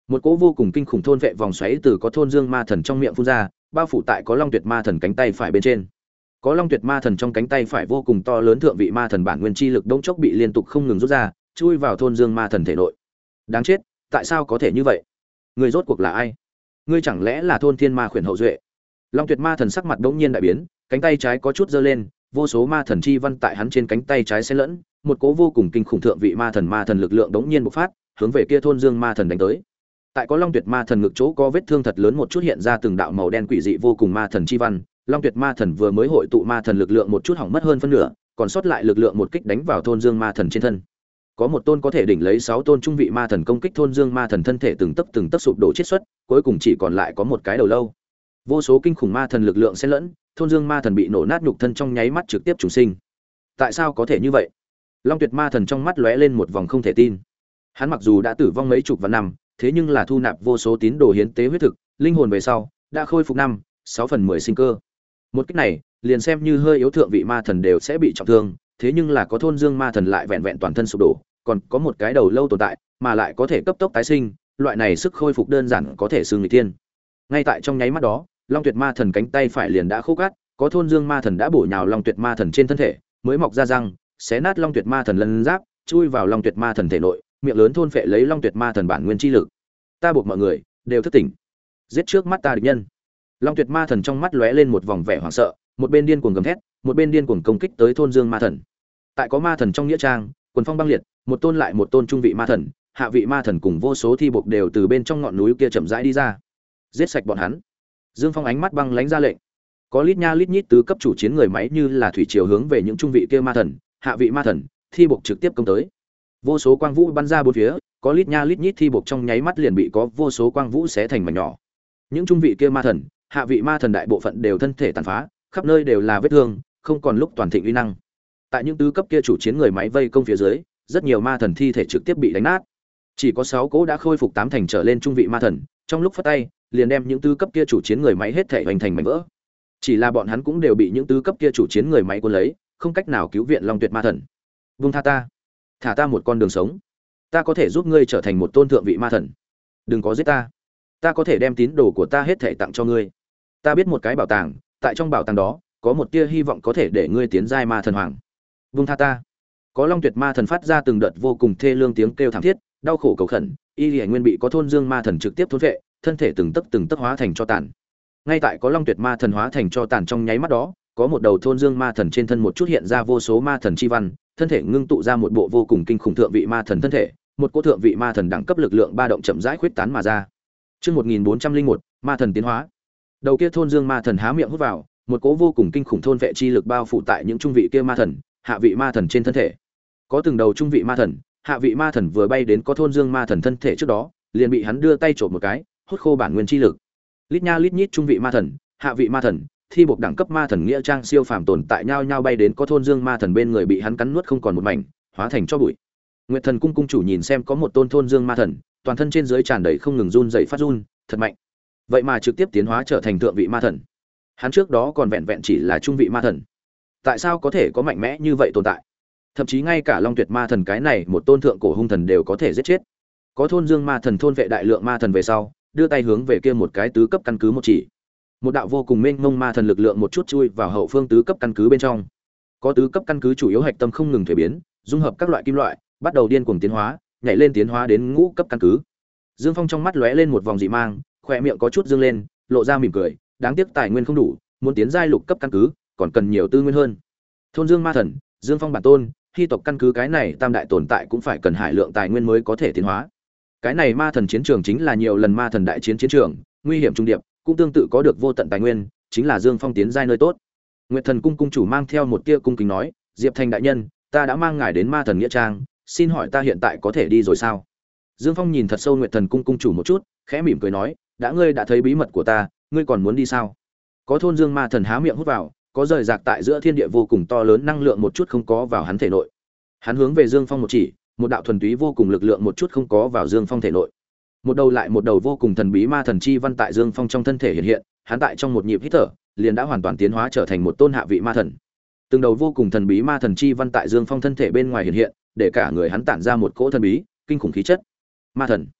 Một cỗ vô cùng kinh khủng thôn vệ vòng xoáy từ có thôn dương ma thần trong miệng phun ra, bao phủ tại có long tuyệt ma thần cánh tay phải bên trên. Có long tuyệt ma thần trong cánh tay phải vô cùng to lớn thượng vị ma thần bản nguyên chi lực đống chốc bị liên tục không ngừng rút ra, chui vào thôn dương ma thần thể nội. Đáng chết, tại sao có thể như vậy? Ngươi rốt cuộc là ai? Ngươi chẳng lẽ là thôn thiên ma khuyển hậu duệ? Long tuyệt ma thần sắc mặt đống nhiên đại biến, cánh tay trái có chút giơ lên, vô số ma thần chi văn tại hắn trên cánh tay trái xen lẫn, một cỗ vô cùng kinh khủng thượng vị ma thần ma thần lực lượng đống nhiên bộc phát, hướng về kia thôn dương ma thần đánh tới. Tại có long tuyệt ma thần ngực chỗ có vết thương thật lớn một chút hiện ra từng đạo màu đen quỷ dị vô cùng ma thần chi văn, long tuyệt ma thần vừa mới hội tụ ma thần lực lượng một chút hỏng mất hơn phân nửa, còn sót lại lực lượng một kích đánh vào thôn dương ma thần trên thân. Có một tôn có thể đỉnh lấy sáu tôn trung vị ma thần công kích thôn dương ma thần thân thể từng tấc từng tấc sụp đổ chết xuất, cuối cùng chỉ còn lại có một cái đầu lâu. Vô số kinh khủng ma thần lực lượng xen lẫn, thôn dương ma thần bị nổ nát nhục thân trong nháy mắt trực tiếp trùng sinh. Tại sao có thể như vậy? Long tuyệt ma thần trong mắt lóe lên một vòng không thể tin. Hắn mặc dù đã tử vong mấy chục vạn năm, thế nhưng là thu nạp vô số tín đồ hiến tế huyết thực, linh hồn về sau đã khôi phục năm, sáu phần mười sinh cơ. Một cách này, liền xem như hơi yếu thượng vị ma thần đều sẽ bị trọng thương, thế nhưng là có thôn dương ma thần lại vẹn vẹn toàn thân sụp đổ, còn có một cái đầu lâu tồn tại, mà lại có thể cấp tốc tái sinh, loại này sức khôi phục đơn giản có thể xưng người tiên. Ngay tại trong nháy mắt đó, Long Tuyệt Ma Thần cánh tay phải liền đã khô cát, có thôn dương ma thần đã bổ nhào Long Tuyệt Ma Thần trên thân thể, mới mọc ra răng, xé nát Long Tuyệt Ma Thần lân giáp, chui vào Long Tuyệt Ma Thần thể nội, miệng lớn thôn phệ lấy Long Tuyệt Ma Thần bản nguyên chi lực. Ta buộc mọi người đều thức tỉnh, giết trước mắt ta địch nhân. Long Tuyệt Ma Thần trong mắt lóe lên một vòng vẻ hoảng sợ, một bên điên cuồng gầm thét, một bên điên cuồng công kích tới thôn dương ma thần. Tại có ma thần trong nghĩa trang, quần phong băng liệt, một tôn lại một tôn trung vị ma thần, hạ vị ma thần cùng vô số thi buộc đều từ bên trong ngọn núi kia chậm rãi đi ra. Giết sạch bọn hắn. Dương Phong ánh mắt băng lãnh ra lệnh. Có lít nha lít nhít tứ cấp chủ chiến người máy như là thủy triều hướng về những trung vị kia ma thần, hạ vị ma thần, thi buộc trực tiếp công tới. Vô số quang vũ bắn ra bốn phía, có lít nha lít nhít thi buộc trong nháy mắt liền bị có vô số quang vũ xé thành mảnh nhỏ. Những trung vị kia ma thần, hạ vị ma thần đại bộ phận đều thân thể tàn phá, khắp nơi đều là vết thương, không còn lúc toàn thịnh uy năng. Tại những tứ cấp kia chủ chiến người máy vây công phía dưới, rất nhiều ma thần thi thể trực tiếp bị đánh nát. Chỉ có sáu cỗ đã khôi phục tám thành trở lên trung vị ma thần, trong lúc phất tay, liền đem những tứ cấp kia chủ chiến người máy hết thể hoành thành mảnh vỡ. Chỉ là bọn hắn cũng đều bị những tứ cấp kia chủ chiến người máy cuốn lấy, không cách nào cứu viện Long Tuyệt ma thần. Vung tha ta, thả ta một con đường sống. Ta có thể giúp ngươi trở thành một tôn thượng vị ma thần. Đừng có giết ta. Ta có thể đem tín đồ của ta hết thể tặng cho ngươi. Ta biết một cái bảo tàng, tại trong bảo tàng đó có một tia hy vọng có thể để ngươi tiến giai ma thần hoàng. Vung tha ta. Có Long Tuyệt ma thần phát ra từng đợt vô cùng thê lương tiếng kêu thảm thiết, đau khổ cầu khẩn, y liễu nguyên bị có thôn dương ma thần trực tiếp thôn vệ, thân thể từng tấc từng tấc hóa thành cho tàn. Ngay tại có Long Tuyệt ma thần hóa thành cho tàn trong nháy mắt đó, có một đầu thôn dương ma thần trên thân một chút hiện ra vô số ma thần chi văn, thân thể ngưng tụ ra một bộ vô cùng kinh khủng thượng vị ma thần thân thể, một cỗ thượng vị ma thần đẳng cấp lực lượng ba động chậm rãi khuyết tán mà ra. Chương một nghìn bốn trăm lẻ một, ma thần tiến hóa. Đầu kia thôn dương ma thần há miệng hút vào, một cỗ vô cùng kinh khủng thôn vệ chi lực bao phủ tại những trung vị kia ma thần, hạ vị ma thần trên thân thể. Có từng đầu trung vị ma thần, hạ vị ma thần vừa bay đến có thôn dương ma thần thân thể trước đó, liền bị hắn đưa tay trộm một cái, hút khô bản nguyên chi lực. Lít nha lít nhít trung vị ma thần, hạ vị ma thần, thi buộc đẳng cấp ma thần nghĩa trang siêu phàm tồn tại nhau nhau bay đến có thôn dương ma thần bên người bị hắn cắn nuốt không còn một mảnh, hóa thành cho bụi. Nguyệt Thần cung cung chủ nhìn xem có một tôn thôn dương ma thần, toàn thân trên dưới tràn đầy không ngừng run rẩy phát run, thật mạnh. Vậy mà trực tiếp tiến hóa trở thành thượng vị ma thần. Hắn trước đó còn vẹn vẹn chỉ là trung vị ma thần. Tại sao có thể có mạnh mẽ như vậy tồn tại? Thậm chí ngay cả Long Tuyệt ma thần cái này một tôn thượng cổ hung thần đều có thể giết chết. Có thôn dương ma thần thôn vệ đại lượng ma thần về sau, đưa tay hướng về kia một cái tứ cấp căn cứ một chỉ. Một đạo vô cùng mênh mông ma thần lực lượng một chút chui vào hậu phương tứ cấp căn cứ bên trong. Có tứ cấp căn cứ chủ yếu hạch tâm không ngừng thay biến, dung hợp các loại kim loại, bắt đầu điên cuồng tiến hóa, nhảy lên tiến hóa đến ngũ cấp căn cứ. Dương Phong trong mắt lóe lên một vòng dị mang, khóe miệng có chút dương lên, lộ ra mỉm cười, đáng tiếc tài nguyên không đủ, muốn tiến giai lục cấp căn cứ, còn cần nhiều tư nguyên hơn. Thôn Dương ma thần, Dương Phong bản tôn, hy tộc căn cứ cái này tam đại tồn tại cũng phải cần hải lượng tài nguyên mới có thể tiến hóa. Cái này ma thần chiến trường chính là nhiều lần ma thần đại chiến chiến trường, nguy hiểm trung điệp, cũng tương tự có được vô tận tài nguyên, chính là Dương Phong tiến giai nơi tốt. Nguyệt Thần cung cung chủ mang theo một tia cung kính nói, Diệp Thành đại nhân, ta đã mang ngài đến ma thần nghĩa trang, xin hỏi ta hiện tại có thể đi rồi sao? Dương Phong nhìn thật sâu Nguyệt Thần cung cung chủ một chút, khẽ mỉm cười nói, đã ngươi đã thấy bí mật của ta, ngươi còn muốn đi sao? Có thôn Dương ma thần há miệng hút vào, có rời rạc tại giữa thiên địa vô cùng to lớn năng lượng một chút không có vào hắn thể nội. Hắn hướng về Dương Phong một chỉ, một đạo thuần túy vô cùng lực lượng một chút không có vào Dương Phong thể nội. Một đầu lại một đầu vô cùng thần bí ma thần chi văn tại Dương Phong trong thân thể hiện hiện, hắn tại trong một nhịp hít thở, liền đã hoàn toàn tiến hóa trở thành một tôn hạ vị ma thần. Từng đầu vô cùng thần bí ma thần chi văn tại Dương Phong thân thể bên ngoài hiện hiện, để cả người hắn tản ra một cỗ thần bí, kinh khủng khí chất. Ma thần.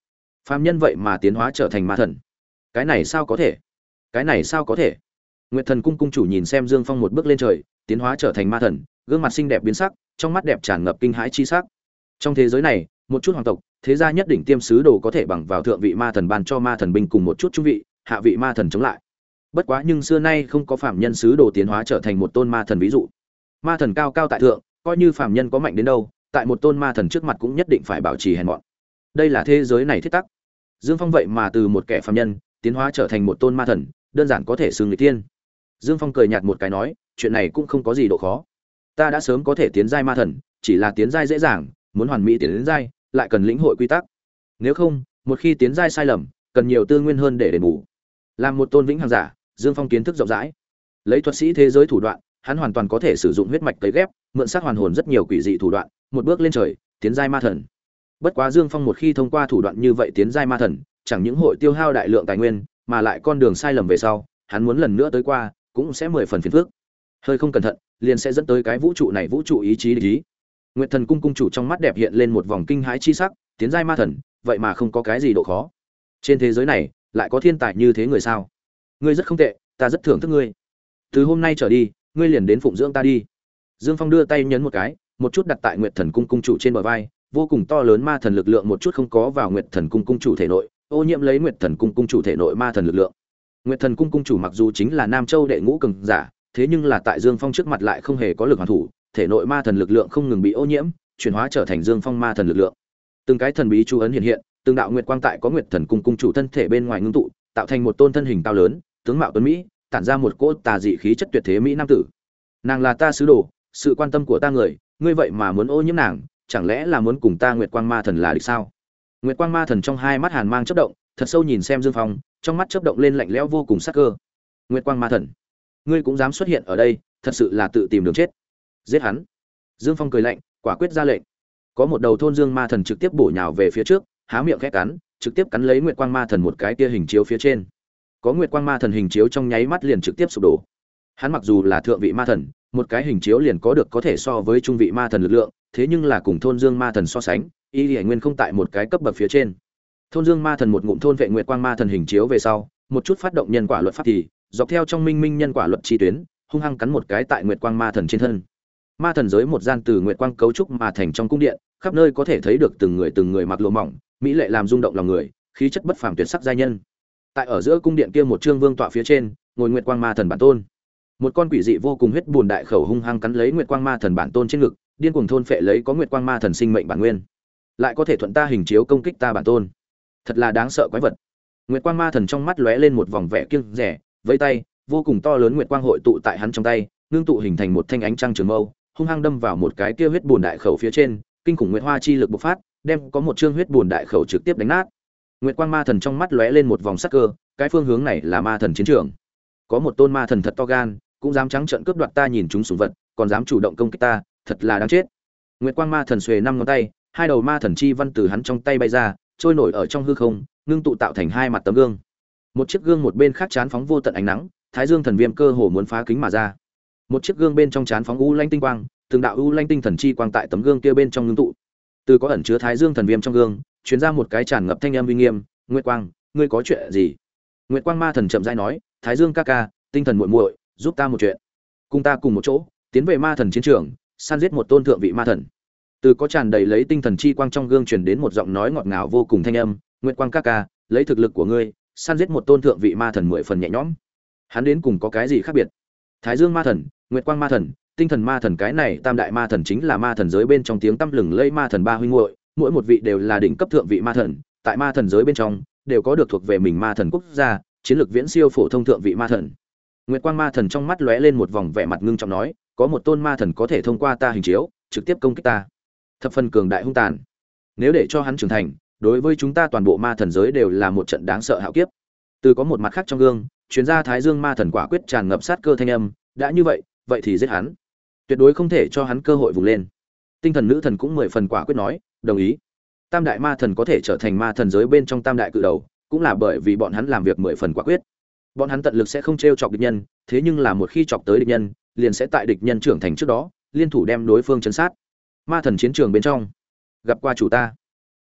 Phàm nhân vậy mà tiến hóa trở thành ma thần, cái này sao có thể? Cái này sao có thể? Nguyệt Thần cung cung chủ nhìn xem Dương Phong một bước lên trời, tiến hóa trở thành ma thần, gương mặt xinh đẹp biến sắc, trong mắt đẹp tràn ngập kinh hãi chi sắc. Trong thế giới này, một chút hoàng tộc, thế gia nhất định tiêm sứ đồ có thể bằng vào thượng vị ma thần ban cho ma thần binh cùng một chút trung vị, hạ vị ma thần chống lại. Bất quá nhưng xưa nay không có phàm nhân sứ đồ tiến hóa trở thành một tôn ma thần ví dụ. Ma thần cao cao tại thượng, coi như phàm nhân có mạnh đến đâu, tại một tôn ma thần trước mặt cũng nhất định phải bảo trì hèn mọn. Đây là thế giới này thiết tắc. Dương Phong vậy mà từ một kẻ phàm nhân tiến hóa trở thành một tôn ma thần, đơn giản có thể xưng người tiên. Dương Phong cười nhạt một cái nói, chuyện này cũng không có gì độ khó. Ta đã sớm có thể tiến giai ma thần, chỉ là tiến giai dễ dàng, muốn hoàn mỹ tiến đến giai, lại cần lĩnh hội quy tắc. Nếu không, một khi tiến giai sai lầm, cần nhiều tư nguyên hơn để đền bù. Làm một tôn vĩnh hằng giả, Dương Phong kiến thức rộng rãi. Lấy thuật sĩ thế giới thủ đoạn, hắn hoàn toàn có thể sử dụng huyết mạch cấy ghép, mượn xác hoàn hồn rất nhiều quỷ dị thủ đoạn, một bước lên trời, tiến giai ma thần. Bất quá Dương Phong một khi thông qua thủ đoạn như vậy tiến giai ma thần, chẳng những hội tiêu hao đại lượng tài nguyên, mà lại con đường sai lầm về sau, hắn muốn lần nữa tới qua, cũng sẽ mười phần phiền phức. Hơi không cẩn thận, liền sẽ dẫn tới cái vũ trụ này vũ trụ ý chí địch ý. Nguyệt Thần cung cung chủ trong mắt đẹp hiện lên một vòng kinh hãi chi sắc, tiến giai ma thần, vậy mà không có cái gì độ khó. Trên thế giới này, lại có thiên tài như thế người sao? Ngươi rất không tệ, ta rất thưởng thức ngươi. Từ hôm nay trở đi, ngươi liền đến phụng dưỡng ta đi. Dương Phong đưa tay nhấn một cái, một chút đặt tại Nguyệt Thần cung cung chủ trên bờ vai, vô cùng to lớn ma thần lực lượng một chút không có vào Nguyệt Thần cung cung chủ thể nội, ô nhiễm lấy Nguyệt Thần cung cung chủ thể nội ma thần lực lượng. Nguyệt Thần cung cung chủ mặc dù chính là Nam Châu đệ ngũ cường giả, thế nhưng là tại Dương Phong trước mặt lại không hề có lực hoàn thủ, thể nội ma thần lực lượng không ngừng bị ô nhiễm, chuyển hóa trở thành Dương Phong ma thần lực lượng. Từng cái thần bí chú ấn hiện hiện, từng đạo nguyệt quang tại có Nguyệt Thần cung cung chủ thân thể bên ngoài ngưng tụ, tạo thành một tôn thân hình cao lớn, tướng mạo tuấn mỹ, tản ra một cỗ tà dị khí chất tuyệt thế mỹ nam tử. Nàng là ta sứ đồ, sự quan tâm của ta người, ngươi vậy mà muốn ô nhiễm nàng, chẳng lẽ là muốn cùng ta Nguyệt Quang Ma Thần là địch sao? Nguyệt Quang Ma Thần trong hai mắt hàn mang chớp động, thật sâu nhìn xem Dương Phong, trong mắt chớp động lên lạnh lẽo vô cùng sắc cơ. Nguyệt Quang Ma Thần, ngươi cũng dám xuất hiện ở đây, thật sự là tự tìm đường chết. Giết hắn. Dương Phong cười lạnh, quả quyết ra lệnh. Có một đầu thôn Dương Ma Thần trực tiếp bổ nhào về phía trước, há miệng khẽ cắn, trực tiếp cắn lấy Nguyệt Quang Ma Thần một cái kia hình chiếu phía trên. Có Nguyệt Quang Ma Thần hình chiếu trong nháy mắt liền trực tiếp sụp đổ. Hắn mặc dù là thượng vị ma thần, một cái hình chiếu liền có được có thể so với trung vị ma thần lực lượng, thế nhưng là cùng thôn Dương Ma Thần so sánh, y Liễu Nguyên không tại một cái cấp bậc phía trên. Thôn Dương Ma Thần một ngụm thôn vệ Nguyệt Quang Ma Thần hình chiếu về sau, một chút phát động nhân quả luật pháp thì, dọc theo trong minh minh nhân quả luật chi tuyến, hung hăng cắn một cái tại Nguyệt Quang Ma Thần trên thân. Ma thần giới một gian từ Nguyệt Quang cấu trúc mà thành trong cung điện, khắp nơi có thể thấy được từng người từng người mặc lụa mỏng, mỹ lệ làm rung động lòng người, khí chất bất phàm tuyệt sắc giai nhân. Tại ở giữa cung điện kia một trương vương tọa phía trên, ngồi Nguyệt Quang Ma Thần bản tôn. Một con quỷ dị vô cùng huyết buồn đại khẩu hung hăng cắn lấy Nguyệt Quang Ma Thần bản tôn trên ngực, điên cuồng thôn phệ lấy có Nguyệt Quang Ma Thần sinh mệnh bản nguyên, lại có thể thuận ta hình chiếu công kích ta bản tôn. Thật là đáng sợ quái vật. Nguyệt Quang Ma Thần trong mắt lóe lên một vòng vẻ kiêng dè, vẫy tay, vô cùng to lớn nguyệt quang hội tụ tại hắn trong tay, ngưng tụ hình thành một thanh ánh trăng trường mâu, hung hăng đâm vào một cái kia huyết buồn đại khẩu phía trên, kinh khủng nguyệt hoa chi lực bộc phát, đem có một chương huyết buồn đại khẩu trực tiếp đánh nát. Nguyệt Quang Ma Thần trong mắt lóe lên một vòng sắc cơ, cái phương hướng này là ma thần chiến trường. Có một tôn ma thần thật to gan, cũng dám trắng trợn cướp đoạt ta nhìn chúng sủng vật, còn dám chủ động công kích ta, thật là đáng chết. Nguyệt Quang Ma Thần xuề năm ngón tay, hai đầu ma thần chi văn từ hắn trong tay bay ra, trôi nổi ở trong hư không, ngưng tụ tạo thành hai mặt tấm gương. Một chiếc gương một bên khác chán phóng vô tận ánh nắng, Thái Dương thần viêm cơ hồ muốn phá kính mà ra. Một chiếc gương bên trong chán phóng u lanh tinh quang, từng đạo u lanh tinh thần chi quang tại tấm gương kia bên trong ngưng tụ. Từ có ẩn chứa Thái Dương thần viêm trong gương, truyền ra một cái tràn ngập thanh âm uy nghiêm, "Nguyệt Quang, ngươi có chuyện gì?" Nguyệt Quang Ma Thần chậm rãi nói, "Thái Dương ca ca, tinh thần muội muội, giúp ta một chuyện. Cùng ta cùng một chỗ, tiến về ma thần chiến trường, săn giết một tôn thượng vị ma thần." Từ có tràn đầy lấy tinh thần chi quang trong gương truyền đến một giọng nói ngọt ngào vô cùng thanh âm, "Nguyệt Quang ca ca, lấy thực lực của ngươi, săn giết một tôn thượng vị ma thần mười phần nhẹ nhõm." Hắn đến cùng có cái gì khác biệt? Thái Dương ma thần, Nguyệt Quang ma thần, tinh thần ma thần, cái này tam đại ma thần chính là ma thần giới bên trong tiếng tăm lừng lẫy ma thần ba huynh muội, mỗi một vị đều là đỉnh cấp thượng vị ma thần, tại ma thần giới bên trong đều có được thuộc về mình ma thần quốc gia, chiến lược viễn siêu phổ thông thượng vị ma thần. Nguyệt Quang ma thần trong mắt lóe lên một vòng vẻ mặt ngưng trọng nói, có một tôn ma thần có thể thông qua ta hình chiếu, trực tiếp công kích ta. Thập phần cường đại hung tàn. Nếu để cho hắn trưởng thành, đối với chúng ta toàn bộ ma thần giới đều là một trận đáng sợ hạo kiếp. Từ có một mặt khác trong gương, chuyên gia Thái Dương ma thần quả quyết tràn ngập sát cơ thanh âm, đã như vậy, vậy thì giết hắn. Tuyệt đối không thể cho hắn cơ hội vùng lên. Tinh thần nữ thần cũng mười phần quả quyết nói, đồng ý. Tam đại ma thần có thể trở thành ma thần giới bên trong tam đại cự đầu, cũng là bởi vì bọn hắn làm việc mười phần quả quyết. Bọn hắn tận lực sẽ không trêu chọc địch nhân, thế nhưng là một khi chọc tới địch nhân, liền sẽ tại địch nhân trưởng thành trước đó, liên thủ đem đối phương trấn sát. Ma thần chiến trường bên trong, gặp qua chủ ta.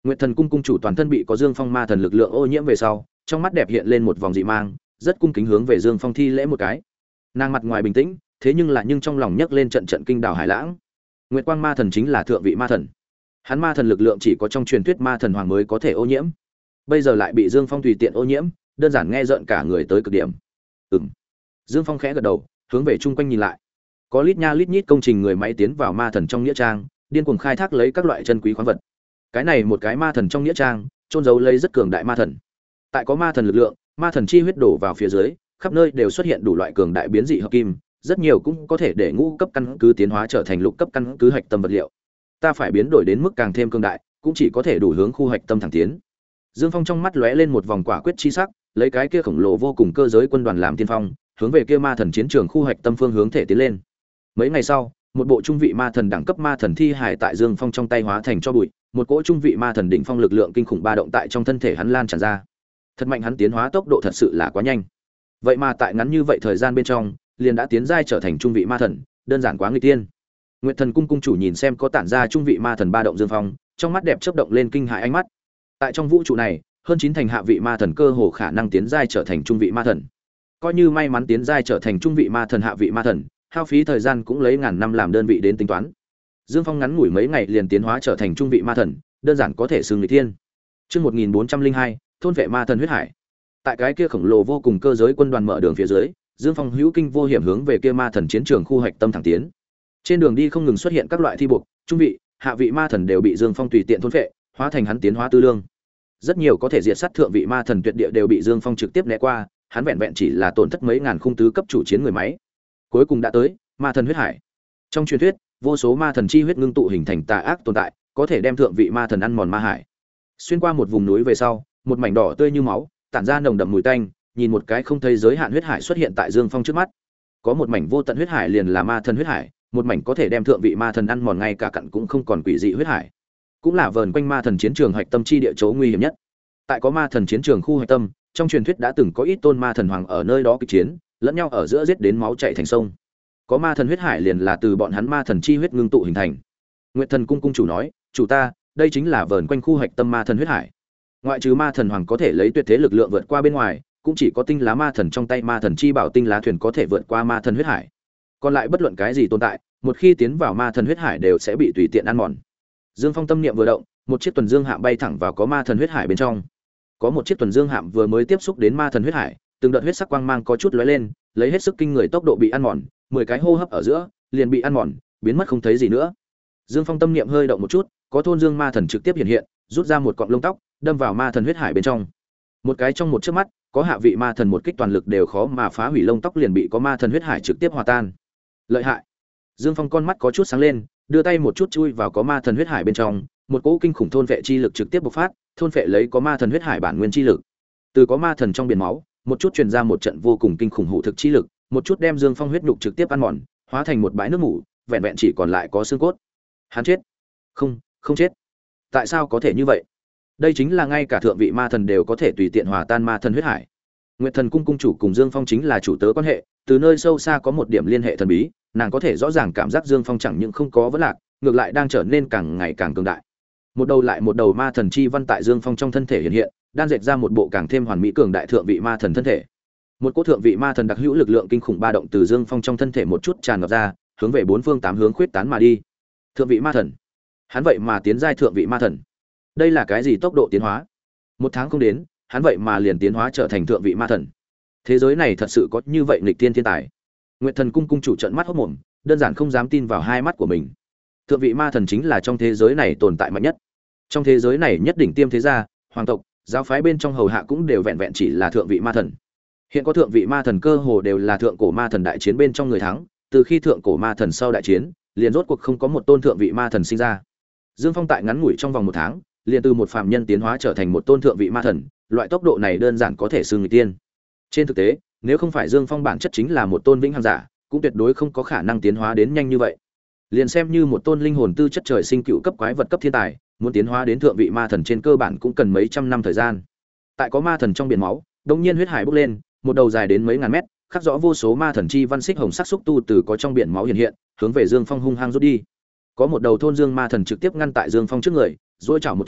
Nguyệt Thần cung cung chủ toàn thân bị có Dương Phong ma thần lực lượng ô nhiễm về sau, trong mắt đẹp hiện lên một vòng dị mang, rất cung kính hướng về Dương Phong thi lễ một cái. Nàng mặt ngoài bình tĩnh, thế nhưng là nhưng trong lòng nhấc lên trận trận kinh đảo hải lãng. Nguyệt Quang ma thần chính là thượng vị ma thần. Hắn ma thần lực lượng chỉ có trong truyền thuyết ma thần hoàng mới có thể ô nhiễm. Bây giờ lại bị Dương Phong tùy tiện ô nhiễm, đơn giản nghe rợn cả người tới cực điểm. Ừm. Dương Phong khẽ gật đầu, hướng về chung quanh nhìn lại. Có lít nha lít nhít công trình người máy tiến vào ma thần trong nghĩa trang, điên cuồng khai thác lấy các loại chân quý khoáng vật. Cái này một cái ma thần trong nghĩa trang, trôn giấu lấy rất cường đại ma thần. Tại có ma thần lực lượng, ma thần chi huyết đổ vào phía dưới, khắp nơi đều xuất hiện đủ loại cường đại biến dị hợp kim, rất nhiều cũng có thể để ngũ cấp căn cứ tiến hóa trở thành lục cấp căn cứ hạch tâm vật liệu. Ta phải biến đổi đến mức càng thêm cường đại, cũng chỉ có thể đủ hướng khu hạch tâm thẳng tiến. Dương Phong trong mắt lóe lên một vòng quả quyết chi sắc, lấy cái kia khổng lồ vô cùng cơ giới quân đoàn làm tiên phong, hướng về kia ma thần chiến trường khu hạch tâm phương hướng thể tiến lên. Mấy ngày sau, một bộ trung vị ma thần đẳng cấp ma thần thi hài tại Dương Phong trong tay hóa thành cho bụi, một cỗ trung vị ma thần đỉnh phong lực lượng kinh khủng ba động tại trong thân thể hắn lan tràn ra. Thật mạnh, hắn tiến hóa tốc độ thật sự là quá nhanh. Vậy mà tại ngắn như vậy thời gian bên trong, liền đã tiến giai trở thành trung vị ma thần, đơn giản quá nghịch tiên. Nguyệt Thần cung cung chủ nhìn xem có tản ra trung vị ma thần ba động Dương Phong, trong mắt đẹp chớp động lên kinh hãi ánh mắt. Tại trong vũ trụ này, hơn chín thành hạ vị ma thần cơ hồ khả năng tiến giai trở thành trung vị ma thần. Coi như may mắn tiến giai trở thành trung vị ma thần hạ vị ma thần, hao phí thời gian cũng lấy ngàn năm làm đơn vị đến tính toán. Dương Phong ngắn ngủi mấy ngày liền tiến hóa trở thành trung vị ma thần, đơn giản có thể xưng nghịch thiên. Chương một nghìn bốn trăm linh hai, thôn vệ ma thần huyết hải. Tại cái kia khổng lồ vô cùng cơ giới quân đoàn mở đường phía dưới, Dương Phong hữu kinh vô hiểm hướng về kia ma thần chiến trường khu hạch tâm thẳng tiến. Trên đường đi không ngừng xuất hiện các loại thi buộc, trung vị, hạ vị ma thần đều bị Dương Phong tùy tiện thôn vệ, hóa thành hắn tiến hóa tư lương. Rất nhiều có thể diệt sát thượng vị ma thần tuyệt địa đều bị Dương Phong trực tiếp né qua, hắn vẹn vẹn chỉ là tổn thất mấy ngàn khung tứ cấp chủ chiến người máy. Cuối cùng đã tới ma thần huyết hải. Trong truyền thuyết, vô số ma thần chi huyết ngưng tụ hình thành tà ác tồn tại, có thể đem thượng vị ma thần ăn mòn ma hải. Xuyên qua một vùng núi về sau, một mảnh đỏ tươi như máu, tản ra nồng đậm mùi tanh, nhìn một cái không thấy giới hạn huyết hải xuất hiện tại Dương Phong trước mắt. Có một mảnh vô tận huyết hải liền là ma thần huyết hải, một mảnh có thể đem thượng vị ma thần ăn mòn ngay cả cặn cũng không còn quỷ dị huyết hải. Cũng là vờn quanh ma thần chiến trường hạch tâm chi địa chỗ nguy hiểm nhất. Tại có ma thần chiến trường khu hạch tâm, trong truyền thuyết đã từng có ít tôn ma thần hoàng ở nơi đó kịch chiến, lẫn nhau ở giữa giết đến máu chảy thành sông. Có ma thần huyết hải liền là từ bọn hắn ma thần chi huyết ngưng tụ hình thành. Nguyệt Thần cung cung chủ nói, "Chủ ta, đây chính là vờn quanh khu hạch tâm ma thần huyết hải. Ngoại trừ ma thần hoàng có thể lấy tuyệt thế lực lượng vượt qua bên ngoài, cũng chỉ có tinh lá ma thần trong tay ma thần chi bảo tinh lá thuyền có thể vượt qua ma thần huyết hải. Còn lại bất luận cái gì tồn tại, một khi tiến vào ma thần huyết hải đều sẽ bị tùy tiện ăn mòn." Dương Phong tâm niệm vừa động, một chiếc tuần dương hạm bay thẳng vào có ma thần huyết hải bên trong. Có một chiếc tuần dương hạm vừa mới tiếp xúc đến ma thần huyết hải, từng đợt huyết sắc quang mang có chút lóe lên, lấy hết sức kinh người tốc độ bị ăn mòn, mười cái hô hấp ở giữa, liền bị ăn mòn, biến mất không thấy gì nữa. Dương Phong tâm niệm hơi động một chút, có thôn dương ma thần trực tiếp hiện hiện, rút ra một cọng lông tóc, đâm vào ma thần huyết hải bên trong. Một cái trong một chớp mắt, có hạ vị ma thần một kích toàn lực đều khó mà phá hủy lông tóc liền bị có ma thần huyết hải trực tiếp hòa tan. Lợi hại. Dương Phong con mắt có chút sáng lên, đưa tay một chút chui vào có ma thần huyết hải bên trong, một cỗ kinh khủng thôn vệ chi lực trực tiếp bộc phát, thôn vệ lấy có ma thần huyết hải bản nguyên chi lực. Từ có ma thần trong biển máu, một chút truyền ra một trận vô cùng kinh khủng hủ thực chi lực, một chút đem Dương Phong huyết nhục trực tiếp ăn mòn, hóa thành một bãi nước mủ, vẹn vẹn chỉ còn lại có xương cốt. Hắn chết? Không, không chết. Tại sao có thể như vậy? Đây chính là ngay cả thượng vị ma thần đều có thể tùy tiện hòa tan ma thần huyết hải. Nguyệt Thần cung cung chủ cùng Dương Phong chính là chủ tớ quan hệ, từ nơi sâu xa có một điểm liên hệ thần bí, nàng có thể rõ ràng cảm giác Dương Phong chẳng những không có vấn lạc, ngược lại đang trở nên càng ngày càng cường đại. Một đầu lại một đầu ma thần chi văn tại Dương Phong trong thân thể hiện hiện, đang dệt ra một bộ càng thêm hoàn mỹ cường đại thượng vị ma thần thân thể. Một cỗ thượng vị ma thần đặc hữu lực lượng kinh khủng ba động từ Dương Phong trong thân thể một chút tràn ngập ra, hướng về bốn phương tám hướng khuyết tán mà đi. Thượng vị ma thần, hắn vậy mà tiến giai thượng vị ma thần. Đây là cái gì tốc độ tiến hóa? Một tháng không đến, hắn vậy mà liền tiến hóa trở thành thượng vị ma thần. Thế giới này thật sự có như vậy nghịch tiên thiên tài? Nguyệt Thần cung cung chủ trợn mắt hốt mồm, đơn giản không dám tin vào hai mắt của mình. Thượng vị ma thần chính là trong thế giới này tồn tại mạnh nhất. Trong thế giới này nhất đỉnh tiêm thế gia, hoàng tộc, giáo phái bên trong hầu hạ cũng đều vẹn vẹn chỉ là thượng vị ma thần. Hiện có thượng vị ma thần cơ hồ đều là thượng cổ ma thần đại chiến bên trong người thắng, từ khi thượng cổ ma thần sau đại chiến, liền rốt cuộc không có một tôn thượng vị ma thần sinh ra. Dương Phong tại ngắn ngủi trong vòng một tháng, liền từ một phàm nhân tiến hóa trở thành một tôn thượng vị ma thần, loại tốc độ này đơn giản có thể xưng người tiên. Trên thực tế, nếu không phải Dương Phong bản chất chính là một tôn vĩnh hằng giả, cũng tuyệt đối không có khả năng tiến hóa đến nhanh như vậy. Liền xem như một tôn linh hồn tư chất trời sinh cựu cấp quái vật cấp thiên tài, muốn tiến hóa đến thượng vị ma thần trên cơ bản cũng cần mấy trăm năm thời gian. Tại có ma thần trong biển máu, đột nhiên huyết hải bốc lên, một đầu dài đến mấy ngàn mét, khắc rõ vô số ma thần chi văn xích hồng sắc xúc tu từ có trong biển máu hiện hiện, hướng về Dương Phong hung hăng rút đi. Có một đầu thôn dương ma thần trực tiếp ngăn tại Dương Phong trước người, duỗi chảo một chảo,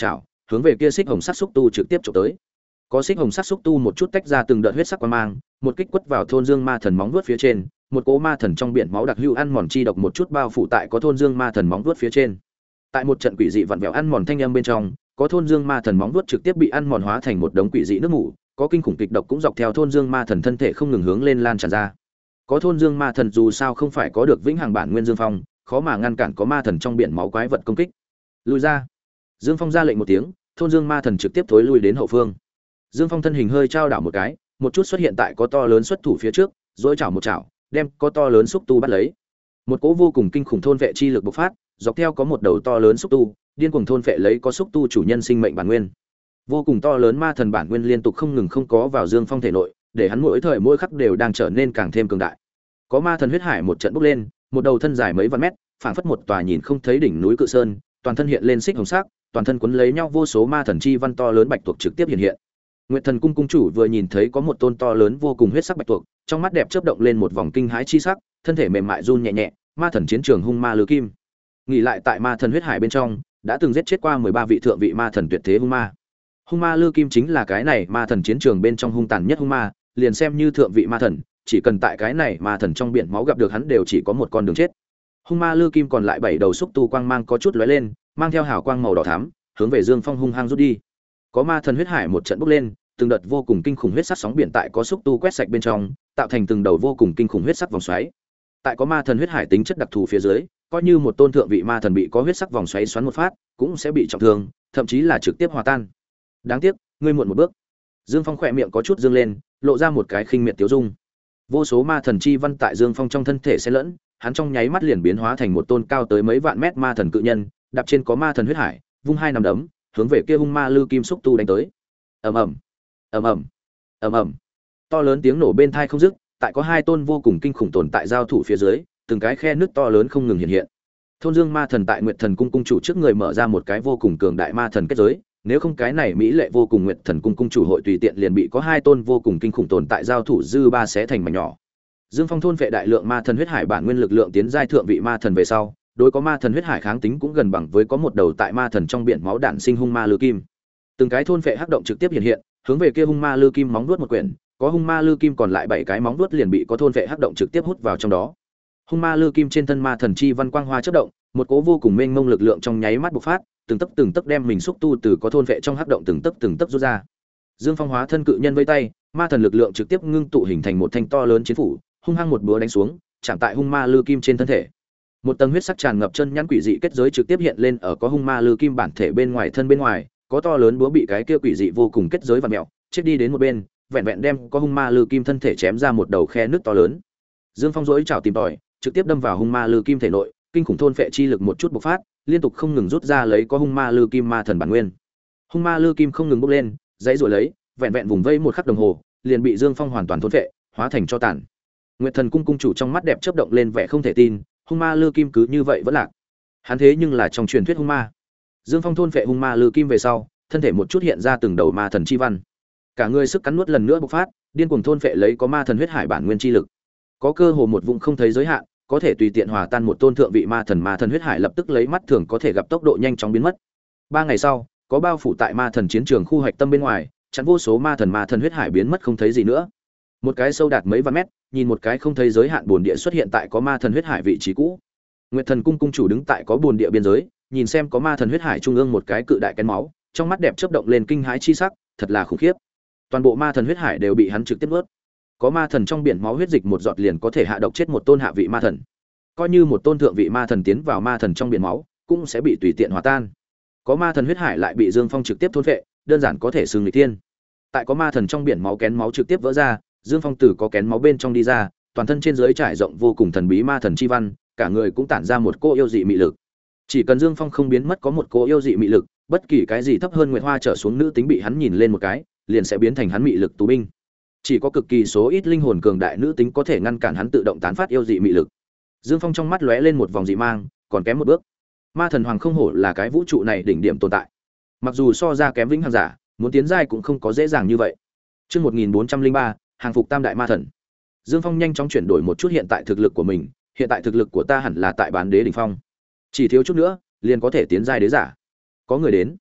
hướng về kia xích hồng sắc xúc tu trực tiếp chụp tới. Có xích hồng sắc xúc tu một chút tách ra từng đợt huyết sắc quang mang, một kích quất vào thôn Dương Ma Thần móng vuốt phía trên, một cỗ ma thần trong biển máu đặc hữu ăn mòn chi độc một chút bao phủ tại có thôn Dương Ma Thần móng vuốt phía trên. Tại một trận quỷ dị vặn vẹo ăn mòn thanh âm bên trong, có thôn Dương Ma Thần móng vuốt trực tiếp bị ăn mòn hóa thành một đống quỷ dị nước mủ, có kinh khủng kịch độc cũng dọc theo thôn Dương Ma Thần thân thể không ngừng hướng lên lan tràn ra. Có thôn Dương Ma Thần dù sao không phải có được vĩnh hằng bản nguyên Dương Phong, khó mà ngăn cản có ma thần trong biển máu quái vật công kích. Lùi ra. Dương Phong ra lệnh một tiếng, thôn Dương Ma Thần trực tiếp thối lui đến hậu phương. Dương Phong thân hình hơi trao đảo một cái, một chút xuất hiện tại có to lớn xuất thủ phía trước, rồi chảo một chảo, đem có to lớn xúc tu bắt lấy. Một cỗ vô cùng kinh khủng thôn vệ chi lực bộc phát, dọc theo có một đầu to lớn xúc tu, điên cuồng thôn vệ lấy có xúc tu chủ nhân sinh mệnh bản nguyên. Vô cùng to lớn ma thần bản nguyên liên tục không ngừng không có vào Dương Phong thể nội, để hắn mỗi thời mỗi khắc đều đang trở nên càng thêm cường đại. Có ma thần huyết hải một trận bốc lên, một đầu thân dài mấy vạn mét, phảng phất một tòa nhìn không thấy đỉnh núi cự sơn, toàn thân hiện lên xích hồng sắc, toàn thân quấn lấy nhau vô số ma thần chi văn to lớn bạch tuộc trực tiếp hiện hiện. Nguyệt Thần cung cung chủ vừa nhìn thấy có một tôn to lớn vô cùng huyết sắc bạch tuộc, trong mắt đẹp chớp động lên một vòng kinh hãi chi sắc, thân thể mềm mại run nhẹ nhẹ, ma thần chiến trường hung ma lư kim. Nghỉ lại tại ma thần huyết hải bên trong, đã từng giết chết qua mười ba vị thượng vị ma thần tuyệt thế hung ma. Hung ma lư kim chính là cái này ma thần chiến trường bên trong hung tàn nhất hung ma, liền xem như thượng vị ma thần, chỉ cần tại cái này ma thần trong biển máu gặp được hắn đều chỉ có một con đường chết. Hung ma lư kim còn lại bảy đầu xúc tu quang mang có chút lóe lên, mang theo hào quang màu đỏ thắm, hướng về Dương Phong hung hăng rút đi. Có ma thần huyết hải một trận bốc lên, từng đợt vô cùng kinh khủng huyết sắc sóng biển tại có xúc tu quét sạch bên trong, tạo thành từng đầu vô cùng kinh khủng huyết sắc vòng xoáy. Tại có ma thần huyết hải tính chất đặc thù phía dưới, coi như một tôn thượng vị ma thần bị có huyết sắc vòng xoáy xoắn một phát, cũng sẽ bị trọng thương, thậm chí là trực tiếp hòa tan. Đáng tiếc, ngươi muộn một bước. Dương Phong khỏe miệng có chút dương lên, lộ ra một cái khinh miệt tiêu dung. Vô số ma thần chi văn tại Dương Phong trong thân thể xen lẫn, hắn trong nháy mắt liền biến hóa thành một tôn cao tới mấy vạn mét ma thần cự nhân, đạp trên có ma thần huyết hải, vung hai nắm đấm, hướng về kia hung ma lư kim xúc tu đánh tới. Ầm ầm, ầm ầm, ầm ầm. To lớn tiếng nổ bên tai không dứt, tại có hai tôn vô cùng kinh khủng tồn tại giao thủ phía dưới, từng cái khe nước to lớn không ngừng hiện hiện. Thôn Dương Ma Thần tại Nguyệt Thần cung cung chủ trước người mở ra một cái vô cùng cường đại ma thần kết giới, nếu không cái này mỹ lệ vô cùng Nguyệt Thần cung cung chủ hội tùy tiện liền bị có hai tôn vô cùng kinh khủng tồn tại giao thủ dư ba xé thành mảnh nhỏ. Dương Phong thôn vệ đại lượng ma thần huyết hải bản nguyên lực lượng tiến giai thượng vị ma thần về sau, đối có ma thần huyết hải kháng tính cũng gần bằng với có một đầu tại ma thần trong biển máu đạn sinh hung ma lư kim. Từng cái thôn vệ hắc động trực tiếp hiện hiện, hướng về kia hung ma lư kim móng vuốt một quyển, có hung ma lư kim còn lại bảy cái móng vuốt liền bị có thôn vệ hắc động trực tiếp hút vào trong đó. Hung ma lư kim trên thân ma thần chi văn quang hoa chớp động, một cỗ vô cùng mênh mông lực lượng trong nháy mắt bộc phát, từng tấc từng tấc đem mình xúc tu từ có thôn vệ trong hắc động từng tấc từng tấc rút ra. Dương Phong hóa thân cự nhân vây tay, ma thần lực lượng trực tiếp ngưng tụ hình thành một thanh to lớn chiến phủ, hung hăng một búa đánh xuống, chạm tại hung ma lư kim trên thân thể. Một tầng huyết sắc tràn ngập chân nhắn quỷ dị kết giới trực tiếp hiện lên ở có hung ma lư kim bản thể bên ngoài thân bên ngoài, có to lớn búa bị cái kia quỷ dị vô cùng kết giới vặn mèo, chết đi đến một bên, vẹn vẹn đem có hung ma lư kim thân thể chém ra một đầu khe nước to lớn. Dương Phong rỗi chảo tìm tòi, trực tiếp đâm vào hung ma lư kim thể nội, kinh khủng thôn phệ chi lực một chút bộc phát, liên tục không ngừng rút ra lấy có hung ma lư kim ma thần bản nguyên. Hung ma lư kim không ngừng bốc lên, dãy rồi lấy, vẹn vẹn vùng vây một khắc đồng hồ, liền bị Dương Phong hoàn toàn thôn phệ, hóa thành tro tàn. Nguyệt Thần cung cung chủ trong mắt đẹp chớp động lên vẻ không thể tin, hung ma lư kim cứ như vậy vẫn lạc. Hắn thế nhưng là trong truyền thuyết hung ma. Dương Phong thôn phệ hung ma lư kim về sau, thân thể một chút hiện ra từng đầu ma thần chi văn. Cả người sức cắn nuốt lần nữa bộc phát, điên cuồng thôn phệ lấy có ma thần huyết hải bản nguyên chi lực. Có cơ hồ một vùng không thấy giới hạn, có thể tùy tiện hòa tan một tôn thượng vị ma thần ma thần huyết hải lập tức lấy mắt thường có thể gặp tốc độ nhanh chóng biến mất. Ba ngày sau, có bao phủ tại ma thần chiến trường khu hạch tâm bên ngoài, chặn vô số ma thần ma thần huyết hải biến mất không thấy gì nữa. Một cái sâu đạt mấy vạn mét, nhìn một cái không thấy giới hạn bồn địa xuất hiện tại có ma thần huyết hải vị trí cũ. Nguyệt Thần cung cung chủ đứng tại có bồn địa biên giới, nhìn xem có ma thần huyết hải trung ương một cái cự đại kén máu, trong mắt đẹp chớp động lên kinh hãi chi sắc, thật là khủng khiếp. Toàn bộ ma thần huyết hải đều bị hắn trực tiếp nuốt. Có ma thần trong biển máu huyết dịch một giọt liền có thể hạ độc chết một tôn hạ vị ma thần. Coi như một tôn thượng vị ma thần tiến vào ma thần trong biển máu, cũng sẽ bị tùy tiện hòa tan. Có ma thần huyết hải lại bị Dương Phong trực tiếp thôn phệ, đơn giản có thể xưng nghịch thiên. Tại có ma thần trong biển máu kén máu trực tiếp vỡ ra, Dương Phong từ có kén máu bên trong đi ra, toàn thân trên dưới trải rộng vô cùng thần bí ma thần chi văn, cả người cũng tản ra một cô yêu dị mị lực. Chỉ cần Dương Phong không biến mất có một cô yêu dị mị lực, bất kỳ cái gì thấp hơn Nguyệt Hoa trở xuống nữ tính bị hắn nhìn lên một cái, liền sẽ biến thành hắn mị lực tù binh. Chỉ có cực kỳ số ít linh hồn cường đại nữ tính có thể ngăn cản hắn tự động tán phát yêu dị mị lực. Dương Phong trong mắt lóe lên một vòng dị mang, còn kém một bước. Ma thần hoàng không hổ là cái vũ trụ này đỉnh điểm tồn tại. Mặc dù so ra kém vĩnh hằng giả, muốn tiến giai cũng không có dễ dàng như vậy. Chương một nghìn bốn trăm lẻ ba, hàng phục tam đại ma thần. Dương Phong nhanh chóng chuyển đổi một chút hiện tại thực lực của mình, hiện tại thực lực của ta hẳn là tại bán đế đỉnh phong. Chỉ thiếu chút nữa, liền có thể tiến giai đế giả. Có người đến.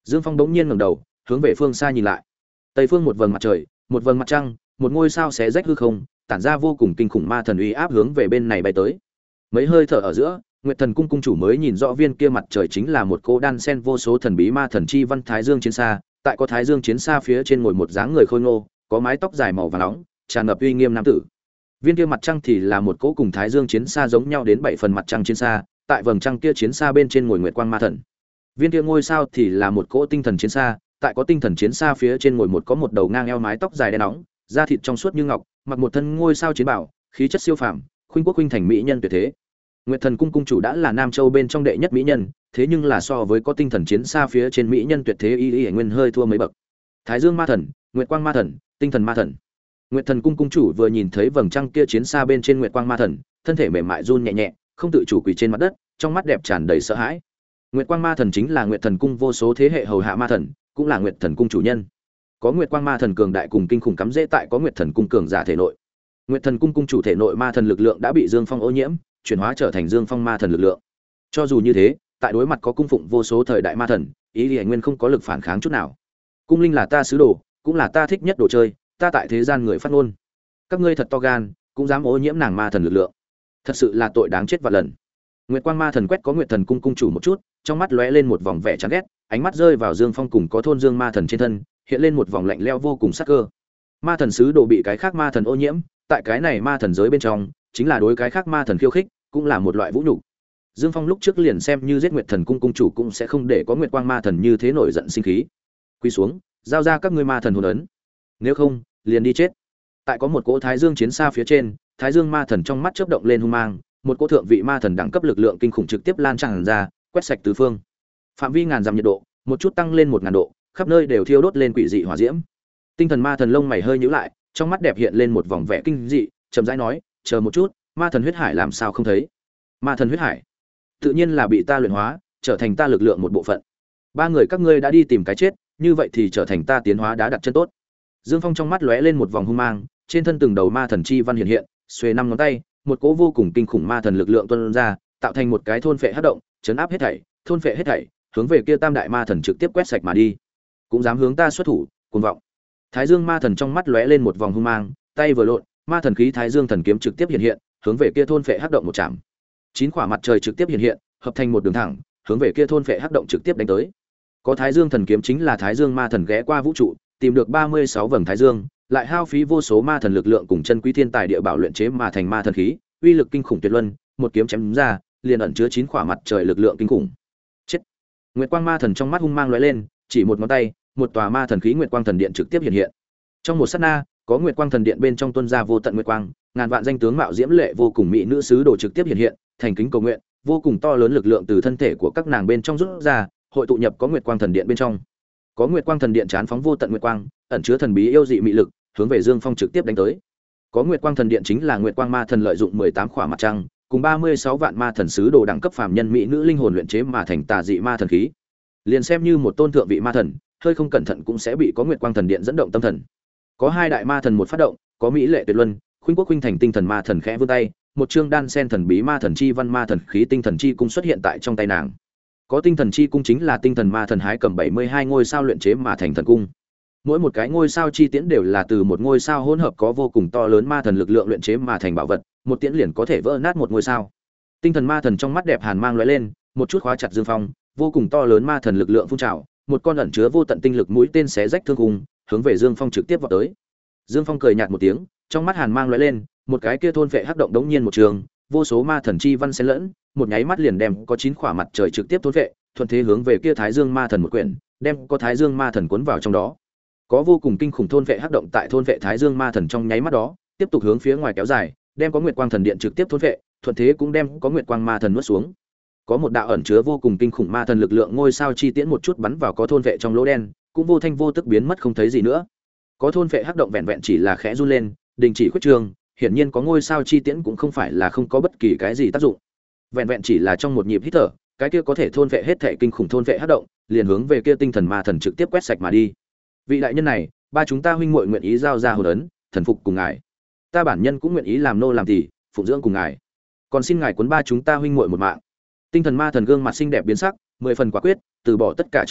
Dương Phong bỗng nhiên ngẩng đầu, hướng về phương xa nhìn lại. Tây phương một vầng mặt trời, một vầng mặt trăng, một ngôi sao xé rách hư không, tản ra vô cùng kinh khủng ma thần uy áp hướng về bên này bay tới. Mấy hơi thở ở giữa, Nguyệt Thần cung cung chủ mới nhìn rõ viên kia mặt trời chính là một cô đan sen vô số thần bí ma thần chi văn Thái Dương chiến xa, tại có Thái Dương chiến xa phía trên ngồi một dáng người khôi ngô, có mái tóc dài màu vàng nóng, tràn ngập uy nghiêm nam tử. Viên kia mặt trăng thì là một cỗ cùng Thái Dương chiến xa giống nhau đến bảy phần mặt trăng chiến xa, tại vầng trăng kia chiến xa bên trên ngồi Nguyệt Quang Ma Thần. Viên kia ngôi sao thì là một cỗ tinh thần chiến xa, tại có tinh thần chiến xa phía trên ngồi một có một đầu ngang eo mái tóc dài đen nóng, da thịt trong suốt như ngọc, mặc một thân ngôi sao chiến bảo, khí chất siêu phàm, khuynh quốc khuynh thành mỹ nhân tuyệt thế. Nguyệt Thần cung cung chủ đã là Nam Châu bên trong đệ nhất mỹ nhân, thế nhưng là so với có tinh thần chiến xa phía trên mỹ nhân tuyệt thế y y nguyên hơi thua mấy bậc. Thái Dương Ma Thần, Nguyệt Quang Ma Thần, Tinh Thần Ma Thần. Nguyệt Thần cung cung chủ vừa nhìn thấy vầng trăng kia chiến xa bên trên Nguyệt Quang Ma Thần, thân thể mềm mại run nhẹ nhẹ, không tự chủ quỳ trên mặt đất, trong mắt đẹp tràn đầy sợ hãi. Nguyệt Quang Ma Thần chính là Nguyệt Thần cung vô số thế hệ hầu hạ ma thần, cũng là Nguyệt Thần cung chủ nhân. Có Nguyệt Quang Ma Thần cường đại cùng kinh khủng cắm rễ tại có Nguyệt Thần cung cường giả thể nội. Nguyệt Thần cung cung chủ thể nội ma thần lực lượng đã bị Dương Phong ô nhiễm, chuyển hóa trở thành Dương Phong ma thần lực lượng. Cho dù như thế, tại đối mặt có cung phụng vô số thời đại ma thần, ý Lý Nguyên không có lực phản kháng chút nào. Cung linh là ta sứ đồ, cũng là ta thích nhất đồ chơi, ta tại thế gian người phát ngôn. Các ngươi thật to gan, cũng dám ô nhiễm nàng ma thần lực lượng. Thật sự là tội đáng chết vạn lần. Nguyệt Quang Ma Thần quét có Nguyệt Thần cung cung chủ một chút, trong mắt lóe lên một vòng vẻ chán ghét, ánh mắt rơi vào Dương Phong cùng có thôn Dương Ma Thần trên thân, hiện lên một vòng lạnh lẽo vô cùng sắc cơ. Ma thần sứ đồ bị cái khác ma thần ô nhiễm, tại cái này ma thần giới bên trong, chính là đối cái khác ma thần khiêu khích, cũng là một loại vũ nhục. Dương Phong lúc trước liền xem như giết Nguyệt Thần cung cung chủ cũng sẽ không để có Nguyệt Quang Ma Thần như thế nổi giận sinh khí. Quy xuống, giao ra các ngươi ma thần hồn ấn. Nếu không, liền đi chết. Tại có một cỗ Thái Dương chiến xa phía trên, Thái Dương Ma Thần trong mắt chớp động lên hung mang, một cỗ thượng vị ma thần đẳng cấp lực lượng kinh khủng trực tiếp lan tràn ra, quét sạch tứ phương. Phạm vi ngàn dặm nhiệt độ, một chút tăng lên một ngàn độ, khắp nơi đều thiêu đốt lên quỷ dị hỏa diễm. Tinh Thần Ma Thần lông mày hơi nhíu lại, trong mắt đẹp hiện lên một vòng vẻ kinh dị, chậm rãi nói, chờ một chút, ma thần huyết hải làm sao không thấy? Ma thần huyết hải, tự nhiên là bị ta luyện hóa, trở thành ta lực lượng một bộ phận. Ba người các ngươi đã đi tìm cái chết, như vậy thì trở thành ta tiến hóa đá đặt chân tốt. Dương Phong trong mắt lóe lên một vòng hung mang, trên thân từng đầu ma thần chi văn hiện hiện, xuề năm ngón tay, một cỗ vô cùng kinh khủng ma thần lực lượng tuôn ra, tạo thành một cái thôn phệ hắc động, chấn áp hết thảy, thôn phệ hết thảy, hướng về kia tam đại ma thần trực tiếp quét sạch mà đi. Cũng dám hướng ta xuất thủ, cuồng vọng. Thái Dương Ma Thần trong mắt lóe lên một vòng hung mang, tay vừa lộn, ma thần khí Thái Dương thần kiếm trực tiếp hiện hiện, hướng về kia thôn phệ hắc động một chạm. Chín quả mặt trời trực tiếp hiện hiện, hợp thành một đường thẳng, hướng về kia thôn phệ hắc động trực tiếp đánh tới. Có Thái Dương thần kiếm chính là Thái Dương Ma Thần ghé qua vũ trụ, tìm được ba mươi sáu vầng Thái Dương, lại hao phí vô số ma thần lực lượng cùng chân quý thiên tài địa bảo luyện chế mà thành ma thần khí, uy lực kinh khủng tuyệt luân, một kiếm chém ra, liền ẩn chứa chín quả mặt trời lực lượng kinh khủng. Chết. Nguyệt Quang Ma Thần trong mắt hung mang lóe lên, chỉ một ngón tay, một tòa ma thần khí Nguyệt Quang thần điện trực tiếp hiện hiện. Trong một sát na, có Nguyệt Quang thần điện bên trong tuôn ra vô tận nguyệt quang, ngàn vạn danh tướng mạo diễm lệ vô cùng mỹ nữ sứ đồ trực tiếp hiện hiện, thành kính cầu nguyện, vô cùng to lớn lực lượng từ thân thể của các nàng bên trong rút ra, hội tụ nhập có Nguyệt Quang thần điện bên trong. Có Nguyệt Quang thần điện chán phóng vô tận nguyệt quang, ẩn chứa thần bí yêu dị mị lực, hướng về Dương Phong trực tiếp đánh tới. Có Nguyệt Quang thần điện chính là Nguyệt Quang ma thần lợi dụng mười tám khỏa mặt trăng, cùng ba mươi sáu vạn ma thần sứ đồ đẳng cấp phàm nhân mỹ nữ linh hồn luyện chế mà thành tà dị ma thần khí. Liền xem như một tôn thượng vị ma thần, hơi không cẩn thận cũng sẽ bị có Nguyệt Quang thần điện dẫn động tâm thần. Có hai đại ma thần một phát động, có mỹ lệ tuyệt luân, khuynh quốc khuynh thành tinh thần ma thần khẽ vươn tay, một chương đan sen thần bí ma thần chi văn ma thần khí tinh thần chi cung xuất hiện tại trong tay nàng. Có tinh thần chi cung chính là tinh thần ma thần hái cầm bảy mươi hai ngôi sao luyện chế mà thành thần cung. Mỗi một cái ngôi sao chi tiễn đều là từ một ngôi sao hỗn hợp có vô cùng to lớn ma thần lực lượng luyện chế mà thành bảo vật, một tiễn liền có thể vỡ nát một ngôi sao. Tinh thần ma thần trong mắt đẹp hàn mang lóe lên, một chút khóa chặt Dương Phong, vô cùng to lớn ma thần lực lượng phun trào, một con ẩn chứa vô tận tinh lực mũi tên xé rách thương khung, hướng về Dương Phong trực tiếp vọt tới. Dương Phong cười nhạt một tiếng, trong mắt hàn mang lóe lên, một cái kia thôn vệ hắc động đống nhiên một trường, vô số ma thần chi văn xen lẫn, một nháy mắt liền đem có chín khỏa mặt trời trực tiếp thôn vệ, thuận thế hướng về kia Thái Dương ma thần một quyển, đem có Thái Dương ma thần cuốn vào trong đó. Có vô cùng kinh khủng thôn vệ hắc động tại thôn vệ Thái Dương ma thần trong nháy mắt đó, tiếp tục hướng phía ngoài kéo dài, đem có Nguyệt Quang thần điện trực tiếp thôn vệ, thuận thế cũng đem có Nguyệt Quang ma thần nuốt xuống. Có một đạo ẩn chứa vô cùng kinh khủng ma thần lực lượng ngôi sao chi tiễn một chút bắn vào có thôn vệ trong lỗ đen, cũng vô thanh vô tức biến mất không thấy gì nữa. Có thôn vệ hắc động vẹn vẹn chỉ là khẽ run lên, đình chỉ khuyết trường, hiển nhiên có ngôi sao chi tiễn cũng không phải là không có bất kỳ cái gì tác dụng. Vẹn vẹn chỉ là trong một nhịp hít thở, cái kia có thể thôn vệ hết thể kinh khủng thôn vệ hắc động, liền hướng về kia tinh thần ma thần trực tiếp quét sạch mà đi. Vị đại nhân này, ba chúng ta huynh muội nguyện ý giao ra hồn ấn, thần phục cùng ngài. Ta bản nhân cũng nguyện ý làm nô làm tỳ, phụng dưỡng cùng ngài. Còn xin ngài cuốn ba chúng ta huynh muội một mạng. Tinh thần ma thần gương mặt xinh đẹp biến sắc, mười phần quả quyết, từ bỏ tất cả chống cự,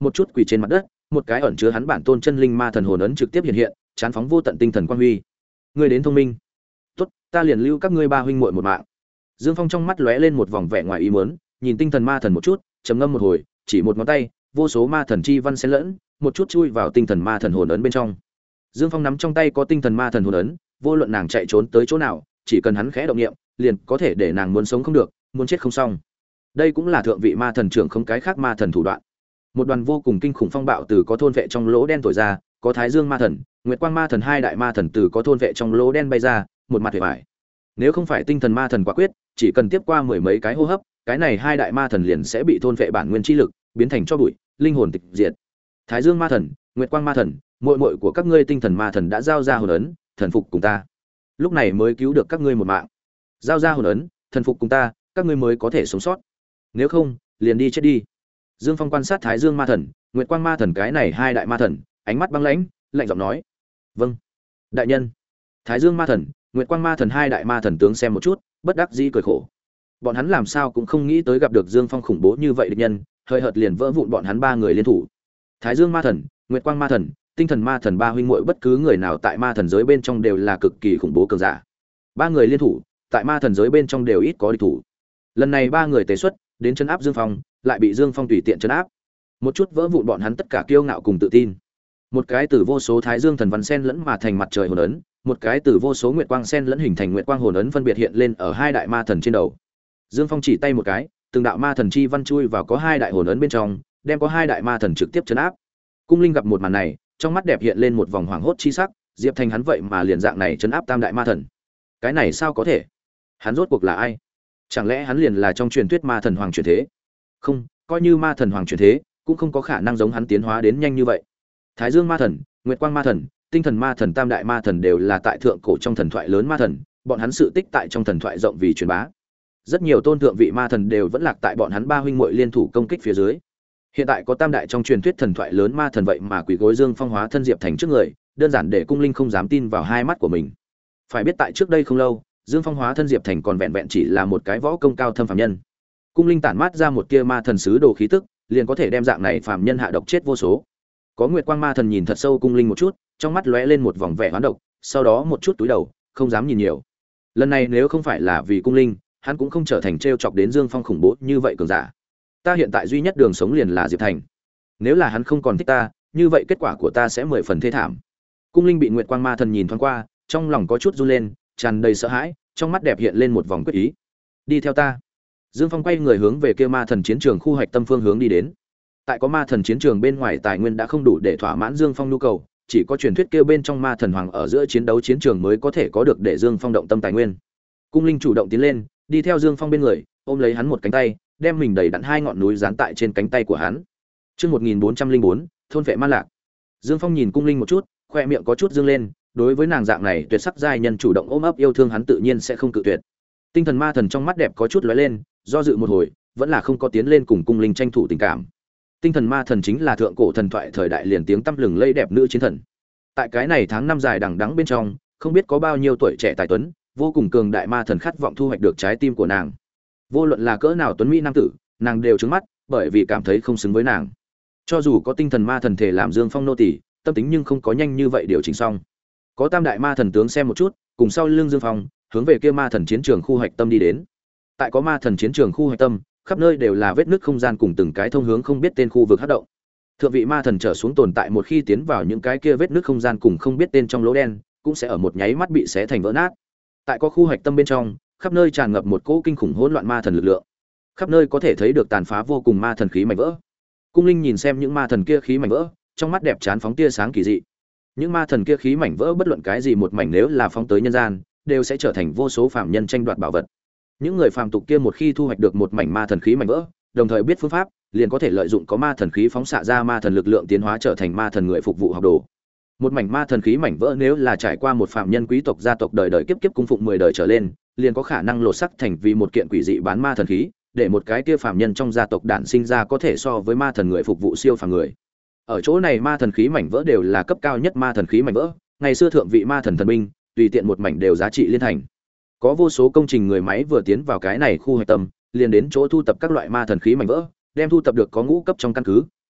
một chút quỳ trên mặt đất, một cái ẩn chứa hắn bản tôn chân linh ma thần hồn ấn trực tiếp hiện hiện, chán phóng vô tận tinh thần quang huy. Ngươi đến thông minh. Tốt, ta liền lưu các ngươi ba huynh muội một mạng. Dương Phong trong mắt lóe lên một vòng vẻ ngoài ý muốn, nhìn tinh thần ma thần một chút, trầm ngâm một hồi, chỉ một ngón tay, vô số ma thần chi văn xen lẫn, một chút chui vào tinh thần ma thần hồn ấn bên trong. Dương Phong nắm trong tay có tinh thần ma thần hồn ấn, vô luận nàng chạy trốn tới chỗ nào, chỉ cần hắn khẽ động niệm, liền có thể để nàng muốn sống không được, muốn chết không xong. Đây cũng là thượng vị ma thần trưởng không cái khác ma thần thủ đoạn. Một đoàn vô cùng kinh khủng phong bạo từ có thôn vệ trong lỗ đen thổi ra, có Thái Dương ma thần, Nguyệt Quang ma thần hai đại ma thần từ có thôn vệ trong lỗ đen bay ra, một mặt hủy bại. Nếu không phải tinh thần ma thần quả quyết, chỉ cần tiếp qua mười mấy cái hô hấp, cái này hai đại ma thần liền sẽ bị thôn vệ bản nguyên chi lực, biến thành cho bụi, linh hồn tịch diệt. Thái Dương ma thần, Nguyệt Quang ma thần, muội muội của các ngươi tinh thần ma thần đã giao ra hồn ấn, thần phục cùng ta. Lúc này mới cứu được các ngươi một mạng. Giao ra hồn ấn, thần phục cùng ta, các ngươi mới có thể sống sót. Nếu không, liền đi chết đi. Dương Phong quan sát Thái Dương ma thần, Nguyệt Quang ma thần cái này hai đại ma thần, ánh mắt băng lãnh, lạnh giọng nói: "Vâng, đại nhân." Thái Dương ma thần, Nguyệt Quang ma thần hai đại ma thần tướng xem một chút, bất đắc dĩ cười khổ. Bọn hắn làm sao cũng không nghĩ tới gặp được Dương Phong khủng bố như vậy địch nhân, hơi hợt liền vỡ vụn bọn hắn ba người liên thủ. Thái Dương ma thần, Nguyệt Quang ma thần, tinh thần ma thần ba huynh muội bất cứ người nào tại ma thần giới bên trong đều là cực kỳ khủng bố cường giả. Ba người liên thủ, tại ma thần giới bên trong đều ít có địch thủ. Lần này ba người tế xuất, đến trấn áp Dương Phong, lại bị Dương Phong tùy tiện trấn áp. Một chút vỡ vụn bọn hắn tất cả kiêu ngạo cùng tự tin. Một cái từ vô số Thái Dương thần văn sen lẫn mà thành mặt trời hồn ấn, một cái từ vô số nguyệt quang sen lẫn hình thành nguyệt quang hồn ấn phân biệt hiện lên ở hai đại ma thần trên đầu. Dương Phong chỉ tay một cái, từng đạo ma thần chi văn chui vào có hai đại hồn ấn bên trong, đem có hai đại ma thần trực tiếp trấn áp. Cung Linh gặp một màn này, trong mắt đẹp hiện lên một vòng hoảng hốt chi sắc, Diệp Thành hắn vậy mà liền dạng này trấn áp tam đại ma thần. Cái này sao có thể? Hắn rốt cuộc là ai? Chẳng lẽ hắn liền là trong truyền thuyết ma thần hoàng truyền thế? Không, coi như ma thần hoàng truyền thế, cũng không có khả năng giống hắn tiến hóa đến nhanh như vậy. Thái Dương ma thần, Nguyệt Quang ma thần, tinh thần ma thần tam đại ma thần đều là tại thượng cổ trong thần thoại lớn ma thần, bọn hắn sự tích tại trong thần thoại rộng vì truyền bá. Rất nhiều tôn thượng vị ma thần đều vẫn lạc tại bọn hắn ba huynh muội liên thủ công kích phía dưới. Hiện tại có tam đại trong truyền thuyết thần thoại lớn ma thần vậy mà quỳ gối Dương Phong hóa thân Diệp Thành trước người, đơn giản để Cung Linh không dám tin vào hai mắt của mình. Phải biết tại trước đây không lâu, Dương Phong hóa thân Diệp Thành còn vẹn vẹn chỉ là một cái võ công cao thâm phàm nhân. Cung Linh tản mát ra một tia ma thần sứ đồ khí tức, liền có thể đem dạng này phàm nhân hạ độc chết vô số. Có Nguyệt Quang ma thần nhìn thật sâu Cung Linh một chút, trong mắt lóe lên một vòng vẻ hoán độc, sau đó một chút túi đầu, không dám nhìn nhiều. Lần này nếu không phải là vì Cung Linh, hắn cũng không trở thành trêu chọc đến Dương Phong khủng bố như vậy cường giả. Ta hiện tại duy nhất đường sống liền là Diệp Thành. Nếu là hắn không còn thích ta, như vậy kết quả của ta sẽ mười phần thê thảm. Cung Linh bị Nguyệt Quang ma thần nhìn thoáng qua, trong lòng có chút run lên, tràn đầy sợ hãi, trong mắt đẹp hiện lên một vòng quyết ý. Đi theo ta. Dương Phong quay người hướng về kia ma thần chiến trường khu hoạch tâm phương hướng đi đến. Tại có ma thần chiến trường bên ngoài tài nguyên đã không đủ để thỏa mãn Dương Phong nhu cầu, chỉ có truyền thuyết kia bên trong ma thần hoàng ở giữa chiến đấu chiến trường mới có thể có được để Dương Phong động tâm tài nguyên. Cung Linh chủ động tiến lên, đi theo Dương Phong bên người, ôm lấy hắn một cánh tay, đem mình đẩy đặn hai ngọn núi dán tại trên cánh tay của hắn. Chương một nghìn bốn trăm lẻ bốn, thôn vệ ma lạc. Dương Phong nhìn Cung Linh một chút, khoe miệng có chút dương lên, đối với nàng dạng này tuyệt sắc giai nhân chủ động ôm ấp yêu thương hắn tự nhiên sẽ không cự tuyệt. Tinh thần ma thần trong mắt đẹp có chút lóe lên, do dự một hồi, vẫn là không có tiến lên cùng Cung Linh tranh thủ tình cảm. Tinh thần ma thần chính là thượng cổ thần thoại thời đại liền tiếng tăm lừng lẫy đẹp nữ chiến thần. Tại cái này tháng năm dài đằng đẵng bên trong, không biết có bao nhiêu tuổi trẻ tài tuấn, vô cùng cường đại ma thần khát vọng thu hoạch được trái tim của nàng. Vô luận là cỡ nào tuấn mỹ nam tử, nàng đều trướng mắt, bởi vì cảm thấy không xứng với nàng. Cho dù có tinh thần ma thần thể làm Dương Phong nô tỳ, tâm tính nhưng không có nhanh như vậy điều chỉnh xong. Có tam đại ma thần tướng xem một chút, cùng sau lưng Dương Phong, hướng về kia ma thần chiến trường khu hoạch tâm đi đến. Tại có ma thần chiến trường khu hoạch tâm, khắp nơi đều là vết nứt không gian cùng từng cái thông hướng không biết tên khu vực hắc động. Thượng vị ma thần trở xuống tồn tại một khi tiến vào những cái kia vết nứt không gian cùng không biết tên trong lỗ đen, cũng sẽ ở một nháy mắt bị xé thành vỡ nát. Tại có khu hoạch tâm bên trong, khắp nơi tràn ngập một cỗ kinh khủng hỗn loạn ma thần lực lượng. Khắp nơi có thể thấy được tàn phá vô cùng ma thần khí mảnh vỡ. Cung Linh nhìn xem những ma thần kia khí mảnh vỡ, trong mắt đẹp chán phóng tia sáng kỳ dị. Những ma thần kia khí mảnh vỡ bất luận cái gì một mảnh nếu là phóng tới nhân gian, đều sẽ trở thành vô số phàm nhân tranh đoạt bảo vật. Những người phàm tục kia một khi thu hoạch được một mảnh ma thần khí mảnh vỡ, đồng thời biết phương pháp, liền có thể lợi dụng có ma thần khí phóng xạ ra ma thần lực lượng tiến hóa trở thành ma thần người phục vụ học đồ. Một mảnh ma thần khí mảnh vỡ nếu là trải qua một phàm nhân quý tộc gia tộc đời đời kiếp kiếp cung phụng mười đời trở lên, liền có khả năng lột sắc thành vì một kiện quỷ dị bán ma thần khí, để một cái kia phàm nhân trong gia tộc đản sinh ra có thể so với ma thần người phục vụ siêu phàm người. Ở chỗ này ma thần khí mảnh vỡ đều là cấp cao nhất ma thần khí mảnh vỡ, ngày xưa thượng vị ma thần thần binh, tùy tiện một mảnh đều giá trị liên thành. Có vô số công trình người máy vừa tiến vào cái này khu hoạch tâm, liền đến chỗ thu tập các loại ma thần khí mảnh vỡ, đem thu tập được có ngũ cấp trong căn cứ,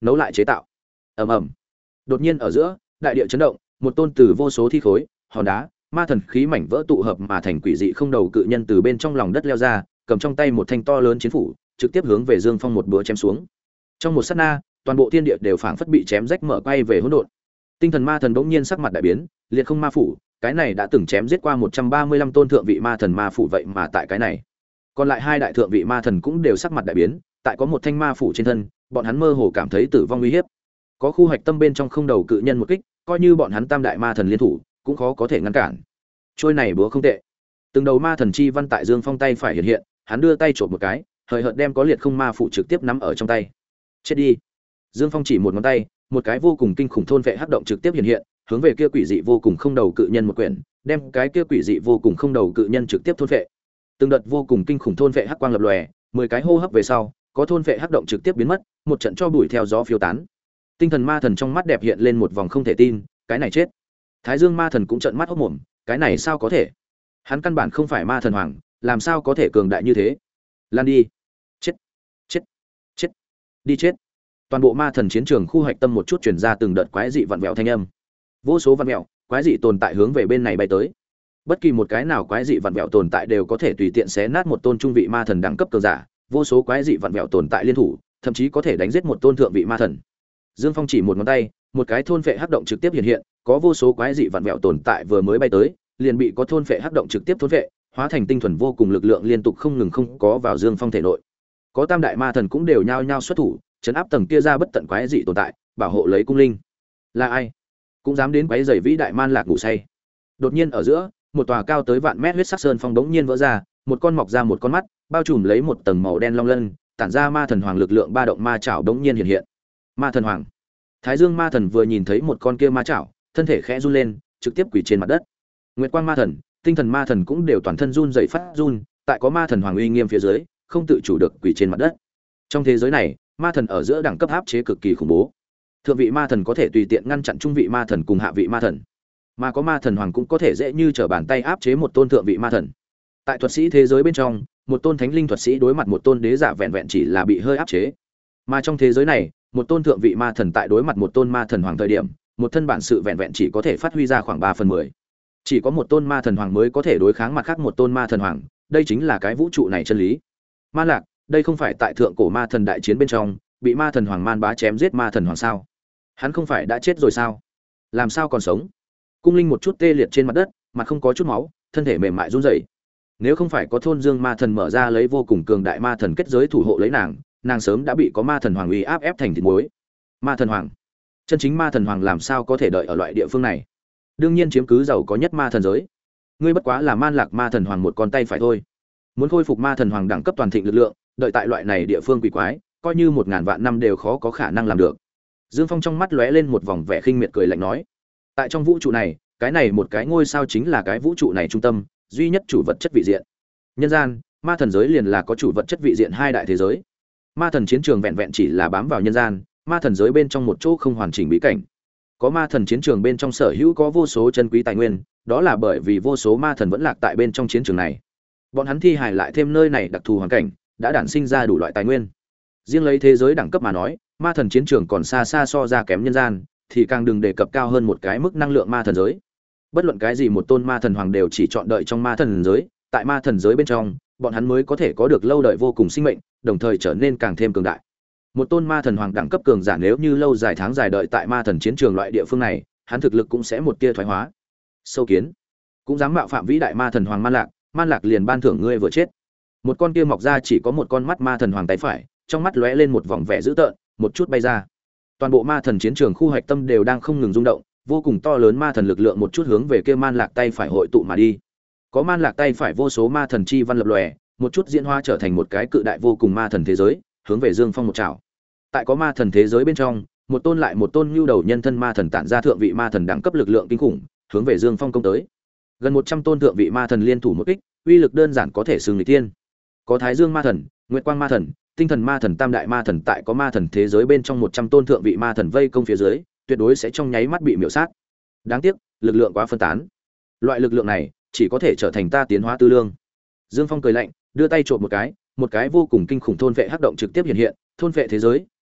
nấu lại chế tạo. Ầm ầm. Đột nhiên ở giữa, đại địa chấn động, một tôn từ vô số thi khối, hòn đá, ma thần khí mảnh vỡ tụ hợp mà thành quỷ dị không đầu cự nhân từ bên trong lòng đất leo ra, cầm trong tay một thanh to lớn chiến phủ, trực tiếp hướng về Dương Phong một búa chém xuống. Trong một sát na, toàn bộ thiên địa đều phảng phất bị chém rách mở quay về hỗn độn. Tinh thần ma thần bỗng nhiên sắc mặt đại biến, liệt không ma phủ, cái này đã từng chém giết qua một trăm ba mươi lăm tôn thượng vị ma thần ma phủ vậy mà tại cái này. Còn lại hai đại thượng vị ma thần cũng đều sắc mặt đại biến, tại có một thanh ma phủ trên thân, bọn hắn mơ hồ cảm thấy tử vong nguy hiểm. Có khu hoạch tâm bên trong không đầu cự nhân một kích, coi như bọn hắn tam đại ma thần liên thủ, cũng khó có thể ngăn cản. Trôi này búa không tệ. Từng đầu ma thần chi văn tại Dương Phong tay phải hiện hiện, hắn đưa tay chộp một cái, hời hợt đem có liệt không ma phủ trực tiếp nắm ở trong tay. Chết đi. Dương Phong chỉ một ngón tay, một cái vô cùng kinh khủng thôn vệ hắc động trực tiếp hiện hiện, hướng về kia quỷ dị vô cùng không đầu cự nhân một quyển, đem cái kia quỷ dị vô cùng không đầu cự nhân trực tiếp thôn vệ. Từng đợt vô cùng kinh khủng thôn vệ hắc quang lập lòe, mười cái hô hấp về sau, có thôn vệ hắc động trực tiếp biến mất, một trận cho bụi theo gió phiêu tán. Tinh thần ma thần trong mắt đẹp hiện lên một vòng không thể tin, cái này chết. Thái Dương ma thần cũng trợn mắt hốt mồm, cái này sao có thể? Hắn căn bản không phải ma thần hoàng, làm sao có thể cường đại như thế? Lan đi. Chết. Chết. Chết. Đi chết. Toàn bộ ma thần chiến trường khu hoạch tâm một chút truyền ra từng đợt quái dị vặn vẹo thanh âm. Vô số vặn vẹo, quái dị tồn tại hướng về bên này bay tới. Bất kỳ một cái nào quái dị vặn vẹo tồn tại đều có thể tùy tiện xé nát một tôn trung vị ma thần đẳng cấp cường giả, vô số quái dị vặn vẹo tồn tại liên thủ, thậm chí có thể đánh giết một tôn thượng vị ma thần. Dương Phong chỉ một ngón tay, một cái thôn phệ hắc động trực tiếp hiện hiện, có vô số quái dị vặn vẹo tồn tại vừa mới bay tới, liền bị có thôn phệ hắc động trực tiếp thôn phệ, hóa thành tinh thuần vô cùng lực lượng liên tục không ngừng không có vào Dương Phong thể nội. Có tam đại ma thần cũng đều nhao nhao xuất thủ, chấn áp tầng kia ra bất tận quái dị tồn tại, bảo hộ lấy cung linh. Là ai cũng dám đến quái rầy vĩ đại man lạc ngủ say? Đột nhiên ở giữa, một tòa cao tới vạn mét huyết sắc sơn phong đống nhiên vỡ ra, một con mọc ra một con mắt, bao trùm lấy một tầng màu đen long lân, tản ra ma thần hoàng lực lượng ba động ma chảo đống nhiên hiện hiện. Ma thần hoàng. Thái Dương ma thần vừa nhìn thấy một con kia ma chảo, thân thể khẽ run lên, trực tiếp quỳ trên mặt đất. Nguyệt Quang ma thần, Tinh thần ma thần cũng đều toàn thân run rẩy phát run, tại có ma thần hoàng uy nghiêm phía dưới, không tự chủ được quỳ trên mặt đất. Trong thế giới này, ma thần ở giữa đẳng cấp áp chế cực kỳ khủng bố. Thượng vị ma thần có thể tùy tiện ngăn chặn trung vị ma thần cùng hạ vị ma thần, mà có ma thần hoàng cũng có thể dễ như trở bàn tay áp chế một tôn thượng vị ma thần. Tại thuật sĩ thế giới bên trong, một tôn thánh linh thuật sĩ đối mặt một tôn đế giả vẹn vẹn chỉ là bị hơi áp chế, mà trong thế giới này, một tôn thượng vị ma thần tại đối mặt một tôn ma thần hoàng thời điểm, một thân bản sự vẹn vẹn chỉ có thể phát huy ra khoảng ba phần mười. Chỉ có một tôn ma thần hoàng mới có thể đối kháng mặt khác một tôn ma thần hoàng, đây chính là cái vũ trụ này chân lý. Man Lạc, đây không phải tại thượng cổ ma thần đại chiến bên trong, bị ma thần hoàng Man Bá chém giết ma thần hoàng sao? Hắn không phải đã chết rồi sao? Làm sao còn sống? Cung Linh một chút tê liệt trên mặt đất, mặt không có chút máu, thân thể mềm mại run rẩy. Nếu không phải có thôn Dương ma thần mở ra lấy vô cùng cường đại ma thần kết giới thủ hộ lấy nàng, nàng sớm đã bị có ma thần hoàng uy áp ép thành thịt muối. Ma thần hoàng, chân chính ma thần hoàng làm sao có thể đợi ở loại địa phương này? Đương nhiên chiếm cứ giàu có nhất ma thần giới. Ngươi bất quá là Man Lạc ma thần hoàng một con tay phải thôi. Muốn khôi phục ma thần hoàng đẳng cấp toàn thịnh lực lượng, đợi tại loại này địa phương quỷ quái, coi như một ngàn vạn năm đều khó có khả năng làm được. Dương Phong trong mắt lóe lên một vòng vẻ khinh miệt cười lạnh nói: tại trong vũ trụ này, cái này một cái ngôi sao chính là cái vũ trụ này trung tâm, duy nhất chủ vật chất vị diện. Nhân gian, ma thần giới liền là có chủ vật chất vị diện hai đại thế giới. Ma thần chiến trường vẹn vẹn chỉ là bám vào nhân gian, ma thần giới bên trong một chỗ không hoàn chỉnh bí cảnh. Có ma thần chiến trường bên trong sở hữu có vô số chân quý tài nguyên, đó là bởi vì vô số ma thần vẫn lạc tại bên trong chiến trường này. Bọn hắn thi hài lại thêm nơi này đặc thù hoàn cảnh, đã đản sinh ra đủ loại tài nguyên. Riêng lấy thế giới đẳng cấp mà nói, ma thần chiến trường còn xa xa so ra kém nhân gian, thì càng đừng đề cập cao hơn một cái mức năng lượng ma thần giới. Bất luận cái gì một tôn ma thần hoàng đều chỉ chọn đợi trong ma thần giới, tại ma thần giới bên trong, bọn hắn mới có thể có được lâu đời vô cùng sinh mệnh, đồng thời trở nên càng thêm cường đại. Một tôn ma thần hoàng đẳng cấp cường giả nếu như lâu dài tháng dài đợi tại ma thần chiến trường loại địa phương này, hắn thực lực cũng sẽ một tia thoái hóa. Sâu kiến, cũng dám mạo phạm vĩ đại ma thần hoàng Man Lạc, Man Lạc liền ban thưởng ngươi vừa chết. Một con kia mọc ra chỉ có một con mắt ma thần hoàng tay phải, trong mắt lóe lên một vòng vẻ dữ tợn, một chút bay ra. Toàn bộ ma thần chiến trường khu hoạch tâm đều đang không ngừng rung động, vô cùng to lớn ma thần lực lượng một chút hướng về kia Man Lạc tay phải hội tụ mà đi. Có Man Lạc tay phải vô số ma thần chi văn lập lòe, một chút diễn hóa trở thành một cái cự đại vô cùng ma thần thế giới, hướng về Dương Phong một trảo. Tại có ma thần thế giới bên trong, một tôn lại một tôn nhu đầu nhân thân ma thần tản ra thượng vị ma thần đẳng cấp lực lượng kinh khủng, hướng về Dương Phong công tới. Gần một trăm tôn thượng vị ma thần liên thủ một kích, uy lực đơn giản có thể xưng nghịch thiên. Có Thái Dương ma thần, Nguyệt Quang ma thần, Tinh thần ma thần tam đại ma thần tại có ma thần thế giới bên trong một trăm tôn thượng vị ma thần vây công phía dưới, tuyệt đối sẽ trong nháy mắt bị miểu sát. Đáng tiếc, lực lượng quá phân tán. Loại lực lượng này chỉ có thể trở thành ta tiến hóa tư lương. Dương Phong cười lạnh, đưa tay trộn một cái, một cái vô cùng kinh khủng thôn vệ hắc động trực tiếp hiện hiện, thôn vệ thế giới,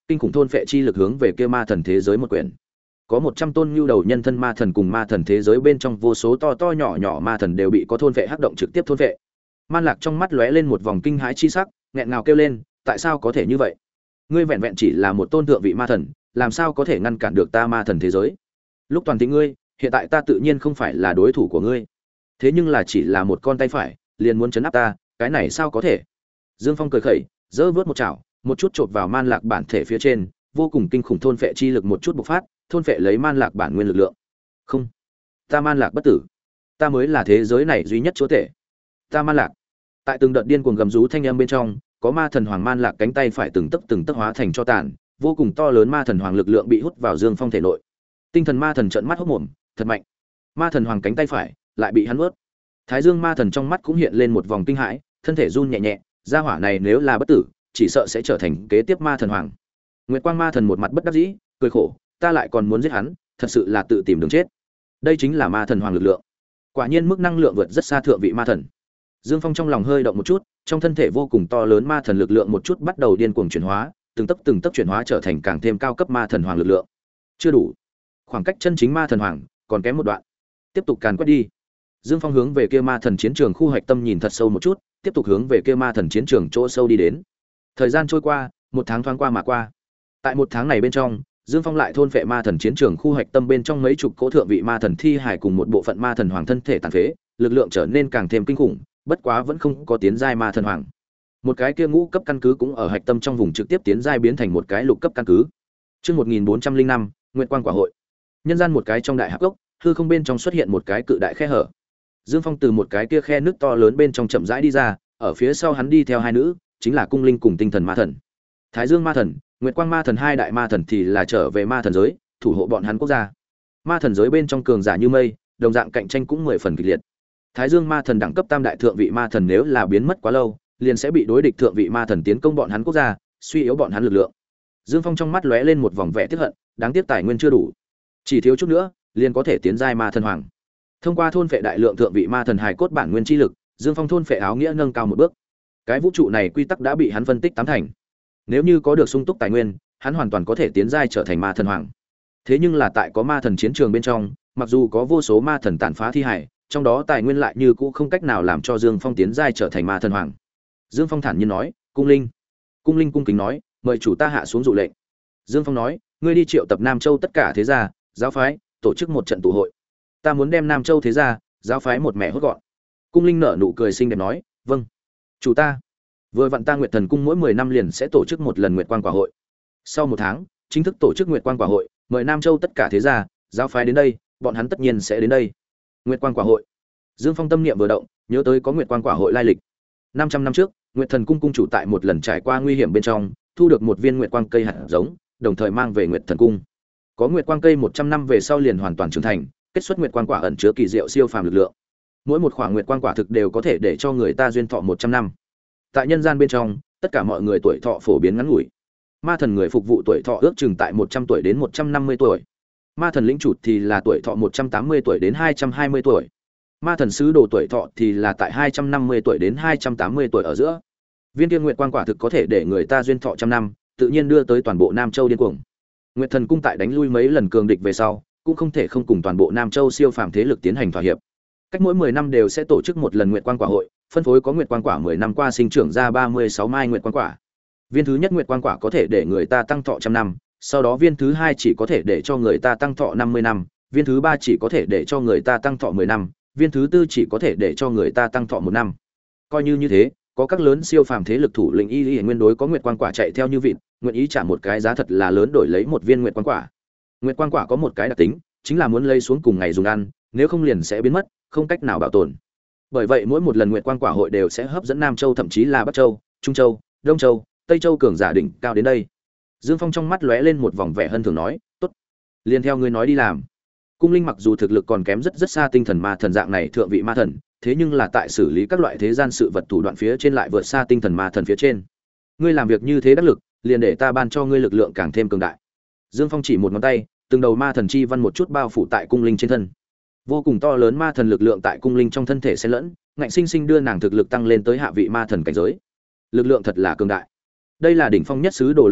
kinh khủng thôn phệ chi lực hướng về kia ma thần thế giới một quyển. Có một trăm tôn nhu đầu nhân thân ma thần cùng ma thần thế giới bên trong vô số to to nhỏ nhỏ ma thần đều bị có thôn phệ hắc động trực tiếp thôn phệ. Man Lạc trong mắt lóe lên một vòng kinh hãi chi sắc, nghẹn ngào kêu lên, tại sao có thể như vậy? Ngươi vẹn vẹn chỉ là một tôn thượng vị ma thần, làm sao có thể ngăn cản được ta ma thần thế giới? Lúc toàn thịnh ngươi, hiện tại ta tự nhiên không phải là đối thủ của ngươi. Thế nhưng là chỉ là một con tay phải, liền muốn chấn áp ta, cái này sao có thể? Dương Phong cười khẩy, giơ vớt một chảo, một chút chộp vào Man Lạc bản thể phía trên, vô cùng kinh khủng thôn phệ chi lực một chút bộc phát, thôn phệ lấy Man Lạc bản nguyên lực lượng. Không, ta Man Lạc bất tử, ta mới là thế giới này duy nhất chúa tể. Ta Man Lạc. Tại từng đợt điên cuồng gầm rú thanh âm bên trong, có ma thần hoàng Man Lạc cánh tay phải từng tấc từng tấc hóa thành cho tàn, vô cùng to lớn ma thần hoàng lực lượng bị hút vào Dương Phong thể nội. Tinh thần ma thần trợn mắt hốt mồm, thật mạnh. Ma thần hoàng cánh tay phải lại bị hắn nuốt. Thái Dương ma thần trong mắt cũng hiện lên một vòng kinh hãi, thân thể run nhẹ nhẹ, gia hỏa này nếu là bất tử, chỉ sợ sẽ trở thành kế tiếp ma thần hoàng. Nguyệt Quang ma thần một mặt bất đắc dĩ, cười khổ, ta lại còn muốn giết hắn, thật sự là tự tìm đường chết. Đây chính là ma thần hoàng lực lượng. Quả nhiên mức năng lượng vượt rất xa thượng vị ma thần. Dương Phong trong lòng hơi động một chút, trong thân thể vô cùng to lớn ma thần lực lượng một chút bắt đầu điên cuồng chuyển hóa, từng tấc từng tấc chuyển hóa trở thành càng thêm cao cấp ma thần hoàng lực lượng. Chưa đủ, khoảng cách chân chính ma thần hoàng còn kém một đoạn. Tiếp tục càn quét đi. Dương Phong hướng về kia ma thần chiến trường khu hoạch tâm nhìn thật sâu một chút, tiếp tục hướng về kia ma thần chiến trường chỗ sâu đi đến. Thời gian trôi qua, một tháng thoáng qua mà qua. Tại một tháng này bên trong, Dương Phong lại thôn phệ ma thần chiến trường khu hoạch tâm bên trong mấy chục cỗ thượng vị ma thần thi hải cùng một bộ phận ma thần hoàng thân thể tàn phế, lực lượng trở nên càng thêm kinh khủng, bất quá vẫn không có tiến giai ma thần hoàng. Một cái kia ngũ cấp căn cứ cũng ở hạch tâm trong vùng trực tiếp tiến giai biến thành một cái lục cấp căn cứ. Chương một nghìn bốn trăm lẻ năm, Nguyệt Quang Quả Hội. Nhân gian một cái trong đại hạp gốc, hư không bên trong xuất hiện một cái cự đại khe hở. Dương Phong từ một cái kia khe nước to lớn bên trong chậm rãi đi ra, ở phía sau hắn đi theo hai nữ, chính là Cung Linh cùng Tinh Thần Ma Thần. Thái Dương Ma Thần, Nguyệt Quang Ma Thần hai đại ma thần thì là trở về ma thần giới, thủ hộ bọn hắn quốc gia. Ma thần giới bên trong cường giả như mây, đồng dạng cạnh tranh cũng mười phần kịch liệt. Thái Dương Ma Thần đẳng cấp tam đại thượng vị ma thần nếu là biến mất quá lâu, liền sẽ bị đối địch thượng vị ma thần tiến công bọn hắn quốc gia, suy yếu bọn hắn lực lượng. Dương Phong trong mắt lóe lên một vòng vẻ tiếc hận, đáng tiếc tài nguyên chưa đủ, chỉ thiếu chút nữa, liền có thể tiến giai ma thần hoàng. Thông qua thôn phệ đại lượng thượng vị ma thần hài cốt bản nguyên chi lực, Dương Phong thôn phệ áo nghĩa nâng cao một bước. Cái vũ trụ này quy tắc đã bị hắn phân tích tám thành. Nếu như có được sung túc tài nguyên, hắn hoàn toàn có thể tiến giai trở thành ma thần hoàng. Thế nhưng là tại có ma thần chiến trường bên trong, mặc dù có vô số ma thần tàn phá thi hải, trong đó tài nguyên lại như cũ không cách nào làm cho Dương Phong tiến giai trở thành ma thần hoàng. Dương Phong thản nhiên nói, "Cung Linh." Cung Linh cung kính nói, "Mời chủ ta hạ xuống dụ lệnh." Dương Phong nói, "Ngươi đi triệu tập Nam Châu tất cả thế gia, giáo phái, tổ chức một trận tụ hội. Ta muốn đem Nam Châu thế gia, giáo phái một mẹ hốt gọn." Cung Linh nở nụ cười xinh đẹp nói, "Vâng, chủ ta." Vừa vặn ta Nguyệt Thần cung mỗi mười năm liền sẽ tổ chức một lần Nguyệt Quang Quả hội. Sau một tháng, chính thức tổ chức Nguyệt Quang Quả hội, mời Nam Châu tất cả thế gia, giáo phái đến đây, bọn hắn tất nhiên sẽ đến đây. Nguyệt Quang Quả hội. Dương Phong tâm niệm vừa động, nhớ tới có Nguyệt Quang Quả hội lai lịch. năm trăm năm trước, Nguyệt Thần cung cung chủ tại một lần trải qua nguy hiểm bên trong, thu được một viên Nguyệt Quang cây hạt giống, đồng thời mang về Nguyệt Thần cung. Có Nguyệt Quang cây một trăm năm về sau liền hoàn toàn trưởng thành, kết xuất Nguyệt Quang Quả ẩn chứa kỳ diệu siêu phàm lực lượng. Mỗi một khoảng Nguyệt Quang Quả thực đều có thể để cho người ta duyên thọ một trăm năm. Tại nhân gian bên trong, tất cả mọi người tuổi thọ phổ biến ngắn ngủi. Ma thần người phục vụ tuổi thọ ước chừng tại một trăm tuổi đến một trăm năm mươi tuổi. Ma thần lĩnh chủ thì là tuổi thọ một trăm tám mươi tuổi đến hai trăm hai mươi tuổi. Ma thần sứ đồ tuổi thọ thì là tại hai trăm năm mươi tuổi đến hai trăm tám mươi tuổi ở giữa. Viên tiên Nguyệt Quang Quả thực có thể để người ta duyên thọ trăm năm, tự nhiên đưa tới toàn bộ Nam Châu điên cuồng. Nguyệt Thần cung tại đánh lui mấy lần cường địch về sau, cũng không thể không cùng toàn bộ Nam Châu siêu phàm thế lực tiến hành thỏa hiệp. Cách mỗi mười năm đều sẽ tổ chức một lần Nguyệt Quang Quả hội, phân phối có Nguyệt Quang Quả mười năm qua sinh trưởng ra ba mươi sáu mai Nguyệt Quang Quả. Viên thứ nhất Nguyệt Quang Quả có thể để người ta tăng thọ trăm năm, sau đó viên thứ hai chỉ có thể để cho người ta tăng thọ năm mươi năm, viên thứ ba chỉ có thể để cho người ta tăng thọ mười năm, viên thứ tư chỉ có thể để cho người ta tăng thọ một năm. Coi như như thế, có các lớn siêu phàm thế lực thủ lĩnh y y nguyên đối có Nguyệt Quang Quả chạy theo như vịt, nguyện ý trả một cái giá thật là lớn đổi lấy một viên Nguyệt Quang Quả. Nguyệt Quang Quả có một cái đặc tính, chính là muốn lấy xuống cùng ngày dùng ăn, nếu không liền sẽ biến mất, không cách nào bảo tồn. Bởi vậy mỗi một lần Nguyệt Quang Quả hội đều sẽ hấp dẫn Nam Châu thậm chí là Bắc Châu, Trung Châu, Đông Châu, Tây Châu cường giả đỉnh cao đến đây. Dương Phong trong mắt lóe lên một vòng vẻ hân thường nói, "Tốt, liền theo ngươi nói đi làm." Cung Linh mặc dù thực lực còn kém rất rất xa tinh thần ma thần dạng này thượng vị ma thần, thế nhưng là tại xử lý các loại thế gian sự vật thủ đoạn phía trên lại vượt xa tinh thần ma thần phía trên. Ngươi làm việc như thế đắc lực, liền để ta ban cho ngươi lực lượng càng thêm cường đại. Dương Phong chỉ một ngón tay, từng đầu ma thần chi văn một chút bao phủ tại Cung Linh trên thân. Vô cùng to lớn ma thần lực lượng tại Cung Linh trong thân thể xen lẫn, ngạnh sinh sinh đưa nàng thực lực tăng lên tới hạ vị ma thần cảnh giới. Lực lượng thật là cường đại. Đây là đỉnh phong nhất sứ đồ lực lượng,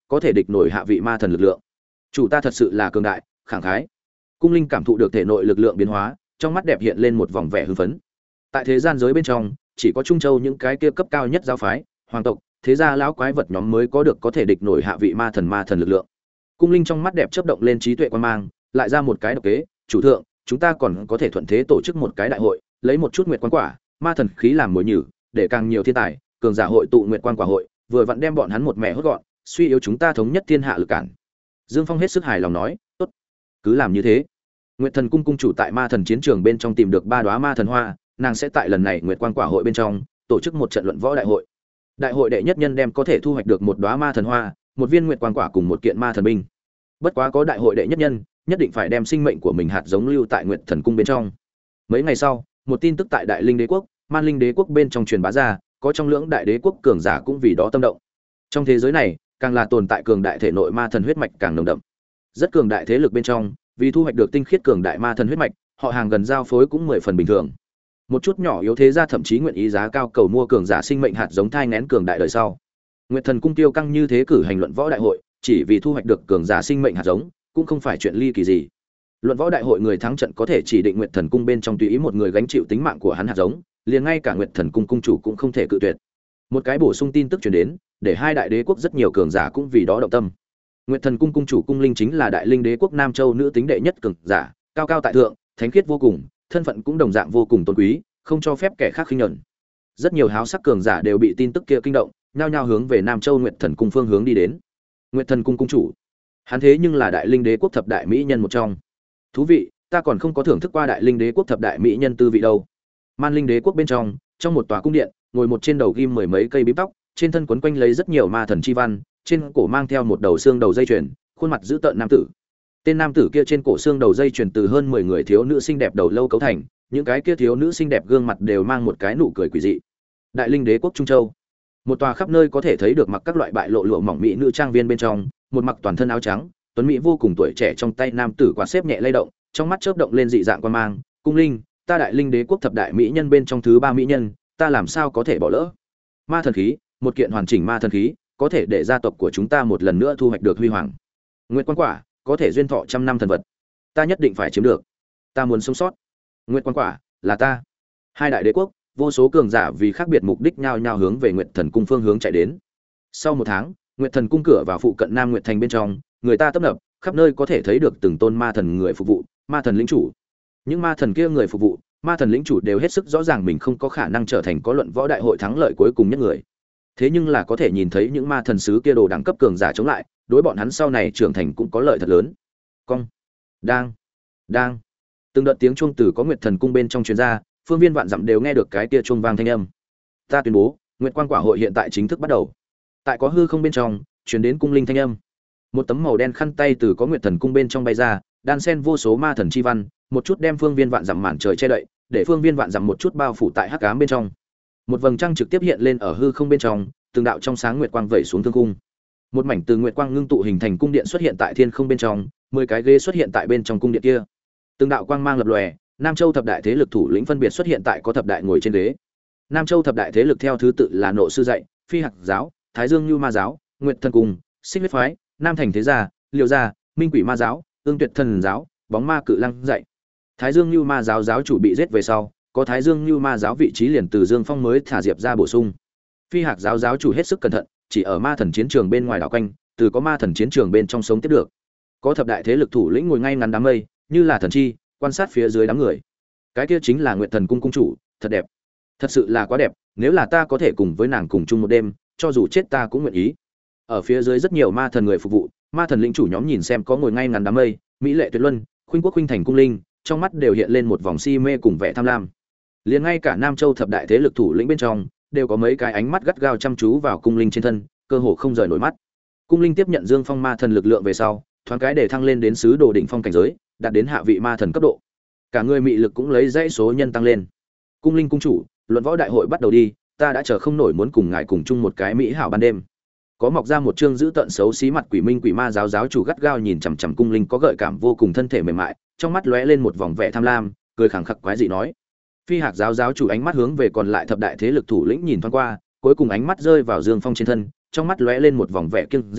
có thể địch nổi hạ vị ma thần lực lượng. Chủ ta thật sự là cường đại, khẳng khái. Cung Linh cảm thụ được thể nội lực lượng biến hóa, trong mắt đẹp hiện lên một vòng vẻ hưng phấn. Tại thế gian giới bên trong, chỉ có Trung Châu những cái kia cấp cao nhất giáo phái, hoàng tộc, thế gia lão quái vật nhóm mới có được có thể địch nổi hạ vị ma thần ma thần lực lượng. Cung Linh trong mắt đẹp chớp động lên trí tuệ quan mang, lại ra một cái độc kế, chủ thượng, chúng ta còn có thể thuận thế tổ chức một cái đại hội, lấy một chút nguyệt quan quả, ma thần khí làm mồi nhử, để càng nhiều thiên tài, cường giả hội tụ nguyệt quan quả hội, vừa vặn đem bọn hắn một mẹ hốt gọn, suy yếu chúng ta thống nhất thiên hạ lực cản. Dương Phong hết sức hài lòng nói, tốt, cứ làm như thế. Nguyệt Thần cung cung chủ tại ma thần chiến trường bên trong tìm được ba đóa ma thần hoa, nàng sẽ tại lần này nguyệt quan quả hội bên trong tổ chức một trận luận võ đại hội. Đại hội đệ nhất nhân đem có thể thu hoạch được một đóa ma thần hoa, một viên nguyệt quan quả cùng một kiện ma thần binh. Bất quá có đại hội đệ nhất nhân, nhất định phải đem sinh mệnh của mình hạt giống lưu tại Nguyệt Thần cung bên trong. Mấy ngày sau, một tin tức tại Đại Linh Đế quốc, Man Linh Đế quốc bên trong truyền bá ra, có trong lưỡng đại đế quốc cường giả cũng vì đó tâm động. Trong thế giới này, càng là tồn tại cường đại thể nội ma thần huyết mạch càng nồng đậm. Rất cường đại thế lực bên trong, vì thu hoạch được tinh khiết cường đại ma thần huyết mạch, họ hàng gần giao phối cũng mười phần bình thường. Một chút nhỏ yếu thế gia thậm chí nguyện ý giá cao cầu mua cường giả sinh mệnh hạt giống thai nghén cường đại đời sau. Nguyệt Thần cung tiêu căng như thế cử hành luận võ đại hội, chỉ vì thu hoạch được cường giả sinh mệnh hạt giống, cũng không phải chuyện ly kỳ gì. Luận võ đại hội người thắng trận có thể chỉ định Nguyệt Thần cung bên trong tùy ý một người gánh chịu tính mạng của hắn hạt giống, liền ngay cả Nguyệt Thần cung cung chủ cũng không thể cự tuyệt. Một cái bổ sung tin tức truyền đến, để hai đại đế quốc rất nhiều cường giả cũng vì đó động tâm. Nguyệt Thần cung cung chủ Cung Linh chính là Đại Linh Đế quốc Nam Châu nữ tính đệ nhất cường giả, cao cao tại thượng, thánh khiết vô cùng, thân phận cũng đồng dạng vô cùng tôn quý, không cho phép kẻ khác khinh nhẫn. Rất nhiều háo sắc cường giả đều bị tin tức kia kinh động, nhao nhao hướng về Nam Châu Nguyệt Thần cung phương hướng đi đến. Nguyệt Thần cung cung chủ, hắn thế nhưng là Đại Linh Đế quốc thập đại mỹ nhân một trong. Thú vị, ta còn không có thưởng thức qua Đại Linh Đế quốc thập đại mỹ nhân tư vị đâu. Man Linh Đế quốc bên trong, trong một tòa cung điện, ngồi một trên đầu ghim mười mấy cây bím tóc, trên thân quấn quanh lấy rất nhiều ma thần chi văn, trên cổ mang theo một đầu xương đầu dây chuyền, khuôn mặt dữ tợn nam tử. Tên nam tử kia trên cổ xương đầu dây chuyền từ hơn mười người thiếu nữ xinh đẹp đầu lâu cấu thành, những cái kia thiếu nữ xinh đẹp gương mặt đều mang một cái nụ cười quỷ dị. Đại Linh Đế quốc Trung Châu, một tòa khắp nơi có thể thấy được mặc các loại bại lộ lụa mỏng mỹ nữ trang viên bên trong, một mặc toàn thân áo trắng, tuấn mỹ vô cùng tuổi trẻ trong tay nam tử quạt xếp nhẹ lay động, trong mắt chớp động lên dị dạng quan mang, "Cung Linh, ta Đại Linh Đế quốc thập đại mỹ nhân bên trong thứ ba mỹ nhân, ta làm sao có thể bỏ lỡ?" Ma thần khí, một kiện hoàn chỉnh ma thần khí, có thể để gia tộc của chúng ta một lần nữa thu hoạch được huy hoàng. Nguyệt quan quả, có thể duyên thọ trăm năm thần vật, ta nhất định phải chiếm được. Ta muốn sống sót. Nguyệt quan quả, là ta. Hai đại đế quốc, vô số cường giả vì khác biệt mục đích nhao nhao hướng về Nguyệt Thần cung phương hướng chạy đến. Sau một tháng, Nguyệt Thần cung cửa vào phụ cận Nam Nguyệt thành bên trong, người ta tấp nập, khắp nơi có thể thấy được từng tôn ma thần người phục vụ, ma thần lĩnh chủ. Những ma thần kia người phục vụ, ma thần lĩnh chủ đều hết sức rõ ràng mình không có khả năng trở thành có luận võ đại hội thắng lợi cuối cùng nhất người. Thế nhưng là có thể nhìn thấy những ma thần sứ kia đồ đẳng cấp cường giả chống lại, đối bọn hắn sau này trưởng thành cũng có lợi thật lớn. Cong, đang, đang. Từng đợt tiếng chuông từ có Nguyệt Thần cung bên trong truyền ra, phương viên vạn dặm đều nghe được cái tia chuông vang thanh âm. Ta tuyên bố, Nguyệt Quan quả hội hiện tại chính thức bắt đầu. Tại có hư không bên trong, truyền đến cung linh thanh âm. Một tấm màu đen khăn tay từ có Nguyệt Thần cung bên trong bay ra, đan xen vô số ma thần chi văn, một chút đem phương viên vạn dặm màn trời che đậy, để phương viên vạn dặm một chút bao phủ tại hắc ám bên trong. Một vầng trăng trực tiếp hiện lên ở hư không bên trong, từng đạo trong sáng nguyệt quang vẩy xuống thương cung. Một mảnh từ nguyệt quang ngưng tụ hình thành cung điện xuất hiện tại thiên không bên trong, mười cái ghế xuất hiện tại bên trong cung điện kia. Từng đạo quang mang lập lòe, Nam Châu thập đại thế lực thủ lĩnh phân biệt xuất hiện tại có thập đại ngồi trên ghế. Nam Châu thập đại thế lực theo thứ tự là Nộ sư dạy, Phi Hạc giáo, Thái Dương Như Ma giáo, Nguyệt Thần cung, Xích huyết phái, Nam Thành thế gia, Liêu gia, Minh Quỷ Ma giáo, Ương Tuyệt Thần giáo, Bóng Ma Cự Lăng dạy. Thái Dương Như Ma giáo giáo chủ bị giết về sau, có Thái Dương Như Ma giáo vị trí liền từ Dương Phong mới thả diệp ra bổ sung. Phi Hạc giáo giáo chủ hết sức cẩn thận, chỉ ở ma thần chiến trường bên ngoài đảo quanh, từ có ma thần chiến trường bên trong sống tiếp được. Có thập đại thế lực thủ lĩnh ngồi ngay ngắn đám mây, như là thần chi, quan sát phía dưới đám người. Cái kia chính là Nguyệt Thần cung cung chủ, thật đẹp. Thật sự là quá đẹp, nếu là ta có thể cùng với nàng cùng chung một đêm, cho dù chết ta cũng nguyện ý. Ở phía dưới rất nhiều ma thần người phục vụ, ma thần lĩnh chủ nhóm nhìn xem có ngồi ngay ngắn đám mây, mỹ lệ tuyệt luân, khuynh quốc khuynh thành cung linh, trong mắt đều hiện lên một vòng si mê cùng vẻ tham lam. Liền ngay cả Nam Châu thập đại thế lực thủ lĩnh bên trong, đều có mấy cái ánh mắt gắt gao chăm chú vào cung linh trên thân, cơ hồ không rời nổi mắt. Cung linh tiếp nhận Dương Phong ma thần lực lượng về sau, thoáng cái để thăng lên đến sứ đồ đỉnh phong cảnh giới, đạt đến hạ vị ma thần cấp độ. Cả người mị lực cũng lấy dãy số nhân tăng lên. Cung linh cung chủ, luận võ đại hội bắt đầu đi, ta đã chờ không nổi muốn cùng ngài cùng chung một cái mỹ hảo ban đêm. Có mọc ra một trương giữ tận xấu xí mặt quỷ minh quỷ ma giáo giáo chủ gắt gao nhìn chằm chằm cung linh có gợi cảm vô cùng thân thể mềm mại, trong mắt lóe lên một vòng vẻ tham lam, cười khẳng khặc quái dị nói. Phi Hạc giáo giáo chủ ánh mắt hướng về còn lại thập đại thế lực thủ lĩnh nhìn thoáng qua, cuối cùng ánh mắt rơi vào Dương Phong trên thân, trong mắt lóe lên một vòng vẻ kiêng dè,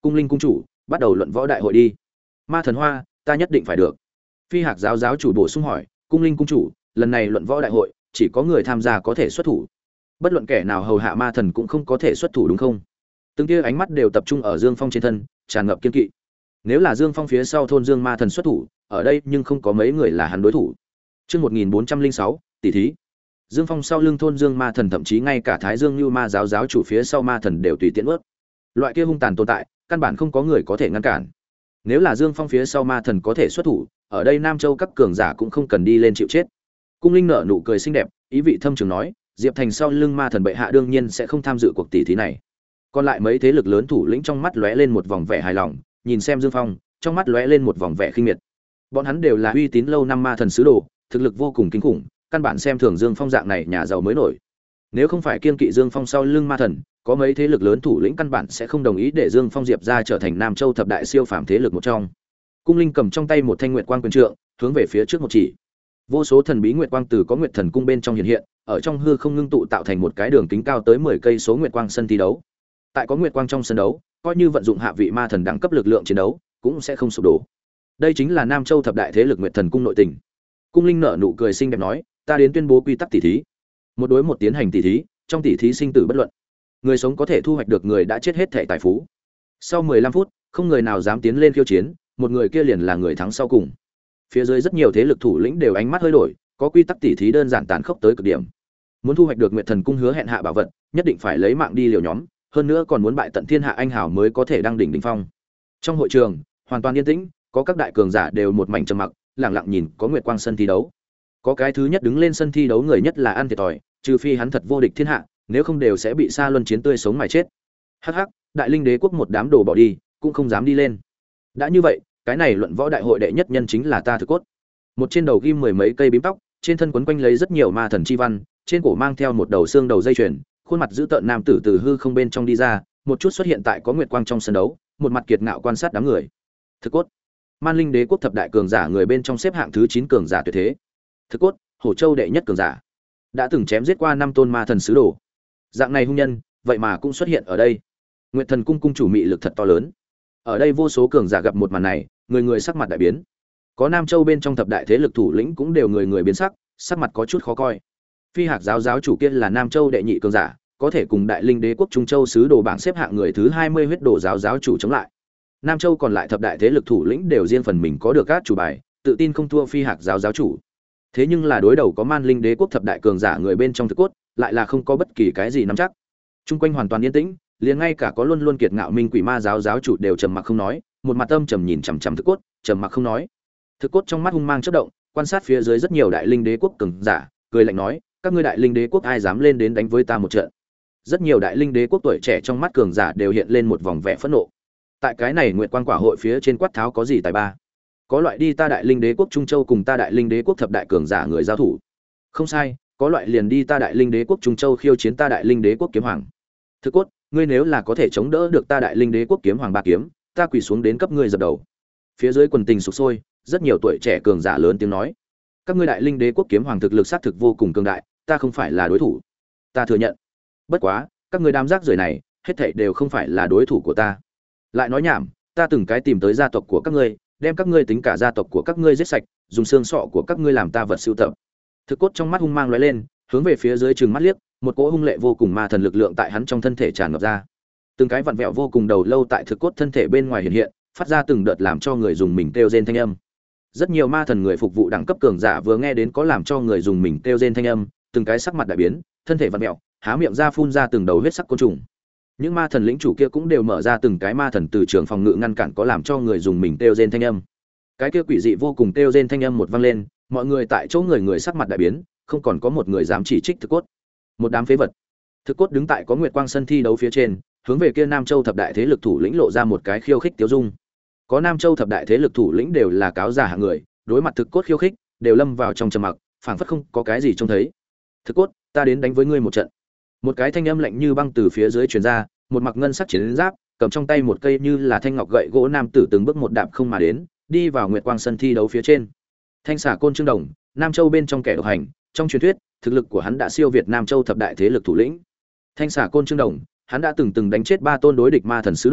cung linh cung chủ, bắt đầu luận võ đại hội đi. Ma thần hoa, ta nhất định phải được. Phi Hạc giáo giáo chủ bổ sung hỏi, cung linh cung chủ, lần này luận võ đại hội chỉ có người tham gia có thể xuất thủ, bất luận kẻ nào hầu hạ ma thần cũng không có thể xuất thủ đúng không? Từng kia ánh mắt đều tập trung ở Dương Phong trên thân, tràn ngập kiên kỵ. Nếu là Dương Phong phía sau thôn Dương ma thần xuất thủ, ở đây nhưng không có mấy người là hắn đối thủ. Chương một nghìn bốn trăm lẻ sáu, tỷ thí. Dương Phong sau lưng thôn Dương ma thần, thậm chí ngay cả Thái Dương Như ma giáo giáo chủ phía sau ma thần đều tùy tiện ướt. Loại kia hung tàn tồn tại, căn bản không có người có thể ngăn cản. Nếu là Dương Phong phía sau ma thần có thể xuất thủ, ở đây Nam Châu các cường giả cũng không cần đi lên chịu chết. Cung Linh nở nụ cười xinh đẹp, ý vị thâm trường nói, Diệp Thành sau lưng ma thần bệ hạ đương nhiên sẽ không tham dự cuộc tỷ thí này. Còn lại mấy thế lực lớn thủ lĩnh trong mắt lóe lên một vòng vẻ hài lòng, nhìn xem Dương Phong, trong mắt lóe lên một vòng vẻ khinh miệt. Bọn hắn đều là uy tín lâu năm ma thần sứ đồ, thực lực vô cùng kinh khủng, căn bản xem thường Dương Phong dạng này nhà giàu mới nổi. Nếu không phải kiên kỵ Dương Phong sau lưng ma thần, có mấy thế lực lớn thủ lĩnh căn bản sẽ không đồng ý để Dương Phong Diệp ra trở thành Nam Châu thập đại siêu phàm thế lực một trong. Cung Linh cầm trong tay một thanh nguyệt quang quyền trượng, hướng về phía trước một chỉ. Vô số thần bí nguyệt quang từ có nguyệt thần cung bên trong hiện hiện, ở trong hư không ngưng tụ tạo thành một cái đường kính cao tới mười cây số nguyệt quang sân thi đấu. Tại có nguyệt quang trong sân đấu, coi như vận dụng hạ vị ma thần đẳng cấp lực lượng chiến đấu, cũng sẽ không sụp đổ. Đây chính là Nam Châu thập đại thế lực nguyệt thần cung nội tình. Cung Linh nở nụ cười xinh đẹp nói, ta đến tuyên bố quy tắc tỷ thí. Một đối một tiến hành tỷ thí, trong tỷ thí sinh tử bất luận. Người sống có thể thu hoạch được người đã chết hết thảy tài phú. Sau mười lăm phút, không người nào dám tiến lên khiêu chiến, một người kia liền là người thắng sau cùng. Phía dưới rất nhiều thế lực thủ lĩnh đều ánh mắt hơi đổi, có quy tắc tỷ thí đơn giản tàn khốc tới cực điểm. Muốn thu hoạch được Nguyệt Thần cung hứa hẹn hạ bảo vật, nhất định phải lấy mạng đi liều nhóm, hơn nữa còn muốn bại tận thiên hạ anh hào mới có thể đăng đỉnh đỉnh phong. Trong hội trường, hoàn toàn yên tĩnh, có các đại cường giả đều một mảnh trầm mặc, lặng lặng nhìn có Nguyệt Quang sân thi đấu. Có cái thứ nhất đứng lên sân thi đấu người nhất là ăn thiệt thòi, trừ phi hắn thật vô địch thiên hạ, nếu không đều sẽ bị Sa Luân chiến tươi sống mà chết. Hắc hắc, Đại Linh Đế quốc một đám đồ bỏ đi, cũng không dám đi lên. Đã như vậy, cái này luận võ đại hội đệ nhất nhân chính là ta Thực Cốt. Một trên đầu ghim mười mấy cây bím tóc, trên thân quấn quanh lấy rất nhiều ma thần chi văn, trên cổ mang theo một đầu xương đầu dây chuyền, khuôn mặt dữ tợn nam tử từ hư không bên trong đi ra, một chút xuất hiện tại có nguyệt quang trong sân đấu, một mặt kiệt ngạo quan sát đám người. Thực Cốt, Man Linh Đế quốc thập đại cường giả người bên trong xếp hạng thứ chín cường giả tuyệt thế. Thực Cốt, Hổ Châu đệ nhất cường giả, đã từng chém giết qua năm tôn ma thần sứ đồ. Dạng này hung nhân, vậy mà cũng xuất hiện ở đây. Nguyệt Thần cung cung chủ mị lực thật to lớn. Ở đây vô số cường giả gặp một màn này, người người sắc mặt đại biến. Có Nam Châu bên trong thập đại thế lực thủ lĩnh cũng đều người người biến sắc, sắc mặt có chút khó coi. Phi Hạc giáo giáo chủ kia là Nam Châu đệ nhị cường giả, có thể cùng Đại Linh Đế quốc Trung Châu sứ đồ bảng xếp hạng người thứ hai mươi huyết đồ giáo giáo chủ chống lại. Nam Châu còn lại thập đại thế lực thủ lĩnh đều riêng phần mình có được các chủ bài, tự tin không thua Phi Hạc giáo giáo chủ. Thế nhưng là đối đầu có Man Linh Đế quốc thập đại cường giả người bên trong Thực Cốt, lại là không có bất kỳ cái gì nắm chắc. Trung quanh hoàn toàn yên tĩnh, liền ngay cả có luôn luôn kiệt ngạo Minh Quỷ Ma giáo giáo chủ đều trầm mặc không nói, một mặt âm trầm nhìn chằm chằm Thực Cốt, trầm mặc không nói. Thực Cốt trong mắt hung mang chớp động, quan sát phía dưới rất nhiều Đại Linh Đế quốc cường giả, cười lạnh nói, các ngươi Đại Linh Đế quốc ai dám lên đến đánh với ta một trận? Rất nhiều Đại Linh Đế quốc tuổi trẻ trong mắt cường giả đều hiện lên một vòng vẻ phẫn nộ. Tại cái này Nguyệt Quang Quả hội phía trên quát tháo có gì tài ba? Có loại đi ta Đại Linh Đế quốc Trung Châu cùng ta Đại Linh Đế quốc thập đại cường giả người giao thủ. Không sai, có loại liền đi ta Đại Linh Đế quốc Trung Châu khiêu chiến ta Đại Linh Đế quốc Kiếm Hoàng. Thực Cốt, ngươi nếu là có thể chống đỡ được ta Đại Linh Đế quốc Kiếm Hoàng ba kiếm, ta quỳ xuống đến cấp ngươi dập đầu. Phía dưới quần tình sục sôi, rất nhiều tuổi trẻ cường giả lớn tiếng nói: các ngươi Đại Linh Đế quốc Kiếm Hoàng thực lực sát thực vô cùng cường đại, ta không phải là đối thủ. Ta thừa nhận. Bất quá, các ngươi đám rác rưởi này, hết thảy đều không phải là đối thủ của ta. Lại nói nhảm, ta từng cái tìm tới gia tộc của các ngươi, đem các ngươi tính cả gia tộc của các ngươi giết sạch, dùng xương sọ của các ngươi làm ta vật sưu tập. Thực Cốt trong mắt hung mang lóe lên, hướng về phía dưới trừng mắt liếc, một cỗ hung lệ vô cùng ma thần lực lượng tại hắn trong thân thể tràn ngập ra. Từng cái vặn vẹo vô cùng đầu lâu tại Thực Cốt thân thể bên ngoài hiện hiện, phát ra từng đợt làm cho người dùng mình kêu rên thanh âm. Rất nhiều ma thần người phục vụ đẳng cấp cường giả vừa nghe đến có làm cho người dùng mình kêu rên thanh âm, từng cái sắc mặt đại biến, thân thể vặn vẹo, há miệng ra phun ra từng đầu huyết sắc côn trùng. Những ma thần lĩnh chủ kia cũng đều mở ra từng cái ma thần từ trường phòng ngự ngăn cản có làm cho người dùng mình kêu rên thanh âm. Cái kia quỷ dị vô cùng kêu rên thanh âm một vang lên, mọi người tại chỗ người người sắc mặt đại biến, không còn có một người dám chỉ trích Thực Cốt. Một đám phế vật. Thực Cốt đứng tại có Nguyệt Quang sân thi đấu phía trên, hướng về kia Nam Châu thập đại thế lực thủ lĩnh lộ ra một cái khiêu khích tiêu dung. Có Nam Châu thập đại thế lực thủ lĩnh đều là cáo giả hạng người, đối mặt Thực Cốt khiêu khích, đều lâm vào trong trầm mặc, phảng phất không có cái gì trông thấy. Thực Cốt, ta đến đánh với ngươi một trận. Một cái thanh âm lạnh như băng từ phía dưới truyền ra, một mặc ngân sắc chiến giáp, cầm trong tay một cây như là thanh ngọc gậy gỗ nam tử từng bước một đạp không mà đến, đi vào Nguyệt Quang sân thi đấu phía trên. Thanh Xà Côn Trương Đồng, Nam Châu bên trong kẻ độc hành, trong truyền thuyết, thực lực của hắn đã siêu việt Nam Châu thập đại thế lực thủ lĩnh. Thanh Xà Côn Trương Đồng, hắn đã từng từng đánh chết ba tôn đối địch ma thần sứ đồ,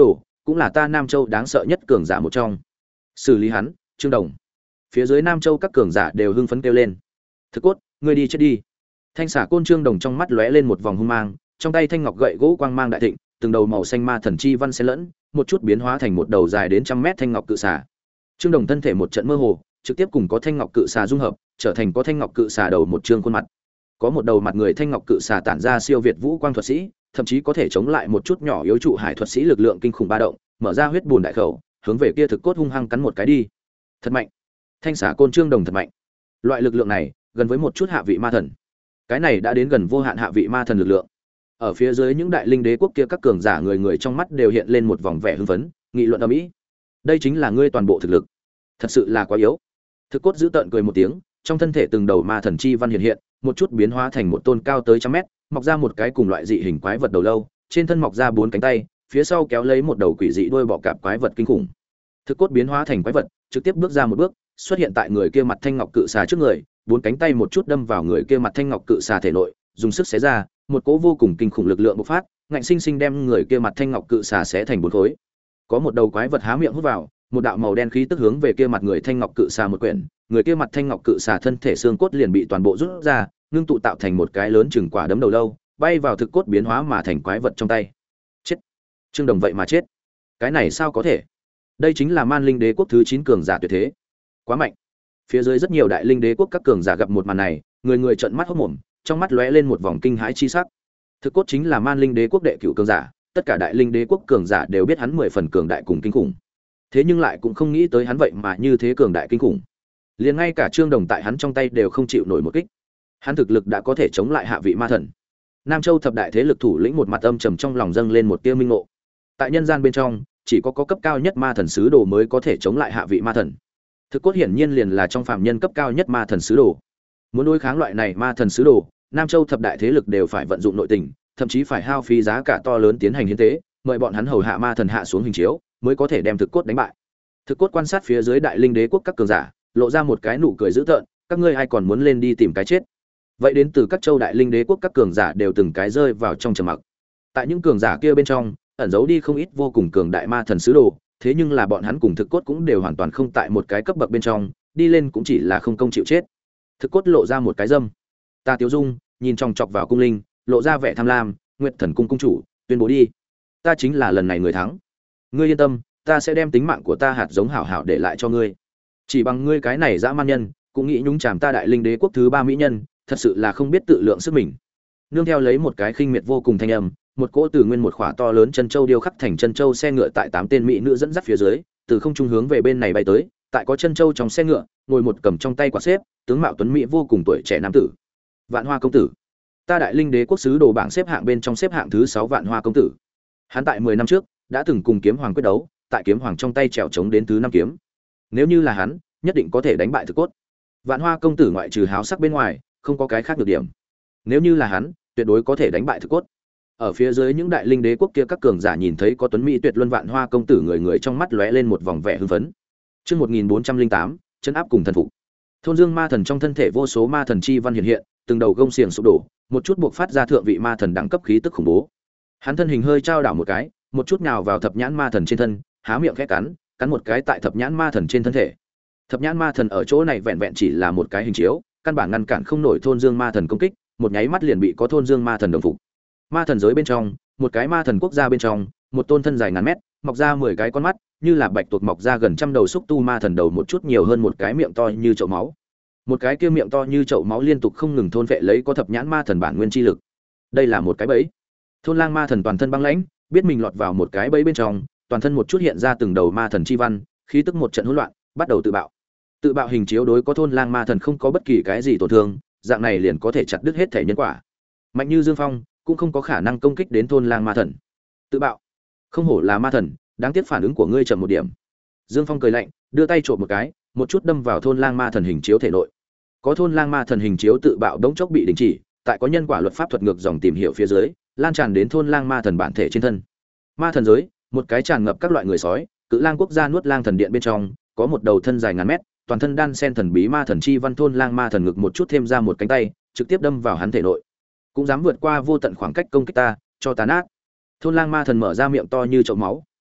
cũng là ta Nam Châu đáng sợ nhất cường giả một trong. Xử lý hắn, Trương Đồng. Phía dưới Nam Châu các cường giả đều hưng phấn kêu lên. Thực cốt, ngươi đi chết đi. Thanh xà côn Trương Đồng trong mắt lóe lên một vòng hung mang, trong tay thanh ngọc gậy gỗ quang mang đại thịnh, từng đầu màu xanh ma thần chi văn xen lẫn, một chút biến hóa thành một đầu dài đến trăm mét thanh ngọc cự xà. Trương Đồng thân thể một trận mơ hồ, trực tiếp cùng có thanh ngọc cự xà dung hợp, trở thành có thanh ngọc cự xà đầu một trương khuôn mặt. Có một đầu mặt người thanh ngọc cự xà tản ra siêu việt vũ quang thuật sĩ, thậm chí có thể chống lại một chút nhỏ yếu trụ hải thuật sĩ lực lượng kinh khủng ba động, mở ra huyết bùn đại khẩu, hướng về kia thực cốt hung hăng cắn một cái đi. Thật mạnh. Thanh xà côn Trương Đồng thật mạnh. Loại lực lượng này, gần với một chút hạ vị ma thần. Cái này đã đến gần vô hạn hạ vị ma thần lực lượng. Ở phía dưới những đại linh đế quốc kia các cường giả người người trong mắt đều hiện lên một vòng vẻ hưng phấn, nghị luận ầm ĩ. Đây chính là ngươi toàn bộ thực lực. Thật sự là quá yếu. Thực cốt giữ tợn cười một tiếng, trong thân thể từng đầu ma thần chi văn hiện hiện, một chút biến hóa thành một tôn cao tới trăm mét, mọc ra một cái cùng loại dị hình quái vật đầu lâu, trên thân mọc ra bốn cánh tay, phía sau kéo lấy một đầu quỷ dị đuôi bọ cạp quái vật kinh khủng. Thực cốt biến hóa thành quái vật, trực tiếp bước ra một bước, xuất hiện tại người kia mặt thanh ngọc cự xà trước người, bốn cánh tay một chút đâm vào người kia mặt thanh ngọc cự xà thể nội, dùng sức xé ra, một cỗ vô cùng kinh khủng lực lượng bộc phát, ngạnh sinh sinh đem người kia mặt thanh ngọc cự xà xé thành bốn khối. Có một đầu quái vật há miệng hút vào, một đạo màu đen khí tức hướng về kia mặt người thanh ngọc cự xà một quyển, người kia mặt thanh ngọc cự xà thân thể xương cốt liền bị toàn bộ rút ra, ngưng tụ tạo thành một cái lớn chừng quả đấm đầu lâu, bay vào thực cốt biến hóa mà thành quái vật trong tay. Chết. Trương Đồng vậy mà chết. Cái này sao có thể? Đây chính là Man Linh Đế quốc thứ chín cường giả tuyệt thế. Quá mạnh. Phía dưới rất nhiều đại linh đế quốc các cường giả gặp một màn này, người người trợn mắt hốt mồm, trong mắt lóe lên một vòng kinh hãi chi sắc. Thực cốt chính là Man Linh Đế quốc đệ cửu cường giả, tất cả đại linh đế quốc cường giả đều biết hắn mười phần cường đại cùng kinh khủng. Thế nhưng lại cũng không nghĩ tới hắn vậy mà như thế cường đại kinh khủng. Liền ngay cả Trương Đồng tại hắn trong tay đều không chịu nổi một kích. Hắn thực lực đã có thể chống lại hạ vị ma thần. Nam Châu thập đại thế lực thủ lĩnh một mặt âm trầm trong lòng dâng lên một tia minh ngộ. Tại nhân gian bên trong, chỉ có có cấp cao nhất ma thần sứ đồ mới có thể chống lại hạ vị ma thần. Thực cốt hiển nhiên liền là trong phàm nhân cấp cao nhất ma thần sứ đồ. Muốn đối kháng loại này ma thần sứ đồ, Nam Châu thập đại thế lực đều phải vận dụng nội tình, thậm chí phải hao phí giá cả to lớn tiến hành hiến tế, mời bọn hắn hầu hạ ma thần hạ xuống hình chiếu, mới có thể đem thực cốt đánh bại. Thực cốt quan sát phía dưới đại linh đế quốc các cường giả, lộ ra một cái nụ cười dữ tợn, các ngươi ai còn muốn lên đi tìm cái chết? Vậy đến từ các châu đại linh đế quốc các cường giả đều từng cái rơi vào trong trầm mặc. Tại những cường giả kia bên trong, ẩn giấu đi không ít vô cùng cường đại ma thần sứ đồ, thế nhưng là bọn hắn cùng thực cốt cũng đều hoàn toàn không tại một cái cấp bậc bên trong, đi lên cũng chỉ là không công chịu chết. Thực cốt lộ ra một cái dâm. Ta Tiếu Dung, nhìn chòng chọc vào cung linh, lộ ra vẻ tham lam, Nguyệt Thần cung cung chủ, tuyên bố đi, ta chính là lần này người thắng. Ngươi yên tâm, ta sẽ đem tính mạng của ta hạt giống hảo hảo để lại cho ngươi. Chỉ bằng ngươi cái này dã man nhân, cũng nghĩ nhúng chàm ta đại linh đế quốc thứ ba mỹ nhân, thật sự là không biết tự lượng sức mình. Nương theo lấy một cái khinh miệt vô cùng thanh âm, một cỗ từ nguyên một khỏa to lớn chân châu điêu khắc thành chân châu xe ngựa tại tám tên mỹ nữ dẫn dắt phía dưới, từ không trung hướng về bên này bay tới, tại có chân châu trong xe ngựa, ngồi một cầm trong tay quạt xếp, tướng mạo tuấn mỹ vô cùng tuổi trẻ nam tử. Vạn Hoa công tử. Ta đại linh đế quốc sứ đồ bảng xếp hạng bên trong xếp hạng thứ sáu Vạn Hoa công tử. Hắn tại mười năm trước đã từng cùng kiếm hoàng quyết đấu, tại kiếm hoàng trong tay trèo chống đến thứ năm kiếm. Nếu như là hắn, nhất định có thể đánh bại thực cốt. Vạn Hoa công tử ngoại trừ háo sắc bên ngoài, không có cái khác được điểm. Nếu như là hắn, tuyệt đối có thể đánh bại thực cốt. Ở phía dưới những đại linh đế quốc kia các cường giả nhìn thấy có tuấn mỹ tuyệt luân Vạn Hoa công tử, người người trong mắt lóe lên một vòng vẻ hưng phấn. Chương một nghìn bốn trăm lẻ tám, chân áp cùng thần phục. Thôn Dương ma thần trong thân thể vô số ma thần chi văn hiện hiện, từng đầu gông xiềng sụp đổ, một chút buộc phát ra thượng vị ma thần đẳng cấp khí tức khủng bố. Hắn thân hình hơi trao đảo một cái, một chút nhào vào thập nhãn ma thần trên thân, há miệng khẽ cắn, cắn một cái tại thập nhãn ma thần trên thân thể. Thập nhãn ma thần ở chỗ này vẹn vẹn chỉ là một cái hình chiếu, căn bản ngăn cản không nổi Thôn Dương ma thần công kích, một nháy mắt liền bị có Thôn Dương ma thần đồng phục. Ma thần giới bên trong, một cái ma thần quốc gia bên trong, một tôn thân dài ngàn mét, mọc ra mười cái con mắt, như là bạch tuộc mọc ra gần trăm đầu xúc tu ma thần đầu, một chút nhiều hơn một cái miệng to như chậu máu. Một cái kia miệng to như chậu máu liên tục không ngừng thôn vệ lấy có thập nhãn ma thần bản nguyên chi lực. Đây là một cái bẫy. Thôn Lang ma thần toàn thân băng lãnh, biết mình lọt vào một cái bẫy bên trong, toàn thân một chút hiện ra từng đầu ma thần chi văn, khí tức một trận hỗn loạn, bắt đầu tự bạo. Tự bạo hình chiếu đối có Thôn Lang ma thần không có bất kỳ cái gì tổn thương, dạng này liền có thể chặt đứt hết thể nhân quả. Mạnh như Dương Phong cũng không có khả năng công kích đến Thôn Lang ma thần. Tự bạo, không hổ là ma thần, đáng tiếc phản ứng của ngươi chậm một điểm. Dương Phong cười lạnh, đưa tay trộm một cái, một chút đâm vào Thôn Lang ma thần hình chiếu thể nội. Có Thôn Lang ma thần hình chiếu tự bạo đống chốc bị đình chỉ, tại có nhân quả luật pháp thuật ngược dòng tìm hiểu phía dưới, lan tràn đến Thôn Lang ma thần bản thể trên thân. Ma thần giới, một cái tràn ngập các loại người sói, Cự Lang quốc gia nuốt lang thần điện bên trong, có một đầu thân dài ngàn mét, toàn thân đan sen thần bí ma thần chi văn Thôn Lang ma thần ngực một chút thêm ra một cánh tay, trực tiếp đâm vào hắn thể nội. Cũng dám vượt qua vô tận khoảng cách công kích ta, cho ta nát. Thôn Lang ma thần mở ra miệng to như chậu máu,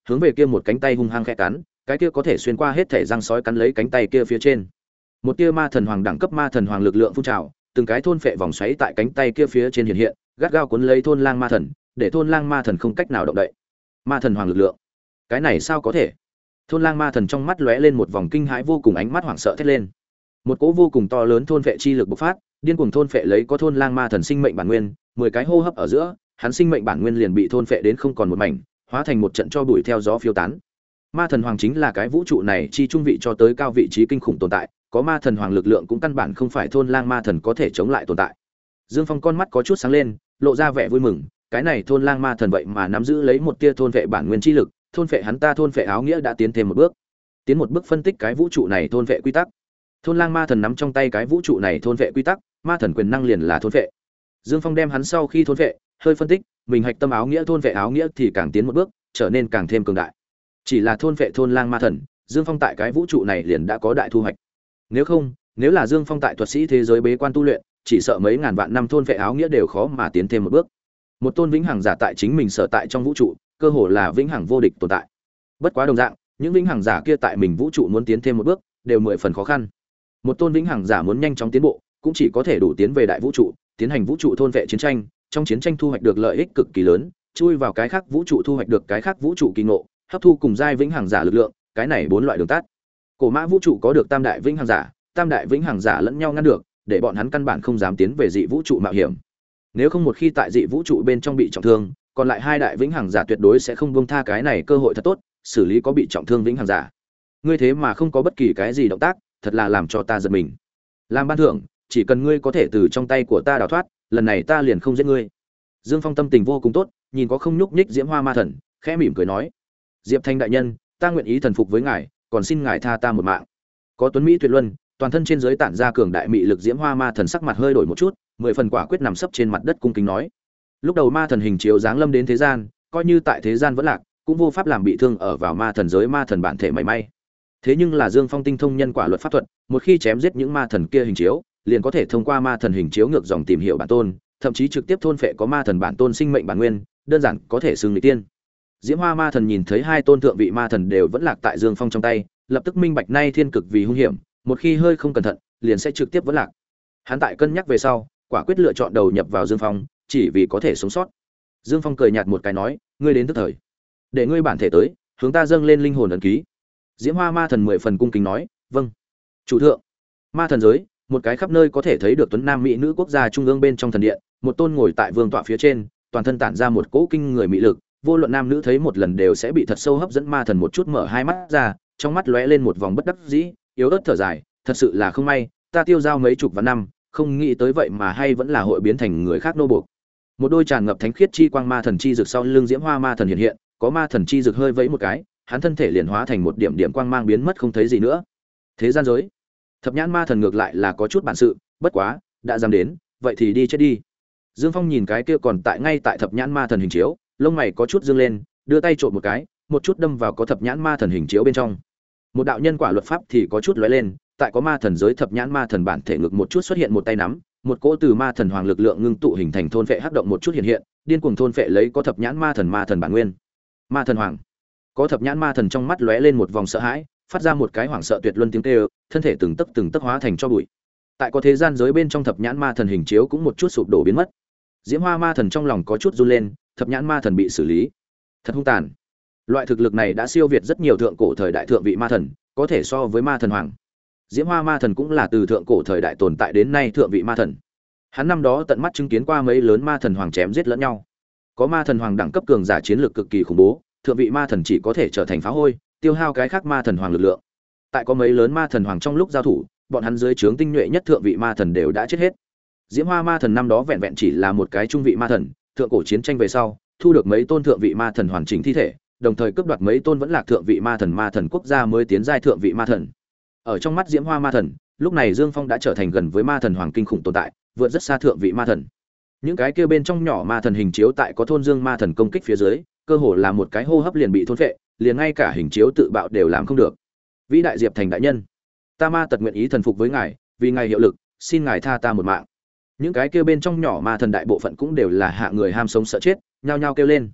hướng về kia một cánh tay hung hăng khẽ cắn, cái kia có thể xuyên qua hết thể răng sói cắn lấy cánh tay kia phía trên. Một tia ma thần hoàng đẳng cấp ma thần hoàng lực lượng phun trào, từng cái thôn phệ vòng xoáy tại cánh tay kia phía trên hiện hiện, gắt gao cuốn lấy thôn lang ma thần, để thôn lang ma thần không cách nào động đậy. Ma thần hoàng lực lượng, cái này sao có thể? Thôn lang ma thần trong mắt lóe lên một vòng kinh hãi vô cùng, ánh mắt hoảng sợ thét lên. Một cỗ vô cùng to lớn thôn phệ chi lực bộc phát, điên cuồng thôn phệ lấy có thôn lang ma thần sinh mệnh bản nguyên, mười cái hô hấp ở giữa, hắn sinh mệnh bản nguyên liền bị thôn phệ đến không còn một mảnh, hóa thành một trận cho bụi theo gió phiêu tán. Ma thần hoàng chính là cái vũ trụ này chi trung vị cho tới cao vị trí kinh khủng tồn tại, có ma thần hoàng lực lượng cũng căn bản không phải thôn lang ma thần có thể chống lại tồn tại. Dương Phong con mắt có chút sáng lên, lộ ra vẻ vui mừng, cái này thôn lang ma thần vậy mà nắm giữ lấy một tia thôn vệ bản nguyên chi lực, thôn vệ hắn ta thôn vệ áo nghĩa đã tiến thêm một bước. Tiến một bước phân tích cái vũ trụ này thôn vệ quy tắc. Thôn lang ma thần nắm trong tay cái vũ trụ này thôn vệ quy tắc, ma thần quyền năng liền là thôn vệ. Dương Phong đem hắn sau khi thôn vệ, hơi phân tích, mình hạch tâm áo nghĩa thôn vệ áo nghĩa thì càng tiến một bước, trở nên càng thêm cường đại. Chỉ là thôn vệ thôn lang ma thần, Dương Phong tại cái vũ trụ này liền đã có đại thu hoạch. Nếu không, nếu là Dương Phong tại thuật sĩ thế giới bế quan tu luyện, chỉ sợ mấy ngàn vạn năm thôn vệ áo nghĩa đều khó mà tiến thêm một bước. Một tôn vĩnh hằng giả tại chính mình sở tại trong vũ trụ, cơ hồ là vĩnh hằng vô địch tồn tại. Bất quá đồng dạng, những vĩnh hằng giả kia tại mình vũ trụ muốn tiến thêm một bước, đều mười phần khó khăn. Một tôn vĩnh hằng giả muốn nhanh chóng tiến bộ, cũng chỉ có thể đủ tiến về đại vũ trụ, tiến hành vũ trụ thôn vệ chiến tranh, trong chiến tranh thu hoạch được lợi ích cực kỳ lớn, chui vào cái khác vũ trụ thu hoạch được cái khác vũ trụ kỳ ngộ, hấp thu cùng giai vĩnh hằng giả lực lượng, cái này bốn loại đường tắt. Cổ mã vũ trụ có được tam đại vĩnh hằng giả, tam đại vĩnh hằng giả lẫn nhau ngăn được, để bọn hắn căn bản không dám tiến về dị vũ trụ mạo hiểm. Nếu không một khi tại dị vũ trụ bên trong bị trọng thương, còn lại hai đại vĩnh hằng giả tuyệt đối sẽ không buông tha cái này cơ hội thật tốt, xử lý có bị trọng thương vĩnh hằng giả. Ngươi thế mà không có bất kỳ cái gì động tác, thật là làm cho ta giật mình. Làm ban thưởng, chỉ cần ngươi có thể từ trong tay của ta đào thoát, lần này ta liền không giết ngươi. Dương Phong tâm tình vô cùng tốt, nhìn có không nhúc nhích Diễm Hoa Ma Thần, khẽ mỉm cười nói: "Diệp Thanh đại nhân, ta nguyện ý thần phục với ngài, còn xin ngài tha ta một mạng." Có tuấn mỹ tuyệt luân, toàn thân trên dưới tản ra cường đại mị lực Diễm Hoa Ma Thần sắc mặt hơi đổi một chút, mười phần quả quyết nằm sấp trên mặt đất cung kính nói: "Lúc đầu ma thần hình chiếu giáng lâm đến thế gian, coi như tại thế gian vẫn lạc, cũng vô pháp làm bị thương ở vào ma thần giới ma thần bản thể mảy may. Thế nhưng là Dương Phong tinh thông nhân quả luật pháp thuật, một khi chém giết những ma thần kia hình chiếu, liền có thể thông qua ma thần hình chiếu ngược dòng tìm hiểu bản tôn, thậm chí trực tiếp thôn phệ có ma thần bản tôn sinh mệnh bản nguyên, đơn giản có thể xưng nghịch tiên." Diễm Hoa Ma Thần nhìn thấy hai tôn thượng vị ma thần đều vẫn lạc tại Dương Phong trong tay, lập tức minh bạch nay thiên cực vì hung hiểm, một khi hơi không cẩn thận, liền sẽ trực tiếp vẫn lạc. Hắn tại cân nhắc về sau, quả quyết lựa chọn đầu nhập vào Dương Phong, chỉ vì có thể sống sót. Dương Phong cười nhạt một cái nói: "Ngươi đến tức thời, để ngươi bản thể tới, hướng ta dâng lên linh hồn ấn ký." Diễm Hoa Ma Thần mười phần cung kính nói: "Vâng, chủ thượng." Ma thần giới, một cái khắp nơi có thể thấy được tuấn nam mỹ nữ quốc gia trung ương bên trong thần điện, một tôn ngồi tại vương tọa phía trên, toàn thân tản ra một cỗ kinh người mỹ lực, vô luận nam nữ thấy một lần đều sẽ bị thật sâu hấp dẫn. Ma thần một chút mở hai mắt ra, trong mắt lóe lên một vòng bất đắc dĩ, yếu ớt thở dài, thật sự là không may, ta tiêu giao mấy chục vạn năm, không nghĩ tới vậy mà hay vẫn là hội biến thành người khác nô buộc. Một đôi tràn ngập thánh khiết chi quang ma thần chi rực sau lưng Diễm Hoa Ma Thần hiện hiện, có ma thần chi rực hơi vẫy một cái, hắn thân thể liền hóa thành một điểm điểm quang mang biến mất không thấy gì nữa. Thế gian giới, Thập Nhãn Ma Thần ngược lại là có chút bản sự, bất quá, đã dám đến, vậy thì đi chết đi. Dương Phong nhìn cái kia còn tại ngay tại Thập Nhãn Ma Thần hình chiếu, lông mày có chút dương lên, đưa tay trộn một cái, một chút đâm vào có Thập Nhãn Ma Thần hình chiếu bên trong. Một đạo nhân quả luật pháp thì có chút lóe lên, tại có ma thần giới Thập Nhãn Ma Thần bản thể ngực một chút xuất hiện một tay nắm, một cỗ từ ma thần hoàng lực lượng ngưng tụ hình thành thôn phệ hắc động một chút hiện hiện, điên cuồng thôn phệ lấy có Thập Nhãn Ma Thần ma thần bản nguyên. Ma thần hoàng, có Thập Nhãn Ma Thần trong mắt lóe lên một vòng sợ hãi, phát ra một cái hoảng sợ tuyệt luân tiếng kêu, thân thể từng tấc từng tấc hóa thành cho bụi. Tại có thế gian giới bên trong Thập Nhãn Ma Thần hình chiếu cũng một chút sụp đổ biến mất. Diễm Hoa Ma Thần trong lòng có chút run lên, Thập Nhãn Ma Thần bị xử lý, thật hung tàn. Loại thực lực này đã siêu việt rất nhiều thượng cổ thời đại thượng vị ma thần, có thể so với ma thần hoàng. Diễm Hoa Ma Thần cũng là từ thượng cổ thời đại tồn tại đến nay thượng vị ma thần. Hắn năm đó tận mắt chứng kiến qua mấy lớn ma thần hoàng chém giết lẫn nhau. Có ma thần hoàng đẳng cấp cường giả chiến lược cực kỳ khủng bố, thượng vị ma thần chỉ có thể trở thành phá hôi, tiêu hao cái khác ma thần hoàng lực lượng. Tại có mấy lớn ma thần hoàng trong lúc giao thủ, bọn hắn dưới trướng tinh nhuệ nhất thượng vị ma thần đều đã chết hết. Diễm Hoa Ma Thần năm đó vẹn vẹn chỉ là một cái trung vị ma thần, thượng cổ chiến tranh về sau, thu được mấy tôn thượng vị ma thần hoàn chỉnh thi thể, đồng thời cướp đoạt mấy tôn vẫn lạc thượng vị ma thần ma thần quốc gia mới tiến giai thượng vị ma thần. Ở trong mắt Diễm Hoa Ma Thần, lúc này Dương Phong đã trở thành gần với ma thần hoàng kinh khủng tồn tại, vượt rất xa thượng vị ma thần. Những cái kia bên trong nhỏ ma thần hình chiếu tại có thôn Dương ma thần công kích phía dưới, cơ hồ là một cái hô hấp liền bị thôn phệ, liền ngay cả hình chiếu tự bạo đều làm không được. Vĩ đại Diệp Thành đại nhân, ta ma tật nguyện ý thần phục với ngài, vì ngài hiệu lực, xin ngài tha ta một mạng. Những cái kia bên trong nhỏ ma thần đại bộ phận cũng đều là hạ người ham sống sợ chết, nhao nhao kêu lên.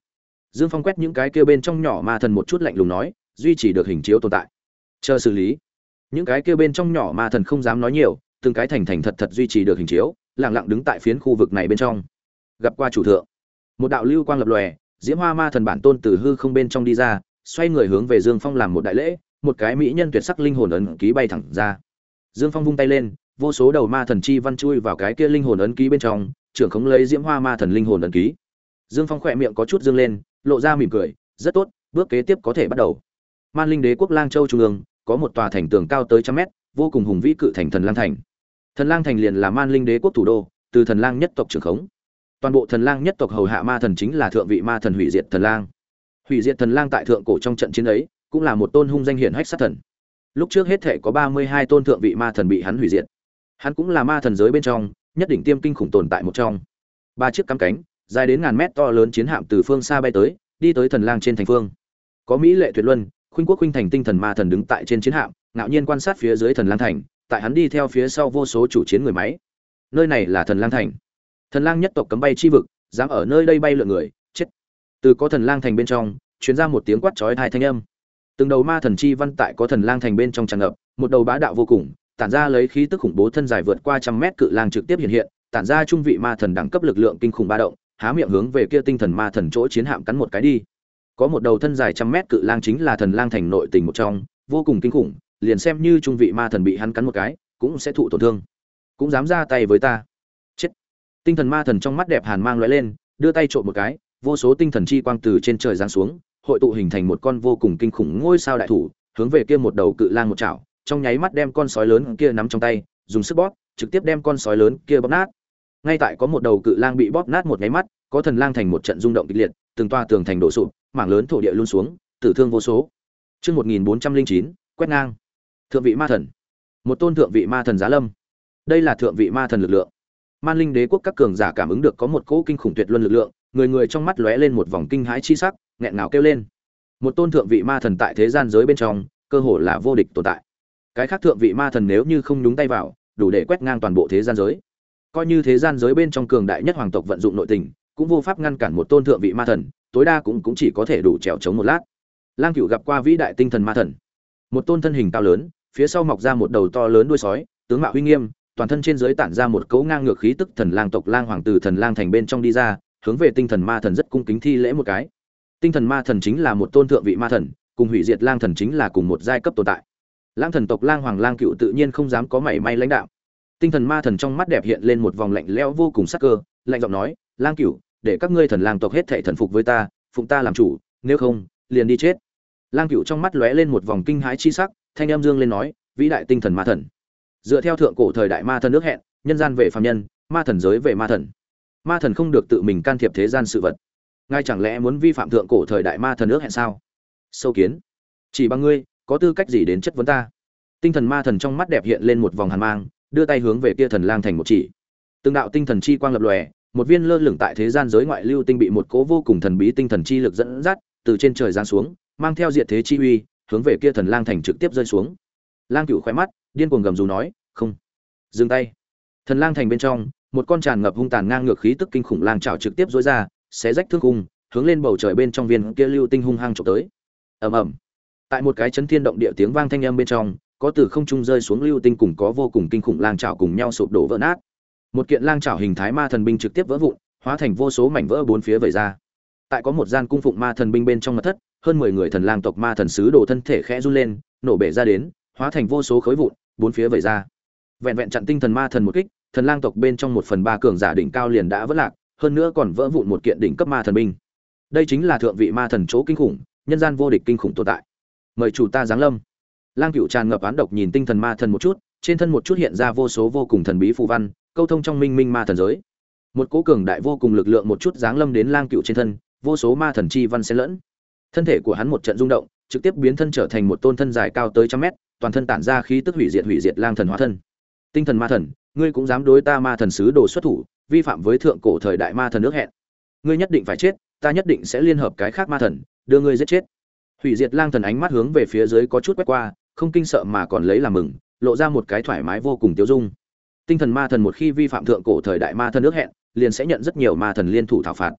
Dương Phong quét những cái kia bên trong nhỏ ma thần một chút lạnh lùng nói, duy trì được hình chiếu tồn tại. Chờ xử lý. Những cái kia bên trong nhỏ ma thần không dám nói nhiều, từng cái thành thành thật thật duy trì được hình chiếu, lặng lặng đứng tại phiến khu vực này bên trong. Gặp qua chủ thượng. Một đạo lưu quang lập lòe, Diễm Hoa ma thần bản tôn từ hư không bên trong đi ra, xoay người hướng về Dương Phong làm một đại lễ, một cái mỹ nhân tuyệt sắc linh hồn ấn ký bay thẳng ra. Dương Phong vung tay lên, vô số đầu ma thần chi văn chui vào cái kia linh hồn ấn ký bên trong, trưởng khống lấy Diễm Hoa ma thần linh hồn ấn ký. Dương Phong khỏe miệng có chút dương lên, lộ ra mỉm cười, rất tốt, bước kế tiếp có thể bắt đầu. Man Linh Đế quốc Lang Châu trung ương, có một tòa thành tường cao tới trăm mét, vô cùng hùng vĩ cự thành Thần Lang thành. Thần Lang thành liền là Man Linh Đế quốc thủ đô, từ Thần Lang nhất tộc trưởng khống. Toàn bộ Thần Lang nhất tộc hầu hạ ma thần chính là thượng vị ma thần hủy diệt thần lang. Hủy diệt thần lang tại thượng cổ trong trận chiến ấy, cũng là một tôn hung danh hiển hách sát thần. Lúc trước hết thể có ba mươi hai tôn thượng vị ma thần bị hắn hủy diệt. Hắn cũng là ma thần giới bên trong, nhất đỉnh tiêm kinh khủng tồn tại một trong. Ba chiếc cắm cánh, dài đến ngàn mét to lớn chiến hạm từ phương xa bay tới, đi tới thần lang trên thành phương. Có mỹ lệ tuyệt luân, khuynh quốc khuynh thành tinh thần ma thần đứng tại trên chiến hạm, ngạo nhiên quan sát phía dưới thần lang thành, tại hắn đi theo phía sau vô số chủ chiến người máy. Nơi này là thần lang thành. Thần lang nhất tộc cấm bay chi vực, dám ở nơi đây bay lượn người, chết. Từ có thần lang thành bên trong, truyền ra một tiếng quát chói tai thanh âm. Từng đầu ma thần chi văn tại có thần lang thành bên trong tràn ngập, một đầu bá đạo vô cùng, tản ra lấy khí tức khủng bố thân dài vượt qua trăm mét cự lang trực tiếp hiện hiện, tản ra trung vị ma thần đẳng cấp lực lượng kinh khủng ba động, há miệng hướng về kia tinh thần ma thần chỗ chiến hạm cắn một cái đi. Có một đầu thân dài trăm mét cự lang chính là thần lang thành nội tình một trong, vô cùng kinh khủng, liền xem như trung vị ma thần bị hắn cắn một cái, cũng sẽ thụ tổn thương. Cũng dám ra tay với ta. Chết. Tinh thần ma thần trong mắt đẹp hàn mang lóe lên, đưa tay trộn một cái, vô số tinh thần chi quang từ trên trời giáng xuống, hội tụ hình thành một con vô cùng kinh khủng ngôi sao đại thủ, hướng về kia một đầu cự lang một chảo, trong nháy mắt đem con sói lớn kia nắm trong tay, dùng sức bóp, trực tiếp đem con sói lớn kia bóp nát. Ngay tại có một đầu cự lang bị bóp nát một nháy mắt, có thần lang thành một trận rung động kịch liệt, từng toa tường thành đổ sụp, mảng lớn thổ địa luôn xuống, tử thương vô số. Chương một nghìn bốn trăm lẻ chín, quét ngang. Thượng vị ma thần. Một tôn thượng vị ma thần giá lâm. Đây là thượng vị ma thần lực lượng. Man Linh Đế quốc các cường giả cảm ứng được có một cỗ kinh khủng tuyệt luân lực lượng, người người trong mắt lóe lên một vòng kinh hãi chi sắc, nghẹn ngào kêu lên. Một tôn thượng vị ma thần tại thế gian giới bên trong, cơ hồ là vô địch tồn tại. Cái khác thượng vị ma thần nếu như không nhúng tay vào, đủ để quét ngang toàn bộ thế gian giới. Coi như thế gian giới bên trong cường đại nhất hoàng tộc vận dụng nội tình, cũng vô pháp ngăn cản một tôn thượng vị ma thần, tối đa cũng cũng chỉ có thể đủ trèo chống một lát. Lang Cửu gặp qua vĩ đại tinh thần ma thần, một tôn thân hình cao lớn, phía sau mọc ra một đầu to lớn đuôi sói, tướng mạo uy nghiêm, toàn thân trên dưới tản ra một cấu ngang ngược khí tức thần lang tộc lang hoàng từ thần lang thành bên trong đi ra, hướng về tinh thần ma thần rất cung kính thi lễ một cái. Tinh thần ma thần chính là một tôn thượng vị ma thần, cùng hủy diệt lang thần chính là cùng một giai cấp tồn tại. Lang thần tộc lang hoàng lang cựu tự nhiên không dám có mảy may lãnh đạo. Tinh thần ma thần trong mắt đẹp hiện lên một vòng lạnh lẽo vô cùng sắc cơ, lạnh giọng nói: "Lang cựu, để các ngươi thần lang tộc hết thảy thần phục với ta, phụng ta làm chủ, nếu không, liền đi chết." Lang cựu trong mắt lóe lên một vòng kinh hãi chi sắc, thanh âm dương lên nói: "Vĩ đại tinh thần ma thần." Dựa theo thượng cổ thời đại ma thần nước hẹn, nhân gian về phàm nhân, ma thần giới về ma thần. Ma thần không được tự mình can thiệp thế gian sự vật. Ngài chẳng lẽ muốn vi phạm thượng cổ thời đại ma thần nước hẹn sao? Sâu kiến, chỉ bằng ngươi, có tư cách gì đến chất vấn ta? Tinh thần ma thần trong mắt đẹp hiện lên một vòng hàn mang, đưa tay hướng về kia thần lang thành một chỉ. Từng đạo tinh thần chi quang lập lòe, một viên lơ lửng tại thế gian giới ngoại lưu tinh bị một cỗ vô cùng thần bí tinh thần chi lực dẫn dắt, từ trên trời giáng xuống, mang theo diệt thế chi uy, hướng về kia thần lang thành trực tiếp rơi xuống. Lang Cửu khóe mắt, điên cuồng gầm rú nói: "Không, dừng tay!" Thần lang thành bên trong, một con tràn ngập hung tàn ngang ngược khí tức kinh khủng lang chảo trực tiếp rối ra, xé rách thương khung, hướng lên bầu trời bên trong viên kia lưu tinh hung hăng chụp tới. Ầm ầm. Tại một cái chấn thiên động địa tiếng vang thanh âm bên trong, có từ không trung rơi xuống lưu tinh cùng có vô cùng kinh khủng lang chảo cùng nhau sụp đổ vỡ nát. Một kiện lang chảo hình thái ma thần binh trực tiếp vỡ vụn, hóa thành vô số mảnh vỡ bốn phía vẩy ra. Tại có một gian cung phụng ma thần binh bên trong mật thất, hơn mười người thần lang tộc ma thần sứ đồ thân thể khẽ run lên, nổ bể ra đến, hóa thành vô số khối vụn, bốn phía vẩy ra. Vẹn vẹn chặn tinh thần ma thần một kích, thần lang tộc bên trong một phần ba cường giả đỉnh cao liền đã vỡ lạc, hơn nữa còn vỡ vụn một kiện đỉnh cấp ma thần binh. Đây chính là thượng vị ma thần chỗ kinh khủng, nhân gian vô địch kinh khủng tồn tại. Mời chủ ta giáng lâm. Lang Cửu tràn ngập oán độc nhìn tinh thần ma thần một chút, trên thân một chút hiện ra vô số vô cùng thần bí phù văn, câu thông trong minh minh ma thần giới. Một cỗ cường đại vô cùng lực lượng một chút giáng lâm đến Lang Cửu trên thân, vô số ma thần chi văn xen lẫn. Thân thể của hắn một trận rung động, trực tiếp biến thân trở thành một tôn thân dài cao tới trăm mét, toàn thân tản ra khí tức hủy diệt hủy diệt lang thần hóa thân. Tinh thần ma thần, ngươi cũng dám đối ta ma thần sứ đồ xuất thủ, vi phạm với thượng cổ thời đại ma thần nước hẹn. Ngươi nhất định phải chết, ta nhất định sẽ liên hợp cái khác ma thần, đưa ngươi giết chết. Hủy diệt lang thần ánh mắt hướng về phía dưới có chút quét qua, không kinh sợ mà còn lấy làm mừng, lộ ra một cái thoải mái vô cùng tiêu dung. Tinh thần ma thần một khi vi phạm thượng cổ thời đại ma thần nước hẹn, liền sẽ nhận rất nhiều ma thần liên thủ thảo phạt.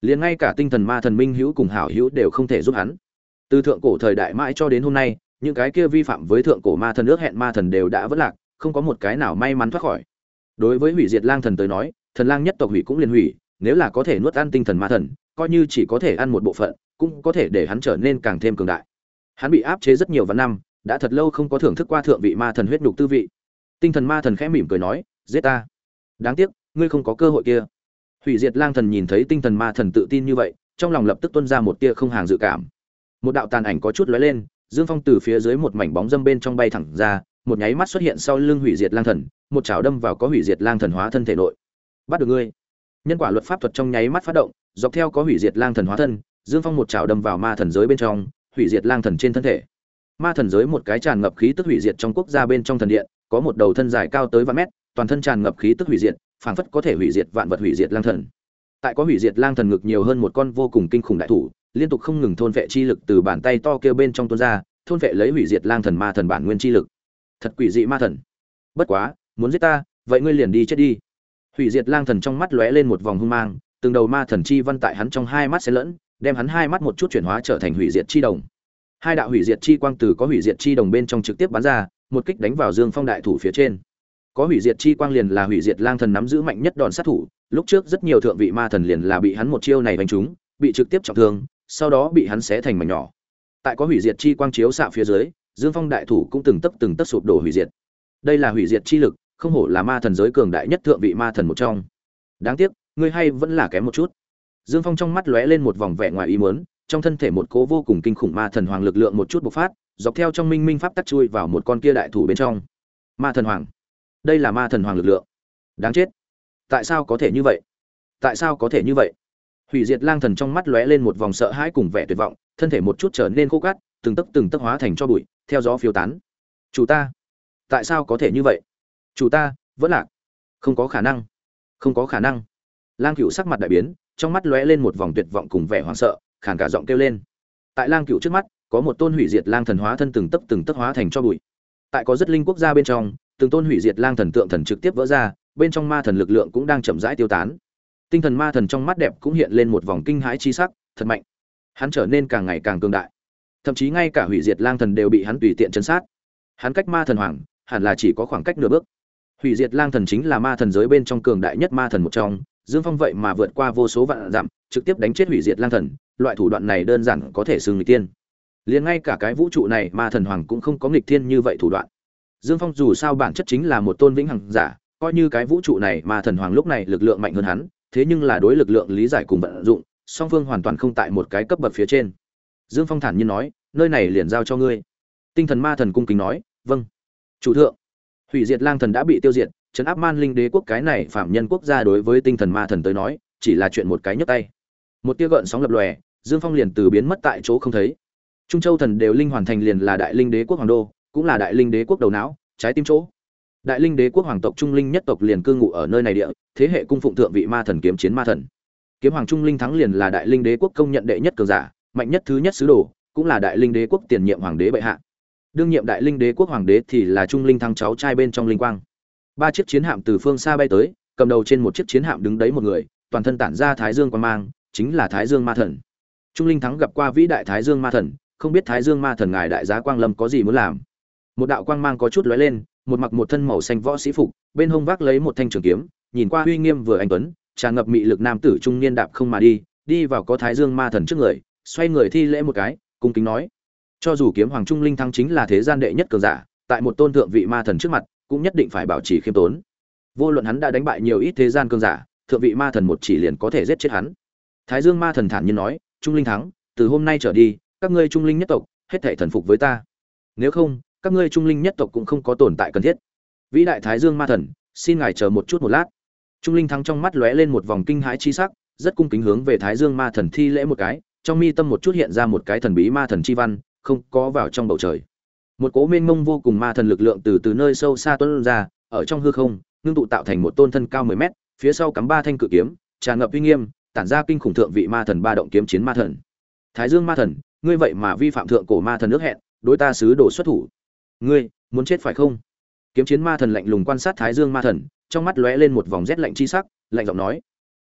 liền ngay cả tinh thần ma thần minh hữu cùng hảo hữu đều không thể giúp hắn. Từ thượng cổ thời đại mãi cho đến hôm nay, những cái kia vi phạm với thượng cổ ma thần ước hẹn ma thần đều đã vỡ lạc, không có một cái nào may mắn thoát khỏi. Đối với hủy diệt lang thần tới nói, thần lang nhất tộc hủy cũng liền hủy, nếu là có thể nuốt ăn tinh thần ma thần, coi như chỉ có thể ăn một bộ phận, cũng có thể để hắn trở nên càng thêm cường đại. Hắn bị áp chế rất nhiều vạn năm, đã thật lâu không có thưởng thức qua thượng vị ma thần huyết nhục tư vị. Tinh thần ma thần khẽ mỉm cười nói, giết ta. Đáng tiếc, ngươi không có cơ hội kia. Hủy diệt lang thần nhìn thấy tinh thần ma thần tự tin như vậy, trong lòng lập tức tuôn ra một tia không hàng dự cảm. Một đạo tàn ảnh có chút lóe lên, Dương Phong từ phía dưới một mảnh bóng dâm bên trong bay thẳng ra, một nháy mắt xuất hiện sau lưng hủy diệt lang thần, một chảo đâm vào có hủy diệt lang thần hóa thân thể nội. Bắt được ngươi. Nhân quả luật pháp thuật trong nháy mắt phát động, dọc theo có hủy diệt lang thần hóa thân, Dương Phong một chảo đâm vào ma thần giới bên trong, hủy diệt lang thần trên thân thể. Ma thần giới một cái tràn ngập khí tức hủy diệt trong quốc gia bên trong thần điện, có một đầu thân dài cao tới vạn mét, toàn thân tràn ngập khí tức hủy diệt, phảng phất có thể hủy diệt vạn vật hủy diệt lang thần. Tại có hủy diệt lang thần ngực nhiều hơn một con vô cùng kinh khủng đại thủ, liên tục không ngừng thôn vệ chi lực từ bàn tay to kia bên trong tuôn ra, thôn vệ lấy hủy diệt lang thần ma thần bản nguyên chi lực. Thật quỷ dị ma thần. Bất quá, muốn giết ta, vậy ngươi liền đi chết đi. Hủy diệt lang thần trong mắt lóe lên một vòng hung mang, từng đầu ma thần chi văn tại hắn trong hai mắt xen lẫn, đem hắn hai mắt một chút chuyển hóa trở thành hủy diệt chi đồng. Hai đạo hủy diệt chi quang từ có hủy diệt chi đồng bên trong trực tiếp bắn ra, một kích đánh vào Dương Phong đại thủ phía trên. Có hủy diệt chi quang liền là hủy diệt lang thần nắm giữ mạnh nhất đòn sát thủ, lúc trước rất nhiều thượng vị ma thần liền là bị hắn một chiêu này đánh trúng, bị trực tiếp trọng thương, sau đó bị hắn xé thành mảnh nhỏ. Tại có hủy diệt chi quang chiếu xạ phía dưới, Dương Phong đại thủ cũng từng tấc từng tấc sụp đổ hủy diệt. Đây là hủy diệt chi lực, không hổ là ma thần giới cường đại nhất thượng vị ma thần một trong. Đáng tiếc, ngươi hay vẫn là kém một chút. Dương Phong trong mắt lóe lên một vòng vẻ ngoài ý muốn, trong thân thể một cỗ vô cùng kinh khủng ma thần hoàng lực lượng một chút bộc phát, dọc theo trong minh minh pháp tắc chui vào một con kia đại thủ bên trong. Ma thần hoàng, đây là ma thần hoàng lực lượng. Đáng chết, tại sao có thể như vậy? Tại sao có thể như vậy? Hủy diệt lang thần trong mắt lóe lên một vòng sợ hãi cùng vẻ tuyệt vọng, thân thể một chút trở nên khô cát, từng tấc từng tấc hóa thành cho bụi, theo gió phiêu tán. Chủ ta, tại sao có thể như vậy? Chủ ta, vẫn lạc. Không có khả năng, không có khả năng. Lang Cửu sắc mặt đại biến, trong mắt lóe lên một vòng tuyệt vọng cùng vẻ hoảng sợ, khàn cả giọng kêu lên. Tại Lang Cửu trước mắt, có một tôn hủy diệt lang thần hóa thân từng tấc từng tấc hóa thành cho bụi. Tại có rất linh quốc gia bên trong, từng tôn hủy diệt lang thần tượng thần trực tiếp vỡ ra, bên trong ma thần lực lượng cũng đang chậm rãi tiêu tán. Tinh thần ma thần trong mắt đẹp cũng hiện lên một vòng kinh hãi chi sắc, thật mạnh. Hắn trở nên càng ngày càng cường đại. Thậm chí ngay cả hủy diệt lang thần đều bị hắn tùy tiện trấn sát. Hắn cách ma thần hoàng, hẳn là chỉ có khoảng cách nửa bước. Hủy diệt lang thần chính là ma thần giới bên trong cường đại nhất ma thần một trong, Dương Phong vậy mà vượt qua vô số vạn dặm, trực tiếp đánh chết hủy diệt lang thần, loại thủ đoạn này đơn giản có thể xưng nghịch tiên. Liền ngay cả cái vũ trụ này ma thần hoàng cũng không có nghịch thiên như vậy thủ đoạn. Dương Phong dù sao bản chất chính là một tôn vĩnh hằng giả, coi như cái vũ trụ này ma thần hoàng lúc này lực lượng mạnh hơn hắn, thế nhưng là đối lực lượng lý giải cùng vận dụng, song phương hoàn toàn không tại một cái cấp bậc phía trên. Dương Phong thản nhiên nói, nơi này liền giao cho ngươi. Tinh thần ma thần cung kính nói, vâng. Chủ thượng. Hủy diệt lang thần đã bị tiêu diệt, trấn áp man linh đế quốc cái này phạm nhân quốc gia đối với tinh thần ma thần tới nói, chỉ là chuyện một cái nhấc tay. Một tia gợn sóng lập lòe, Dương Phong liền từ biến mất tại chỗ không thấy. Trung Châu thần đều linh hoàn thành liền là đại linh đế quốc hoàng đô, cũng là đại linh đế quốc đầu não, trái tim chỗ. Đại linh đế quốc hoàng tộc trung linh nhất tộc liền cư ngụ ở nơi này địa, thế hệ cung phụng thượng vị ma thần kiếm chiến ma thần. Kiếm hoàng trung linh thắng liền là đại linh đế quốc công nhận đệ nhất cường giả, mạnh nhất thứ nhất sứ đồ, cũng là đại linh đế quốc tiền nhiệm hoàng đế bệ hạ. Đương nhiệm đại linh đế quốc hoàng đế thì là trung linh thắng cháu trai bên trong linh quang. Ba chiếc chiến hạm từ phương xa bay tới, cầm đầu trên một chiếc chiến hạm đứng đấy một người, toàn thân tản ra thái dương quang mang, chính là Thái Dương Ma Thần. Trung linh thắng gặp qua vĩ đại Thái Dương Ma Thần, không biết Thái Dương Ma Thần ngài đại giá quang lâm có gì muốn làm. Một đạo quang mang có chút lóe lên, một mặc một thân màu xanh võ sĩ phục, bên hông vác lấy một thanh trường kiếm, nhìn qua uy nghiêm vừa anh tuấn, tràn ngập mị lực nam tử trung niên đạp không mà đi, đi vào có Thái Dương Ma Thần trước người, xoay người thi lễ một cái, cung kính nói: cho dù kiếm hoàng trung linh thắng chính là thế gian đệ nhất cường giả, tại một tôn thượng vị ma thần trước mặt, cũng nhất định phải bảo trì khiêm tốn. Vô luận hắn đã đánh bại nhiều ít thế gian cường giả, thượng vị ma thần một chỉ liền có thể giết chết hắn. Thái Dương Ma Thần thản nhiên nói: trung linh thắng, từ hôm nay trở đi, các ngươi trung linh nhất tộc hết thảy thần phục với ta. Nếu không, các ngươi trung linh nhất tộc cũng không có tồn tại cần thiết. Vĩ đại Thái Dương Ma Thần, xin ngài chờ một chút một lát. Trung linh thắng trong mắt lóe lên một vòng kinh hãi chi sắc, rất cung kính hướng về Thái Dương Ma Thần thi lễ một cái, trong mi tâm một chút hiện ra một cái thần bí ma thần chi văn, không có vào trong bầu trời. Một cỗ mênh mông vô cùng ma thần lực lượng từ từ nơi sâu xa tuôn ra, ở trong hư không, ngưng tụ tạo thành một tôn thân cao mười mét, phía sau cắm ba thanh cự kiếm, tràn ngập uy nghiêm, tản ra kinh khủng thượng vị ma thần ba động kiếm chiến ma thần. Thái Dương Ma Thần, ngươi vậy mà vi phạm thượng cổ ma thần ước hẹn, đối ta sứ đồ xuất thủ. Ngươi muốn chết phải không? Kiếm chiến ma thần lạnh lùng quan sát Thái Dương Ma Thần, trong mắt lóe lên một vòng rét lạnh chi sắc, lạnh giọng nói: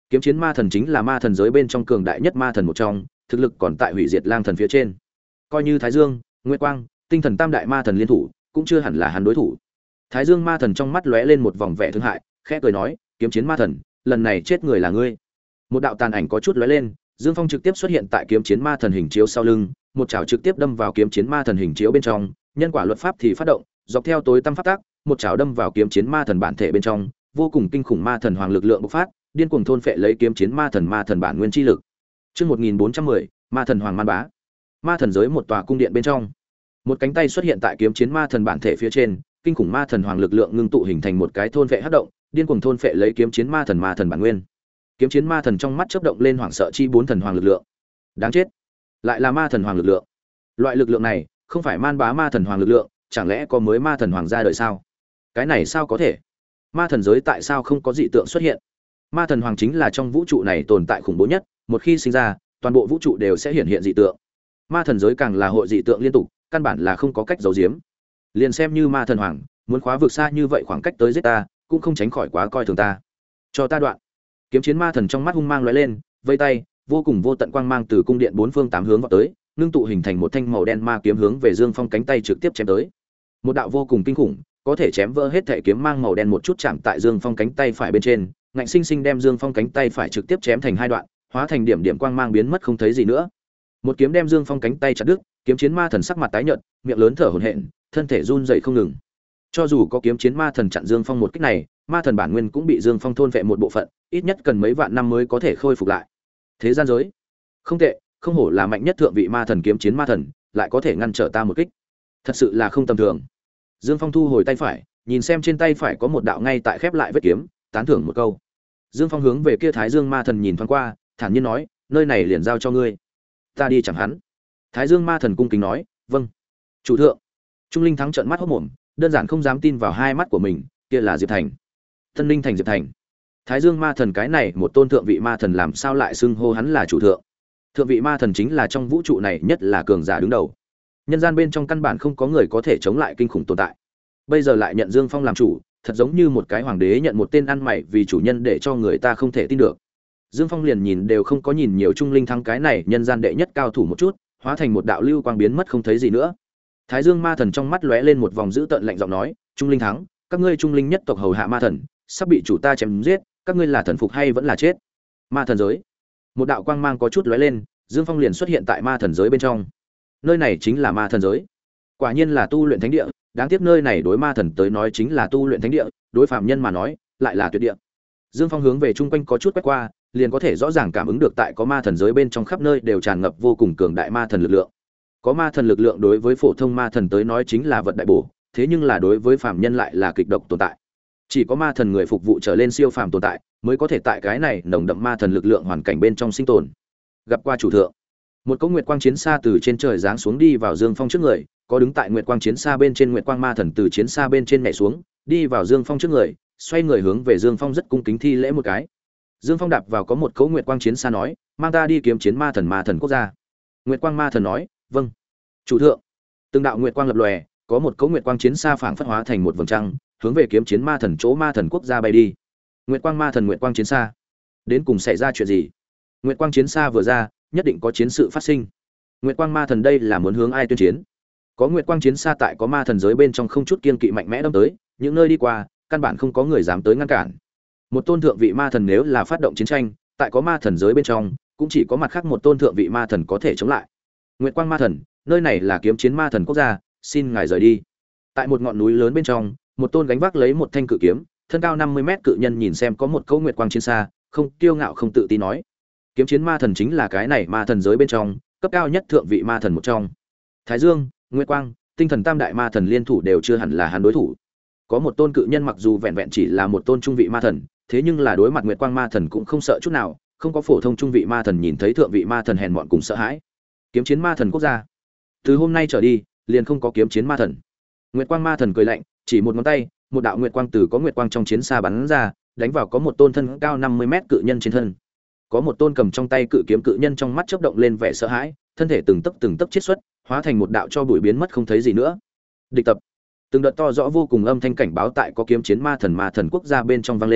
Kiếm chiến ma thần chính là ma thần giới bên trong cường đại nhất ma thần một trong, thực lực còn tại hủy diệt lang thần phía trên. Coi như Thái Dương, Nguyệt Quang, Tinh thần tam đại ma thần liên thủ, cũng chưa hẳn là hắn đối thủ. Thái Dương ma thần trong mắt lóe lên một vòng vẻ thương hại, khẽ cười nói, kiếm chiến ma thần, lần này chết người là ngươi. Một đạo tàn ảnh có chút lóe lên, Dương Phong trực tiếp xuất hiện tại kiếm chiến ma thần hình chiếu sau lưng, một chảo trực tiếp đâm vào kiếm chiến ma thần hình chiếu bên trong, nhân quả luật pháp thì phát động, dọc theo tối tăm pháp tác, một chảo đâm vào kiếm chiến ma thần bản thể bên trong, vô cùng kinh khủng ma thần hoàng lực lượng bộc phát, điên cuồng thôn phệ lấy kiếm chiến ma thần ma thần bản nguyên chi lực. Chương một nghìn bốn trăm mười, ma thần hoàng man bá. Ma thần giới một tòa cung điện bên trong, một cánh tay xuất hiện tại kiếm chiến ma thần bản thể phía trên, kinh khủng ma thần hoàng lực lượng ngưng tụ hình thành một cái thôn phệ hấp động, điên cuồng thôn phệ lấy kiếm chiến ma thần ma thần bản nguyên. Kiếm chiến ma thần trong mắt chớp động lên hoảng sợ chi bốn thần hoàng lực lượng. Đáng chết, lại là ma thần hoàng lực lượng. Loại lực lượng này không phải man bá ma thần hoàng lực lượng, chẳng lẽ có mới ma thần hoàng ra đời sao? Cái này sao có thể? Ma thần giới tại sao không có dị tượng xuất hiện? Ma thần hoàng chính là trong vũ trụ này tồn tại khủng bố nhất, một khi sinh ra, toàn bộ vũ trụ đều sẽ hiện hiện dị tượng. Ma thần giới càng là hội dị tượng liên tục, căn bản là không có cách giấu giếm. Liền xem như ma thần hoàng, muốn khóa vực xa như vậy khoảng cách tới giết ta, cũng không tránh khỏi quá coi thường ta. Cho ta đoạn. Kiếm chiến ma thần trong mắt hung mang lóe lên, vây tay, vô cùng vô tận quang mang từ cung điện bốn phương tám hướng vọt tới, ngưng tụ hình thành một thanh màu đen ma kiếm hướng về Dương Phong cánh tay trực tiếp chém tới. Một đạo vô cùng kinh khủng, có thể chém vỡ hết thể kiếm mang màu đen một chút chạm tại Dương Phong cánh tay phải bên trên, ngạnh sinh sinh đem Dương Phong cánh tay phải trực tiếp chém thành hai đoạn, hóa thành điểm điểm quang mang biến mất không thấy gì nữa. Một kiếm đem Dương Phong cánh tay chặt đứt, kiếm chiến ma thần sắc mặt tái nhợt, miệng lớn thở hổn hển, thân thể run rẩy không ngừng. Cho dù có kiếm chiến ma thần chặn Dương Phong một kích này, ma thần bản nguyên cũng bị Dương Phong thôn vệ một bộ phận, ít nhất cần mấy vạn năm mới có thể khôi phục lại. Thế gian giới, không tệ, không hổ là mạnh nhất thượng vị ma thần kiếm chiến ma thần, lại có thể ngăn trở ta một kích. Thật sự là không tầm thường. Dương Phong thu hồi tay phải, nhìn xem trên tay phải có một đạo ngay tại khép lại vết kiếm, tán thưởng một câu. Dương Phong hướng về kia Thái Dương ma thần nhìn thoáng qua, thản nhiên nói, nơi này liền giao cho ngươi. Ta đi chẳng hắn. Thái Dương ma thần cung kính nói, vâng. Chủ thượng. Trung Linh Thắng trợn mắt hốt mồm, đơn giản không dám tin vào hai mắt của mình, kia là Diệp Thành. Tân Linh Thành Diệp Thành. Thái Dương ma thần cái này một tôn thượng vị ma thần làm sao lại xưng hô hắn là chủ thượng? Thượng vị ma thần chính là trong vũ trụ này nhất là cường giả đứng đầu. Nhân gian bên trong căn bản không có người có thể chống lại kinh khủng tồn tại. Bây giờ lại nhận Dương Phong làm chủ, thật giống như một cái hoàng đế nhận một tên ăn mày vì chủ nhân để cho người ta không thể tin được. Dương Phong liền nhìn đều không có nhìn nhiều Trung Linh Thắng cái này nhân gian đệ nhất cao thủ một chút, hóa thành một đạo lưu quang biến mất không thấy gì nữa. Thái Dương ma thần trong mắt lóe lên một vòng dữ tợn lạnh giọng nói, Trung Linh Thắng, các ngươi Trung Linh nhất tộc hầu hạ ma thần, sắp bị chủ ta chém giết, các ngươi là thần phục hay vẫn là chết? Ma thần giới. Một đạo quang mang có chút lóe lên, Dương Phong liền xuất hiện tại ma thần giới bên trong. Nơi này chính là ma thần giới. Quả nhiên là tu luyện thánh địa, đáng tiếc nơi này đối ma thần tới nói chính là tu luyện thánh địa, đối phạm nhân mà nói lại là tuyệt địa. Dương Phong hướng về chung quanh có chút quét qua, liền có thể rõ ràng cảm ứng được tại có ma thần giới bên trong khắp nơi đều tràn ngập vô cùng cường đại ma thần lực lượng. Có ma thần lực lượng đối với phổ thông ma thần tới nói chính là vật đại bổ, thế nhưng là đối với phạm nhân lại là kịch độc tồn tại. Chỉ có ma thần người phục vụ trở lên siêu phàm tồn tại, mới có thể tại cái này nồng đậm ma thần lực lượng hoàn cảnh bên trong sinh tồn. Gặp qua chủ thượng. Một cỗ nguyệt quang chiến xa từ trên trời giáng xuống đi vào Dương Phong trước người, có đứng tại nguyệt quang chiến xa bên trên nguyệt quang ma thần từ chiến xa bên trên nhảy xuống, đi vào Dương Phong trước người, xoay người hướng về Dương Phong rất cung kính thi lễ một cái. Dương Phong đạp vào có một cỗ nguyệt quang chiến xa nói, mang ta đi kiếm chiến ma thần ma thần quốc gia. Nguyệt quang ma thần nói, vâng. Chủ thượng. Từng đạo nguyệt quang lập lòe, có một cỗ nguyệt quang chiến xa phảng phất hóa thành một vầng trăng, hướng về kiếm chiến ma thần chỗ ma thần quốc gia bay đi. Nguyệt quang ma thần nguyệt quang chiến xa, đến cùng xảy ra chuyện gì? Nguyệt quang chiến xa vừa ra, nhất định có chiến sự phát sinh. Nguyệt quang ma thần đây là muốn hướng ai tuyên chiến? Có nguyệt quang chiến xa tại có ma thần giới bên trong không chút kiên kỵ mạnh mẽ đâm tới, những nơi đi qua, căn bản không có người dám tới ngăn cản. Một tôn thượng vị ma thần nếu là phát động chiến tranh, tại có ma thần giới bên trong, cũng chỉ có mặt khác một tôn thượng vị ma thần có thể chống lại. Nguyệt quang ma thần, nơi này là kiếm chiến ma thần quốc gia, xin ngài rời đi. Tại một ngọn núi lớn bên trong, một tôn gánh vác lấy một thanh cự kiếm, thân cao năm mươi mét cự nhân nhìn xem có một câu nguyệt quang chiến xa, không kiêu ngạo không tự tin nói: kiếm chiến ma thần chính là cái này ma thần giới bên trong cấp cao nhất thượng vị ma thần một trong. Thái Dương, Nguyệt Quang, Tinh thần tam đại ma thần liên thủ đều chưa hẳn là hắn đối thủ. Có một tôn cự nhân mặc dù vẹn vẹn chỉ là một tôn trung vị ma thần, thế nhưng là đối mặt Nguyệt Quang ma thần cũng không sợ chút nào, không có phổ thông trung vị ma thần nhìn thấy thượng vị ma thần hèn mọn cùng sợ hãi. Kiếm chiến ma thần quốc gia, từ hôm nay trở đi, liền không có kiếm chiến ma thần. Nguyệt Quang ma thần cười lạnh, chỉ một ngón tay, một đạo nguyệt quang từ có nguyệt quang trong chiến xa bắn ra, đánh vào có một tôn thân cao năm mươi mét cự nhân trên thân. Có một tôn cầm trong tay cự kiếm cự nhân trong mắt chớp động lên vẻ sợ hãi, thân thể từng tấc từng tấc chiết xuất, hóa thành một đạo cho bụi biến mất không thấy gì nữa. Địch tập. Từng đợt to rõ vô cùng âm thanh cảnh báo tại có kiếm chiến ma thần ma thần quốc gia bên trong vang lên,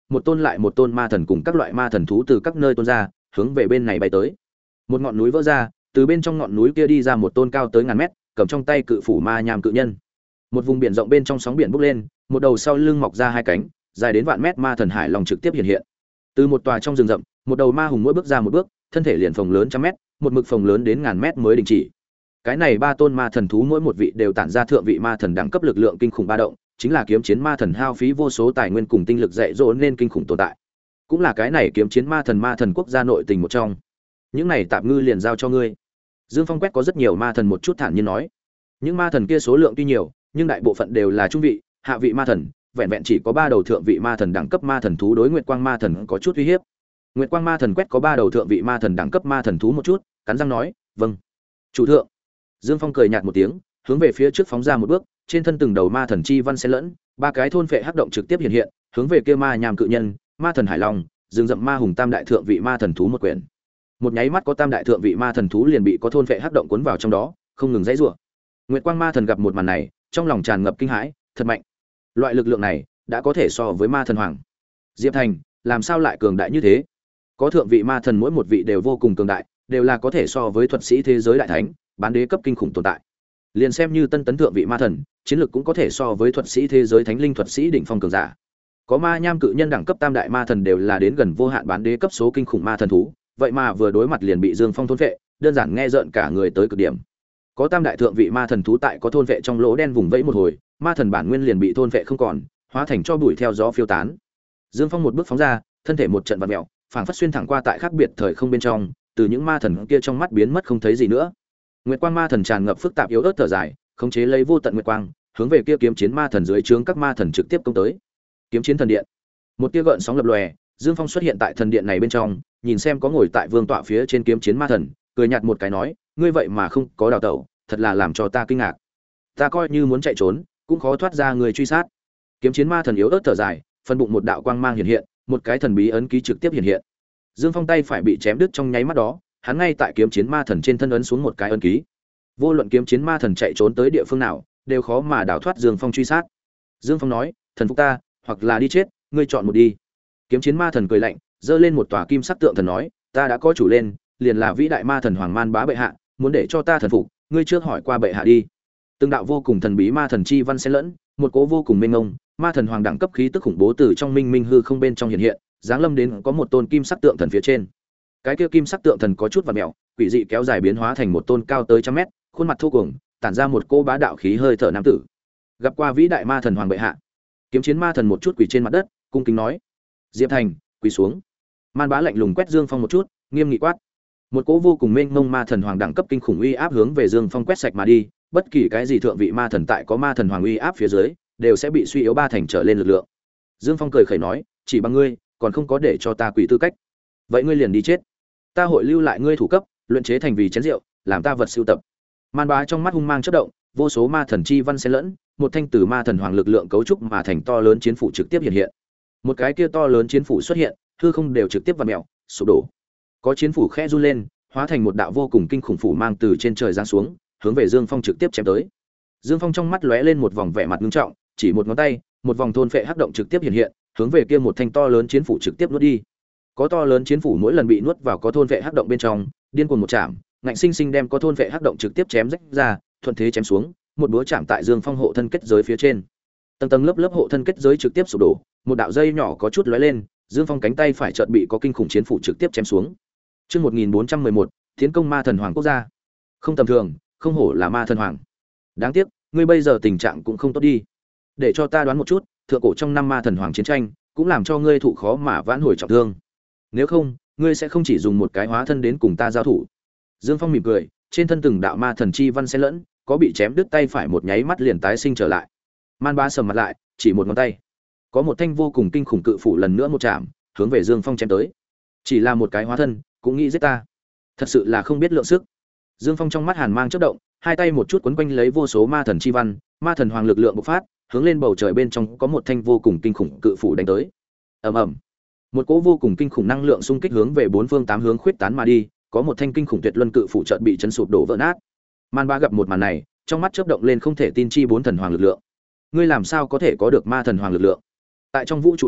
một tôn lại một tôn ma thần cùng các loại ma thần thú từ các nơi tuôn ra, hướng về bên này bay tới. Một ngọn núi vỡ ra, từ bên trong ngọn núi kia đi ra một tôn cao tới ngàn mét, cầm trong tay cự phủ ma nham cự nhân. Một vùng biển rộng bên trong sóng biển bốc lên, một đầu sau lưng mọc ra hai cánh, dài đến vạn mét ma thần hải long trực tiếp hiện hiện. Từ một tòa trong rừng rậm, một đầu ma hùng mỗi bước ra một bước, thân thể liền phồng lớn trăm mét, một mực phồng lớn đến ngàn mét mới đình chỉ. Cái này ba tôn ma thần thú mỗi một vị đều tản ra thượng vị ma thần đẳng cấp lực lượng kinh khủng ba động, chính là kiếm chiến ma thần hao phí vô số tài nguyên cùng tinh lực dạy dỗ nên kinh khủng tồn tại. Cũng là cái này kiếm chiến ma thần ma thần quốc gia nội tình một trong. Những này tạm ngư liền giao cho ngươi. Dương Phong quét có rất nhiều ma thần một chút thản nhiên nói. Những ma thần kia số lượng tuy nhiều, nhưng đại bộ phận đều là trung vị, hạ vị ma thần, vẹn vẹn chỉ có ba đầu thượng vị ma thần đẳng cấp ma thần thú đối Nguyệt Quang ma thần có chút uy hiếp. Nguyệt Quang ma thần quét có ba đầu thượng vị ma thần đẳng cấp ma thần thú một chút, cắn răng nói, "Vâng, chủ thượng." Dương Phong cười nhạt một tiếng, hướng về phía trước phóng ra một bước, trên thân từng đầu ma thần chi văn xen lẫn, ba cái thôn phệ hắc động trực tiếp hiện hiện, hướng về kia ma nham cự nhân, ma thần hải long, rừng rậm ma hùng tam đại thượng vị ma thần thú một quyển. Một nháy mắt có tam đại thượng vị ma thần thú liền bị có thôn phệ hắc động cuốn vào trong đó, không ngừng giãy giụa. Nguyệt Quang ma thần gặp một màn này, trong lòng tràn ngập kinh hãi, thật mạnh. Loại lực lượng này đã có thể so với ma thần hoàng. Diệp Thành, làm sao lại cường đại như thế? Có thượng vị ma thần mỗi một vị đều vô cùng cường đại, đều là có thể so với thuật sĩ thế giới đại thánh, bán đế cấp kinh khủng tồn tại. Liền xem như tân tấn thượng vị ma thần, chiến lược cũng có thể so với thuật sĩ thế giới thánh linh thuật sĩ đỉnh phong cường giả. Có ma nham cự nhân đẳng cấp tam đại ma thần đều là đến gần vô hạn bán đế cấp số kinh khủng ma thần thú, vậy mà vừa đối mặt liền bị Dương Phong thôn vệ, đơn giản nghe rợn cả người tới cực điểm. Có tam đại thượng vị ma thần thú tại có thôn vệ trong lỗ đen vùng vẫy một hồi, ma thần bản nguyên liền bị thôn vệ không còn, hóa thành cho bụi theo gió phiêu tán. Dương Phong một bước phóng ra, thân thể một trận vặn mèo, phảng phất xuyên thẳng qua tại khác biệt thời không bên trong, từ những ma thần kia trong mắt biến mất không thấy gì nữa. Nguyệt Quang ma thần tràn ngập phức tạp yếu ớt thở dài, khống chế lấy vô tận nguyệt quang, hướng về kia kiếm chiến ma thần dưới trướng các ma thần trực tiếp công tới. Kiếm chiến thần điện. Một tia gợn sóng lập lòe, Dương Phong xuất hiện tại thần điện này bên trong, nhìn xem có ngồi tại vương tọa phía trên kiếm chiến ma thần, cười nhạt một cái nói, ngươi vậy mà không có đào tẩu, thật là làm cho ta kinh ngạc. Ta coi như muốn chạy trốn, cũng khó thoát ra người truy sát. Kiếm chiến ma thần yếu ớt thở dài, phân bụng một đạo quang mang hiện hiện, một cái thần bí ấn ký trực tiếp hiện hiện. Dương Phong tay phải bị chém đứt trong nháy mắt đó, hắn ngay tại kiếm chiến ma thần trên thân ấn xuống một cái ấn ký. Vô luận kiếm chiến ma thần chạy trốn tới địa phương nào, đều khó mà đào thoát Dương Phong truy sát. Dương Phong nói, thần phục ta, hoặc là đi chết, ngươi chọn một đi. Kiếm chiến ma thần cười lạnh, giơ lên một tòa kim sắc tượng thần nói, ta đã có chủ lên, liền là vĩ đại ma thần Hoàng Man Bá bệ hạ, muốn để cho ta thần phục, ngươi trước hỏi qua bệ hạ đi. Từng đạo vô cùng thần bí ma thần chi văn xen lẫn, một cố vô cùng mênh mông, ma thần hoàng đẳng cấp khí tức khủng bố từ trong minh minh hư không bên trong hiện hiện, giáng lâm đến có một tôn kim sắc tượng thần phía trên. Cái kia kim sắc tượng thần có chút vặn mèo, quỷ dị kéo dài biến hóa thành một tôn cao tới trăm mét, khuôn mặt thô cuồng, tản ra một cô bá đạo khí hơi thở nam tử. Gặp qua vĩ đại ma thần hoàng bệ hạ. Kiếm chiến ma thần một chút quỳ trên mặt đất, cung kính nói: "Diệp Thành, quỳ xuống." Man Bá lạnh lùng quét Dương Phong một chút, nghiêm nghị quát. Một cỗ vô cùng mênh mông ma thần hoàng đẳng cấp kinh khủng uy áp hướng về Dương Phong quét sạch mà đi, bất kỳ cái gì thượng vị ma thần tại có ma thần hoàng uy áp phía dưới, đều sẽ bị suy yếu ba thành trở lên lực lượng. Dương Phong cười khẩy nói, chỉ bằng ngươi, còn không có để cho ta quỳ tư cách. Vậy ngươi liền đi chết. Ta hội lưu lại ngươi thủ cấp, luyện chế thành vì chén rượu, làm ta vật sưu tập. Man Bá trong mắt hung mang chớp động, vô số ma thần chi văn xen lẫn, một thanh từ ma thần hoàng lực lượng cấu trúc mà thành to lớn chiến phủ trực tiếp hiện hiện. Một cái kia to lớn chiến phủ xuất hiện, hư không đều trực tiếp vặn mèo, sụp đổ. Có chiến phủ khẽ run lên, hóa thành một đạo vô cùng kinh khủng phủ mang từ trên trời giáng xuống, hướng về Dương Phong trực tiếp chém tới. Dương Phong trong mắt lóe lên một vòng vẻ mặt nghiêm trọng, chỉ một ngón tay, một vòng thôn phệ hắc động trực tiếp hiện hiện, hướng về kia một thanh to lớn chiến phủ trực tiếp nuốt đi. Có to lớn chiến phủ mỗi lần bị nuốt vào có thôn phệ hắc động bên trong, điên cuồng một chạm, ngạnh sinh sinh đem có thôn phệ hắc động trực tiếp chém rách ra, thuận thế chém xuống, một búa chạm tại Dương Phong hộ thân kết giới phía trên. Tầng tầng lớp lớp hộ thân kết giới trực tiếp sụp đổ, một đạo dây nhỏ có chút lóe lên, Dương Phong cánh tay phải chợt bị có kinh khủng chiến phủ trực tiếp chém xuống. Chương một nghìn bốn trăm mười một, Tiến công ma thần hoàng quốc gia. Không tầm thường, không hổ là ma thần hoàng. Đáng tiếc, ngươi bây giờ tình trạng cũng không tốt đi. Để cho ta đoán một chút, thượng cổ trong năm ma thần hoàng chiến tranh, cũng làm cho ngươi thụ khó mà vãn hồi trọng thương. Nếu không, ngươi sẽ không chỉ dùng một cái hóa thân đến cùng ta giao thủ. Dương Phong mỉm cười, trên thân từng đạo ma thần chi văn xen lẫn, có bị chém đứt tay phải một nháy mắt liền tái sinh trở lại. Man Bá sầm mặt lại, chỉ một ngón tay, có một thanh vô cùng kinh khủng cự phủ lần nữa một chạm, hướng về Dương Phong chém tới. Chỉ là một cái hóa thân, cũng nghĩ giết ta, thật sự là không biết lượng sức. Dương Phong trong mắt hàn mang chớp động, hai tay một chút quấn quanh lấy vô số ma thần chi văn, ma thần hoàng lực lượng bộc phát, hướng lên bầu trời bên trong có một thanh vô cùng kinh khủng cự phủ đánh tới. Ầm ầm, một cỗ vô cùng kinh khủng năng lượng xung kích hướng về bốn phương tám hướng khuyết tán mà đi, có một thanh kinh khủng tuyệt luân cự phủ chợt bị chấn sụp đổ vỡ nát. Man Bá gặp một màn này, trong mắt chớp động lên không thể tin chi bốn thần hoàng lực lượng. Ngươi làm sao có thể có được ma thần hoàng lực lượng? Tại trong vũ trụ này,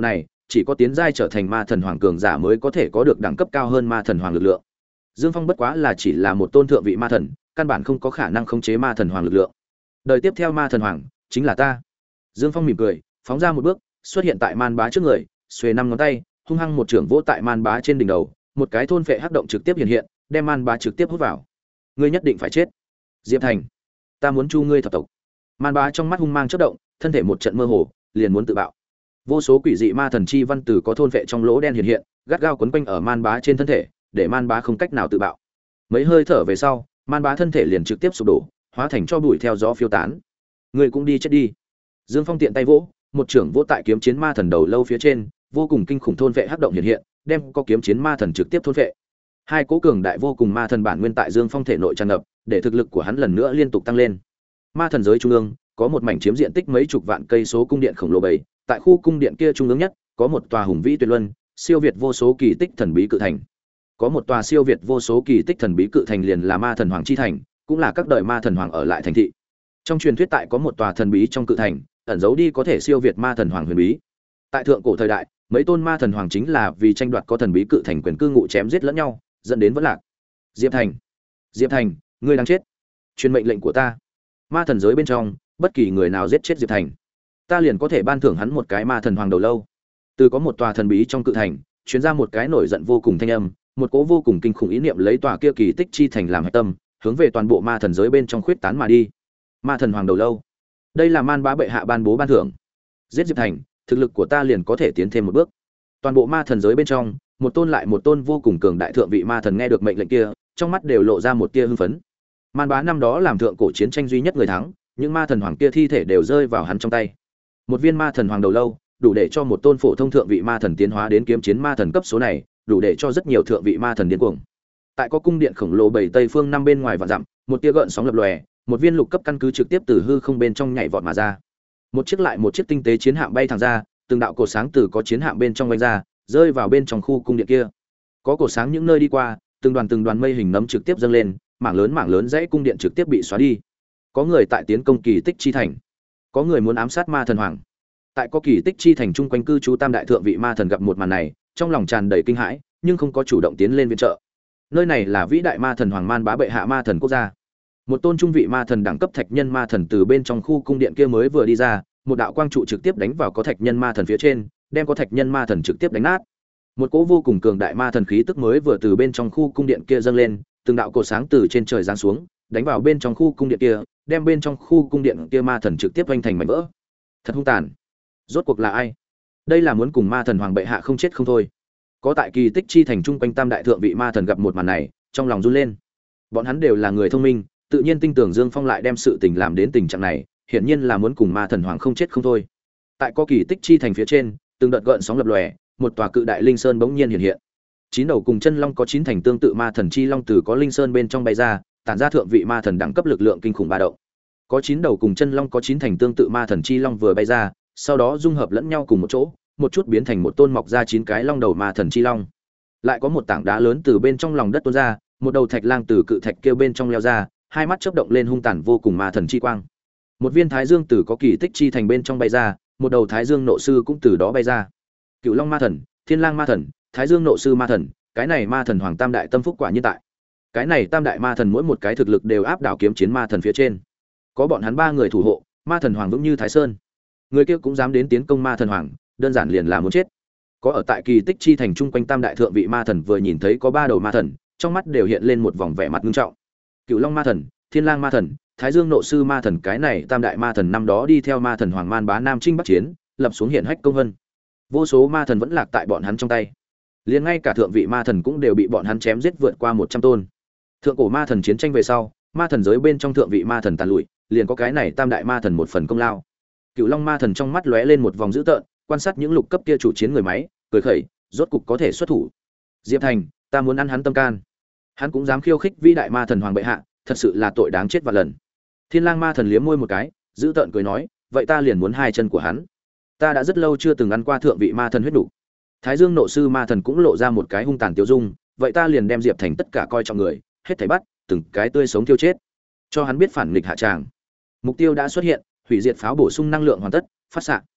chỉ có tiến giai trở thành ma thần hoàng cường giả mới có thể có được đẳng cấp cao hơn ma thần hoàng lực lượng. Dương Phong bất quá là chỉ là một tôn thượng vị ma thần, căn bản không có khả năng khống chế ma thần hoàng lực lượng. Đời tiếp theo ma thần hoàng chính là ta. Dương Phong mỉm cười, phóng ra một bước, xuất hiện tại Man Bá trước người, xuề năm ngón tay, hung hăng một trưởng vỗ tại Man Bá trên đỉnh đầu, một cái thôn phệ hắc động trực tiếp hiện hiện, đem Man Bá trực tiếp hút vào. Ngươi nhất định phải chết. Diệp Thành, ta muốn chu ngươi thập tộc. Man Bá trong mắt hung mang chớp động, thân thể một trận mơ hồ, liền muốn tự bạo. Vô số quỷ dị ma thần chi văn từ có thôn vệ trong lỗ đen hiện hiện, gắt gao quấn quanh ở Man Bá trên thân thể, để Man Bá không cách nào tự bạo. Mấy hơi thở về sau, Man Bá thân thể liền trực tiếp sụp đổ, hóa thành tro bụi theo gió phiêu tán. Ngươi cũng đi chết đi. Dương Phong tiện tay vỗ, một trưởng vỗ tại kiếm chiến ma thần đầu lâu phía trên, vô cùng kinh khủng thôn vệ hắc động hiện hiện, đem có kiếm chiến ma thần trực tiếp thôn vệ. Hai cố cường đại vô cùng ma thần bản nguyên tại Dương Phong thể nội tràn ngập, để thực lực của hắn lần nữa liên tục tăng lên. Ma thần giới trung ương có một mảnh chiếm diện tích mấy chục vạn cây số cung điện khổng lồ bầy, tại khu cung điện kia trung ương nhất, có một tòa hùng vĩ tuyệt luân, siêu việt vô số kỳ tích thần bí cự thành. Có một tòa siêu việt vô số kỳ tích thần bí cự thành liền là Ma thần hoàng chi thành, cũng là các đời ma thần hoàng ở lại thành thị. Trong truyền thuyết tại có một tòa thần bí trong cự thành, ẩn giấu đi có thể siêu việt ma thần hoàng huyền bí. Tại thượng cổ thời đại, mấy tôn ma thần hoàng chính là vì tranh đoạt có thần bí cự thành quyền cư ngụ chém giết lẫn nhau, dẫn đến vỡ lạc. Diệp Thành, Diệp Thành, ngươi đang chết. Truyền mệnh lệnh của ta. Ma thần giới bên trong, bất kỳ người nào giết chết Diệp Thành, ta liền có thể ban thưởng hắn một cái ma thần hoàng đầu lâu. Từ có một tòa thần bí trong cự thành, truyền ra một cái nổi giận vô cùng thanh âm, một cố vô cùng kinh khủng ý niệm lấy tòa kia kỳ tích chi thành làm hạch tâm, hướng về toàn bộ ma thần giới bên trong khuyết tán mà đi. Ma thần hoàng đầu lâu, đây là Man Bá bệ hạ ban bố ban thưởng. Giết Diệp Thành, thực lực của ta liền có thể tiến thêm một bước. Toàn bộ ma thần giới bên trong, một tôn lại một tôn vô cùng cường đại thượng vị ma thần nghe được mệnh lệnh kia, trong mắt đều lộ ra một tia hưng phấn. Man Bá năm đó làm thượng cổ chiến tranh duy nhất người thắng, những ma thần hoàng kia thi thể đều rơi vào hắn trong tay. Một viên ma thần hoàng đầu lâu, đủ để cho một tôn phổ thông thượng vị ma thần tiến hóa đến kiếm chiến ma thần cấp số này, đủ để cho rất nhiều thượng vị ma thần điên cuồng. Tại có cung điện khổng lồ bảy tây phương năm bên ngoài vạn dặm, một tia gợn sóng lập lòe, một viên lục cấp căn cứ trực tiếp từ hư không bên trong nhảy vọt mà ra. Một chiếc lại một chiếc tinh tế chiến hạm bay thẳng ra, từng đạo cột sáng từ có chiến hạm bên trong vành ra, rơi vào bên trong khu cung điện kia. Có cột sáng những nơi đi qua, từng đoàn từng đoàn mây hình nấm trực tiếp dâng lên, mảng lớn mảng lớn dãy cung điện trực tiếp bị xóa đi. Có người tại tiến công kỳ tích chi thành, có người muốn ám sát ma thần hoàng. Tại có kỳ tích chi thành chung quanh cư trú tam đại thượng vị ma thần gặp một màn này, trong lòng tràn đầy kinh hãi, nhưng không có chủ động tiến lên viện trợ. Nơi này là vĩ đại ma thần hoàng Man Bá bệ hạ ma thần quốc gia. Một tôn trung vị ma thần đẳng cấp thạch nhân ma thần từ bên trong khu cung điện kia mới vừa đi ra, một đạo quang trụ trực tiếp đánh vào có thạch nhân ma thần phía trên, đem có thạch nhân ma thần trực tiếp đánh nát. Một cỗ vô cùng cường đại ma thần khí tức mới vừa từ bên trong khu cung điện kia dâng lên, từng đạo cột sáng từ trên trời giáng xuống, đánh vào bên trong khu cung điện kia, đem bên trong khu cung điện kia ma thần trực tiếp vênh thành mảnh vỡ. Thật hung tàn. Rốt cuộc là ai? Đây là muốn cùng ma thần hoàng bệ hạ không chết không thôi. Có tại kỳ tích chi thành trung quanh tam đại thượng vị ma thần gặp một màn này, trong lòng run lên. Bọn hắn đều là người thông minh, tự nhiên tin tưởng Dương Phong lại đem sự tình làm đến tình trạng này, hiển nhiên là muốn cùng ma thần hoàng không chết không thôi. Tại có kỳ tích chi thành phía trên, từng đợt gợn sóng lập lòe, một tòa cự đại linh sơn bỗng nhiên hiện hiện. Chín đầu cùng chân long có chín thành tương tự ma thần chi long từ có linh sơn bên trong bay ra, tản ra thượng vị ma thần đẳng cấp lực lượng kinh khủng ba động. Có chín đầu cùng chân long có chín thành tương tự ma thần chi long vừa bay ra, sau đó dung hợp lẫn nhau cùng một chỗ, một chút biến thành một tôn mọc ra chín cái long đầu ma thần chi long. Lại có một tảng đá lớn từ bên trong lòng đất tuôn ra, một đầu thạch lang từ cự thạch kêu bên trong leo ra, hai mắt chớp động lên hung tàn vô cùng ma thần chi quang. Một viên thái dương từ có kỳ tích chi thành bên trong bay ra, một đầu thái dương nộ sư cũng từ đó bay ra. Cựu long ma thần, thiên lang ma thần, thái dương nộ sư ma thần, cái này ma thần hoàng tam đại tâm phúc quả nhiên tại. Cái này tam đại ma thần mỗi một cái thực lực đều áp đảo kiếm chiến ma thần phía trên. Có bọn hắn ba người thủ hộ, ma thần hoàng vững như thái sơn. Người kia cũng dám đến tiến công ma thần hoàng, đơn giản liền là muốn chết. Có ở tại kỳ tích chi thành chung quanh tam đại thượng vị ma thần vừa nhìn thấy có ba đầu ma thần, trong mắt đều hiện lên một vòng vẻ mặt nghiêm trọng. Cựu long ma thần, thiên lang ma thần, thái dương nộ sư ma thần, cái này tam đại ma thần năm đó đi theo ma thần hoàng Man Bá Nam Trinh Bắc chiến, lập xuống hiển hách công vân. Vô số ma thần vẫn lạc tại bọn hắn trong tay. Liền ngay cả thượng vị ma thần cũng đều bị bọn hắn chém giết vượt qua một trăm tôn. Thượng cổ ma thần chiến tranh về sau, ma thần giới bên trong thượng vị ma thần tàn lụi, liền có cái này tam đại ma thần một phần công lao. Cựu long ma thần trong mắt lóe lên một vòng dữ tợn, quan sát những lục cấp kia chủ chiến người máy, cười khẩy, rốt cục có thể xuất thủ. Diệp Thành, ta muốn ăn hắn tâm can. Hắn cũng dám khiêu khích vĩ đại ma thần hoàng bệ hạ, thật sự là tội đáng chết vạn lần. Thiên lang ma thần liếm môi một cái, dữ tợn cười nói, vậy ta liền muốn hai chân của hắn. Ta đã rất lâu chưa từng ăn qua thượng vị ma thần huyết đủ. Thái dương nộ sư ma thần cũng lộ ra một cái hung tàn tiêu dung, vậy ta liền đem Diệp Thành tất cả coi trọng người, hết thảy bắt, từng cái tươi sống tiêu chết, cho hắn biết phản nghịch hạ tràng. Mục tiêu đã xuất hiện, hủy diệt pháo bổ sung năng lượng hoàn tất, phát xạ.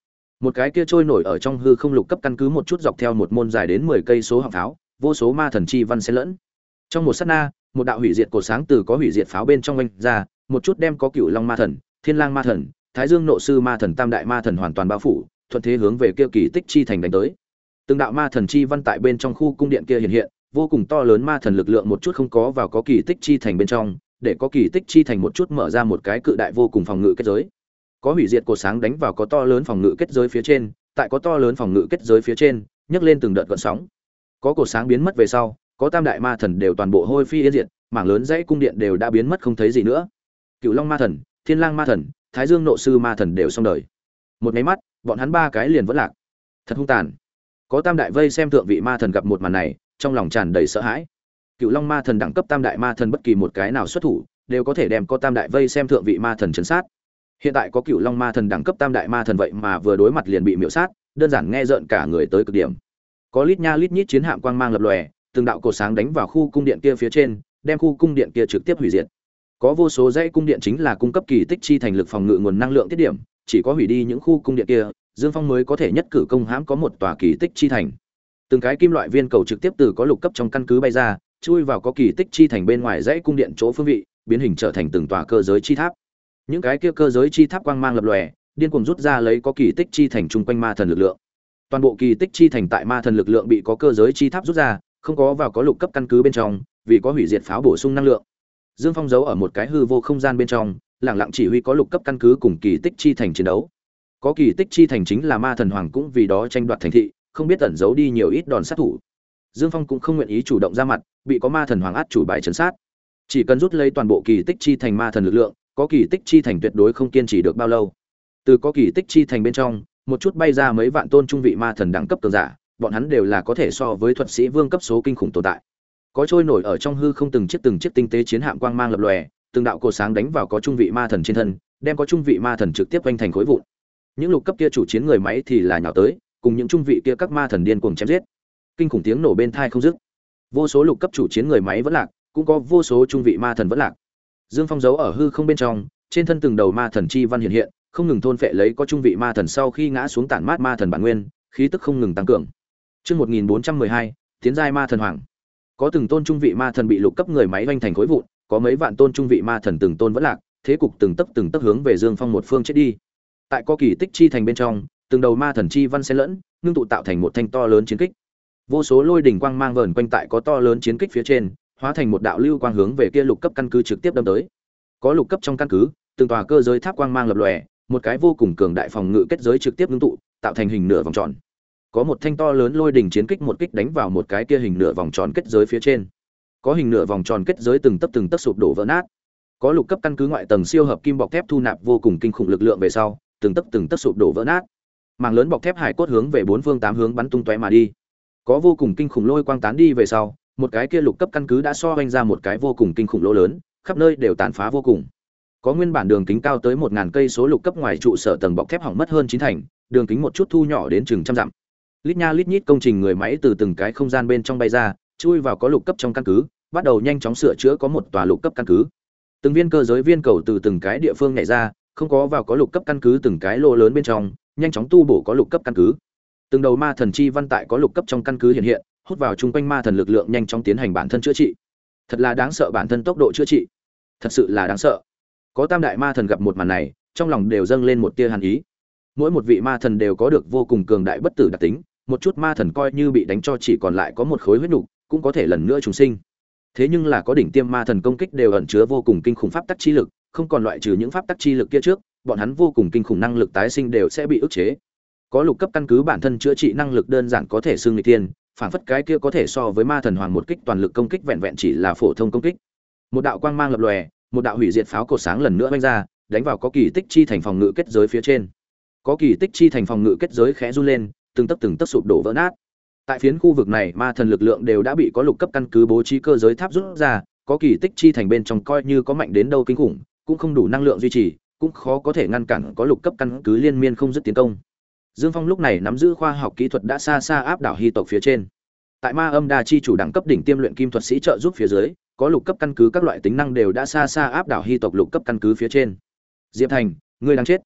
Một cái kia trôi nổi ở trong hư không lục cấp căn cứ một chút dọc theo một môn dài đến mười cây số họng pháo, vô số ma thần chi văn xen lẫn. Trong một sát na, một đạo hủy diệt cột sáng từ có hủy diệt pháo bên trong vành ra, một chút đem có Cửu Long ma thần, Thiên Lang ma thần, Thái Dương nộ sư ma thần, Tam đại ma thần hoàn toàn bao phủ, thuận thế hướng về kia kỳ tích chi thành đánh tới. Từng đạo ma thần chi văn tại bên trong khu cung điện kia hiện hiện, vô cùng to lớn ma thần lực lượng một chút không có vào có kỳ tích chi thành bên trong, để có kỳ tích chi thành một chút mở ra một cái cự đại vô cùng phòng ngự kết giới. Có hủy diệt cột sáng đánh vào có to lớn phòng ngự kết giới phía trên, tại có to lớn phòng ngự kết giới phía trên, nhấc lên từng đợt gợn sóng. Có cột sáng biến mất về sau, có tam đại ma thần đều toàn bộ hôi phi yên diệt, mảng lớn dãy cung điện đều đã biến mất không thấy gì nữa. Cửu Long ma thần, Thiên Lang ma thần, Thái Dương nộ sư ma thần đều xong đời. Một cái mắt, bọn hắn ba cái liền vẫn lạc. Thật hung tàn. Có tam đại vây xem thượng vị ma thần gặp một màn này, trong lòng tràn đầy sợ hãi. Cửu Long ma thần đẳng cấp tam đại ma thần bất kỳ một cái nào xuất thủ, đều có thể đem có tam đại vây xem thượng vị ma thần trấn sát. Hiện tại có Cửu Long ma thần đẳng cấp tam đại ma thần vậy mà vừa đối mặt liền bị miểu sát, đơn giản nghe rợn cả người tới cực điểm. Có lít nha lít nhít chiến hạm quang mang lập lòe, từng đạo cột sáng đánh vào khu cung điện kia phía trên, đem khu cung điện kia trực tiếp hủy diệt. Có vô số dãy cung điện chính là cung cấp kỳ tích chi thành lực phòng ngự nguồn năng lượng tiết điểm, chỉ có hủy đi những khu cung điện kia, Dương Phong mới có thể nhất cử công hãm có một tòa kỳ tích chi thành. Từng cái kim loại viên cầu trực tiếp từ có lục cấp trong căn cứ bay ra, chui vào có kỳ tích chi thành bên ngoài dãy cung điện chỗ phương vị, biến hình trở thành từng tòa cơ giới chi tháp. Những cái kia cơ giới chi tháp quang mang lập lòe, điên cuồng rút ra lấy có kỳ tích chi thành chung quanh ma thần lực lượng. Toàn bộ kỳ tích chi thành tại ma thần lực lượng bị có cơ giới chi tháp rút ra, không có vào có lục cấp căn cứ bên trong, vì có hủy diệt pháo bổ sung năng lượng. Dương Phong giấu ở một cái hư vô không gian bên trong, lặng lặng chỉ huy có lục cấp căn cứ cùng kỳ tích chi thành chiến đấu. Có kỳ tích chi thành chính là ma thần hoàng cũng vì đó tranh đoạt thành thị, không biết ẩn giấu đi nhiều ít đòn sát thủ. Dương Phong cũng không nguyện ý chủ động ra mặt, bị có ma thần hoàng át chủ bài trấn sát. Chỉ cần rút lấy toàn bộ kỳ tích chi thành ma thần lực lượng, có kỳ tích chi thành tuyệt đối không kiên trì được bao lâu. Từ có kỳ tích chi thành bên trong, một chút bay ra mấy vạn tôn trung vị ma thần đẳng cấp cường giả, bọn hắn đều là có thể so với thuật sĩ vương cấp số kinh khủng tồn tại. Có trôi nổi ở trong hư không từng chiếc từng chiếc tinh tế chiến hạm quang mang lập lòe, từng đạo cột sáng đánh vào có trung vị ma thần trên thân, đem có trung vị ma thần trực tiếp vênh thành khối vụn. Những lục cấp kia chủ chiến người máy thì là nhào tới, cùng những trung vị kia các ma thần điên cuồng chém giết. Kinh khủng tiếng nổ bên tai không dứt. Vô số lục cấp chủ chiến người máy vẫn lạc, cũng có vô số trung vị ma thần vẫn lạc. Dương Phong giấu ở hư không bên trong, trên thân từng đầu ma thần chi văn hiện hiện, không ngừng thôn phệ lấy có trung vị ma thần sau khi ngã xuống tản mát ma thần bản nguyên, khí tức không ngừng tăng cường. Chương một nghìn bốn trăm mười hai, tiến giai ma thần hoàng. Có từng tôn trung vị ma thần bị lục cấp người máy vành thành khối vụn, có mấy vạn tôn trung vị ma thần từng tôn vẫn lạc, thế cục từng tấc từng tấc hướng về Dương Phong một phương chết đi. Tại có kỳ tích chi thành bên trong, từng đầu ma thần chi văn xen lẫn, ngưng tụ tạo thành một thanh to lớn chiến kích. Vô số lôi đỉnh quang mang vờn quanh tại có to lớn chiến kích phía trên, hóa thành một đạo lưu quang hướng về kia lục cấp căn cứ trực tiếp đâm tới. Có lục cấp trong căn cứ, từng tòa cơ giới tháp quang mang lập lòe, một cái vô cùng cường đại phòng ngự kết giới trực tiếp ngưng tụ, tạo thành hình nửa vòng tròn. Có một thanh to lớn lôi đỉnh chiến kích một kích đánh vào một cái kia hình nửa vòng tròn kết giới phía trên. Có hình nửa vòng tròn kết giới từng tấc từng tấc sụp đổ vỡ nát. Có lục cấp căn cứ ngoại tầng siêu hợp kim bọc thép thu nạp vô cùng kinh khủng lực lượng về sau, từng tấc từng tấc sụp đổ vỡ nát. Mảng lớn bọc thép hải cốt hướng về bốn phương tám hướng bắn tung tóe mà đi. Có vô cùng kinh khủng lôi quang tán đi về sau, một cái kia lục cấp căn cứ đã so vanh ra một cái vô cùng kinh khủng lỗ lớn, khắp nơi đều tàn phá vô cùng. Có nguyên bản đường kính cao tới một ngàn cây số lục cấp ngoài trụ sở tầng bọc thép hỏng mất hơn chín thành, đường kính một chút thu nhỏ đến chừng trăm dặm. Lít nha lít nhít công trình người máy từ từng cái không gian bên trong bay ra, chui vào có lục cấp trong căn cứ, bắt đầu nhanh chóng sửa chữa có một tòa lục cấp căn cứ. Từng viên cơ giới viên cầu từ từng cái địa phương nhảy ra, không có vào có lục cấp căn cứ từng cái lô lớn bên trong, nhanh chóng tu bổ có lục cấp căn cứ. Từng đầu ma thần chi văn tại có lục cấp trong căn cứ hiện hiện, hút vào chung quanh ma thần lực lượng nhanh chóng tiến hành bản thân chữa trị. Thật là đáng sợ, bản thân tốc độ chữa trị, thật sự là đáng sợ. Có tam đại ma thần gặp một màn này, trong lòng đều dâng lên một tia hàn ý. Mỗi một vị ma thần đều có được vô cùng cường đại bất tử đặc tính, một chút ma thần coi như bị đánh cho chỉ còn lại có một khối huyết nục, cũng có thể lần nữa trùng sinh. Thế nhưng là có đỉnh tiêm ma thần công kích đều ẩn chứa vô cùng kinh khủng pháp tắc chi lực, không còn loại trừ những pháp tắc chi lực kia trước, bọn hắn vô cùng kinh khủng năng lực tái sinh đều sẽ bị ức chế. Có lục cấp căn cứ bản thân chữa trị năng lực đơn giản có thể xưng nghịch thiên, phản phất cái kia có thể so với ma thần hoàng một kích toàn lực công kích vẹn vẹn chỉ là phổ thông công kích. Một đạo quang mang lập lòe, một đạo hủy diệt pháo cột sáng lần nữa vung ra, đánh vào có kỳ tích chi thành phòng ngự kết giới phía trên. Có kỳ tích chi thành phòng ngự kết giới khẽ run lên, từng tấc từng tấc sụp đổ vỡ nát. Tại phiến khu vực này, ma thần lực lượng đều đã bị có lục cấp căn cứ bố trí cơ giới tháp rút ra, có kỳ tích chi thành bên trong coi như có mạnh đến đâu kinh khủng, cũng không đủ năng lượng duy trì, cũng khó có thể ngăn cản có lục cấp căn cứ liên miên không dứt tiến công. Dương Phong lúc này nắm giữ khoa học kỹ thuật đã xa xa áp đảo Hy tộc phía trên. Tại Ma Âm Đa chi chủ đẳng cấp đỉnh tiêm luyện kim thuật sĩ trợ giúp phía dưới, có lục cấp căn cứ các loại tính năng đều đã xa xa áp đảo Hy tộc lục cấp căn cứ phía trên. Diệp Thành, ngươi đang chết.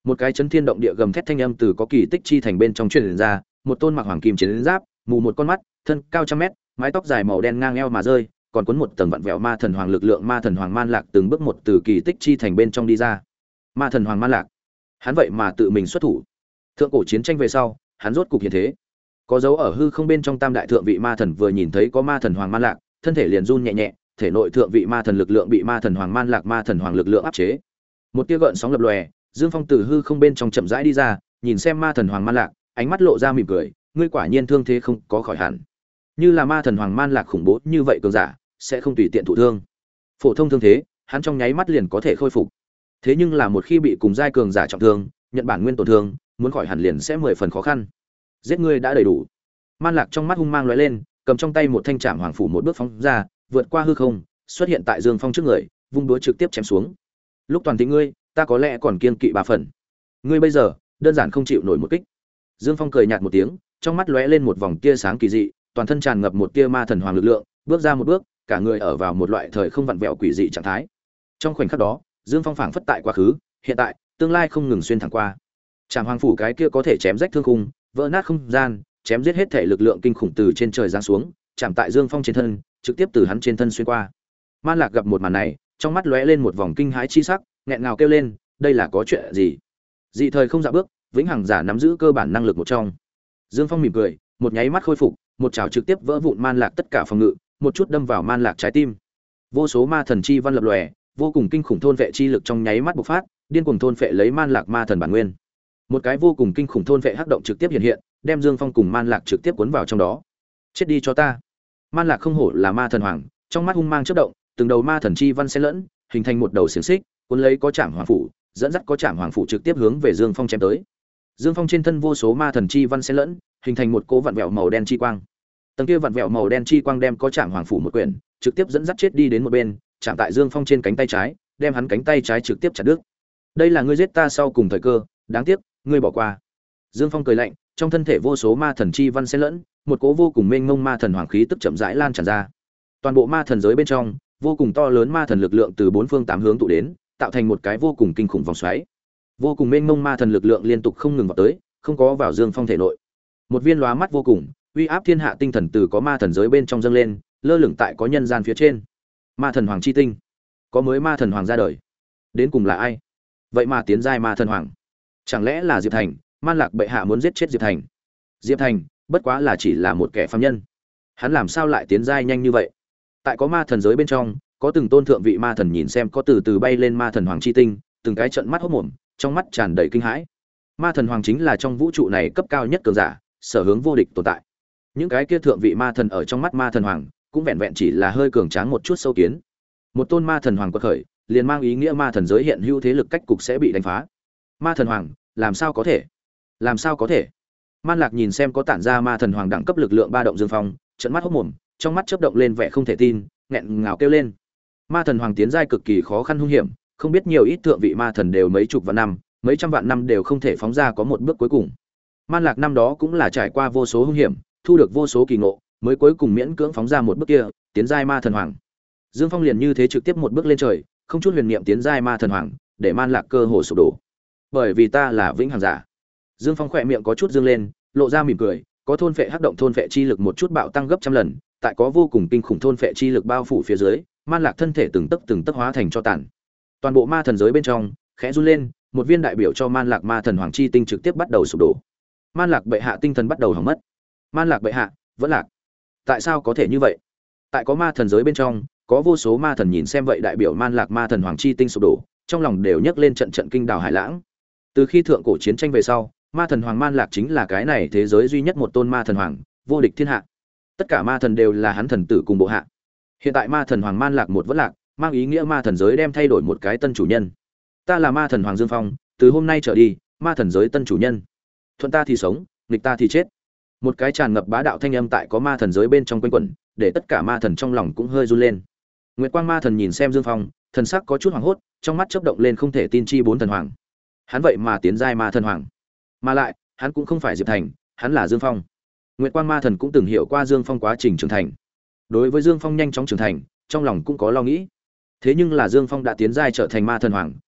Một cái chấn thiên động địa gầm thét thanh âm từ có kỳ tích chi thành bên trong truyền ra, một tôn mặc hoàng kim chiến giáp, mù một con mắt, thân cao trăm mét, mái tóc dài màu đen ngang eo mà rơi, còn cuốn một tầng vặn vẹo ma thần hoàng lực lượng ma thần hoàng Man Lạc từng bước một từ kỳ tích chi thành bên trong đi ra. Ma thần hoàng Man Lạc, hắn vậy mà tự mình xuất thủ. Thượng cổ chiến tranh về sau, hắn rốt cục hiện thế. Có dấu ở hư không bên trong tam đại thượng vị ma thần vừa nhìn thấy có ma thần hoàng Man Lạc, thân thể liền run nhẹ nhẹ, thể nội thượng vị ma thần lực lượng bị ma thần hoàng Man Lạc ma thần hoàng lực lượng áp chế. Một tia gợn sóng lập lòe, Dương Phong từ hư không bên trong chậm rãi đi ra, nhìn xem ma thần hoàng Man Lạc, ánh mắt lộ ra mỉm cười, ngươi quả nhiên thương thế không có khỏi hẳn. Như là ma thần hoàng Man Lạc khủng bố như vậy cường giả, sẽ không tùy tiện thụ thương. Phổ thông thương thế, hắn trong nháy mắt liền có thể khôi phục. Thế nhưng là một khi bị cùng giai cường giả trọng thương, nhận bản nguyên tổn thương, muốn khỏi hẳn liền sẽ mười phần khó khăn. Giết ngươi đã đầy đủ. Man Lạc trong mắt hung mang lóe lên, cầm trong tay một thanh trảm hoàng phủ một bước phóng ra, vượt qua hư không, xuất hiện tại Dương Phong trước người, vung đũa trực tiếp chém xuống. Lúc toàn thịnh ngươi, ta có lẽ còn kiên kỵ ba phần. Ngươi bây giờ, đơn giản không chịu nổi một kích. Dương Phong cười nhạt một tiếng, trong mắt lóe lên một vòng tia sáng kỳ dị, toàn thân tràn ngập một tia ma thần hoàng lực lượng, bước ra một bước, cả người ở vào một loại thời không vặn vẹo quỷ dị trạng thái. Trong khoảnh khắc đó, Dương Phong phảng phất tại quá khứ, hiện tại, tương lai không ngừng xuyên thẳng qua. Trảm hoàng phủ cái kia có thể chém rách thương khung, vỡ nát không gian, chém giết hết thể lực lượng kinh khủng từ trên trời giáng xuống, chạm tại Dương Phong trên thân, trực tiếp từ hắn trên thân xuyên qua. Man Lạc gặp một màn này, trong mắt lóe lên một vòng kinh hãi chi sắc, nghẹn ngào kêu lên, đây là có chuyện gì? Dị thời không dạ bước, vĩnh hằng giả nắm giữ cơ bản năng lực một trong. Dương Phong mỉm cười, một nháy mắt khôi phục, một chảo trực tiếp vỡ vụn Man Lạc tất cả phòng ngự, một chút đâm vào Man Lạc trái tim. Vô số ma thần chi văn lập lòe, vô cùng kinh khủng thôn vệ chi lực trong nháy mắt bộc phát, điên cuồng thôn vệ lấy Man Lạc ma thần bản nguyên. Một cái vô cùng kinh khủng thôn vệ hắc động trực tiếp hiện hiện, đem Dương Phong cùng Man Lạc trực tiếp cuốn vào trong đó. Chết đi cho ta. Man Lạc không hổ là ma thần hoàng, trong mắt hung mang chớp động, từng đầu ma thần chi văn xen lẫn, hình thành một đầu xiềng xích, cuốn lấy có Trảm Hoàng phủ, dẫn dắt có Trảm Hoàng phủ trực tiếp hướng về Dương Phong chém tới. Dương Phong trên thân vô số ma thần chi văn xen lẫn, hình thành một cỗ vặn vẹo màu đen chi quang. Tầng kia vặn vẹo màu đen chi quang đem có Trảm Hoàng phủ một quyển, trực tiếp dẫn dắt chết đi đến một bên, chạm tại Dương Phong trên cánh tay trái, đem hắn cánh tay trái trực tiếp chặt đứt. Đây là ngươi giết ta sau cùng thời cơ, đáng tiếc, ngươi bỏ qua. Dương Phong cười lạnh, trong thân thể vô số ma thần chi văn xen lẫn, một cỗ vô cùng mênh mông ma thần hoàng khí tức chậm rãi lan tràn ra. Toàn bộ ma thần giới bên trong, vô cùng to lớn ma thần lực lượng từ bốn phương tám hướng tụ đến, tạo thành một cái vô cùng kinh khủng vòng xoáy. Vô cùng mênh mông ma thần lực lượng liên tục không ngừng vào tới, không có vào Dương Phong thể nội. Một viên lóa mắt vô cùng, uy áp thiên hạ tinh thần từ có ma thần giới bên trong dâng lên, lơ lửng tại có nhân gian phía trên. Ma thần hoàng chi tinh, có mới ma thần hoàng ra đời. Đến cùng là ai? Vậy mà tiến giai ma thần hoàng. Chẳng lẽ là Diệp Thành? Man Lạc bệ hạ muốn giết chết Diệp Thành. Diệp Thành, bất quá là chỉ là một kẻ phàm nhân. Hắn làm sao lại tiến giai nhanh như vậy? Tại có ma thần giới bên trong, có từng tôn thượng vị ma thần nhìn xem có từ từ bay lên ma thần hoàng chi tinh, từng cái trợn mắt hốt mồm, trong mắt tràn đầy kinh hãi. Ma thần hoàng chính là trong vũ trụ này cấp cao nhất cường giả, sở hướng vô địch tồn tại. Những cái kia thượng vị ma thần ở trong mắt ma thần hoàng, cũng vẹn vẹn chỉ là hơi cường tráng một chút sâu kiến. Một tôn ma thần hoàng quật khởi, liền mang ý nghĩa ma thần giới hiện hữu thế lực cách cục sẽ bị đánh phá. Ma thần hoàng, làm sao có thể? Làm sao có thể? Man Lạc nhìn xem có tản ra ma thần hoàng đẳng cấp lực lượng ba động Dương Phong, trợn mắt hốt mồm, trong mắt chớp động lên vẻ không thể tin, nghẹn ngào kêu lên. Ma thần hoàng tiến giai cực kỳ khó khăn hung hiểm, không biết nhiều ít thượng vị ma thần đều mấy chục vạn năm, mấy trăm vạn năm đều không thể phóng ra có một bước cuối cùng. Man Lạc năm đó cũng là trải qua vô số hung hiểm, thu được vô số kỳ ngộ, mới cuối cùng miễn cưỡng phóng ra một bước kia, tiến giai ma thần hoàng. Dương Phong liền như thế trực tiếp một bước lên trời, không chút huyền niệm tiến giai ma thần hoàng, để Man Lạc cơ hồ sụp đổ. Bởi vì ta là vĩnh hằng giả. Dương Phong khỏe miệng có chút dương lên, lộ ra mỉm cười, có thôn phệ hắc động thôn phệ chi lực một chút bạo tăng gấp trăm lần, tại có vô cùng kinh khủng thôn phệ chi lực bao phủ phía dưới, Man Lạc thân thể từng tấc từng tấc hóa thành cho tàn. Toàn bộ ma thần giới bên trong, khẽ run lên, một viên đại biểu cho Man Lạc ma thần hoàng chi tinh trực tiếp bắt đầu sụp đổ. Man Lạc bệ hạ tinh thần bắt đầu hỏng mất. Man Lạc bệ hạ, vẫn lạc. Tại sao có thể như vậy? Tại có ma thần giới bên trong, có vô số ma thần nhìn xem vậy đại biểu Man Lạc ma thần hoàng chi tinh sụp đổ, trong lòng đều nhấc lên trận trận kinh đảo hải lãng. Từ khi thượng cổ chiến tranh về sau, ma thần hoàng Man Lạc chính là cái này thế giới duy nhất một tôn ma thần hoàng, vô địch thiên hạ. Tất cả ma thần đều là hắn thần tử cùng bộ hạ. Hiện tại ma thần hoàng Man Lạc một vẫn lạc, mang ý nghĩa ma thần giới đem thay đổi một cái tân chủ nhân. Ta là ma thần hoàng Dương Phong, từ hôm nay trở đi, ma thần giới tân chủ nhân. Thuận ta thì sống, nghịch ta thì chết. Một cái tràn ngập bá đạo thanh âm tại có ma thần giới bên trong quanh quẩn, để tất cả ma thần trong lòng cũng hơi run lên. Nguyệt Quang ma thần nhìn xem Dương Phong, thần sắc có chút hoảng hốt, trong mắt chớp động lên không thể tin chi bốn thần hoàng. Hắn vậy mà tiến giai ma thần hoàng. Mà lại, hắn cũng không phải Diệp Thành, hắn là Dương Phong. Nguyệt Quang ma thần cũng từng hiểu qua Dương Phong quá trình trưởng thành. Đối với Dương Phong nhanh chóng trưởng thành, trong lòng cũng có lo nghĩ. Thế nhưng là Dương Phong đã tiến giai trở thành ma thần hoàng,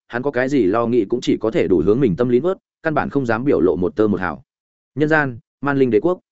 hắn có cái gì lo nghĩ cũng chỉ có thể đủ hướng mình tâm lý nuốt, căn bản không dám biểu lộ một tơ một hào. Nhân gian, Man Linh Đế quốc.